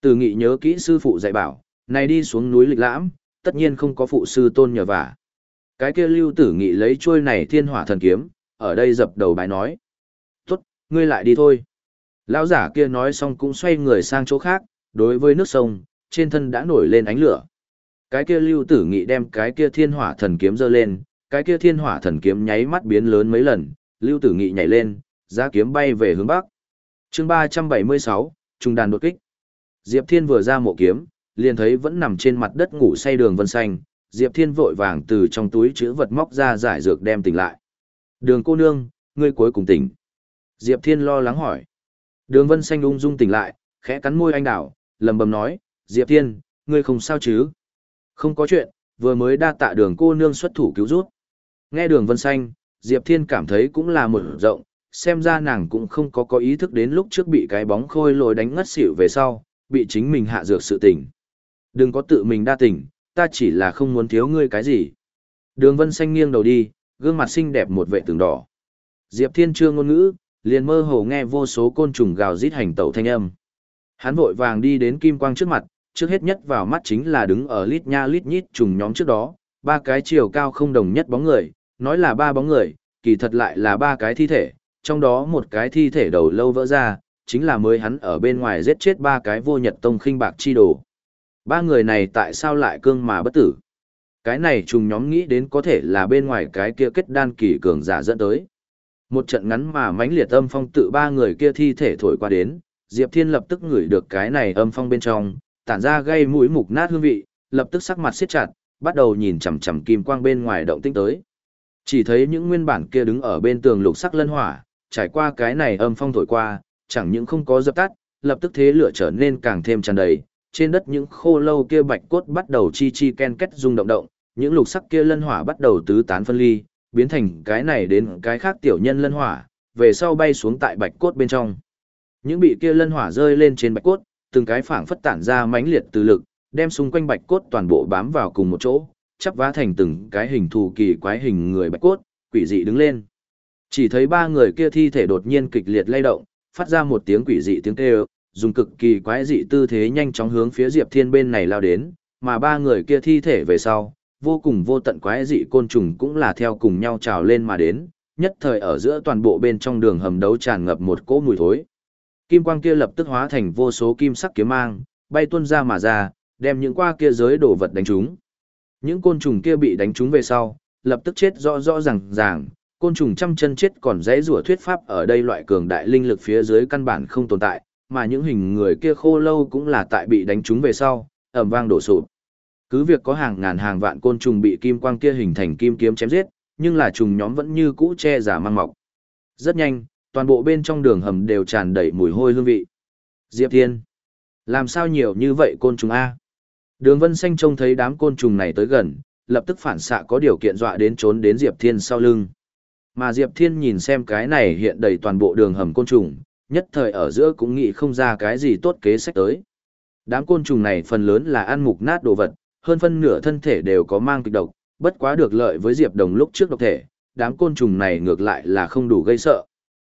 Từ Nghị nhớ kỹ sư phụ dạy bảo, này đi xuống núi lịch lãm, tất nhiên không có phụ sư tôn nhờ vả. Cái kia Lưu Tử Nghị lấy trôi này thiên hỏa thần kiếm, ở đây dập đầu bái nói. Tốt, ngươi lại đi thôi. Lão giả kia nói xong cũng xoay người sang chỗ khác, đối với nước sông, trên thân đã nổi lên ánh lửa. Cái kia Lưu Tử Nghị đem cái kia thiên hỏa thần kiếm giơ lên, cái kia thiên hỏa thần kiếm nháy mắt biến lớn mấy lần, Lưu Tử Nghị nhảy lên, giá kiếm bay về hướng bắc. Chương ba trăm bảy mươi sáu, trung đàn đột kích. Diệp Thiên vừa ra mộ kiếm, liền thấy vẫn nằm trên mặt đất ngủ say Đường Vân Xanh, Diệp Thiên vội vàng từ trong túi chữ vật móc ra giải dược đem tỉnh lại. Đường cô nương, ngươi cuối cùng tỉnh. Diệp Thiên lo lắng hỏi. Đường Vân Xanh ung dung tỉnh lại, khẽ cắn môi anh đảo, lầm bầm nói, Diệp Thiên, ngươi không sao chứ? Không có chuyện, vừa mới đa tạ đường cô nương xuất thủ cứu rút. Nghe Đường Vân Xanh, Diệp Thiên cảm thấy cũng là một rộng, xem ra nàng cũng không có có ý thức đến lúc trước bị cái bóng khôi lồi đánh ngất xỉu về sau, bị chính mình hạ dược sự tỉnh. Đừng có tự mình đa tỉnh, ta chỉ là không muốn thiếu ngươi cái gì. Đường Vân Xanh nghiêng đầu đi, gương mặt xinh đẹp một vệ tường đỏ. Diệp Thiên chưa ngôn ngữ, liền mơ hồ nghe vô số côn trùng gào rít hành tẩu thanh âm. Hắn vội vàng đi đến kim quang trước mặt, trước hết nhất vào mắt chính là đứng ở lít nha lít nhít trùng nhóm trước đó, ba cái chiều cao không đồng nhất bóng người, nói là ba bóng người, kỳ thật lại là ba cái thi thể, trong đó một cái thi thể đầu lâu vỡ ra, chính là mới hắn ở bên ngoài giết chết ba cái vô nhật tông khinh bạc chi đồ. Ba người này tại sao lại cương mà bất tử? Cái này trùng nhóm nghĩ đến có thể là bên ngoài cái kia kết đan kỳ cường giả dẫn tới. Một trận ngắn mà mãnh liệt âm phong tự ba người kia thi thể thổi qua đến, Diệp Thiên lập tức ngửi được cái này âm phong bên trong, tản ra gây mũi mục nát hương vị, lập tức sắc mặt siết chặt, bắt đầu nhìn chằm chằm kim quang bên ngoài động tĩnh tới. Chỉ thấy những nguyên bản kia đứng ở bên tường lục sắc lân hỏa, trải qua cái này âm phong thổi qua, chẳng những không có dập tắt, lập tức thế lửa trở nên càng thêm tràn đầy, trên đất những khô lâu kia bạch cốt bắt đầu chi chi ken két rung động động, những lục sắc kia lân hỏa bắt đầu tứ tán phân ly, biến thành cái này đến cái khác tiểu nhân lân hỏa, về sau bay xuống tại bạch cốt bên trong. Những bị kia lân hỏa rơi lên trên bạch cốt, từng cái phảng phất tản ra mãnh liệt từ lực, đem xung quanh bạch cốt toàn bộ bám vào cùng một chỗ, chắp vá thành từng cái hình thù kỳ quái hình người bạch cốt, quỷ dị đứng lên. Chỉ thấy ba người kia thi thể đột nhiên kịch liệt lay động, phát ra một tiếng quỷ dị tiếng kêu, dùng cực kỳ quái dị tư thế nhanh chóng hướng phía Diệp Thiên bên này lao đến, mà ba người kia thi thể về sau, vô cùng vô tận quái dị côn trùng cũng là theo cùng nhau trào lên mà đến, nhất thời ở giữa toàn bộ bên trong đường hầm đấu tràn ngập một cỗ mùi thối. Kim quang kia lập tức hóa thành vô số kim sắc kiếm mang, bay tuôn ra mà ra, đem những qua kia giới đổ vật đánh trúng. Những côn trùng kia bị đánh trúng về sau, lập tức chết rõ rõ ràng ràng, côn trùng trăm chân chết còn dãy rủa thuyết pháp ở đây loại cường đại linh lực phía dưới căn bản không tồn tại, mà những hình người kia khô lâu cũng là tại bị đánh trúng về sau, ầm vang đổ sụp. Cứ việc có hàng ngàn hàng vạn côn trùng bị kim quang kia hình thành kim kiếm chém giết, nhưng là trùng nhóm vẫn như cũ che giả mang mọc. Rất nhanh, toàn bộ bên trong đường hầm đều tràn đầy mùi hôi hương vị. Diệp Thiên, làm sao nhiều như vậy côn trùng a? Đường Vân Xanh trông thấy đám côn trùng này tới gần, lập tức phản xạ có điều kiện dọa đến trốn đến Diệp Thiên sau lưng. Mà Diệp Thiên nhìn xem cái này hiện đầy toàn bộ đường hầm côn trùng, nhất thời ở giữa cũng nghĩ không ra cái gì tốt kế sách tới. Đám côn trùng này phần lớn là ăn mục nát đồ vật, hơn phân nửa thân thể đều có mang kịch độc, bất quá được lợi với Diệp Đồng lúc trước độc thể, đám côn trùng này ngược lại là không đủ gây sợ.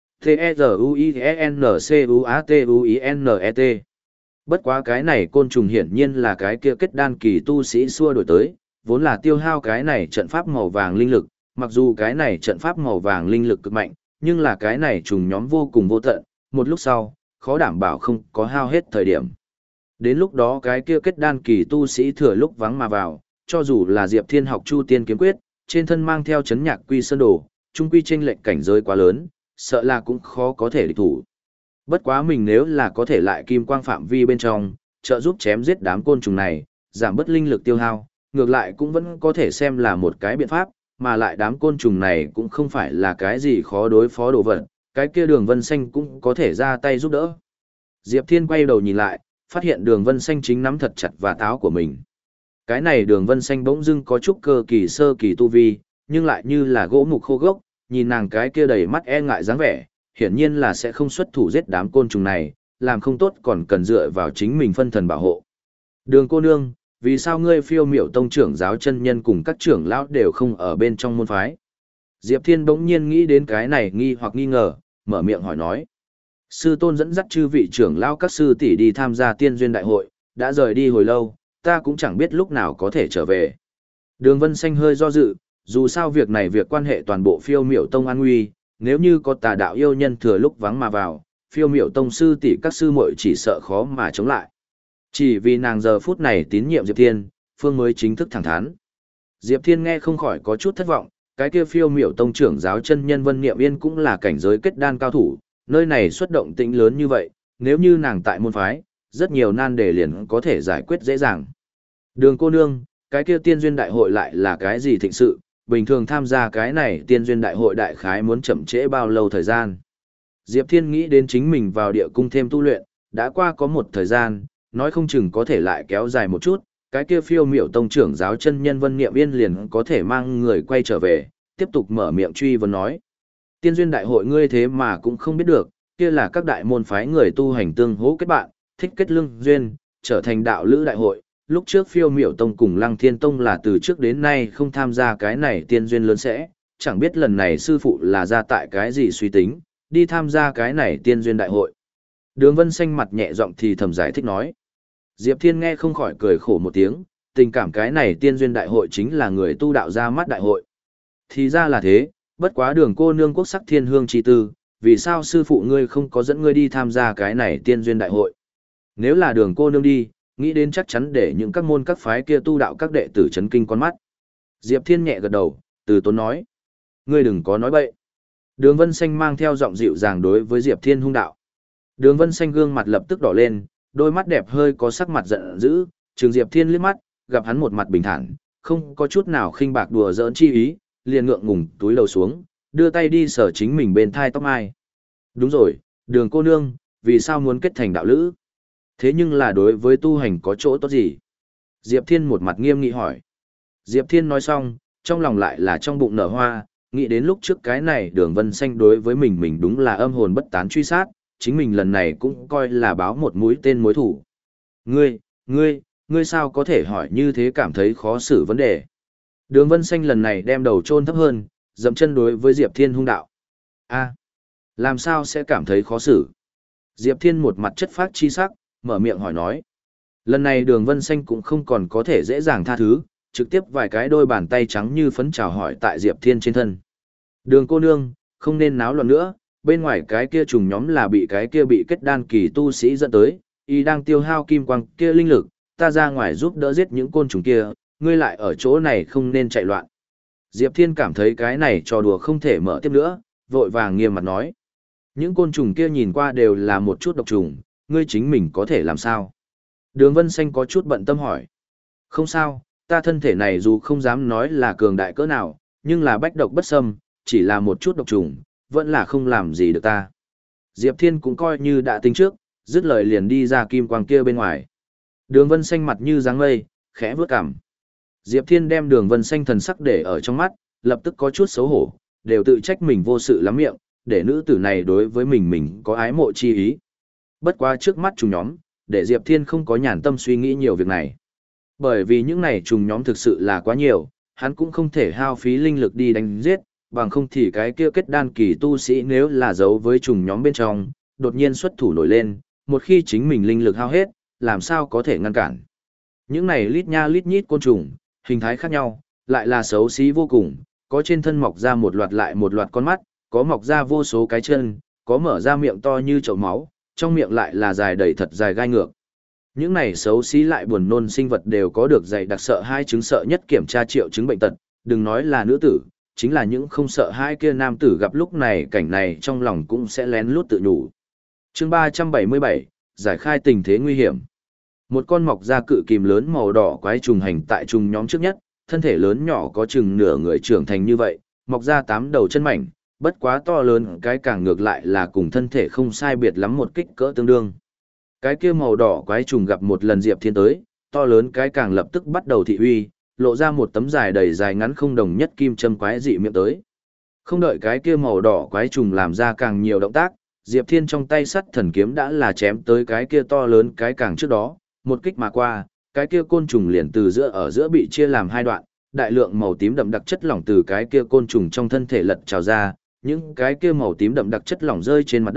T-E-Z-U-I-N-C-U-A-T-U-I-N-E-T Bất quá cái này côn trùng hiển nhiên là cái kia kết đan kỳ tu sĩ xua đổi tới, vốn là tiêu hao cái này trận pháp màu vàng linh lực, mặc dù cái này trận pháp màu vàng linh lực cực mạnh, nhưng là cái này trùng nhóm vô cùng vô tận, một lúc sau, khó đảm bảo không có hao hết thời điểm. Đến lúc đó cái kia kết đan kỳ tu sĩ thừa lúc vắng mà vào, cho dù là Diệp Thiên học Chu Tiên kiếm quyết, trên thân mang theo chấn nhạc quy sơn đồ, trung quy chênh lệch cảnh giới quá lớn, sợ là cũng khó có thể địch thủ. Bất quá mình nếu là có thể lại kim quang phạm vi bên trong, trợ giúp chém giết đám côn trùng này, giảm bớt linh lực tiêu hao, ngược lại cũng vẫn có thể xem là một cái biện pháp, mà lại đám côn trùng này cũng không phải là cái gì khó đối phó đồ vật, cái kia Đường Vân Xanh cũng có thể ra tay giúp đỡ. Diệp Thiên quay đầu nhìn lại, phát hiện Đường Vân Xanh chính nắm thật chặt và táo của mình. Cái này Đường Vân Xanh bỗng dưng có chút cơ kỳ sơ kỳ tu vi, nhưng lại như là gỗ mục khô gốc, nhìn nàng cái kia đầy mắt e ngại dáng vẻ, hiển nhiên là sẽ không xuất thủ giết đám côn trùng này, làm không tốt còn cần dựa vào chính mình phân thần bảo hộ. Đường cô nương, vì sao ngươi Phiêu Miểu tông trưởng giáo chân nhân cùng các trưởng lão đều không ở bên trong môn phái? Diệp Thiên bỗng nhiên nghĩ đến cái này nghi hoặc nghi ngờ, mở miệng hỏi nói. Sư tôn dẫn dắt chư vị trưởng lao các sư tỷ đi tham gia tiên duyên đại hội, đã rời đi hồi lâu, ta cũng chẳng biết lúc nào có thể trở về. Đường Vân Xanh hơi do dự, dù sao việc này việc quan hệ toàn bộ phiêu miểu tông an nguy, nếu như có tà đạo yêu nhân thừa lúc vắng mà vào, phiêu miểu tông sư tỷ các sư muội chỉ sợ khó mà chống lại. Chỉ vì nàng giờ phút này tín nhiệm Diệp Thiên, Phương mới chính thức thẳng thắn. Diệp Thiên nghe không khỏi có chút thất vọng, cái kia phiêu miểu tông trưởng giáo chân nhân Vân Niệm Yên cũng là cảnh giới kết đan cao thủ, nơi này xuất động tĩnh lớn như vậy, nếu như nàng tại môn phái, rất nhiều nan đề liền có thể giải quyết dễ dàng. Đường cô nương, cái kia tiên duyên đại hội lại là cái gì thịnh sự, bình thường tham gia cái này tiên duyên đại hội đại khái muốn chậm trễ bao lâu thời gian. Diệp Thiên nghĩ đến chính mình vào địa cung thêm tu luyện, đã qua có một thời gian, nói không chừng có thể lại kéo dài một chút, cái kia phiêu miểu tông trưởng giáo chân nhân Vân Niệm Yên liền có thể mang người quay trở về, tiếp tục mở miệng truy vấn nói. Tiên duyên đại hội ngươi thế mà cũng không biết được, kia là các đại môn phái người tu hành tương hỗ kết bạn, thích kết lương duyên, trở thành đạo lữ đại hội. Lúc trước phiêu miểu tông cùng lăng thiên tông là từ trước đến nay không tham gia cái này tiên duyên lớn sẽ, chẳng biết lần này sư phụ là ra tại cái gì suy tính, đi tham gia cái này tiên duyên đại hội. Đường Vân Xanh mặt nhẹ giọng thì thầm giải thích nói. Diệp Thiên nghe không khỏi cười khổ một tiếng, tình cảm cái này tiên duyên đại hội chính là người tu đạo ra mắt đại hội. Thì ra là thế, bất quá đường cô nương quốc sắc thiên hương chi tư, vì sao sư phụ ngươi không có dẫn ngươi đi tham gia cái này tiên duyên đại hội? Nếu là đường cô nương đi, nghĩ đến chắc chắn để những các môn các phái kia tu đạo các đệ tử chấn kinh con mắt. Diệp Thiên nhẹ gật đầu, từ tốn nói. Ngươi đừng có nói bậy. Đường Vân Xanh mang theo giọng dịu dàng đối với Diệp Thiên hung đạo. Đường Vân Xanh gương mặt lập tức đỏ lên, đôi mắt đẹp hơi có sắc mặt giận dữ, trừng Diệp Thiên liếc mắt, gặp hắn một mặt bình thản, không có chút nào khinh bạc đùa giỡn chi ý, liền ngượng ngùng túi lầu xuống, đưa tay đi sờ chính mình bên thai tóc mai. Đúng rồi, đường cô nương, vì sao muốn kết thành đạo lữ? Thế nhưng là đối với tu hành có chỗ tốt gì? Diệp Thiên một mặt nghiêm nghị hỏi. Diệp Thiên nói xong, trong lòng lại là trong bụng nở hoa, nghĩ đến lúc trước cái này đường Vân Xanh đối với mình mình đúng là âm hồn bất tán truy sát, chính mình lần này cũng coi là báo một mũi tên mối thủ. Ngươi, ngươi, ngươi sao có thể hỏi như thế cảm thấy khó xử vấn đề? Đường Vân Xanh lần này đem đầu chôn thấp hơn, dậm chân đối với Diệp Thiên hung đạo. A, làm sao sẽ cảm thấy khó xử? Diệp Thiên một mặt chất phác chi sắc, mở miệng hỏi nói. Lần này đường Vân Xanh cũng không còn có thể dễ dàng tha thứ, trực tiếp vài cái đôi bàn tay trắng như phấn chào hỏi tại Diệp Thiên trên thân. Đường cô nương, không nên náo loạn nữa, bên ngoài cái kia trùng nhóm là bị cái kia bị kết đan kỳ tu sĩ dẫn tới, y đang tiêu hao kim quang kia linh lực, ta ra ngoài giúp đỡ giết những côn trùng kia, ngươi lại ở chỗ này không nên chạy loạn. Diệp Thiên cảm thấy cái này trò đùa không thể mở tiếp nữa, vội vàng nghiêm mặt nói. Những côn trùng kia nhìn qua đều là một chút độc trùng, ngươi chính mình có thể làm sao? Đường Vân Xanh có chút bận tâm hỏi. Không sao, ta thân thể này dù không dám nói là cường đại cỡ nào, nhưng là bách độc bất xâm, chỉ là một chút độc trùng, vẫn là không làm gì được ta. Diệp Thiên cũng coi như đã tính trước, dứt lời liền đi ra kim quang kia bên ngoài. Đường Vân Xanh mặt như dáng mây, khẽ vướt cằm. Diệp Thiên đem Đường Vân Xanh thần sắc để ở trong mắt, lập tức có chút xấu hổ, đều tự trách mình vô sự lắm miệng, để nữ tử này đối với mình mình có ái mộ chi ý. Bất quá trước mắt trùng nhóm, để Diệp Thiên không có nhàn tâm suy nghĩ nhiều việc này. Bởi vì những này trùng nhóm thực sự là quá nhiều, hắn cũng không thể hao phí linh lực đi đánh giết, bằng không thì cái kia kết đan kỳ tu sĩ nếu là giấu với trùng nhóm bên trong, đột nhiên xuất thủ nổi lên, một khi chính mình linh lực hao hết, làm sao có thể ngăn cản. Những này lít nha lít nhít côn trùng, hình thái khác nhau, lại là xấu xí vô cùng, có trên thân mọc ra một loạt lại một loạt con mắt, có mọc ra vô số cái chân, có mở ra miệng to như chậu máu, trong miệng lại là dài đầy thật dài gai ngược. Những này xấu xí lại buồn nôn sinh vật đều có được dày đặc sợ hai chứng sợ nhất kiểm tra triệu chứng bệnh tật, đừng nói là nữ tử, chính là những không sợ hai kia nam tử gặp lúc này cảnh này trong lòng cũng sẽ lén lút tự nhủ. Chương ba trăm bảy mươi bảy, giải khai tình thế nguy hiểm. Một con mọc ra cự kìm lớn màu đỏ quái trùng hành tại trùng nhóm trước nhất, thân thể lớn nhỏ có chừng nửa người trưởng thành như vậy, mọc ra tám đầu chân mảnh, bất quá to lớn cái càng ngược lại là cùng thân thể không sai biệt lắm một kích cỡ tương đương. Cái kia màu đỏ quái trùng gặp một lần Diệp Thiên tới, to lớn cái càng lập tức bắt đầu thị uy, lộ ra một tấm dài đầy dài ngắn không đồng nhất kim châm quái dị miệng tới. Không đợi cái kia màu đỏ quái trùng làm ra càng nhiều động tác, Diệp Thiên trong tay sắt thần kiếm đã là chém tới cái kia to lớn cái càng trước đó, một kích mà qua, cái kia côn trùng liền từ giữa ở giữa bị chia làm hai đoạn, đại lượng màu tím đậm đặc chất lỏng từ cái kia côn trùng trong thân thể lật trào ra, những cái kia màu tím đậm đặc chất lỏng rơi trên mặt đất,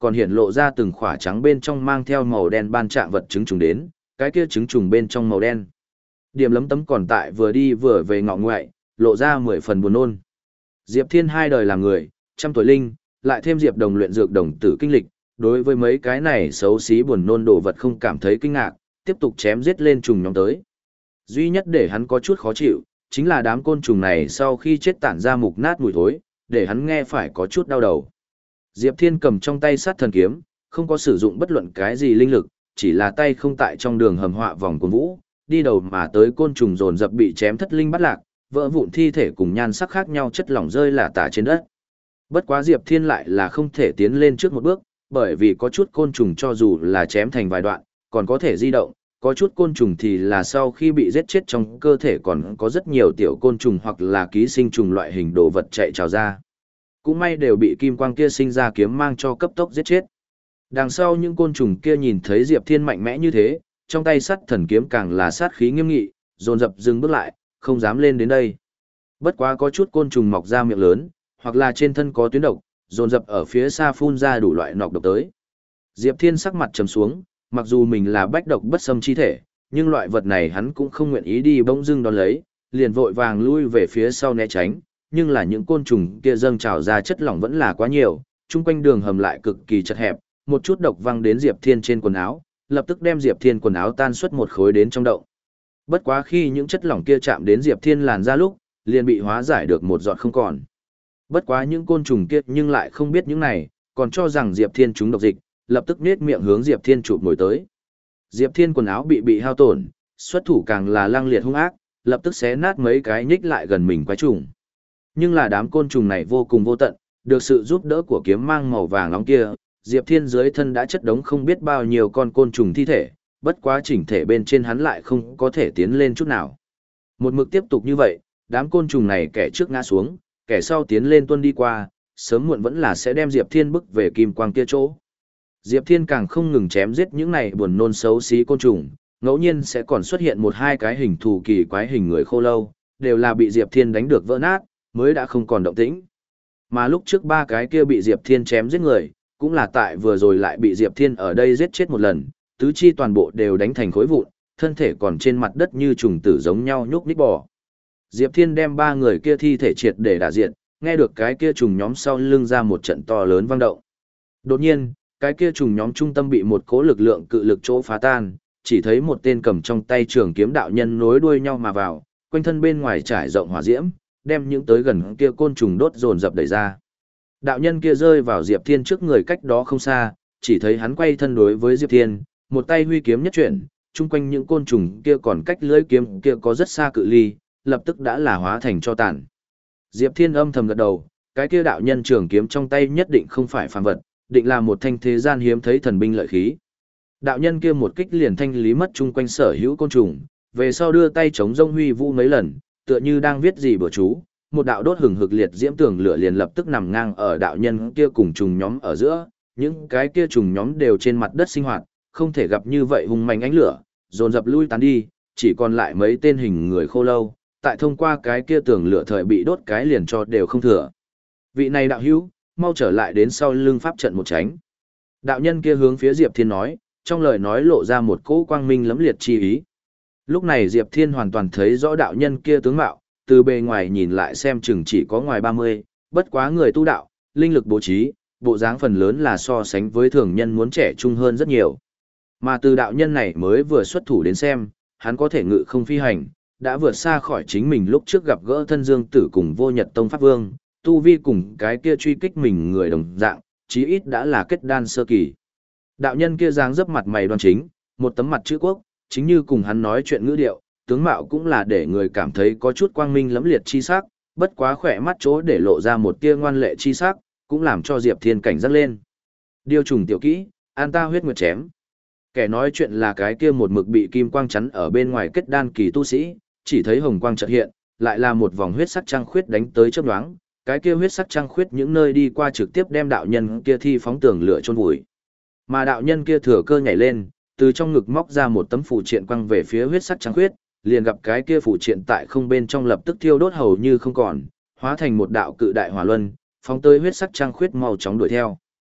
còn hiện lộ ra từng khỏa trắng bên trong mang theo màu đen ban trạng vật trứng trùng đến, cái kia trứng trùng bên trong màu đen. Điểm lấm tấm còn tại vừa đi vừa về ngọ ngoại, lộ ra mười phần buồn nôn. Diệp Thiên hai đời làm người, trăm tuổi linh, lại thêm Diệp Đồng luyện dược đồng tử kinh lịch, đối với mấy cái này xấu xí buồn nôn đồ vật không cảm thấy kinh ngạc, tiếp tục chém giết lên trùng nhóm tới. Duy nhất để hắn có chút khó chịu, chính là đám côn trùng này sau khi chết tản ra mục nát mùi thối, để hắn nghe phải có chút đau đầu. Diệp Thiên cầm trong tay sát thần kiếm, không có sử dụng bất luận cái gì linh lực, chỉ là tay không tại trong đường hầm họa vòng cuồng vũ, đi đầu mà tới côn trùng dồn dập bị chém thất linh bắt lạc, vỡ vụn thi thể cùng nhan sắc khác nhau chất lỏng rơi lả tả trên đất. Bất quá Diệp Thiên lại là không thể tiến lên trước một bước, bởi vì có chút côn trùng cho dù là chém thành vài đoạn, còn có thể di động, có chút côn trùng thì là sau khi bị giết chết trong cơ thể còn có rất nhiều tiểu côn trùng hoặc là ký sinh trùng loại hình đồ vật chạy trào ra. Cũng may đều bị kim quang kia sinh ra kiếm mang cho cấp tốc giết chết. Đằng sau những côn trùng kia nhìn thấy Diệp Thiên mạnh mẽ như thế, trong tay sắt thần kiếm càng là sát khí nghiêm nghị, dồn dập dừng bước lại, không dám lên đến đây. Bất quá có chút côn trùng mọc ra miệng lớn, hoặc là trên thân có tuyến độc, dồn dập ở phía xa phun ra đủ loại nọc độc tới. Diệp Thiên sắc mặt trầm xuống, mặc dù mình là bách độc bất xâm chi thể, nhưng loại vật này hắn cũng không nguyện ý đi bỗng dưng đón lấy, liền vội vàng lui về phía sau né tránh, nhưng là những côn trùng kia dâng trào ra chất lỏng vẫn là quá nhiều, chung quanh đường hầm lại cực kỳ chật hẹp, một chút độc văng đến Diệp Thiên trên quần áo, lập tức đem Diệp Thiên quần áo tan suốt một khối đến trong động. Bất quá khi những chất lỏng kia chạm đến Diệp Thiên làn da lúc, liền bị hóa giải được một giọt không còn. Bất quá những côn trùng kia nhưng lại không biết những này, còn cho rằng Diệp Thiên trúng độc dịch, lập tức nết miệng hướng Diệp Thiên chụp ngồi tới. Diệp Thiên quần áo bị bị hao tổn, xuất thủ càng là lang liệt hung ác, lập tức xé nát mấy cái nhích lại gần mình quái trùng. Nhưng là đám côn trùng này vô cùng vô tận, được sự giúp đỡ của kiếm mang màu vàng nóng kia, Diệp Thiên dưới thân đã chất đống không biết bao nhiêu con côn trùng thi thể, bất quá chỉnh thể bên trên hắn lại không có thể tiến lên chút nào. Một mực tiếp tục như vậy, đám côn trùng này kẻ trước ngã xuống, kẻ sau tiến lên tuân đi qua, sớm muộn vẫn là sẽ đem Diệp Thiên bức về kim quang kia chỗ. Diệp Thiên càng không ngừng chém giết những này buồn nôn xấu xí côn trùng, ngẫu nhiên sẽ còn xuất hiện một hai cái hình thù kỳ quái hình người khô lâu, đều là bị Diệp Thiên đánh được vỡ nát, mới đã không còn động tĩnh. Mà lúc trước ba cái kia bị Diệp Thiên chém giết người, cũng là tại vừa rồi lại bị Diệp Thiên ở đây giết chết một lần, tứ chi toàn bộ đều đánh thành khối vụn, thân thể còn trên mặt đất như trùng tử giống nhau nhúc nhích bò. Diệp Thiên đem ba người kia thi thể triệt để đả diện, nghe được cái kia trùng nhóm sau lưng ra một trận to lớn vang động. Đột nhiên, cái kia trùng nhóm trung tâm bị một cỗ lực lượng cự lực chỗ phá tan, chỉ thấy một tên cầm trong tay trường kiếm đạo nhân nối đuôi nhau mà vào, quanh thân bên ngoài trải rộng hỏa diễm, đem những tới gần kia côn trùng đốt dồn dập đẩy ra. Đạo nhân kia rơi vào Diệp Thiên trước người cách đó không xa, chỉ thấy hắn quay thân đối với Diệp Thiên, một tay huy kiếm nhất chuyển, chung quanh những côn trùng kia còn cách lưỡi kiếm kia có rất xa cự ly, lập tức đã là hóa thành cho tàn. Diệp Thiên âm thầm gật đầu, cái kia đạo nhân trường kiếm trong tay nhất định không phải phàm vật, định là một thanh thế gian hiếm thấy thần binh lợi khí. Đạo nhân kia một kích liền thanh lý mất chung quanh sở hữu côn trùng, về sau đưa tay chống rông huy vũ mấy lần, tựa như đang viết gì bữa chú, một đạo đốt hừng hực liệt diễm tường lửa liền lập tức nằm ngang ở đạo nhân kia cùng trùng nhóm ở giữa, những cái kia trùng nhóm đều trên mặt đất sinh hoạt, không thể gặp như vậy hung manh ánh lửa, dồn dập lui tán đi, chỉ còn lại mấy tên hình người khô lâu, tại thông qua cái kia tường lửa thời bị đốt cái liền cho đều không thừa. Vị này đạo hữu, mau trở lại đến sau lưng pháp trận một tránh. Đạo nhân kia hướng phía Diệp Thiên nói, trong lời nói lộ ra một cỗ quang minh lẫm liệt chi ý. Lúc này Diệp Thiên hoàn toàn thấy rõ đạo nhân kia tướng mạo, từ bề ngoài nhìn lại xem chừng chỉ có ngoài ba mươi, bất quá người tu đạo, linh lực bố trí, bộ dáng phần lớn là so sánh với thường nhân muốn trẻ trung hơn rất nhiều. Mà từ đạo nhân này mới vừa xuất thủ đến xem, hắn có thể ngự không phi hành, đã vượt xa khỏi chính mình lúc trước gặp gỡ thân dương tử cùng vô nhật tông pháp vương, tu vi cùng cái kia truy kích mình người đồng dạng, chí ít đã là kết đan sơ kỳ. Đạo nhân kia dáng dấp mặt mày đoan chính, một tấm mặt chữ quốc, chính như cùng hắn nói chuyện ngữ điệu, tướng mạo cũng là để người cảm thấy có chút quang minh lẫm liệt chi sắc, bất quá khỏe mắt chỗ để lộ ra một tia ngoan lệ chi sắc, cũng làm cho Diệp Thiên cảnh giác lên. Điêu trùng tiểu kỹ, an ta huyết nguyệt chém. Kẻ nói chuyện là cái kia một mực bị kim quang chắn ở bên ngoài kết đan kỳ tu sĩ, chỉ thấy hồng quang chợt hiện, lại là một vòng huyết sắc trăng khuyết đánh tới chớp nhoáng, cái kia huyết sắc trăng khuyết những nơi đi qua trực tiếp đem đạo nhân kia thi phóng tường lửa chôn vùi. Mà đạo nhân kia thừa cơ nhảy lên, từ trong ngực móc ra một tấm phù triện quăng về phía huyết sắc trăng khuyết, liền gặp cái kia phù triện tại không bên trong lập tức thiêu đốt hầu như không còn, hóa thành một đạo cự đại hỏa luân, phóng tới huyết sắc trăng khuyết mau chóng đuổi theo.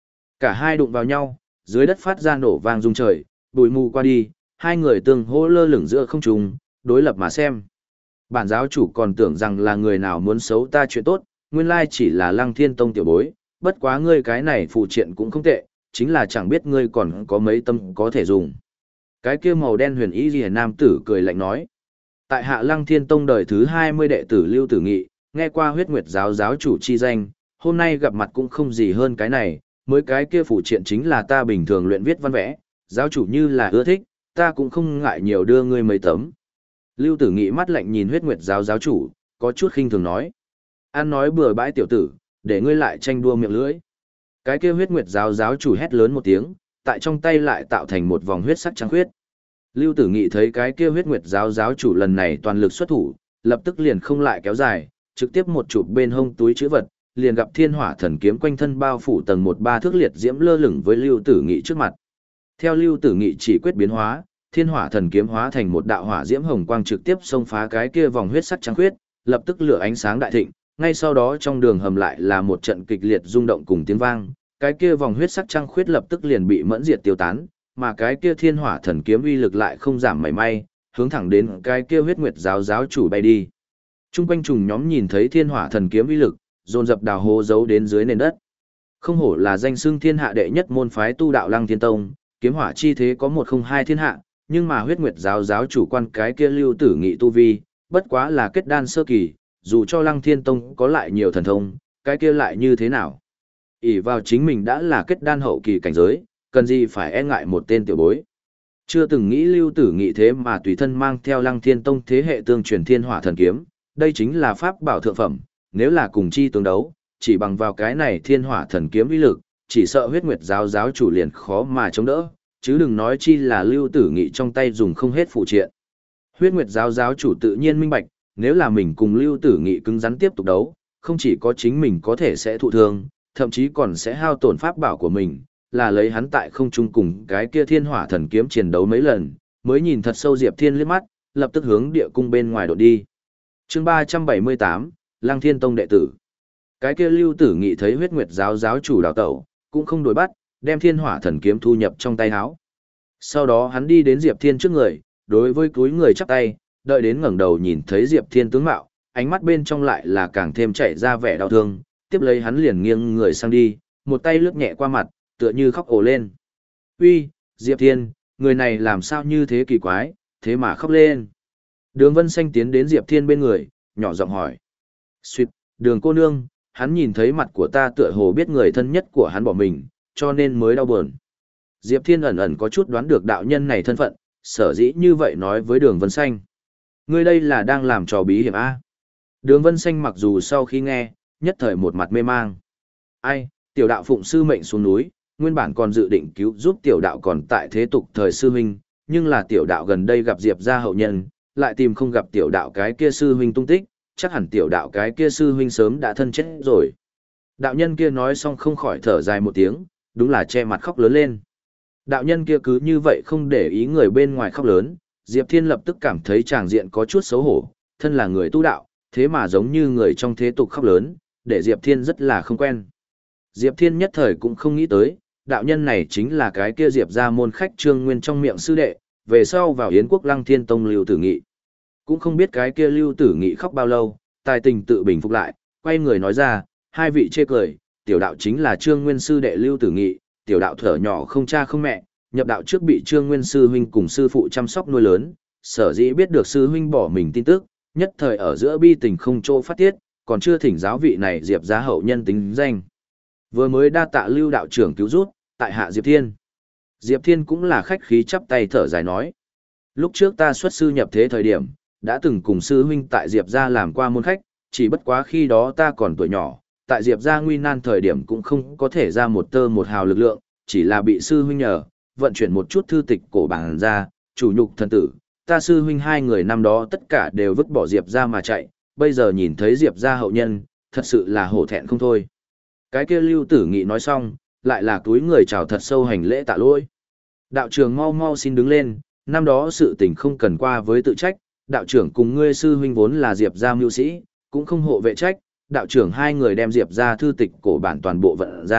Cả hai đụng vào nhau, dưới đất phát ra nổ vang rung trời, bụi mù qua đi, hai người tương hỗ lơ lửng giữa không trung, đối lập mà xem. Bản giáo chủ còn tưởng rằng là người nào muốn xấu ta chuyện tốt, nguyên lai chỉ là Lăng Thiên Tông tiểu bối, bất quá ngươi cái này phụ triện cũng không tệ, chính là chẳng biết ngươi còn có mấy tâm có thể dùng. Cái kia màu đen huyền y liễu nam tử cười lạnh nói. Tại hạ Lăng Thiên Tông đời thứ hai mươi đệ tử Lưu Tử Nghị, nghe qua huyết nguyệt giáo giáo chủ chi danh, hôm nay gặp mặt cũng không gì hơn cái này, mới cái kia phụ triện chính là ta bình thường luyện viết văn vẽ, giáo chủ như là ưa thích, ta cũng không ngại nhiều đưa ngươi mấy tấm. Lưu Tử Nghị mắt lạnh nhìn huyết nguyệt giáo giáo chủ, có chút khinh thường nói. An nói bừa bãi tiểu tử, để ngươi lại tranh đua miệng lưỡi. Cái kia huyết nguyệt giáo giáo chủ hét lớn một tiếng, tại trong tay lại tạo thành một vòng huyết sắc trắng huyết. Lưu Tử Nghị thấy cái kia huyết nguyệt giáo giáo chủ lần này toàn lực xuất thủ, lập tức liền không lại kéo dài, trực tiếp một chụp bên hông túi chữ vật, liền gặp thiên hỏa thần kiếm quanh thân bao phủ tầng một ba thước liệt diễm lơ lửng với Lưu Tử Nghị trước mặt. Theo Lưu Tử Nghị chỉ quyết biến hóa, thiên hỏa thần kiếm hóa thành một đạo hỏa diễm hồng quang trực tiếp xông phá cái kia vòng huyết sắc trắng huyết, lập tức lửa ánh sáng đại thịnh, ngay sau đó trong đường hầm lại là một trận kịch liệt rung động cùng tiếng vang, cái kia vòng huyết sắc trăng khuyết lập tức liền bị mẫn diệt tiêu tán, mà cái kia thiên hỏa thần kiếm uy lực lại không giảm mảy may, hướng thẳng đến cái kia huyết nguyệt giáo giáo chủ bay đi. Trung quanh trùng nhóm nhìn thấy thiên hỏa thần kiếm uy lực, dồn dập đào hố giấu đến dưới nền đất. Không hổ là danh xưng thiên hạ đệ nhất môn phái tu đạo Lăng Thiên Tông, kiếm hỏa chi thế có một không hai thiên hạ, nhưng mà huyết nguyệt giáo giáo chủ quan cái kia Lưu Tử Nghị tu vi, bất quá là kết đan sơ kỳ, dù cho Lăng Thiên Tông có lại nhiều thần thông, cái kia lại như thế nào? ỷ vào chính mình đã là kết đan hậu kỳ cảnh giới, cần gì phải e ngại một tên tiểu bối. Chưa từng nghĩ Lưu Tử Nghị thế mà tùy thân mang theo Lăng Thiên Tông thế hệ tương truyền thiên hỏa thần kiếm, đây chính là pháp bảo thượng phẩm, nếu là cùng chi tương đấu, chỉ bằng vào cái này thiên hỏa thần kiếm uy lực, chỉ sợ huyết nguyệt giáo giáo chủ liền khó mà chống đỡ, chứ đừng nói chi là Lưu Tử Nghị trong tay dùng không hết phụ triện. Huyết nguyệt giáo giáo chủ tự nhiên minh bạch, nếu là mình cùng Lưu Tử Nghị cứng rắn tiếp tục đấu, không chỉ có chính mình có thể sẽ thụ thương, thậm chí còn sẽ hao tổn pháp bảo của mình, là lấy hắn tại không trung cùng cái kia thiên hỏa thần kiếm chiến đấu mấy lần, mới nhìn thật sâu Diệp Thiên liếc mắt, lập tức hướng địa cung bên ngoài đột đi. Chương ba trăm bảy mươi tám, Lăng Thiên Tông đệ tử. Cái kia Lưu Tử Nghị thấy huyết nguyệt giáo giáo chủ đào tẩu, cũng không đuổi bắt, đem thiên hỏa thần kiếm thu nhập trong tay áo. Sau đó hắn đi đến Diệp Thiên trước người, đối với cúi người chắp tay, đợi đến ngẩng đầu nhìn thấy Diệp Thiên tướng mạo, ánh mắt bên trong lại là càng thêm chảy ra vẻ đau thương, tiếp lấy hắn liền nghiêng người sang đi, một tay lướt nhẹ qua mặt, tựa như khóc ồ lên. Uy, Diệp Thiên, người này làm sao như thế kỳ quái, thế mà khóc lên. Đường Vân Xanh tiến đến Diệp Thiên bên người, nhỏ giọng hỏi. Xuyệt, đường cô nương, hắn nhìn thấy mặt của ta tựa hồ biết người thân nhất của hắn bỏ mình, cho nên mới đau buồn. Diệp Thiên ẩn ẩn có chút đoán được đạo nhân này thân phận, sở dĩ như vậy nói với đường Vân Xanh. Ngươi đây là đang làm trò bí hiểm A. Đường Vân Xanh mặc dù sau khi nghe, nhất thời một mặt mê mang. Ai, tiểu đạo phụng sư mệnh xuống núi, nguyên bản còn dự định cứu giúp tiểu đạo còn tại thế tục thời sư huynh, nhưng là tiểu đạo gần đây gặp Diệp gia hậu nhân, lại tìm không gặp tiểu đạo cái kia sư huynh tung tích, chắc hẳn tiểu đạo cái kia sư huynh sớm đã thân chết rồi. Đạo nhân kia nói xong không khỏi thở dài một tiếng, đúng là che mặt khóc lớn lên. Đạo nhân kia cứ như vậy không để ý người bên ngoài khóc lớn, Diệp Thiên lập tức cảm thấy tràng diện có chút xấu hổ, thân là người tu đạo, thế mà giống như người trong thế tục khóc lớn, để Diệp Thiên rất là không quen. Diệp Thiên nhất thời cũng không nghĩ tới, đạo nhân này chính là cái kia Diệp gia môn khách Trương Nguyên trong miệng sư đệ, về sau vào Yến Quốc Lăng Thiên Tông Lưu Tử Nghị. Cũng không biết cái kia Lưu Tử Nghị khóc bao lâu, tài tình tự bình phục lại, quay người nói ra, hai vị chê cười, tiểu đạo chính là Trương Nguyên sư đệ Lưu Tử Nghị, tiểu đạo thở nhỏ không cha không mẹ, nhập đạo trước bị Trương Nguyên sư huynh cùng sư phụ chăm sóc nuôi lớn, sở dĩ biết được sư huynh bỏ mình tin tức, nhất thời ở giữa bi tình không chỗ phát tiết, còn chưa thỉnh giáo vị này Diệp gia hậu nhân tính danh. Vừa mới đa tạ Lưu đạo trưởng cứu giúp, tại hạ Diệp Thiên. Diệp Thiên cũng là khách khí chắp tay thở dài nói. Lúc trước ta xuất sư nhập thế thời điểm, đã từng cùng sư huynh tại Diệp gia làm qua môn khách, chỉ bất quá khi đó ta còn tuổi nhỏ, tại Diệp gia nguy nan thời điểm cũng không có thể ra một tơ một hào lực lượng, chỉ là bị sư huynh nhờ, vận chuyển một chút thư tịch cổ bản ra, chủ nhục thần tử, ta sư huynh hai người năm đó tất cả đều vứt bỏ Diệp gia mà chạy, bây giờ nhìn thấy Diệp gia hậu nhân, thật sự là hổ thẹn không thôi. Cái kia Lưu Tử Nghị nói xong, lại là túi người chào thật sâu hành lễ tạ lỗi. Đạo trưởng mau mau xin đứng lên, năm đó sự tình không cần qua với tự trách, đạo trưởng cùng ngươi sư huynh vốn là Diệp gia mưu sĩ, cũng không hộ vệ trách, đạo trưởng hai người đem Diệp gia thư tịch cổ bản toàn bộ vận ra,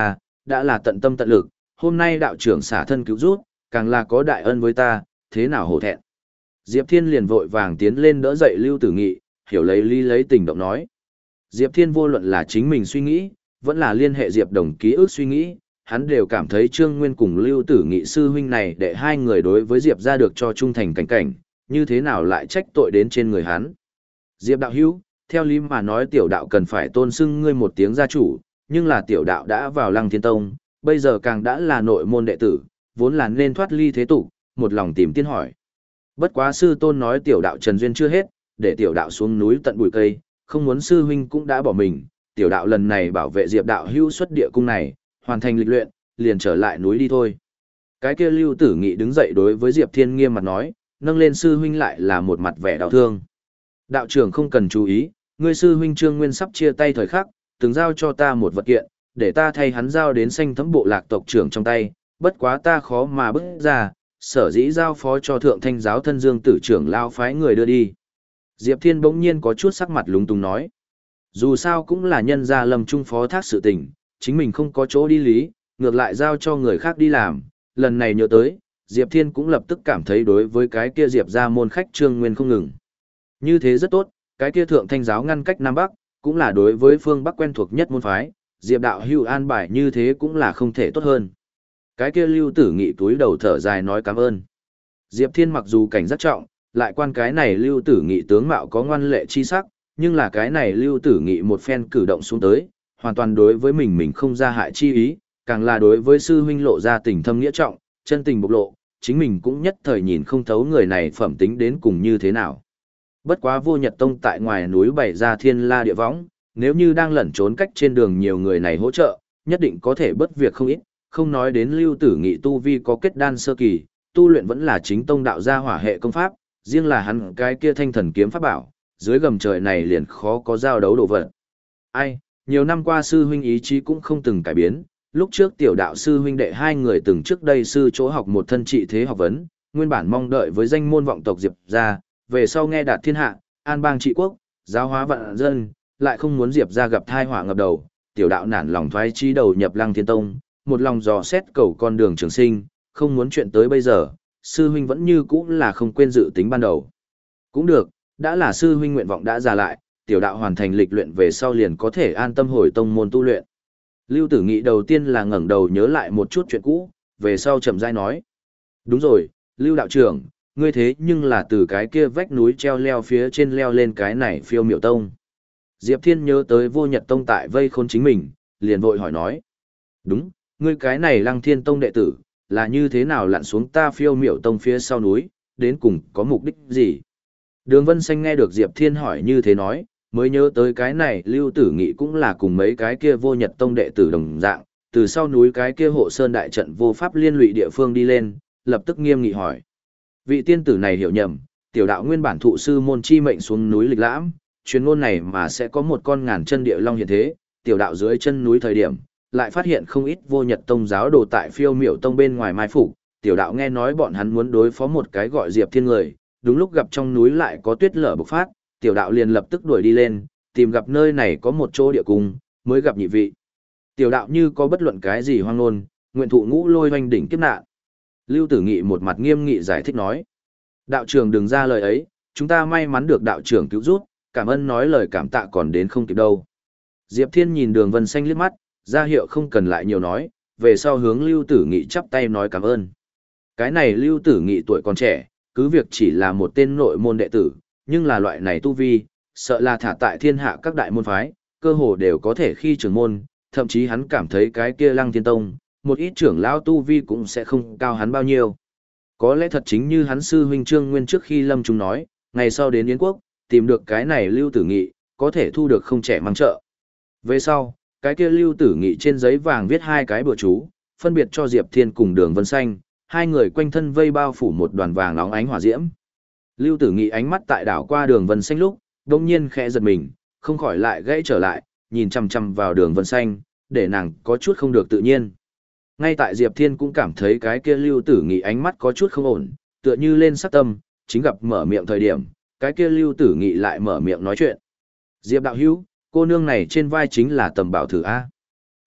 đã là tận tâm tận lực, hôm nay đạo trưởng xả thân cứu giúp, càng là có đại ân với ta, thế nào hổ thẹn. Diệp Thiên liền vội vàng tiến lên đỡ dậy Lưu Tử Nghị, hiểu lấy lý lấy tình động nói. Diệp Thiên vô luận là chính mình suy nghĩ, vẫn là liên hệ Diệp Đồng ký ức suy nghĩ, hắn đều cảm thấy Trương Nguyên cùng Lưu Tử Nghị sư huynh này để hai người đối với Diệp ra được cho trung thành cảnh cảnh, như thế nào lại trách tội đến trên người hắn. Diệp đạo hữu, theo lý mà nói tiểu đạo cần phải tôn xưng ngươi một tiếng gia chủ, nhưng là tiểu đạo đã vào Lăng Thiên Tông, bây giờ càng đã là nội môn đệ tử, vốn là nên thoát ly thế tục, một lòng tìm tiên hỏi. Bất quá sư tôn nói tiểu đạo trần duyên chưa hết, để tiểu đạo xuống núi tận bụi cây, không muốn sư huynh cũng đã bỏ mình, tiểu đạo lần này bảo vệ Diệp đạo hữu xuất địa cung này, hoàn thành lịch luyện, liền trở lại núi đi thôi. Cái kia Lưu Tử Nghị đứng dậy đối với Diệp Thiên nghiêm mặt nói, nâng lên sư huynh lại là một mặt vẻ đau thương. Đạo trưởng không cần chú ý, ngươi sư huynh Trương Nguyên sắp chia tay thời khắc, từng giao cho ta một vật kiện, để ta thay hắn giao đến Xanh Thấm bộ lạc tộc trưởng trong tay, bất quá ta khó mà bước ra, sở dĩ giao phó cho Thượng Thanh giáo thân Dương tử trưởng lao phái người đưa đi. Diệp Thiên bỗng nhiên có chút sắc mặt lúng túng nói, dù sao cũng là nhân gia Lâm Trung phó thác sự tình, chính mình không có chỗ đi lý, ngược lại giao cho người khác đi làm, lần này nhớ tới, Diệp Thiên cũng lập tức cảm thấy đối với cái kia Diệp ra môn khách Trương Nguyên không ngừng. Như thế rất tốt, cái kia Thượng Thanh giáo ngăn cách Nam Bắc, cũng là đối với phương Bắc quen thuộc nhất môn phái, Diệp đạo hữu an bài như thế cũng là không thể tốt hơn. Cái kia Lưu Tử Nghị túi đầu thở dài nói cảm ơn. Diệp Thiên mặc dù cảnh rất trọng, lại quan cái này Lưu Tử Nghị tướng mạo có ngoan lệ chi sắc, nhưng là cái này Lưu Tử Nghị một phen cử động xuống tới, hoàn toàn đối với mình mình không ra hại chi ý, càng là đối với sư huynh lộ ra tình thâm nghĩa trọng, chân tình bộc lộ, chính mình cũng nhất thời nhìn không thấu người này phẩm tính đến cùng như thế nào. Bất quá Vô Nhật Tông tại ngoài núi bày ra thiên la địa võng, nếu như đang lẩn trốn cách trên đường nhiều người này hỗ trợ, nhất định có thể bất việc không ít, không nói đến Lưu Tử Nghị tu vi có kết đan sơ kỳ, tu luyện vẫn là chính tông đạo gia hỏa hệ công pháp, riêng là hắn cái kia thanh thần kiếm pháp bảo, dưới gầm trời này liền khó có giao đấu đồ vật. Ai, nhiều năm qua sư huynh ý chí cũng không từng cải biến, lúc trước tiểu đạo sư huynh đệ hai người từng trước đây sư chỗ học một thân trị thế học vấn, nguyên bản mong đợi với danh môn vọng tộc Diệp ra, về sau nghe đạt thiên hạ, an bang trị quốc, giáo hóa vạn dân, lại không muốn Diệp ra gặp thai họa ngập đầu, tiểu đạo nản lòng thoái chí đầu nhập Lăng Thiên Tông, một lòng dò xét cầu con đường trường sinh, không muốn chuyện tới bây giờ, sư huynh vẫn như cũ là không quên dự tính ban đầu. Cũng được, đã là sư huynh nguyện vọng đã ra lại, tiểu đạo hoàn thành lịch luyện về sau liền có thể an tâm hồi tông môn tu luyện. Lưu Tử Nghị đầu tiên là ngẩng đầu nhớ lại một chút chuyện cũ, về sau chậm rãi nói. Đúng rồi, Lưu đạo trưởng, ngươi thế nhưng là từ cái kia vách núi treo leo phía trên leo lên cái này Phiêu Miểu Tông. Diệp Thiên nhớ tới Vô Nhật Tông tại vây khốn chính mình, liền vội hỏi nói. Đúng, ngươi cái này Lăng Thiên Tông đệ tử, là như thế nào lặn xuống ta Phiêu Miểu Tông phía sau núi, đến cùng có mục đích gì? Đường Vân Xanh nghe được Diệp Thiên hỏi như thế nói, mới nhớ tới cái này Lưu Tử Nghị cũng là cùng mấy cái kia Vô Nhật Tông đệ tử đồng dạng, từ sau núi cái kia hộ sơn đại trận vô pháp liên lụy địa phương đi lên, lập tức nghiêm nghị hỏi. Vị tiên tử này hiểu nhầm, tiểu đạo nguyên bản thụ sư môn chi mệnh xuống núi lịch lãm, chuyến ngôn này mà sẽ có một con ngàn chân địa long hiện thế, tiểu đạo dưới chân núi thời điểm, lại phát hiện không ít Vô Nhật Tông giáo đồ tại Phiêu Miểu Tông bên ngoài mai phục, tiểu đạo nghe nói bọn hắn muốn đối phó một cái gọi Diệp Thiên người, đúng lúc gặp trong núi lại có tuyết lở bộc phát, tiểu đạo liền lập tức đuổi đi lên, tìm gặp nơi này có một chỗ địa cung, mới gặp nhị vị. Tiểu đạo như có bất luận cái gì hoang ngôn, nguyện thụ ngũ lôi hoành đỉnh kiếp nạn. Lưu Tử Nghị một mặt nghiêm nghị giải thích nói. Đạo trưởng đừng ra lời ấy, chúng ta may mắn được đạo trưởng cứu giúp, cảm ơn nói lời cảm tạ còn đến không kịp đâu. Diệp Thiên nhìn Đường Vân Xanh liếc mắt, ra hiệu không cần lại nhiều nói, về sau hướng Lưu Tử Nghị chắp tay nói cảm ơn. Cái này Lưu Tử Nghị tuổi còn trẻ, cứ việc chỉ là một tên nội môn đệ tử, nhưng là loại này tu vi, sợ là thả tại thiên hạ các đại môn phái, cơ hồ đều có thể khi trưởng môn, thậm chí hắn cảm thấy cái kia Lăng Thiên Tông, một ít trưởng lão tu vi cũng sẽ không cao hắn bao nhiêu. Có lẽ thật chính như hắn sư huynh Trương Nguyên trước khi lâm chúng nói, ngày sau đến Yến Quốc, tìm được cái này Lưu Tử Nghị, có thể thu được không trẻ mang trợ. Về sau, cái kia Lưu Tử Nghị trên giấy vàng viết hai cái bừa chú, phân biệt cho Diệp Thiên cùng Đường Vân Xanh, hai người quanh thân vây bao phủ một đoàn vàng óng ánh hỏa diễm. Lưu Tử Nghị ánh mắt tại đảo qua Đường Vân Xanh lúc, đông nhiên khẽ giật mình, không khỏi lại gãy trở lại, nhìn chằm chằm vào Đường Vân Xanh, để nàng có chút không được tự nhiên. Ngay tại Diệp Thiên cũng cảm thấy cái kia Lưu Tử Nghị ánh mắt có chút không ổn, tựa như lên sắc tâm, chính gặp mở miệng thời điểm, cái kia Lưu Tử Nghị lại mở miệng nói chuyện. Diệp đạo hữu, cô nương này trên vai chính là Tầm Bảo Thử A.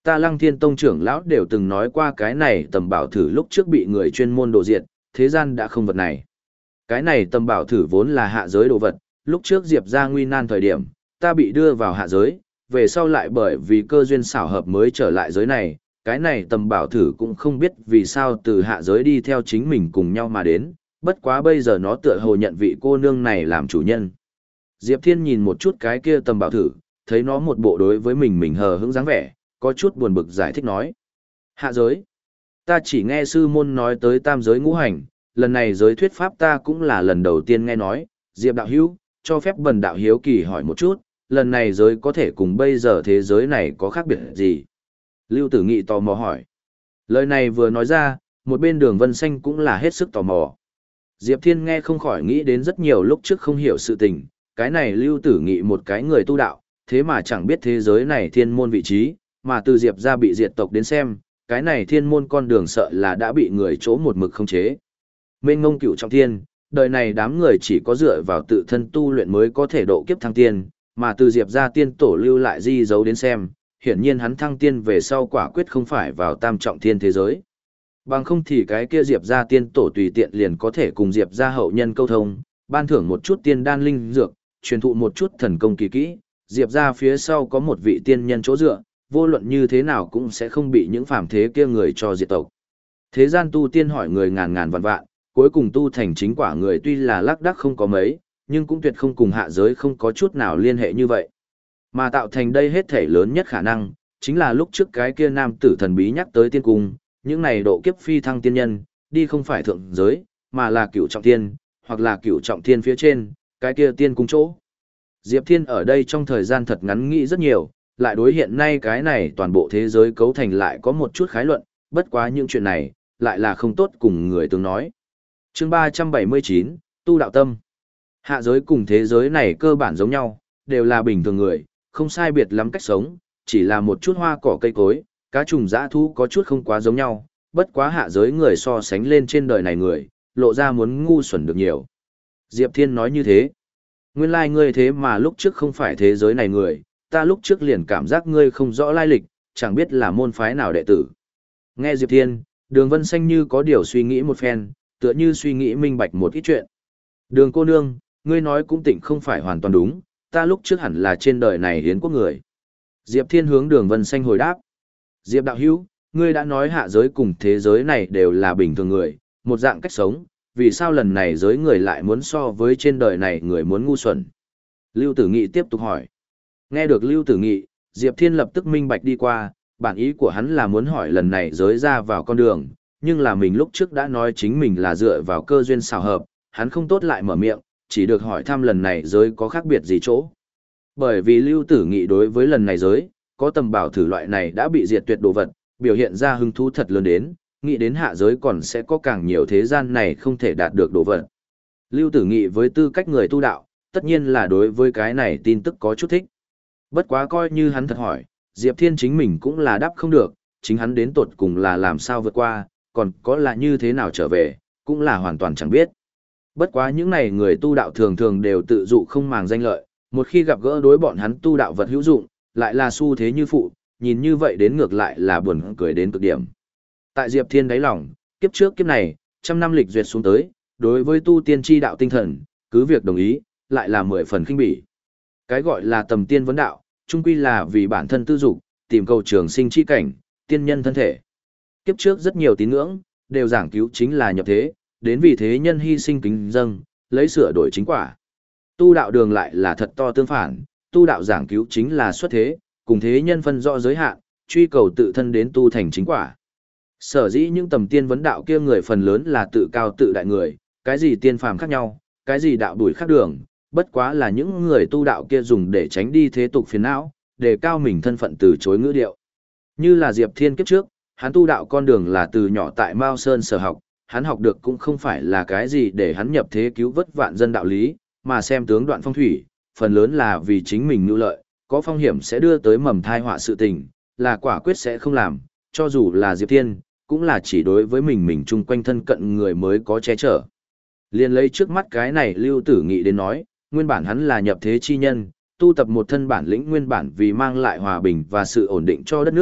Ta Lăng Thiên Tông trưởng lão đều từng nói qua cái này tầm bảo thử lúc trước bị người chuyên môn đồ diệt, thế gian đã không vật này. Cái này tầm bảo thử vốn là hạ giới đồ vật, lúc trước Diệp ra nguy nan thời điểm, ta bị đưa vào hạ giới, về sau lại bởi vì cơ duyên xảo hợp mới trở lại giới này, cái này tầm bảo thử cũng không biết vì sao từ hạ giới đi theo chính mình cùng nhau mà đến, bất quá bây giờ nó tựa hồ nhận vị cô nương này làm chủ nhân. Diệp Thiên nhìn một chút cái kia tầm bảo thử, thấy nó một bộ đối với mình mình hờ hững dáng vẻ, có chút buồn bực giải thích nói. Hạ giới. Ta chỉ nghe sư môn nói tới tam giới ngũ hành, lần này giới thuyết pháp ta cũng là lần đầu tiên nghe nói, Diệp đạo hữu, cho phép bần đạo hiếu kỳ hỏi một chút, lần này giới có thể cùng bây giờ thế giới này có khác biệt gì? Lưu Tử Nghị tò mò hỏi. Lời này vừa nói ra, một bên Đường Vân Xanh cũng là hết sức tò mò. Diệp Thiên nghe không khỏi nghĩ đến rất nhiều lúc trước không hiểu sự tình, cái này Lưu Tử Nghị một cái người tu đạo, thế mà chẳng biết thế giới này thiên môn vị trí, mà từ Diệp ra bị diệt tộc đến xem, cái này thiên môn con đường sợ là đã bị người chỗ một mực không chế. Mênh ngông cửu trọng thiên, đời này đám người chỉ có dựa vào tự thân tu luyện mới có thể độ kiếp thăng tiên, mà từ Diệp ra tiên tổ lưu lại di dấu đến xem, hiển nhiên hắn thăng tiên về sau quả quyết không phải vào tam trọng thiên thế giới. Bằng không thì cái kia Diệp ra tiên tổ tùy tiện liền có thể cùng Diệp ra hậu nhân câu thông, ban thưởng một chút tiên đan linh dược, truyền thụ một chút thần công kỳ kỹ, Diệp ra phía sau có một vị tiên nhân chỗ dựa, vô luận như thế nào cũng sẽ không bị những phàm thế kia người cho diệt tộc. Thế gian tu tiên hỏi người ngàn ngàn vạn vạn, cuối cùng tu thành chính quả người tuy là lác đác không có mấy, nhưng cũng tuyệt không cùng hạ giới không có chút nào liên hệ như vậy. Mà tạo thành đây hết thể lớn nhất khả năng, chính là lúc trước cái kia nam tử thần bí nhắc tới tiên cung, những này độ kiếp phi thăng tiên nhân, đi không phải thượng giới, mà là cửu trọng thiên, hoặc là cửu trọng thiên phía trên, cái kia tiên cung chỗ. Diệp Thiên ở đây trong thời gian thật ngắn nghĩ rất nhiều, lại đối hiện nay cái này toàn bộ thế giới cấu thành lại có một chút khái luận, bất quá những chuyện này, lại là không tốt cùng người từng nói. Chương ba trăm bảy mươi chín, Tu Đạo Tâm. Hạ giới cùng thế giới này cơ bản giống nhau, đều là bình thường người, không sai biệt lắm cách sống, chỉ là một chút hoa cỏ cây cối, cá trùng dã thú có chút không quá giống nhau, bất quá hạ giới người so sánh lên trên đời này người, lộ ra muốn ngu xuẩn được nhiều. Diệp Thiên nói như thế. Nguyên lai like ngươi thế mà lúc trước không phải thế giới này người, ta lúc trước liền cảm giác ngươi không rõ lai lịch, chẳng biết là môn phái nào đệ tử. Nghe Diệp Thiên, Đường Vân Xanh như có điều suy nghĩ một phen, tựa như suy nghĩ minh bạch một ít chuyện. Đường cô nương, ngươi nói cũng tỉnh không phải hoàn toàn đúng, ta lúc trước hẳn là trên đời này hiến quốc người. Diệp Thiên hướng Đường Vân Xanh hồi đáp. Diệp đạo hữu, ngươi đã nói hạ giới cùng thế giới này đều là bình thường người, một dạng cách sống, vì sao lần này giới người lại muốn so với trên đời này người muốn ngu xuẩn? Lưu Tử Nghị tiếp tục hỏi. Nghe được Lưu Tử Nghị, Diệp Thiên lập tức minh bạch đi qua, bản ý của hắn là muốn hỏi lần này giới ra vào con đường, nhưng là mình lúc trước đã nói chính mình là dựa vào cơ duyên xào hợp, hắn không tốt lại mở miệng, chỉ được hỏi thăm lần này giới có khác biệt gì chỗ. Bởi vì Lưu Tử Nghị đối với lần này giới, có tầm bảo thử loại này đã bị diệt tuyệt đồ vật, biểu hiện ra hứng thú thật lớn đến, nghĩ đến hạ giới còn sẽ có càng nhiều thế gian này không thể đạt được đồ vật. Lưu Tử Nghị với tư cách người tu đạo, tất nhiên là đối với cái này tin tức có chút thích. Bất quá coi như hắn thật hỏi, Diệp Thiên chính mình cũng là đáp không được, chính hắn đến tột cùng là làm sao vượt qua, còn có là như thế nào trở về, cũng là hoàn toàn chẳng biết. Bất quá những này người tu đạo thường thường đều tự dụ không màng danh lợi, một khi gặp gỡ đối bọn hắn tu đạo vật hữu dụng, lại là xu thế như phụ, nhìn như vậy đến ngược lại là buồn cười đến cực điểm. Tại Diệp Thiên đáy lòng, kiếp trước kiếp này, trăm năm lịch duyệt xuống tới, đối với tu tiên chi đạo tinh thần, cứ việc đồng ý, lại là mười phần khinh bỉ. Cái gọi là tầm tiên vấn đạo, chung quy là vì bản thân tư dục, tìm cầu trường sinh chi cảnh, tiên nhân thân thể. Kiếp trước rất nhiều tín ngưỡng, đều giảng cứu chính là nhập thế, đến vì thế nhân hy sinh kính dâng, lấy sửa đổi chính quả. Tu đạo đường lại là thật to tương phản, tu đạo giảng cứu chính là xuất thế, cùng thế nhân phân rõ giới hạn, truy cầu tự thân đến tu thành chính quả. Sở dĩ những tầm tiên vấn đạo kia người phần lớn là tự cao tự đại người, cái gì tiên phàm khác nhau, cái gì đạo đuổi khác đường, bất quá là những người tu đạo kia dùng để tránh đi thế tục phiền não, để cao mình thân phận từ chối ngữ điệu. Như là Diệp Thiên kiếp trước, hắn tu đạo con đường là từ nhỏ tại Mao Sơn sở học, hắn học được cũng không phải là cái gì để hắn nhập thế cứu vớt vạn dân đạo lý, mà xem tướng đoạn phong thủy, phần lớn là vì chính mình nhu lợi, có phong hiểm sẽ đưa tới mầm thai họa sự tình, là quả quyết sẽ không làm, cho dù là Diệp Thiên, cũng là chỉ đối với mình mình chung quanh thân cận người mới có che chở. Liên lấy trước mắt cái này Lưu Tử Nghị đến nói, nguyên bản hắn là nhập thế chi nhân, tu tập một thân bản lĩnh nguyên bản vì mang lại hòa bình và sự ổn định cho đất nước,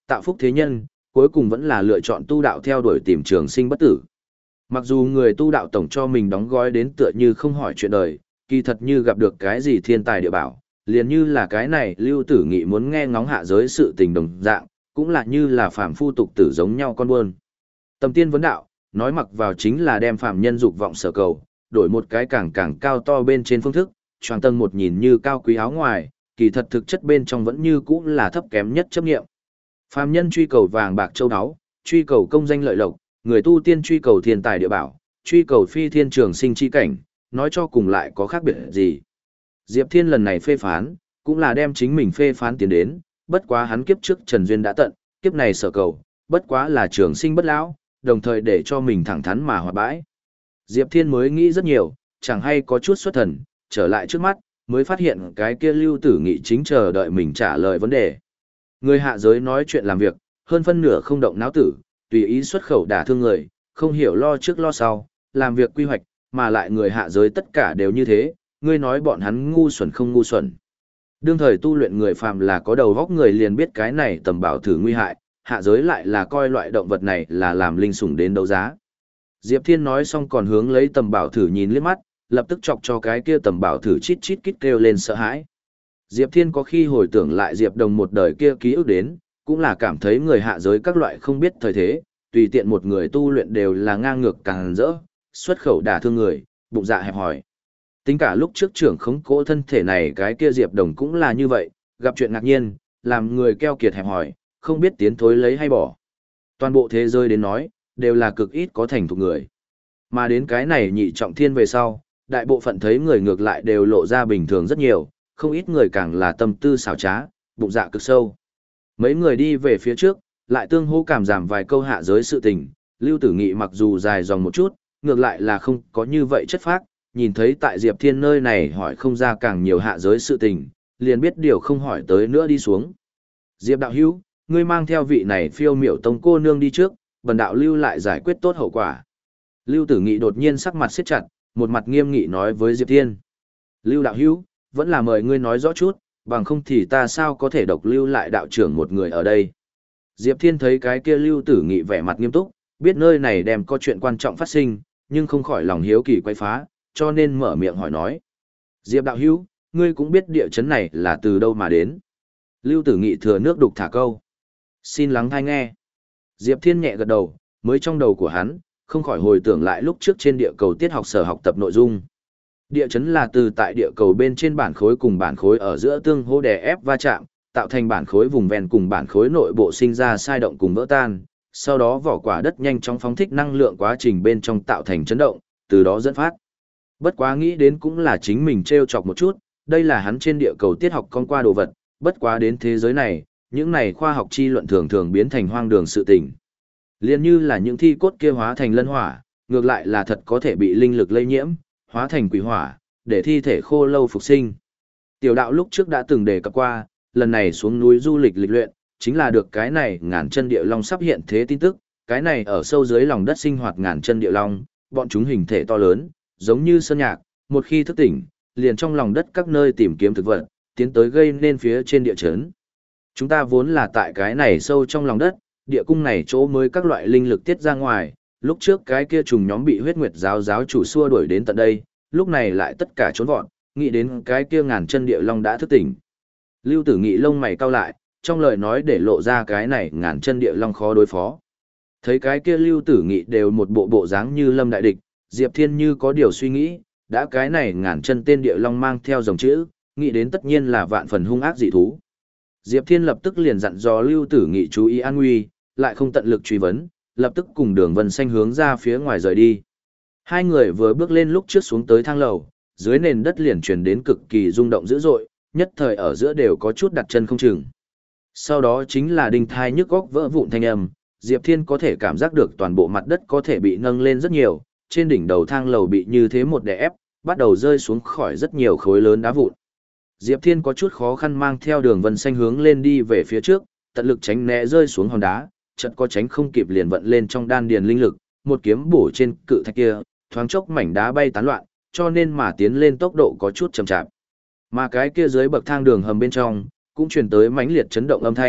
tạo phúc thế nhân, cuối cùng vẫn là lựa chọn tu đạo theo đuổi tìm trường sinh bất tử. Mặc dù người tu đạo tổng cho mình đóng gói đến tựa như không hỏi chuyện đời, kỳ thật như gặp được cái gì thiên tài địa bảo, liền như là cái này Lưu Tử Nghị muốn nghe ngóng hạ giới sự tình đồng dạng, cũng là như là phàm phu tục tử giống nhau con buôn. Tầm tiên vấn đạo, nói mặc vào chính là đem phàm nhân dục vọng sở cầu, đổi một cái càng càng cao to bên trên phương thức, choàng tầng một nhìn như cao quý áo ngoài, kỳ thật thực chất bên trong vẫn như cũ là thấp kém nhất chấp nghiệm. Phàm nhân truy cầu vàng bạc châu áo, truy cầu công danh lợi lộc, người tu tiên truy cầu thiên tài địa bảo, truy cầu phi thiên trường sinh chi cảnh, nói cho cùng lại có khác biệt gì. Diệp Thiên lần này phê phán, cũng là đem chính mình phê phán tiến đến, bất quá hắn kiếp trước Trần Duyên đã tận, kiếp này sở cầu, bất quá là trường sinh bất lão, đồng thời để cho mình thẳng thắn mà hoạt bãi. Diệp Thiên mới nghĩ rất nhiều, chẳng hay có chút xuất thần, trở lại trước mắt, mới phát hiện cái kia Lưu Tử Nghị chính chờ đợi mình trả lời vấn đề. Người hạ giới nói chuyện làm việc, hơn phân nửa không động não tử, tùy ý xuất khẩu đả thương người, không hiểu lo trước lo sau, làm việc quy hoạch, mà lại người hạ giới tất cả đều như thế, ngươi nói bọn hắn ngu xuẩn không ngu xuẩn. Đương thời tu luyện người phàm là có đầu góc người liền biết cái này tầm bảo thử nguy hại, hạ giới lại là coi loại động vật này là làm linh sủng đến đấu giá. Diệp Thiên nói xong còn hướng lấy tầm bảo thử nhìn liếc mắt, lập tức chọc cho cái kia tầm bảo thử chít chít kít kêu lên sợ hãi. Diệp Thiên có khi hồi tưởng lại Diệp Đồng một đời kia ký ức đến, cũng là cảm thấy người hạ giới các loại không biết thời thế, tùy tiện một người tu luyện đều là ngang ngược càng rỡ, xuất khẩu đả thương người, bụng dạ hẹp hòi. Tính cả lúc trước trưởng khống cố thân thể này cái kia Diệp Đồng cũng là như vậy, gặp chuyện ngạc nhiên, làm người keo kiệt hẹp hòi, không biết tiến thối lấy hay bỏ. Toàn bộ thế giới đến nói, đều là cực ít có thành thục người. Mà đến cái này nhị trọng thiên về sau, đại bộ phận thấy người ngược lại đều lộ ra bình thường rất nhiều, không ít người càng là tâm tư xảo trá, bụng dạ cực sâu. Mấy người đi về phía trước, lại tương hô cảm giảm vài câu hạ giới sự tình, Lưu Tử Nghị mặc dù dài dòng một chút, ngược lại là không có như vậy chất phác, nhìn thấy tại Diệp Thiên nơi này hỏi không ra càng nhiều hạ giới sự tình, liền biết điều không hỏi tới nữa đi xuống. Diệp đạo hữu, ngươi mang theo vị này phiêu miểu tông cô nương đi trước, bần đạo lưu lại giải quyết tốt hậu quả. Lưu Tử Nghị đột nhiên sắc mặt siết chặt, một mặt nghiêm nghị nói với Diệp Thiên. Lưu đạo hữu, vẫn là mời ngươi nói rõ chút, bằng không thì ta sao có thể độc lưu lại đạo trưởng một người ở đây. Diệp Thiên thấy cái kia Lưu Tử Nghị vẻ mặt nghiêm túc, biết nơi này đem có chuyện quan trọng phát sinh, nhưng không khỏi lòng hiếu kỳ quay phá, cho nên mở miệng hỏi nói. Diệp đạo hữu, ngươi cũng biết địa chấn này là từ đâu mà đến. Lưu Tử Nghị thừa nước đục thả câu. Xin lắng thai nghe. Diệp Thiên nhẹ gật đầu, mới trong đầu của hắn, không khỏi hồi tưởng lại lúc trước trên địa cầu tiết học sở học tập nội dung. Địa chấn là từ tại địa cầu bên trên bản khối cùng bản khối ở giữa tương hô đè ép va chạm, tạo thành bản khối vùng ven cùng bản khối nội bộ sinh ra sai động cùng vỡ tan, sau đó vỏ quả đất nhanh chóng phóng thích năng lượng quá trình bên trong tạo thành chấn động, từ đó dẫn phát. Bất quá nghĩ đến cũng là chính mình trêu chọc một chút, đây là hắn trên địa cầu tiết học con qua đồ vật, bất quá đến thế giới này, những này khoa học chi luận thường thường biến thành hoang đường sự tình. Liên như là những thi cốt kia hóa thành lân hỏa, ngược lại là thật có thể bị linh lực lây nhiễm, hóa thành quỷ hỏa, để thi thể khô lâu phục sinh. Tiểu đạo lúc trước đã từng đề cập qua, lần này xuống núi du lịch lịch luyện, chính là được cái này ngàn chân địa long sắp hiện thế tin tức, cái này ở sâu dưới lòng đất sinh hoạt ngàn chân địa long, bọn chúng hình thể to lớn, giống như sơn nhạc, một khi thức tỉnh, liền trong lòng đất các nơi tìm kiếm thực vật, tiến tới gây nên phía trên địa chấn. Chúng ta vốn là tại cái này sâu trong lòng đất, địa cung này chỗ mới các loại linh lực tiết ra ngoài, lúc trước cái kia trùng nhóm bị huyết nguyệt giáo giáo chủ xua đuổi đến tận đây, lúc này lại tất cả trốn vọt, nghĩ đến cái kia ngàn chân địa long đã thức tỉnh. Lưu Tử Nghị lông mày cau lại, trong lời nói để lộ ra cái này ngàn chân địa long khó đối phó. Thấy cái kia Lưu Tử Nghị đều một bộ bộ dáng như lâm đại địch, Diệp Thiên như có điều suy nghĩ, đã cái này ngàn chân tên địa long mang theo dòng chữ, nghĩ đến tất nhiên là vạn phần hung ác dị thú. Diệp Thiên lập tức liền dặn dò Lưu Tử Nghị chú ý an nguy, lại không tận lực truy vấn, lập tức cùng Đường Vân Xanh hướng ra phía ngoài rời đi. Hai người vừa bước lên lúc trước xuống tới thang lầu, dưới nền đất liền truyền đến cực kỳ rung động dữ dội, nhất thời ở giữa đều có chút đặt chân không chừng. Sau đó chính là đinh thai nhức góc vỡ vụn thanh âm, Diệp Thiên có thể cảm giác được toàn bộ mặt đất có thể bị nâng lên rất nhiều, trên đỉnh đầu thang lầu bị như thế một đè ép, bắt đầu rơi xuống khỏi rất nhiều khối lớn đá vụn. Diệp Thiên có chút khó khăn mang theo Đường Vân Xanh hướng lên đi về phía trước, tận lực tránh né rơi xuống hòn đá, chợt có tránh không kịp liền vận lên trong đan điền linh lực, một kiếm bổ trên cự thạch kia, thoáng chốc mảnh đá bay tán loạn, cho nên mà tiến lên tốc độ có chút chậm chạp. Mà cái kia dưới bậc thang đường hầm bên trong, cũng truyền tới mãnh liệt chấn động âm thanh,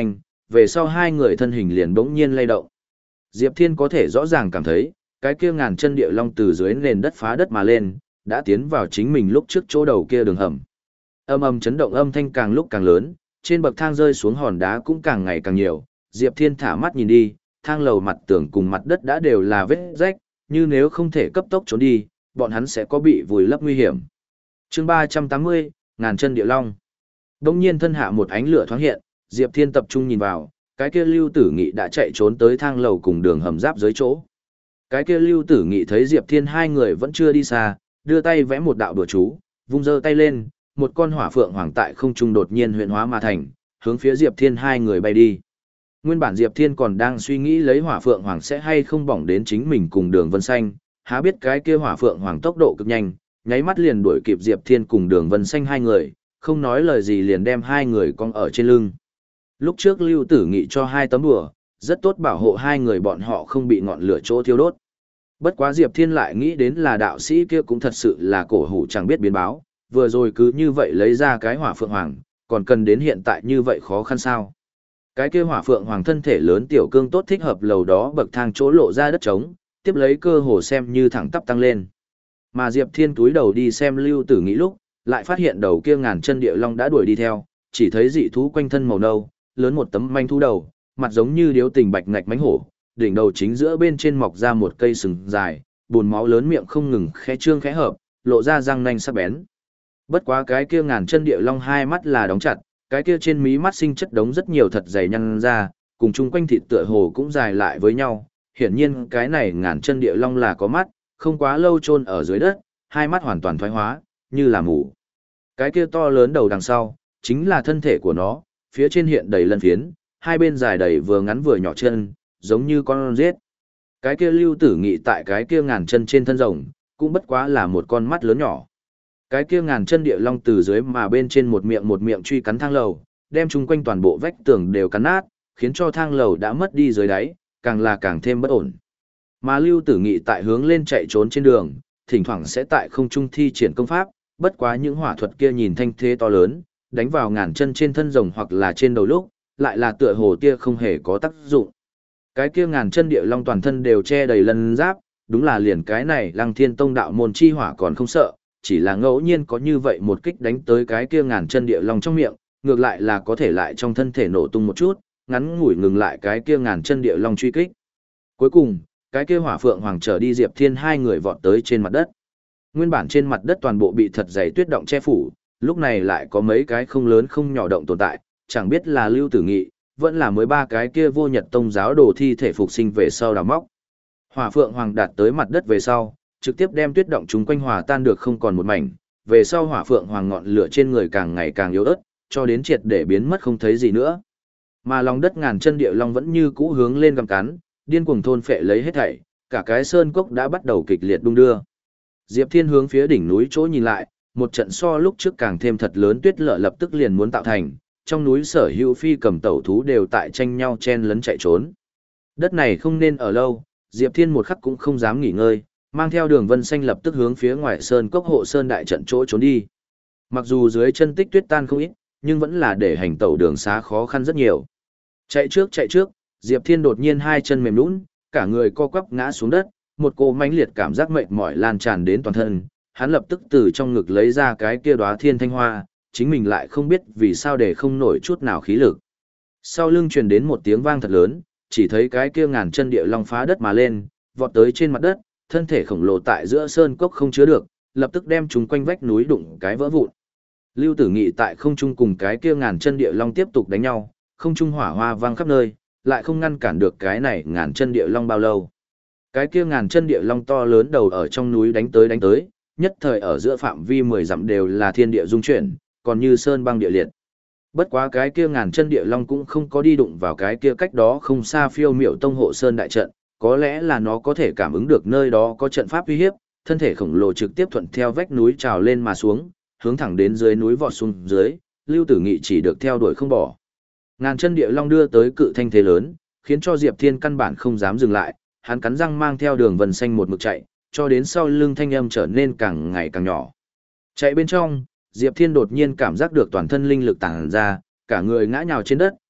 về sau hai người thân hình liền bỗng nhiên lay động. Diệp Thiên có thể rõ ràng cảm thấy, cái kia ngàn chân địa long từ dưới nền đất phá đất mà lên, đã tiến vào chính mình lúc trước chỗ đầu kia đường hầm. Âm âm chấn động âm thanh càng lúc càng lớn, trên bậc thang rơi xuống hòn đá cũng càng ngày càng nhiều. Diệp Thiên thả mắt nhìn đi, thang lầu mặt tường cùng mặt đất đã đều là vết rách, như nếu không thể cấp tốc trốn đi, bọn hắn sẽ có bị vùi lấp nguy hiểm. Chương ba trăm tám mươi, ngàn chân địa long. Đông nhiên thân hạ một ánh lửa thoáng hiện, Diệp Thiên tập trung nhìn vào, cái kia Lưu Tử Nghị đã chạy trốn tới thang lầu cùng đường hầm giáp dưới chỗ. Cái kia Lưu Tử Nghị thấy Diệp Thiên hai người vẫn chưa đi xa, đưa tay vẽ một đạo đùa chú, vung giơ tay lên, một con hỏa phượng hoàng tại không trung đột nhiên huyện hóa mà thành, hướng phía Diệp Thiên hai người bay đi. Nguyên bản Diệp Thiên còn đang suy nghĩ lấy hỏa phượng hoàng sẽ hay không bỏng đến chính mình cùng Đường Vân Xanh, há biết cái kia hỏa phượng hoàng tốc độ cực nhanh, nháy mắt liền đuổi kịp Diệp Thiên cùng Đường Vân Xanh hai người, không nói lời gì liền đem hai người cong ở trên lưng. Lúc trước Lưu Tử Nghị cho hai tấm đùa, rất tốt bảo hộ hai người bọn họ không bị ngọn lửa chỗ thiêu đốt. Bất quá Diệp Thiên lại nghĩ đến là đạo sĩ kia cũng thật sự là cổ hủ chẳng biết biến báo, vừa rồi cứ như vậy lấy ra cái hỏa phượng hoàng, còn cần đến hiện tại như vậy khó khăn sao. Cái kia hỏa phượng hoàng thân thể lớn tiểu cương tốt thích hợp lầu đó bậc thang chỗ lộ ra đất trống, tiếp lấy cơ hồ xem như thẳng tắp tăng lên. Mà Diệp Thiên túi đầu đi xem Lưu Tử Nghị lúc, lại phát hiện đầu kia ngàn chân địa long đã đuổi đi theo, chỉ thấy dị thú quanh thân màu nâu, lớn một tấm manh thú đầu, mặt giống như điếu tình bạch ngạch mánh hổ, đỉnh đầu chính giữa bên trên mọc ra một cây sừng dài, buồn máu lớn miệng không ngừng khẽ trương khẽ hợp, lộ ra răng nanh sắc bén. Bất quá cái kia ngàn chân địa long hai mắt là đóng chặt, cái kia trên mí mắt sinh chất đống rất nhiều thật dày nhăn ra, cùng chung quanh thịt tựa hồ cũng dài lại với nhau. Hiển nhiên cái này ngàn chân địa long là có mắt, không quá lâu chôn ở dưới đất, hai mắt hoàn toàn thoái hóa, như là mù. Cái kia to lớn đầu đằng sau, chính là thân thể của nó, phía trên hiện đầy lân phiến, hai bên dài đầy vừa ngắn vừa nhỏ chân, giống như con rết. Cái kia Lưu Tử Nghị tại cái kia ngàn chân trên thân rồng, cũng bất quá là một con mắt lớn nhỏ. Cái kia ngàn chân địa long từ dưới mà bên trên một miệng một miệng truy cắn thang lầu, đem chung quanh toàn bộ vách tường đều cắn nát, khiến cho thang lầu đã mất đi dưới đáy, càng là càng thêm bất ổn. Mà Lưu Tử Nghị tại hướng lên chạy trốn trên đường, thỉnh thoảng sẽ tại không trung thi triển công pháp, bất quá những hỏa thuật kia nhìn thanh thế to lớn, đánh vào ngàn chân trên thân rồng hoặc là trên đầu lúc, lại là tựa hồ tia không hề có tác dụng. Cái kia ngàn chân địa long toàn thân đều che đầy lân giáp, đúng là liền cái này Lăng Thiên Tông đạo môn chi hỏa còn không sợ, chỉ là ngẫu nhiên có như vậy một kích đánh tới cái kia ngàn chân địa long trong miệng, ngược lại là có thể lại trong thân thể nổ tung một chút, ngắn ngủi ngừng lại cái kia ngàn chân địa long truy kích. Cuối cùng, cái kia hỏa phượng hoàng trở đi Diệp Thiên hai người vọt tới trên mặt đất. Nguyên bản trên mặt đất toàn bộ bị thật dày tuyết động che phủ, lúc này lại có mấy cái không lớn không nhỏ động tồn tại, chẳng biết là Lưu Tử Nghị, vẫn là mới ba cái kia vô Nhật Tông giáo đồ thi thể phục sinh về sau đào móc. Hỏa phượng hoàng đạt tới mặt đất về sau, trực tiếp đem tuyết động chúng quanh hòa tan được không còn một mảnh, về sau hỏa phượng hoàng ngọn lửa trên người càng ngày càng yếu ớt, cho đến triệt để biến mất không thấy gì nữa. Mà lòng đất ngàn chân địa long vẫn như cũ hướng lên gặm cắn, điên cuồng thôn phệ lấy hết thảy, cả cái sơn cốc đã bắt đầu kịch liệt đung đưa. Diệp Thiên hướng phía đỉnh núi chỗ nhìn lại, một trận so lúc trước càng thêm thật lớn tuyết lở lập tức liền muốn tạo thành, trong núi sở hữu phi cầm tẩu thú đều tại tranh nhau chen lấn chạy trốn. Đất này không nên ở lâu, Diệp Thiên một khắc cũng không dám nghỉ ngơi, mang theo Đường Vân Xanh lập tức hướng phía ngoài sơn cốc hộ sơn đại trận chỗ trốn đi. Mặc dù dưới chân tích tuyết tan không ít, nhưng vẫn là để hành tẩu đường xá khó khăn rất nhiều. Chạy trước chạy trước, Diệp Thiên đột nhiên hai chân mềm nhũn, cả người co quắp ngã xuống đất, một cỗ mãnh liệt cảm giác mệt mỏi lan tràn đến toàn thân, hắn lập tức từ trong ngực lấy ra cái kia đóa thiên thanh hoa, chính mình lại không biết vì sao để không nổi chút nào khí lực. Sau lưng truyền đến một tiếng vang thật lớn, chỉ thấy cái kia ngàn chân địa long phá đất mà lên, vọt tới trên mặt đất, thân thể khổng lồ tại giữa sơn cốc không chứa được, lập tức đem chúng quanh vách núi đụng cái vỡ vụn. Lưu Tử Nghị tại không trung cùng cái kia ngàn chân địa long tiếp tục đánh nhau, không trung hỏa hoa vang khắp nơi, lại không ngăn cản được cái này ngàn chân địa long bao lâu. Cái kia ngàn chân địa long to lớn đầu ở trong núi đánh tới đánh tới, nhất thời ở giữa phạm vi mười dặm đều là thiên địa dung chuyển, còn như sơn băng địa liệt. Bất quá cái kia ngàn chân địa long cũng không có đi đụng vào cái kia cách đó không xa phiêu miểu tông hộ sơn đại trận, có lẽ là nó có thể cảm ứng được nơi đó có trận pháp uy hiếp, thân thể khổng lồ trực tiếp thuận theo vách núi trào lên mà xuống, hướng thẳng đến dưới núi vọt xuống dưới, Lưu Tử Nghị chỉ được theo đuổi không bỏ. Ngàn chân địa long đưa tới cự thanh thế lớn, khiến cho Diệp Thiên căn bản không dám dừng lại, hắn cắn răng mang theo Đường Vân Xanh một mực chạy, cho đến sau lưng thanh âm trở nên càng ngày càng nhỏ. Chạy bên trong, Diệp Thiên đột nhiên cảm giác được toàn thân linh lực tản ra, cả người ngã nhào trên đất,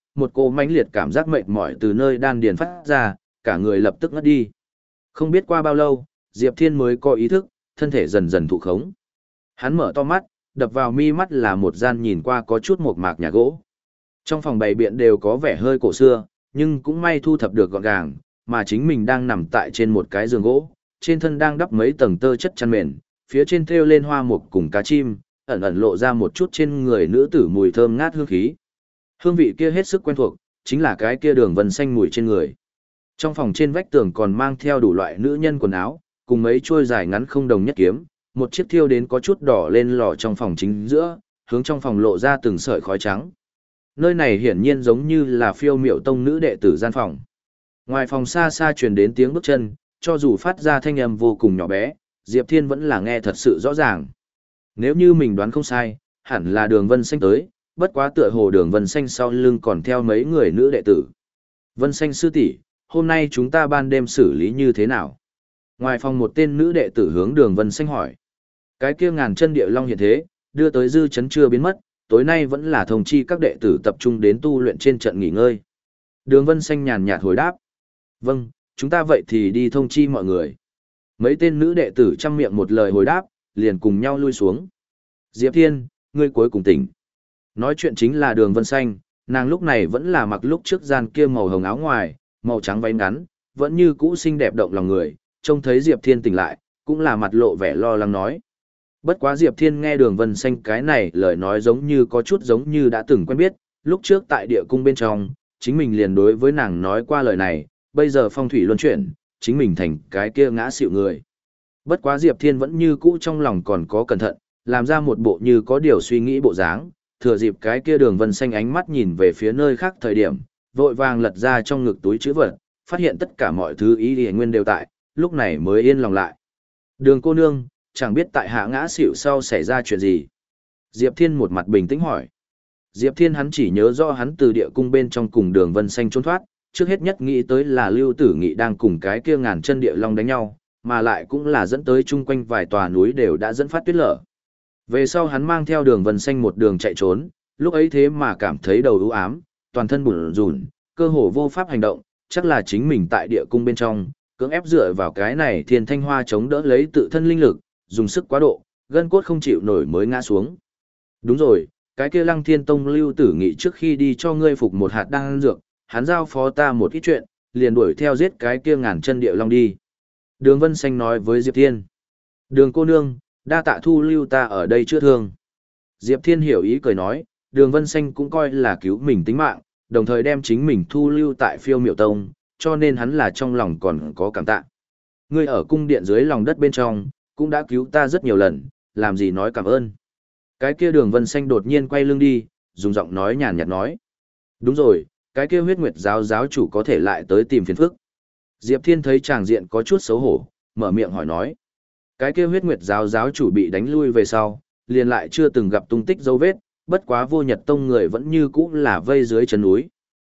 một cô mãnh liệt cảm giác mệt mỏi từ nơi đan điền phát ra, cả người lập tức ngất đi. Không biết qua bao lâu, Diệp Thiên mới có ý thức, thân thể dần dần thụ khống. Hắn mở to mắt, đập vào mi mắt là một gian nhìn qua có chút mộc mạc nhà gỗ. Trong phòng bày biện đều có vẻ hơi cổ xưa, nhưng cũng may thu thập được gọn gàng, mà chính mình đang nằm tại trên một cái giường gỗ, trên thân đang đắp mấy tầng tơ chất chăn mền, phía trên thêu lên hoa mục cùng cá chim, ẩn ẩn lộ ra một chút trên người nữ tử mùi thơm ngát hương khí. Hương vị kia hết sức quen thuộc, chính là cái kia đường vân xanh mùi trên người. Trong phòng trên vách tường còn mang theo đủ loại nữ nhân quần áo, cùng mấy chuôi dài ngắn không đồng nhất kiếm, một chiếc thiêu đến có chút đỏ lên lò trong phòng chính giữa, hướng trong phòng lộ ra từng sợi khói trắng. Nơi này hiển nhiên giống như là phiêu miệu tông nữ đệ tử gian phòng. Ngoài phòng xa xa truyền đến tiếng bước chân, cho dù phát ra thanh âm vô cùng nhỏ bé, Diệp Thiên vẫn là nghe thật sự rõ ràng. Nếu như mình đoán không sai, hẳn là đường Vân Xanh tới, bất quá tựa hồ đường Vân Xanh sau lưng còn theo mấy người nữ đệ tử. Vân Xanh sư tỷ, hôm nay chúng ta ban đêm xử lý như thế nào? Ngoài phòng một tên nữ đệ tử hướng đường Vân Xanh hỏi. Cái kia ngàn chân địa long hiện thế, đưa tới dư chấn chưa biến mất, tối nay vẫn là thông chi các đệ tử tập trung đến tu luyện trên trận nghỉ ngơi. Đường Vân Xanh nhàn nhạt hồi đáp. Vâng, chúng ta vậy thì đi thông chi mọi người. Mấy tên nữ đệ tử chăm miệng một lời hồi đáp, liền cùng nhau lui xuống. Diệp Thiên, ngươi cuối cùng tỉnh. Nói chuyện chính là đường Vân Xanh, nàng lúc này vẫn là mặc lúc trước gian kia màu hồng áo ngoài, màu trắng váy ngắn, vẫn như cũ xinh đẹp động lòng người, trông thấy Diệp Thiên tỉnh lại, cũng là mặt lộ vẻ lo lắng nói. Bất quá Diệp Thiên nghe đường Vân Xanh cái này lời nói giống như có chút giống như đã từng quen biết, lúc trước tại địa cung bên trong, chính mình liền đối với nàng nói qua lời này, bây giờ phong thủy luân chuyển, chính mình thành cái kia ngã xỉu người. Bất quá Diệp Thiên vẫn như cũ trong lòng còn có cẩn thận, làm ra một bộ như có điều suy nghĩ bộ dáng, thừa dịp cái kia đường Vân Xanh ánh mắt nhìn về phía nơi khác thời điểm, vội vàng lật ra trong ngực túi chữ vật, phát hiện tất cả mọi thứ ý y nguyên đều tại, lúc này mới yên lòng lại. Đường cô nương, chẳng biết tại hạ ngã xỉu sau xảy ra chuyện gì. Diệp Thiên một mặt bình tĩnh hỏi. Diệp Thiên hắn chỉ nhớ rõ hắn từ địa cung bên trong cùng đường Vân Xanh trốn thoát, trước hết nhất nghĩ tới là Lưu Tử Nghị đang cùng cái kia ngàn chân địa long đánh nhau, mà lại cũng là dẫn tới chung quanh vài tòa núi đều đã dẫn phát tuyết lở. Về sau hắn mang theo đường Vân Xanh một đường chạy trốn, lúc ấy thế mà cảm thấy đầu ưu ám, toàn thân bủn rủn, cơ hồ vô pháp hành động, chắc là chính mình tại địa cung bên trong, cưỡng ép dựa vào cái này thiên thanh hoa chống đỡ lấy tự thân linh lực, dùng sức quá độ, gân cốt không chịu nổi mới ngã xuống. Đúng rồi, cái kia Lăng Thiên Tông Lưu Tử Nghị trước khi đi cho ngươi phục một hạt đan dược, hắn giao phó ta một ít chuyện, liền đuổi theo giết cái kia ngàn chân địa long đi. Đường Vân Xanh nói với Diệp Thiên. Đường cô nương, đa tạ thu lưu ta ở đây chữa thương. Diệp Thiên hiểu ý cười nói, đường Vân Xanh cũng coi là cứu mình tính mạng, đồng thời đem chính mình thu lưu tại Phiêu Miểu Tông, cho nên hắn là trong lòng còn có cảm tạ. Ngươi ở cung điện dưới lòng đất bên trong, cũng đã cứu ta rất nhiều lần, làm gì nói cảm ơn. Cái kia đường Vân Xanh đột nhiên quay lưng đi, dùng giọng nói nhàn nhạt nói. Đúng rồi, cái kia huyết nguyệt giáo giáo chủ có thể lại tới tìm phiền phức. Diệp Thiên thấy tràng diện có chút xấu hổ, mở miệng hỏi nói. Cái kia huyết nguyệt giáo giáo chủ bị đánh lui về sau, liền lại chưa từng gặp tung tích dấu vết, bất quá vô nhật tông người vẫn như cũ là vây dưới chân núi.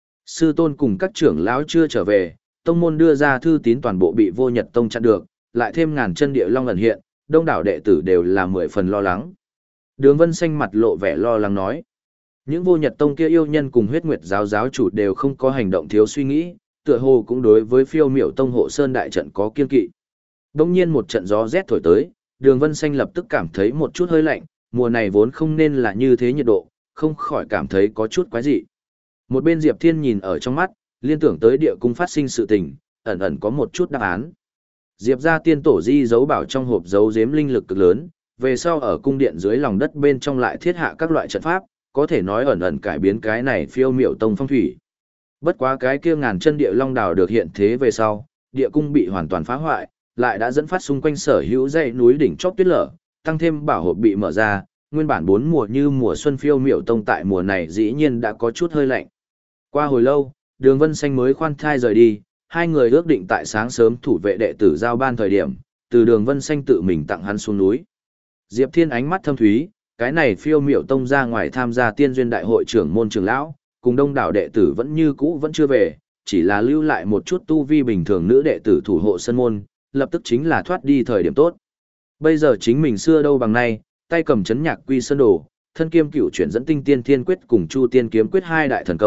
Sư tôn cùng các trưởng lão chưa trở về, tông môn đưa ra thư tín toàn bộ bị vô nhật tông chặn được, lại thêm ngàn chân địa long ẩn hiện, đông đảo đệ tử đều là mười phần lo lắng. Đường Vân Xanh mặt lộ vẻ lo lắng nói. Những vô nhật tông kia yêu nhân cùng huyết nguyệt giáo giáo chủ đều không có hành động thiếu suy nghĩ, tựa hồ cũng đối với Phiêu Miểu Tông hộ sơn đại trận có kiên kỵ. Đông nhiên một trận gió rét thổi tới, đường Vân Xanh lập tức cảm thấy một chút hơi lạnh, mùa này vốn không nên là như thế nhiệt độ, không khỏi cảm thấy có chút quái dị. Một bên Diệp Thiên nhìn ở trong mắt, liên tưởng tới địa cung phát sinh sự tình, ẩn ẩn có một chút đáp án. Diệp gia tiên tổ di giấu bảo trong hộp giấu giếm linh lực cực lớn, về sau ở cung điện dưới lòng đất bên trong lại thiết hạ các loại trận pháp, có thể nói ẩn ẩn cải biến cái này Phiêu Miểu Tông phong thủy. Bất quá cái kia ngàn chân địa long đào được hiện thế về sau, địa cung bị hoàn toàn phá hoại, lại đã dẫn phát xung quanh sở hữu dãy núi đỉnh chóp tuyết lở, tăng thêm bảo hộp bị mở ra, nguyên bản bốn mùa như mùa xuân Phiêu Miểu Tông tại mùa này dĩ nhiên đã có chút hơi lạnh. Qua hồi lâu, Đường Vân Xanh mới khoan thai rời đi, hai người ước định tại sáng sớm thủ vệ đệ tử giao ban thời điểm, từ Đường Vân Xanh tự mình tặng hắn xuống núi. Diệp Thiên ánh mắt thâm thúy, cái này Phiêu Miểu Tông ra ngoài tham gia tiên duyên đại hội trưởng môn trưởng lão, cùng đông đảo đệ tử vẫn như cũ vẫn chưa về, chỉ là lưu lại một chút tu vi bình thường nữ đệ tử thủ hộ sân môn, lập tức chính là thoát đi thời điểm tốt. Bây giờ chính mình xưa đâu bằng nay, tay cầm chấn nhạc quy sơn đồ, thân kiêm cửu chuyển dẫn tinh tiên thiên quyết cùng chu tiên kiếm quyết hai đại thần công,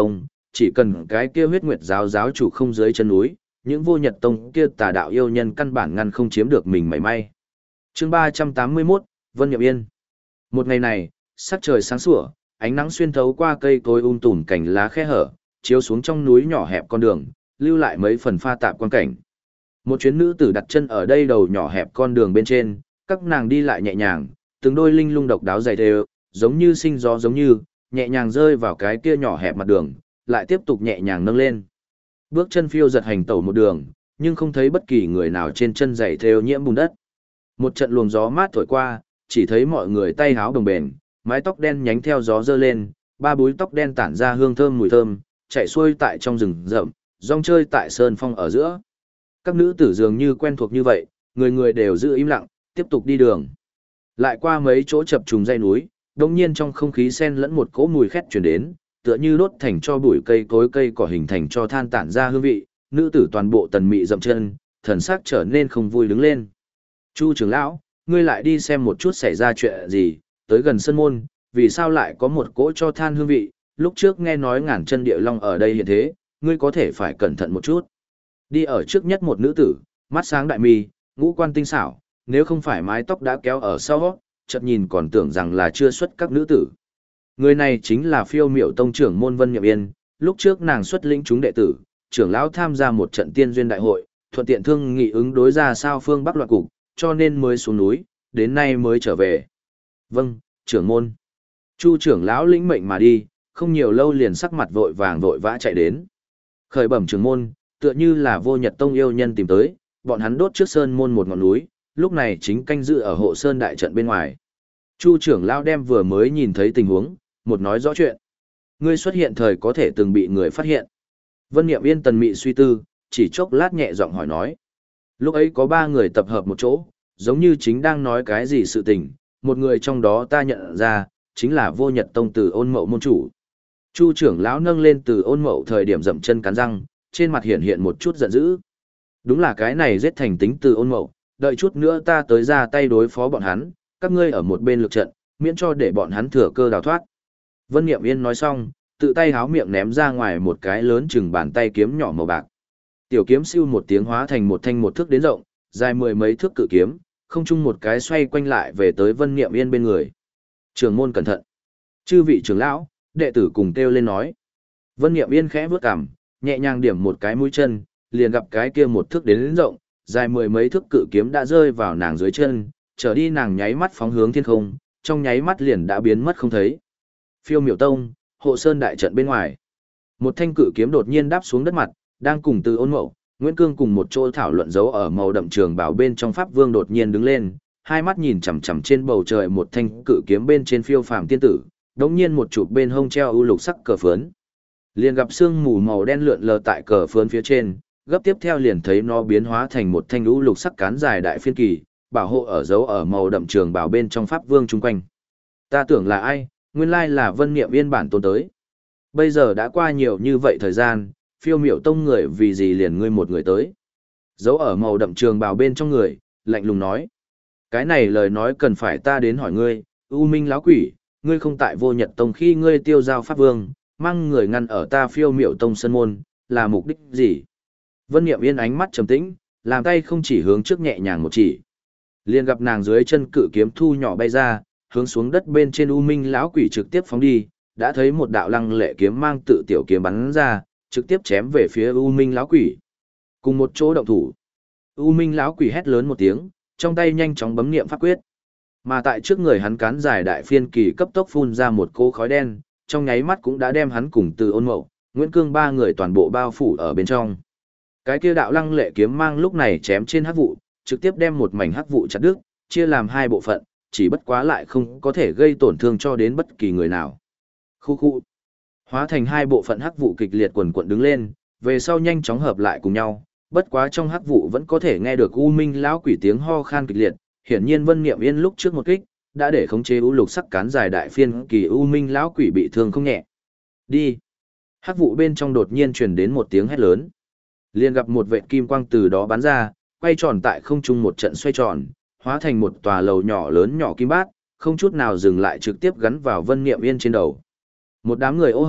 chỉ cần cái kia huyết nguyệt giáo giáo chủ không dưới chân núi, những vô nhật tông kia tà đạo yêu nhân căn bản ngăn không chiếm được mình mảy may. Chương ba trăm tám mươi mốt, Vân Nhậm Yên. Một ngày này, sắc trời sáng sủa, ánh nắng xuyên thấu qua cây cối um tùm cành lá khe hở, chiếu xuống trong núi nhỏ hẹp con đường, lưu lại mấy phần pha tạp quan cảnh. Một chuyến nữ tử đặt chân ở đây đầu nhỏ hẹp con đường bên trên, các nàng đi lại nhẹ nhàng, từng đôi linh lung độc đáo dày đều, giống như sinh gió giống như, nhẹ nhàng rơi vào cái kia nhỏ hẹp mặt đường, lại tiếp tục nhẹ nhàng nâng lên. Bước chân phiêu giật hành tẩu một đường, nhưng không thấy bất kỳ người nào trên chân giày thêu nhiễm bùn đất. Một trận luồng gió mát thổi qua, chỉ thấy mọi người tay háo đồng bền, mái tóc đen nhánh theo gió dơ lên, ba búi tóc đen tản ra hương thơm mùi thơm, chạy xuôi tại trong rừng rậm, rong chơi tại sơn phong ở giữa. Các nữ tử dường như quen thuộc như vậy, người người đều giữ im lặng, tiếp tục đi đường. Lại qua mấy chỗ chập trùng dãy núi, đột nhiên trong không khí xen lẫn một cỗ mùi khét truyền đến, tựa như đốt thành cho bụi cây cối cây cỏ hình thành cho than tản ra hương vị, nữ tử toàn bộ tần mị dậm chân, thần sắc trở nên không vui đứng lên. Chu trưởng lão, ngươi lại đi xem một chút xảy ra chuyện gì, tới gần sân môn, vì sao lại có một cỗ cho than hương vị, lúc trước nghe nói ngàn chân địa long ở đây hiện thế, ngươi có thể phải cẩn thận một chút. Đi ở trước nhất một nữ tử, mắt sáng đại mi, ngũ quan tinh xảo, nếu không phải mái tóc đã kéo ở sau, chợt nhìn còn tưởng rằng là chưa xuất các nữ tử. Người này chính là Phiêu Miểu Tông trưởng môn Vân Nhậm Yên, lúc trước nàng xuất lĩnh chúng đệ tử, trưởng lão tham gia một trận tiên duyên đại hội, thuận tiện thương nghị ứng đối ra sao phương Bắc loạn cục, cho nên mới xuống núi, đến nay mới trở về. Vâng, trưởng môn. Chu trưởng lão lĩnh mệnh mà đi, không nhiều lâu liền sắc mặt vội vàng vội vã chạy đến. Khởi bẩm trưởng môn, tựa như là Vô Nhật Tông yêu nhân tìm tới, bọn hắn đốt trước sơn môn một ngọn núi, lúc này chính canh giữ ở hộ sơn đại trận bên ngoài. Chu trưởng lão đem vừa mới nhìn thấy tình huống, một nói rõ chuyện. Ngươi xuất hiện thời có thể từng bị người phát hiện. Vân Niệm Yên tần mị suy tư, chỉ chốc lát nhẹ giọng hỏi nói. Lúc ấy có ba người tập hợp một chỗ, giống như chính đang nói cái gì sự tình, một người trong đó ta nhận ra, chính là Vô Nhật Tông Từ Ôn Mậu môn chủ. Chu trưởng lão nâng lên Từ Ôn Mậu thời điểm dậm chân cắn răng, trên mặt hiện hiện một chút giận dữ. Đúng là cái này giết thành tính Từ Ôn Mậu, đợi chút nữa ta tới ra tay đối phó bọn hắn, các ngươi ở một bên lực trận, miễn cho để bọn hắn thừa cơ đào thoát. Vân Niệm Yên nói xong, tự tay háo miệng ném ra ngoài một cái lớn chừng bàn tay kiếm nhỏ màu bạc. Tiểu kiếm siêu một tiếng hóa thành một thanh một thước đến rộng, dài mười mấy thước cự kiếm, không chung một cái xoay quanh lại về tới Vân Niệm Yên bên người. Trưởng môn cẩn thận. Chư vị trưởng lão, đệ tử cùng kêu lên nói. Vân Niệm Yên khẽ bước cằm, nhẹ nhàng điểm một cái mũi chân, liền gặp cái kia một thước đến rộng, dài mười mấy thước cự kiếm đã rơi vào nàng dưới chân, trở đi nàng nháy mắt phóng hướng thiên không, trong nháy mắt liền đã biến mất không thấy. Phiêu Miểu Tông, hộ sơn đại trận bên ngoài. Một thanh cự kiếm đột nhiên đáp xuống đất mặt, đang cùng Từ Ôn Mậu, Nguyễn Cương cùng một chỗ thảo luận dấu ở màu đậm trường bảo bên trong pháp vương đột nhiên đứng lên, hai mắt nhìn chằm chằm trên bầu trời một thanh cự kiếm bên trên phiêu phàm tiên tử, đống nhiên một chụp bên hông treo ưu lục sắc cờ phướn. Liền gặp sương mù màu đen lượn lờ tại cờ phướn phía trên, gấp tiếp theo liền thấy nó biến hóa thành một thanh ưu lục sắc cán dài đại phiên kỳ, bảo hộ ở dấu ở màu đậm trường bảo bên trong pháp vương chung quanh. Ta tưởng là ai, nguyên lai là Vân Niệm Yên bản tôn tới. Bây giờ đã qua nhiều như vậy thời gian, Phiêu Miểu Tông người vì gì liền ngươi một người tới. Dấu ở màu đậm trường bào bên trong người, lạnh lùng nói. Cái này lời nói cần phải ta đến hỏi ngươi, U Minh lão quỷ, ngươi không tại Vô Nhật Tông khi ngươi tiêu giao pháp vương, mang người ngăn ở ta Phiêu Miểu Tông sân môn, là mục đích gì? Vân Niệm Yên ánh mắt trầm tĩnh, làm tay không chỉ hướng trước nhẹ nhàng một chỉ. Liền gặp nàng dưới chân cự kiếm thu nhỏ bay ra, hướng xuống đất bên trên U Minh lão quỷ trực tiếp phóng đi, đã thấy một đạo lăng lệ kiếm mang tự tiểu kiếm bắn ra, trực tiếp chém về phía U Minh lão quỷ. Cùng một chỗ động thủ, U Minh lão quỷ hét lớn một tiếng, trong tay nhanh chóng bấm niệm pháp quyết. Mà tại trước người hắn cán dài đại phiên kỳ cấp tốc phun ra một cỗ khói đen, trong nháy mắt cũng đã đem hắn cùng Từ Ôn Mậu, Nguyễn Cương ba người toàn bộ bao phủ ở bên trong. Cái kia đạo lăng lệ kiếm mang lúc này chém trên hắc vụ, trực tiếp đem một mảnh hắc vụ chặt đứt, chia làm hai bộ phận, chỉ bất quá lại không có thể gây tổn thương cho đến bất kỳ người nào. Khu khu. Hóa thành hai bộ phận hắc vụ kịch liệt quần quật đứng lên, về sau nhanh chóng hợp lại cùng nhau, bất quá trong hắc vụ vẫn có thể nghe được U Minh lão quỷ tiếng ho khan kịch liệt, hiển nhiên Vân Niệm Yên lúc trước một kích, đã để khống chế u lục sắc cán dài đại phiên kỳ U Minh lão quỷ bị thương không nhẹ. Đi. Hắc vụ bên trong đột nhiên truyền đến một tiếng hét lớn. Liền gặp một vệt kim quang từ đó bắn ra, quay tròn tại không trung một trận xoay tròn, hóa thành một tòa lầu nhỏ lớn nhỏ kim bát, không chút nào dừng lại trực tiếp gắn vào Vân Niệm Yên trên đầu. Một đám người ô hợp,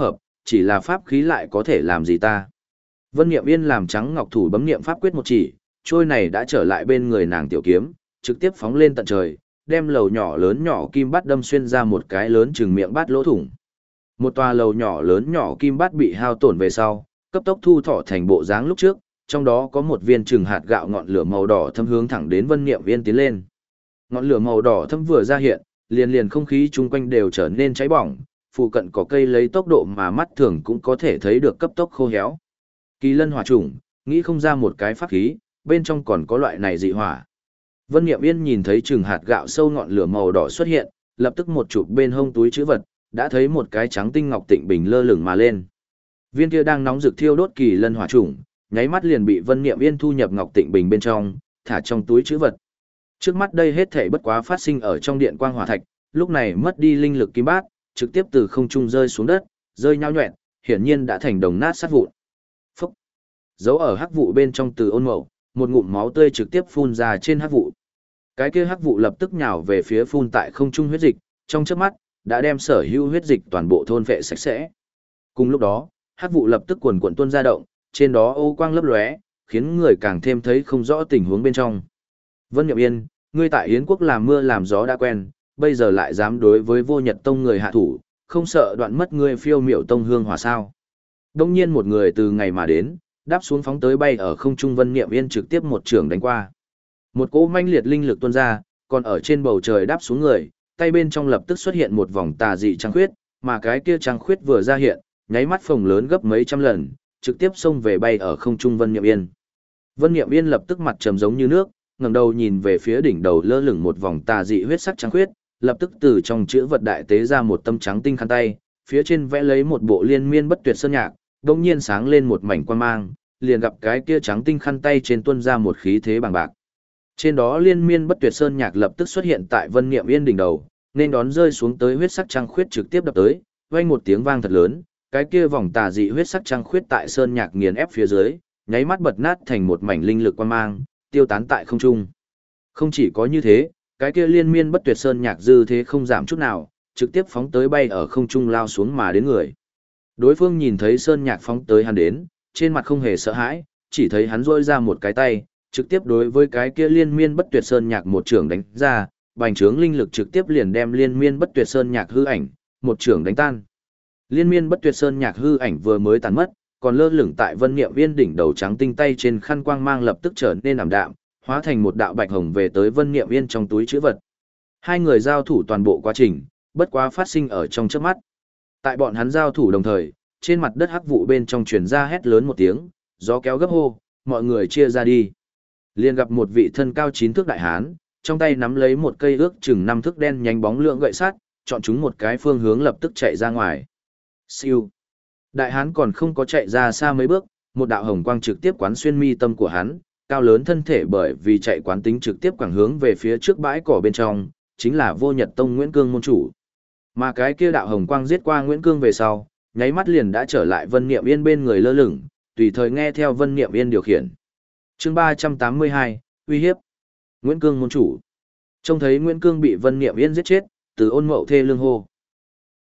chỉ là pháp khí lại có thể làm gì ta. Vân Niệm Yên làm trắng ngọc thủ bấm niệm pháp quyết một chỉ, trôi này đã trở lại bên người nàng tiểu kiếm, trực tiếp phóng lên tận trời, đem lầu nhỏ lớn nhỏ kim bát đâm xuyên ra một cái lớn chừng miệng bát lỗ thủng. Một tòa lầu nhỏ lớn nhỏ kim bát bị hao tổn về sau, cấp tốc thu thọ thành bộ dáng lúc trước, trong đó có một viên chừng hạt gạo ngọn lửa màu đỏ thâm hướng thẳng đến Vân Niệm Yên tiến lên. Ngọn lửa màu đỏ thâm vừa ra hiện, liền liền không khí chung quanh đều trở nên cháy bỏng, phụ cận có cây lấy tốc độ mà mắt thường cũng có thể thấy được cấp tốc khô héo. Kỳ lân hỏa chủng, nghĩ không ra một cái pháp khí, bên trong còn có loại này dị hỏa. Vân Niệm Yên nhìn thấy chừng hạt gạo sâu ngọn lửa màu đỏ xuất hiện, lập tức một chụp bên hông túi trữ vật, đã thấy một cái trắng tinh ngọc tịnh bình lơ lửng mà lên. Viên kia đang nóng rực thiêu đốt kỳ lân hỏa chủng, nháy mắt liền bị Vân Niệm Yên thu nhập ngọc tịnh bình bên trong, thả trong túi trữ vật. Trước mắt đây hết thảy bất quá phát sinh ở trong điện quang hỏa thạch, lúc này mất đi linh lực kim bát, trực tiếp từ không trung rơi xuống đất, rơi nhão nhọẹt, hiển nhiên đã thành đồng nát sát vụn. Phốc. Giấu ở hắc vụ bên trong Từ Ôn Mậu, một ngụm máu tươi trực tiếp phun ra trên hắc vụ. Cái kia hắc vụ lập tức nhào về phía phun tại không trung huyết dịch, trong chớp mắt đã đem sở hữu huyết dịch toàn bộ thôn phệ sạch sẽ. Cùng lúc đó, hắc vụ lập tức cuồn cuộn tuôn ra động, trên đó ô quang lấp lóe, khiến người càng thêm thấy không rõ tình huống bên trong. Vân Niệm Yên, ngươi tại Yến quốc làm mưa làm gió đã quen, bây giờ lại dám đối với Vô Nhật Tông người hạ thủ, không sợ đoạn mất ngươi phiêu miểu tông hương hỏa sao? Đông nhiên một người từ ngày mà đến, đáp xuống phóng tới bay ở không trung Vân Niệm Yên trực tiếp một trường đánh qua. Một cỗ manh liệt linh lực tuôn ra, còn ở trên bầu trời đáp xuống người, tay bên trong lập tức xuất hiện một vòng tà dị trăng khuyết, mà cái kia trăng khuyết vừa ra hiện, nháy mắt phồng lớn gấp mấy trăm lần, trực tiếp xông về bay ở không trung Vân Niệm Yên. Vân Niệm Yên lập tức mặt trầm giống như nước, ngẩng đầu nhìn về phía đỉnh đầu lơ lửng một vòng tà dị huyết sắc trăng khuyết, lập tức từ trong chữ vật đại tế ra một tâm trắng tinh khăn tay, phía trên vẽ lấy một bộ liên miên bất tuyệt sơn nhạc, đột nhiên sáng lên một mảnh quang mang, liền gặp cái kia trắng tinh khăn tay trên tuôn ra một khí thế bằng bạc. Trên đó liên miên bất tuyệt sơn nhạc lập tức xuất hiện tại Vân Niệm Yên đỉnh đầu, nên đón rơi xuống tới huyết sắc trăng khuyết trực tiếp đập tới, vang một tiếng vang thật lớn, cái kia vòng tà dị huyết sắc trăng khuyết tại sơn nhạc nghiền ép phía dưới, nháy mắt bật nát thành một mảnh linh lực quang mang, tiêu tán tại không trung. Không chỉ có như thế, cái kia liên miên bất tuyệt sơn nhạc dư thế không giảm chút nào, trực tiếp phóng tới bay ở không trung lao xuống mà đến người. Đối phương nhìn thấy sơn nhạc phóng tới hắn đến, trên mặt không hề sợ hãi, chỉ thấy hắn rôi ra một cái tay, trực tiếp đối với cái kia liên miên bất tuyệt sơn nhạc một trường đánh ra, bành trướng linh lực trực tiếp liền đem liên miên bất tuyệt sơn nhạc hư ảnh, một trường đánh tan. Liên miên bất tuyệt sơn nhạc hư ảnh vừa mới tàn mất, còn lơ lửng tại Vân Niệm Yên đỉnh đầu trắng tinh tay trên khăn quang mang lập tức trở nên ảm đạm, hóa thành một đạo bạch hồng về tới Vân Niệm Yên trong túi trữ vật. Hai người giao thủ toàn bộ quá trình, bất quá phát sinh ở trong chớp mắt. Tại bọn hắn giao thủ đồng thời, trên mặt đất hắc vụ bên trong truyền ra hét lớn một tiếng, gió kéo gấp hô, mọi người chia ra đi. Liền gặp một vị thân cao chín thước đại hán, trong tay nắm lấy một cây ước chừng năm thước đen nhánh bóng lượng gậy sắt, chọn chúng một cái phương hướng lập tức chạy ra ngoài. Siêu. Đại hán còn không có chạy ra xa mấy bước, một đạo hồng quang trực tiếp quán xuyên mi tâm của hắn, cao lớn thân thể bởi vì chạy quán tính trực tiếp quảng hướng về phía trước bãi cỏ bên trong, chính là Vô Nhật Tông Nguyễn Cương môn chủ. Mà cái kia đạo hồng quang giết qua Nguyễn Cương về sau, nháy mắt liền đã trở lại Vân Niệm Yên bên người lơ lửng, tùy thời nghe theo Vân Niệm Yên điều khiển. Chương ba trăm tám mươi hai, uy hiếp. Nguyễn Cương môn chủ. Trông thấy Nguyễn Cương bị Vân Niệm Yên giết chết, Từ Ôn Mậu thê lương hô.